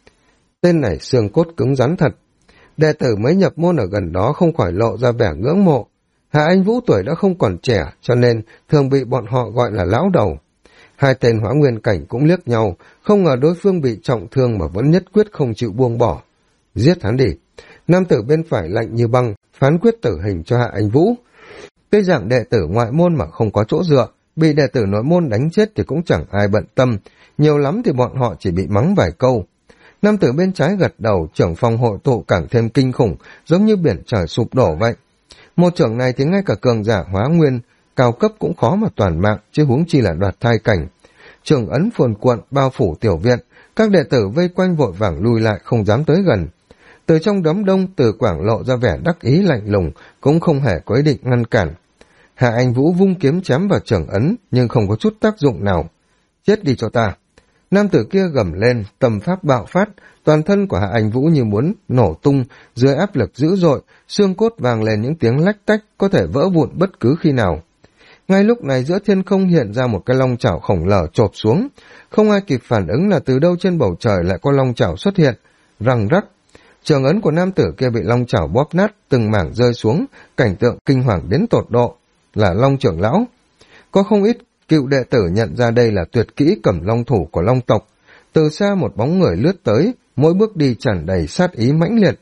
Speaker 1: Tên này xương cốt cứng rắn thật. Đệ tử mới nhập môn ở gần đó không khỏi lộ ra vẻ ngưỡng mộ. Hạ Anh Vũ tuổi đã không còn trẻ, cho nên thường bị bọn họ gọi là lão đầu. Hai tên hóa nguyên cảnh cũng liếc nhau, không ngờ đối phương bị trọng thương mà vẫn nhất quyết không chịu buông bỏ. Giết hắn đi. Nam tử bên phải lạnh như băng, phán quyết tử hình cho Hạ Anh Vũ. Cái dạng đệ tử ngoại môn mà không có chỗ dựa, bị đệ tử nội môn đánh chết thì cũng chẳng ai bận tâm, nhiều lắm thì bọn họ chỉ bị mắng vài câu. Nam tử bên trái gật đầu, trưởng phong hội tụ càng thêm kinh khủng, giống như biển trời sụp đổ vậy. Một trưởng này thì ngay cả cường giả hóa nguyên, cao cấp cũng khó mà toàn mạng, chứ huống chi là đoạt thai cảnh. Trưởng ấn phồn cuộn bao phủ tiểu viện, các đệ tử vây quanh vội vàng lui lại không dám tới gần. Từ trong đám đông, Từ Quảng lộ ra vẻ đắc ý lạnh lùng, cũng không hề có ý định ngăn cản. Hạ Anh Vũ vung kiếm chém vào trưởng ấn, nhưng không có chút tác dụng nào. Chết đi cho ta! Nam tử kia gầm lên, tầm pháp bạo phát, toàn thân của Hạ Anh Vũ như muốn nổ tung, dưới áp lực dữ dội, xương cốt vang lên những tiếng lách tách, có thể vỡ vụn bất cứ khi nào. Ngay lúc này giữa thiên không hiện ra một cái long chảo khổng lồ chộp xuống, không ai kịp phản ứng là từ đâu trên bầu trời lại có long chảo xuất hiện, răng rắc. Trường ấn của nam tử kia bị long chảo bóp nát, từng mảng rơi xuống, cảnh tượng kinh hoàng đến tột độ, là Long trưởng lão. Có không ít cựu đệ tử nhận ra đây là tuyệt kỹ cầm long thủ của long tộc. Từ xa một bóng người lướt tới, mỗi bước đi tràn đầy sát ý mãnh liệt.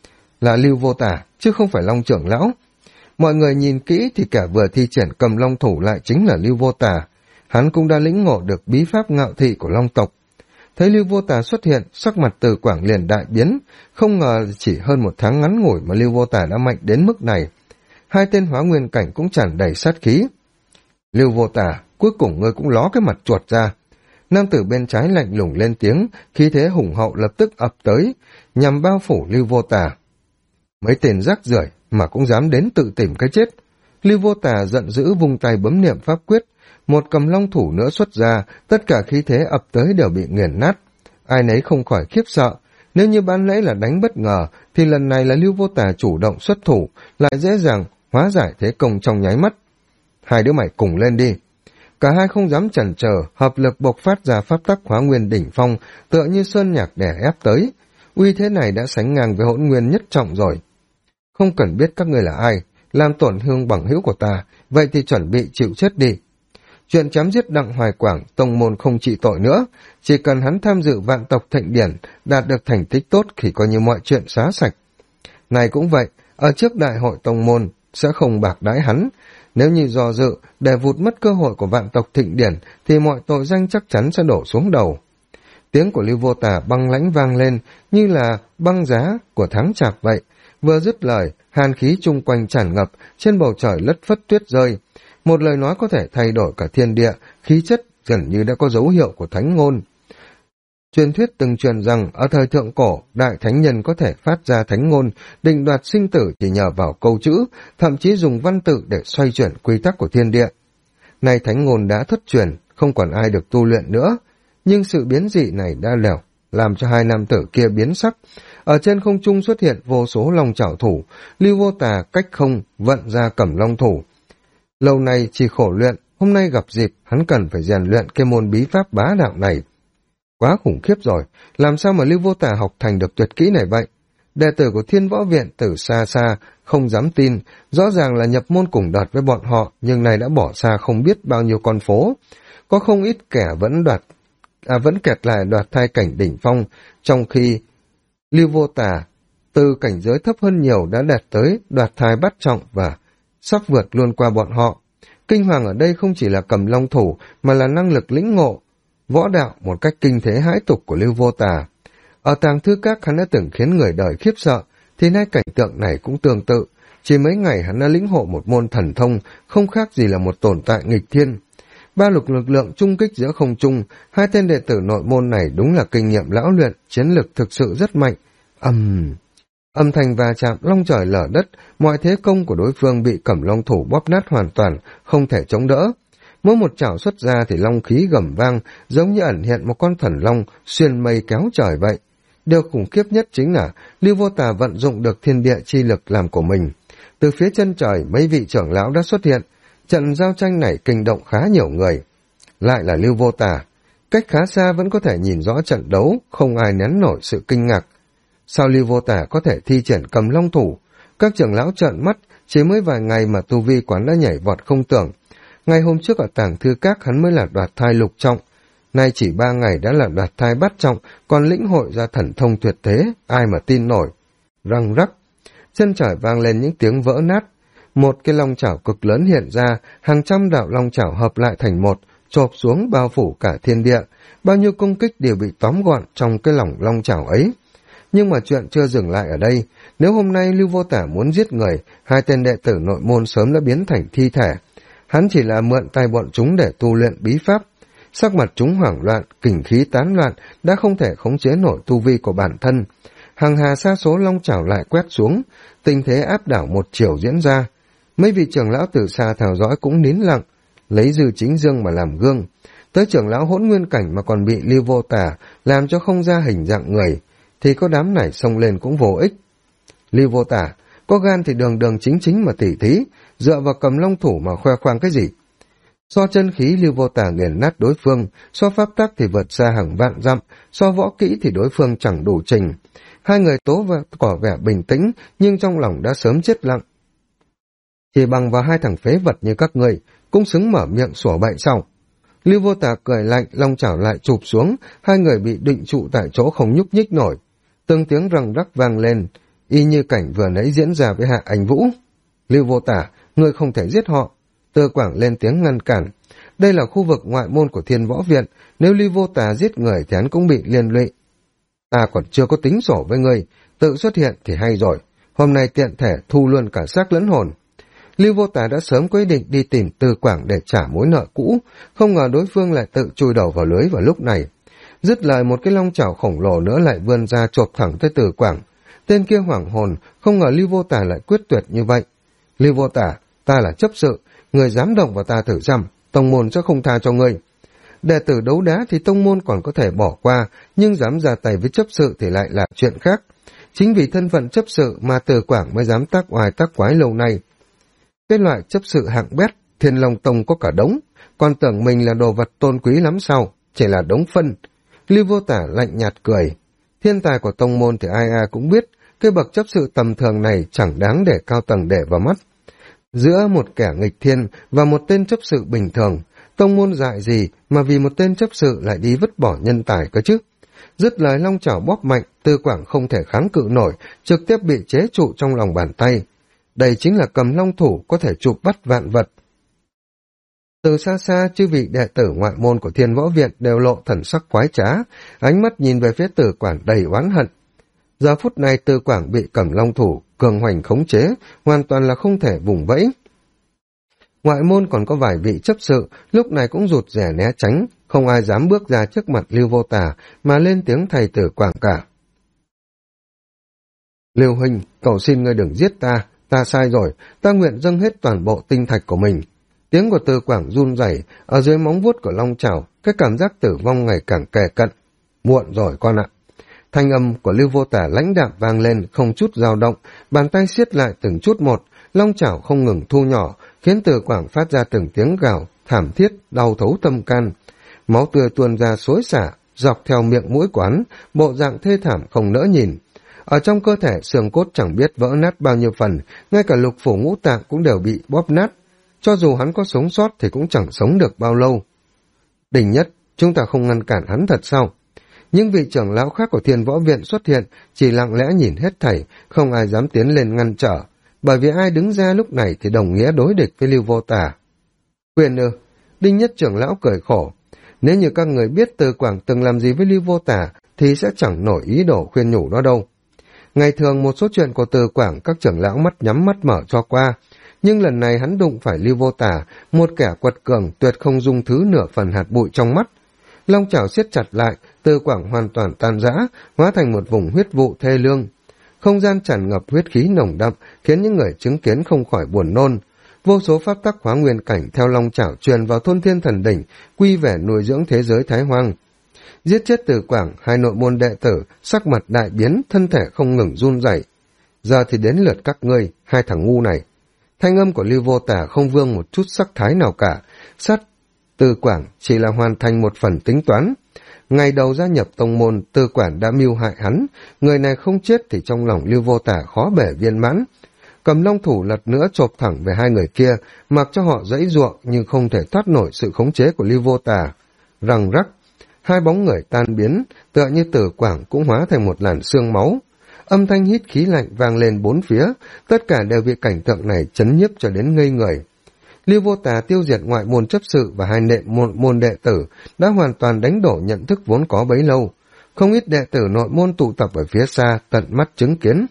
Speaker 1: Là Lưu Vô Tà, chứ không phải Long trưởng lão. Mọi người nhìn kỹ thì kẻ vừa thi triển cầm long thủ lại chính là Lưu Vô Tà. Hắn cũng đã lĩnh ngộ được bí pháp ngạo thị của long tộc. Thấy Lưu Vô Tà xuất hiện, sắc mặt Từ Quảng liền đại biến, không ngờ chỉ hơn một tháng ngắn ngủi mà Lưu Vô Tà đã mạnh đến mức này. Hai tên hóa nguyên cảnh cũng tràn đầy sát khí. Lưu Vô Tà, cuối cùng ngươi cũng ló cái mặt chuột ra. Nam tử bên trái lạnh lùng lên tiếng, khí thế hùng hậu lập tức ập tới, nhằm bao phủ Lưu Vô Tà. Mấy tên rác rưởi mà cũng dám đến tự tìm cái chết. Lưu Vô Tà giận dữ vung tay bấm niệm pháp quyết, một cầm long thủ nữa xuất ra, tất cả khí thế ập tới đều bị nghiền nát. Ai nấy không khỏi khiếp sợ, nếu như ban nãy là đánh bất ngờ, thì lần này là Lưu Vô Tà chủ động xuất thủ, lại dễ dàng hóa giải thế công trong nháy mắt. Hai đứa mày cùng lên đi. Cả hai không dám chần chờ, hợp lực bộc phát ra pháp tắc hóa nguyên đỉnh phong, tựa như sơn nhạc đè ép tới. Uy thế này đã sánh ngang với hỗn nguyên nhất trọng rồi. Không cần biết các ngươi là ai, làm tổn thương bằng hữu của ta, vậy thì chuẩn bị chịu chết đi. Chuyện chém giết Đặng Hoài Quảng, tông môn không trị tội nữa, chỉ cần hắn tham dự vạn tộc thịnh điển, đạt được thành tích tốt thì coi như mọi chuyện xóa sạch. Này cũng vậy, ở trước đại hội tông môn sẽ không bạc đãi hắn. Nếu như do dự để vụt mất cơ hội của vạn tộc thịnh điển thì mọi tội danh chắc chắn sẽ đổ xuống đầu.
Speaker 2: Tiếng của Lưu Vô Tà băng lãnh vang lên như là băng giá của tháng chạp vậy. Vừa dứt lời, hàn khí chung quanh tràn ngập, trên bầu trời lất phất tuyết rơi. Một lời nói có thể thay đổi cả thiên địa, khí chất gần như đã có dấu hiệu của thánh ngôn. Truyền thuyết từng truyền rằng ở thời thượng cổ, đại thánh nhân có thể phát ra thánh ngôn, định đoạt sinh tử chỉ nhờ vào câu chữ, thậm chí dùng văn tự để xoay chuyển quy tắc của thiên địa. Nay thánh ngôn đã thất truyền, không còn ai được tu luyện nữa, nhưng sự biến dị này đã lèo, làm cho hai nam tử kia biến sắc. Ở trên không trung xuất hiện vô số long chảo thủ, Lưu Vô Tà cách không vận ra cẩm long thủ. Lâu nay chỉ khổ luyện, hôm nay gặp dịp hắn cần phải rèn luyện cái môn bí pháp bá đạo này. Quá khủng khiếp rồi, làm sao mà Lưu Vô Tà học thành được tuyệt kỹ này vậy? Đệ tử của Thiên Võ Viện từ xa xa, không dám tin, rõ ràng là nhập môn cùng đợt với bọn họ, nhưng này đã bỏ xa không biết bao nhiêu con phố. Có không ít kẻ vẫn kẹt lại đoạt thai cảnh đỉnh phong, trong khi Lưu Vô Tà từ cảnh giới thấp hơn nhiều đã đạt tới đoạt thai bát trọng và sắp vượt luôn qua bọn họ. Kinh hoàng ở đây không chỉ là cầm long thủ mà là năng lực lĩnh ngộ võ đạo một cách kinh thế hãi tục của Lưu Vô Tà. Ở Tàng Thư Các hắn đã từng khiến người đời khiếp sợ, thì nay cảnh tượng này cũng tương tự. Chỉ mấy ngày hắn đã lĩnh hộ một môn thần thông, không khác gì là một tồn tại nghịch thiên. Ba lực lượng chung kích giữa không trung, hai tên đệ tử nội môn này đúng là kinh nghiệm lão luyện, chiến lực thực sự rất mạnh. Âm thanh va chạm long trời lở đất, mọi thế công của đối phương bị cẩm long thủ bóp nát hoàn toàn, không thể chống đỡ. Mỗi một chảo xuất ra thì long khí gầm vang, giống như ẩn hiện một con thần long xuyên mây kéo trời vậy. Điều khủng khiếp nhất chính là Lưu Vô Tà vận dụng được thiên địa chi lực làm của mình. Từ phía chân trời, mấy vị trưởng lão đã xuất hiện. Trận giao tranh này kinh động khá nhiều người. Lại là Lưu Vô Tà. Cách khá xa vẫn có thể nhìn rõ trận đấu, không ai nén nổi sự kinh ngạc. Sao Lưu Vô Tà có thể thi triển cầm long thủ? Các trưởng lão trợn mắt, chỉ mới vài ngày mà tu vi quán đã nhảy vọt không tưởng. Ngày hôm trước ở Tàng Thư Các hắn mới là đoạt thai lục trọng. Nay chỉ 3 ngày đã là đoạt thai bát trọng, còn lĩnh hội ra thần thông tuyệt thế, ai mà tin nổi. Răng rắc, chân trời vang lên những tiếng vỡ nát. Một cái long chảo cực lớn hiện ra, hàng trăm đạo long chảo hợp lại thành một, chộp xuống bao phủ cả thiên địa. Bao nhiêu công kích đều bị tóm gọn trong cái lỏng long chảo ấy. Nhưng mà chuyện chưa dừng lại ở đây. Nếu hôm nay Lưu Vô Tà muốn giết người, hai tên đệ tử nội môn sớm đã biến thành thi thể. Hắn chỉ là mượn tay bọn chúng để tu luyện bí pháp. Sắc mặt chúng hoảng loạn, kình khí tán loạn, đã không thể khống chế nổi tu vi của bản thân. Hàng hà sa số long chảo lại quét xuống, tình thế áp đảo một chiều diễn ra. Mấy vị trưởng lão từ xa theo dõi cũng nín lặng, lấy Dư Chính Dương mà làm gương. Tới trưởng lão Hỗn Nguyên Cảnh mà còn bị Lưu Vô Tà làm cho không ra hình dạng người, thì có đám này xông lên cũng vô ích. Lưu Vô Tà, có gan thì đường đường chính chính mà tỉ thí, dựa vào cầm long thủ mà khoe khoang cái gì? So chân khí Lưu Vô Tà nghiền nát đối phương, so pháp tắc thì vượt xa hàng vạn dặm, so võ kỹ thì đối phương chẳng đủ trình. Hai người tỏ vẻ bình tĩnh, nhưng trong lòng đã sớm chết lặng. Chỉ bằng vào hai thằng phế vật như các người, cũng xứng mở miệng sủa bậy sau. Lưu Vô Tà cười lạnh, long chảo lại chụp xuống, hai người bị định trụ tại chỗ không nhúc nhích nổi. Từng tiếng răng rắc vang lên, y như cảnh vừa nãy diễn ra với Hạ Anh Vũ. Lưu Vô Tà, ngươi không thể giết họ. Tư Quảng lên tiếng ngăn cản. Đây là khu vực ngoại môn của Thiên Võ Viện, nếu Lưu Vô Tà giết người thì hắn cũng bị liên lụy. Ta còn chưa có tính sổ với ngươi, tự xuất hiện thì hay rồi. Hôm nay tiện thể thu luôn cả xác lẫn hồn. Lưu Vô Tà đã sớm quyết định đi tìm Tư Quảng để trả mối nợ cũ, không ngờ đối phương lại tự chui đầu vào lưới vào lúc này. Dứt lời một cái long chảo khổng lồ nữa lại vươn ra chộp thẳng tới Tư Quảng. Tên kia hoảng hồn, không ngờ Lưu Vô Tà lại quyết tuyệt như vậy. Lưu Vô Tà, ta là chấp sự, người dám động vào ta thử xem, tông môn sẽ không tha cho ngươi. Đệ tử đấu đá thì tông môn còn có thể bỏ qua, nhưng dám ra tay với chấp sự thì lại là chuyện khác. Chính vì thân phận chấp sự mà Tư Quảng mới dám tác oai tác quái lâu nay. Cái loại chấp sự hạng bét, Thiên Long Tông có cả đống, còn tưởng mình là đồ vật tôn quý lắm sao, chỉ là đống phân. Lưu Vô Tà lạnh nhạt cười. Thiên tài của tông môn thì ai ai cũng biết, cái bậc chấp sự tầm thường này chẳng đáng để cao tầng để vào mắt. Giữa một kẻ nghịch thiên và một tên chấp sự bình thường, tông môn dại gì mà vì một tên chấp sự lại đi vứt bỏ nhân tài cơ chứ? Dứt lời long chảo bóp mạnh, Tư Quảng không thể kháng cự nổi, trực tiếp bị chế trụ trong lòng bàn tay. Đây chính là cầm long thủ có thể chụp bắt vạn vật. Từ xa xa, chư vị đệ tử ngoại môn của Thiên Võ Viện đều lộ thần sắc khoái trá, ánh mắt nhìn về phía Từ Quảng đầy oán hận. Giờ phút này Từ Quảng bị Cẩm Long thủ cường hoành khống chế, hoàn toàn là không thể vùng vẫy. Ngoại môn còn có vài vị chấp sự, lúc này cũng rụt rè né tránh, không ai dám bước ra trước mặt Lưu Vô Tà, mà lên tiếng thầy Từ Quảng cả. Lưu huynh, cầu xin ngươi đừng giết ta sai rồi, ta nguyện dâng hết toàn bộ tinh thạch của mình. Tiếng của Từ Quảng run rẩy, ở dưới móng vuốt của Long Chảo, cái cảm giác tử vong ngày càng kề cận. Muộn rồi con ạ. Thanh âm của Lưu Vô Tà lãnh đạm vang lên, không chút dao động, bàn tay siết lại từng chút một, Long Chảo không ngừng thu nhỏ, khiến Từ Quảng phát ra từng tiếng gào, thảm thiết, đau thấu tâm can. Máu tươi tuôn ra xối xả, dọc theo miệng mũi quán, bộ dạng thê thảm không nỡ nhìn. Ở trong cơ thể xương cốt chẳng biết vỡ nát bao nhiêu phần, ngay cả lục phủ ngũ tạng cũng đều bị bóp nát. Cho dù hắn có sống sót thì cũng chẳng sống được bao lâu. Đỉnh Nhất, chúng ta không ngăn cản hắn thật sao? Những vị trưởng lão khác của Thiên Võ Viện xuất hiện, chỉ lặng lẽ nhìn hết thảy, không ai dám tiến lên ngăn trở, bởi vì ai đứng ra lúc này thì đồng nghĩa đối địch với Lưu Vô Tà. Khuyên ư? Đinh Nhất trưởng lão cười khổ. Nếu như các người biết Từ Quảng từng làm gì với Lưu Vô Tà, thì sẽ chẳng nổi ý đồ khuyên nhủ đó đâu. Ngày thường một số chuyện của Từ Quảng các trưởng lão mắt nhắm mắt mở cho qua, nhưng lần này hắn đụng phải Lưu Vô Tà, một kẻ quật cường tuyệt không dung thứ nửa phần hạt bụi trong mắt. Long Chảo siết chặt lại, Từ Quảng hoàn toàn tan rã, hóa thành một vùng huyết vụ thê lương. Không gian tràn ngập huyết khí nồng đậm, khiến những người chứng kiến không khỏi buồn nôn. Vô số pháp tắc hóa nguyên cảnh theo Long Chảo truyền vào thôn Thiên Thần Đỉnh, quy về nuôi dưỡng thế giới Thái Hoang. Giết chết Từ Quảng, hai nội môn đệ tử, sắc mặt đại biến, thân thể không ngừng run rẩy. Giờ thì đến lượt các ngươi, hai thằng ngu này. Thanh âm của Lưu Vô Tà không vương một chút sắc thái nào cả, sát Từ Quảng chỉ là hoàn thành một phần tính toán. Ngày đầu gia nhập tông môn, Từ Quảng đã mưu hại hắn, người này không chết thì trong lòng Lưu Vô Tà khó bể viên mãn. Cầm Long thủ lật nữa chộp thẳng về hai người kia, mặc cho họ giãy giụa nhưng không thể thoát nổi sự khống chế của Lưu Vô Tà. Răng rắc, hai bóng người tan biến, tựa như Từ Quảng cũng hóa thành một làn xương máu. Âm thanh hít khí lạnh vang lên bốn phía, tất cả đều bị cảnh tượng này chấn nhiếp cho đến ngây người. Lưu Vô Tà tiêu diệt ngoại môn chấp sự và hai môn đệ tử đã hoàn toàn đánh đổ nhận thức vốn có bấy lâu. Không ít đệ tử nội môn tụ tập ở phía xa tận mắt chứng kiến.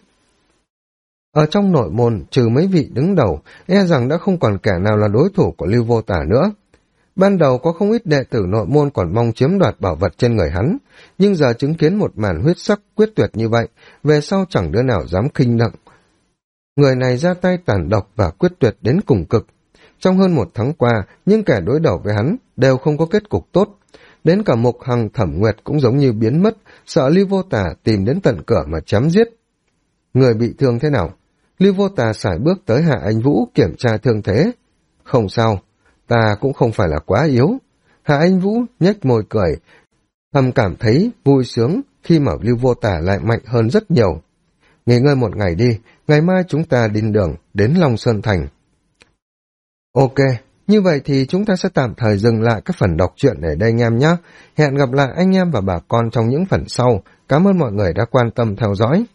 Speaker 2: Ở trong nội môn, trừ mấy vị đứng đầu, e rằng đã không còn kẻ nào là đối thủ của Lưu Vô Tà nữa. Ban đầu có không ít đệ tử nội môn còn mong chiếm đoạt bảo vật trên người hắn, nhưng giờ chứng kiến một màn huyết sắc quyết tuyệt như vậy, về sau chẳng đứa nào dám khinh nặng. Người này ra tay tàn độc và quyết tuyệt đến cùng cực. Trong hơn một tháng qua, những kẻ đối đầu với hắn đều không có kết cục tốt. Đến cả Mục Hằng, Thẩm Nguyệt cũng giống như biến mất, sợ Lưu Vô Tà tìm đến tận cửa mà chém giết. Người bị thương thế nào? Lưu Vô Tà sải bước tới Hạ Anh Vũ kiểm tra thương thế. Không sao, ta cũng không phải là quá yếu. Hạ Anh Vũ nhếch môi cười, thầm cảm thấy vui sướng khi mà Lưu Vô Tà lại mạnh hơn rất nhiều. Nghỉ ngơi một ngày đi, ngày mai chúng ta đi đường đến Long Sơn Thành. Ok, như vậy thì chúng ta sẽ tạm thời dừng lại các phần đọc truyện ở đây anh em nhé. Hẹn gặp lại anh em và bà con trong những phần sau. Cảm ơn mọi người đã quan tâm theo dõi.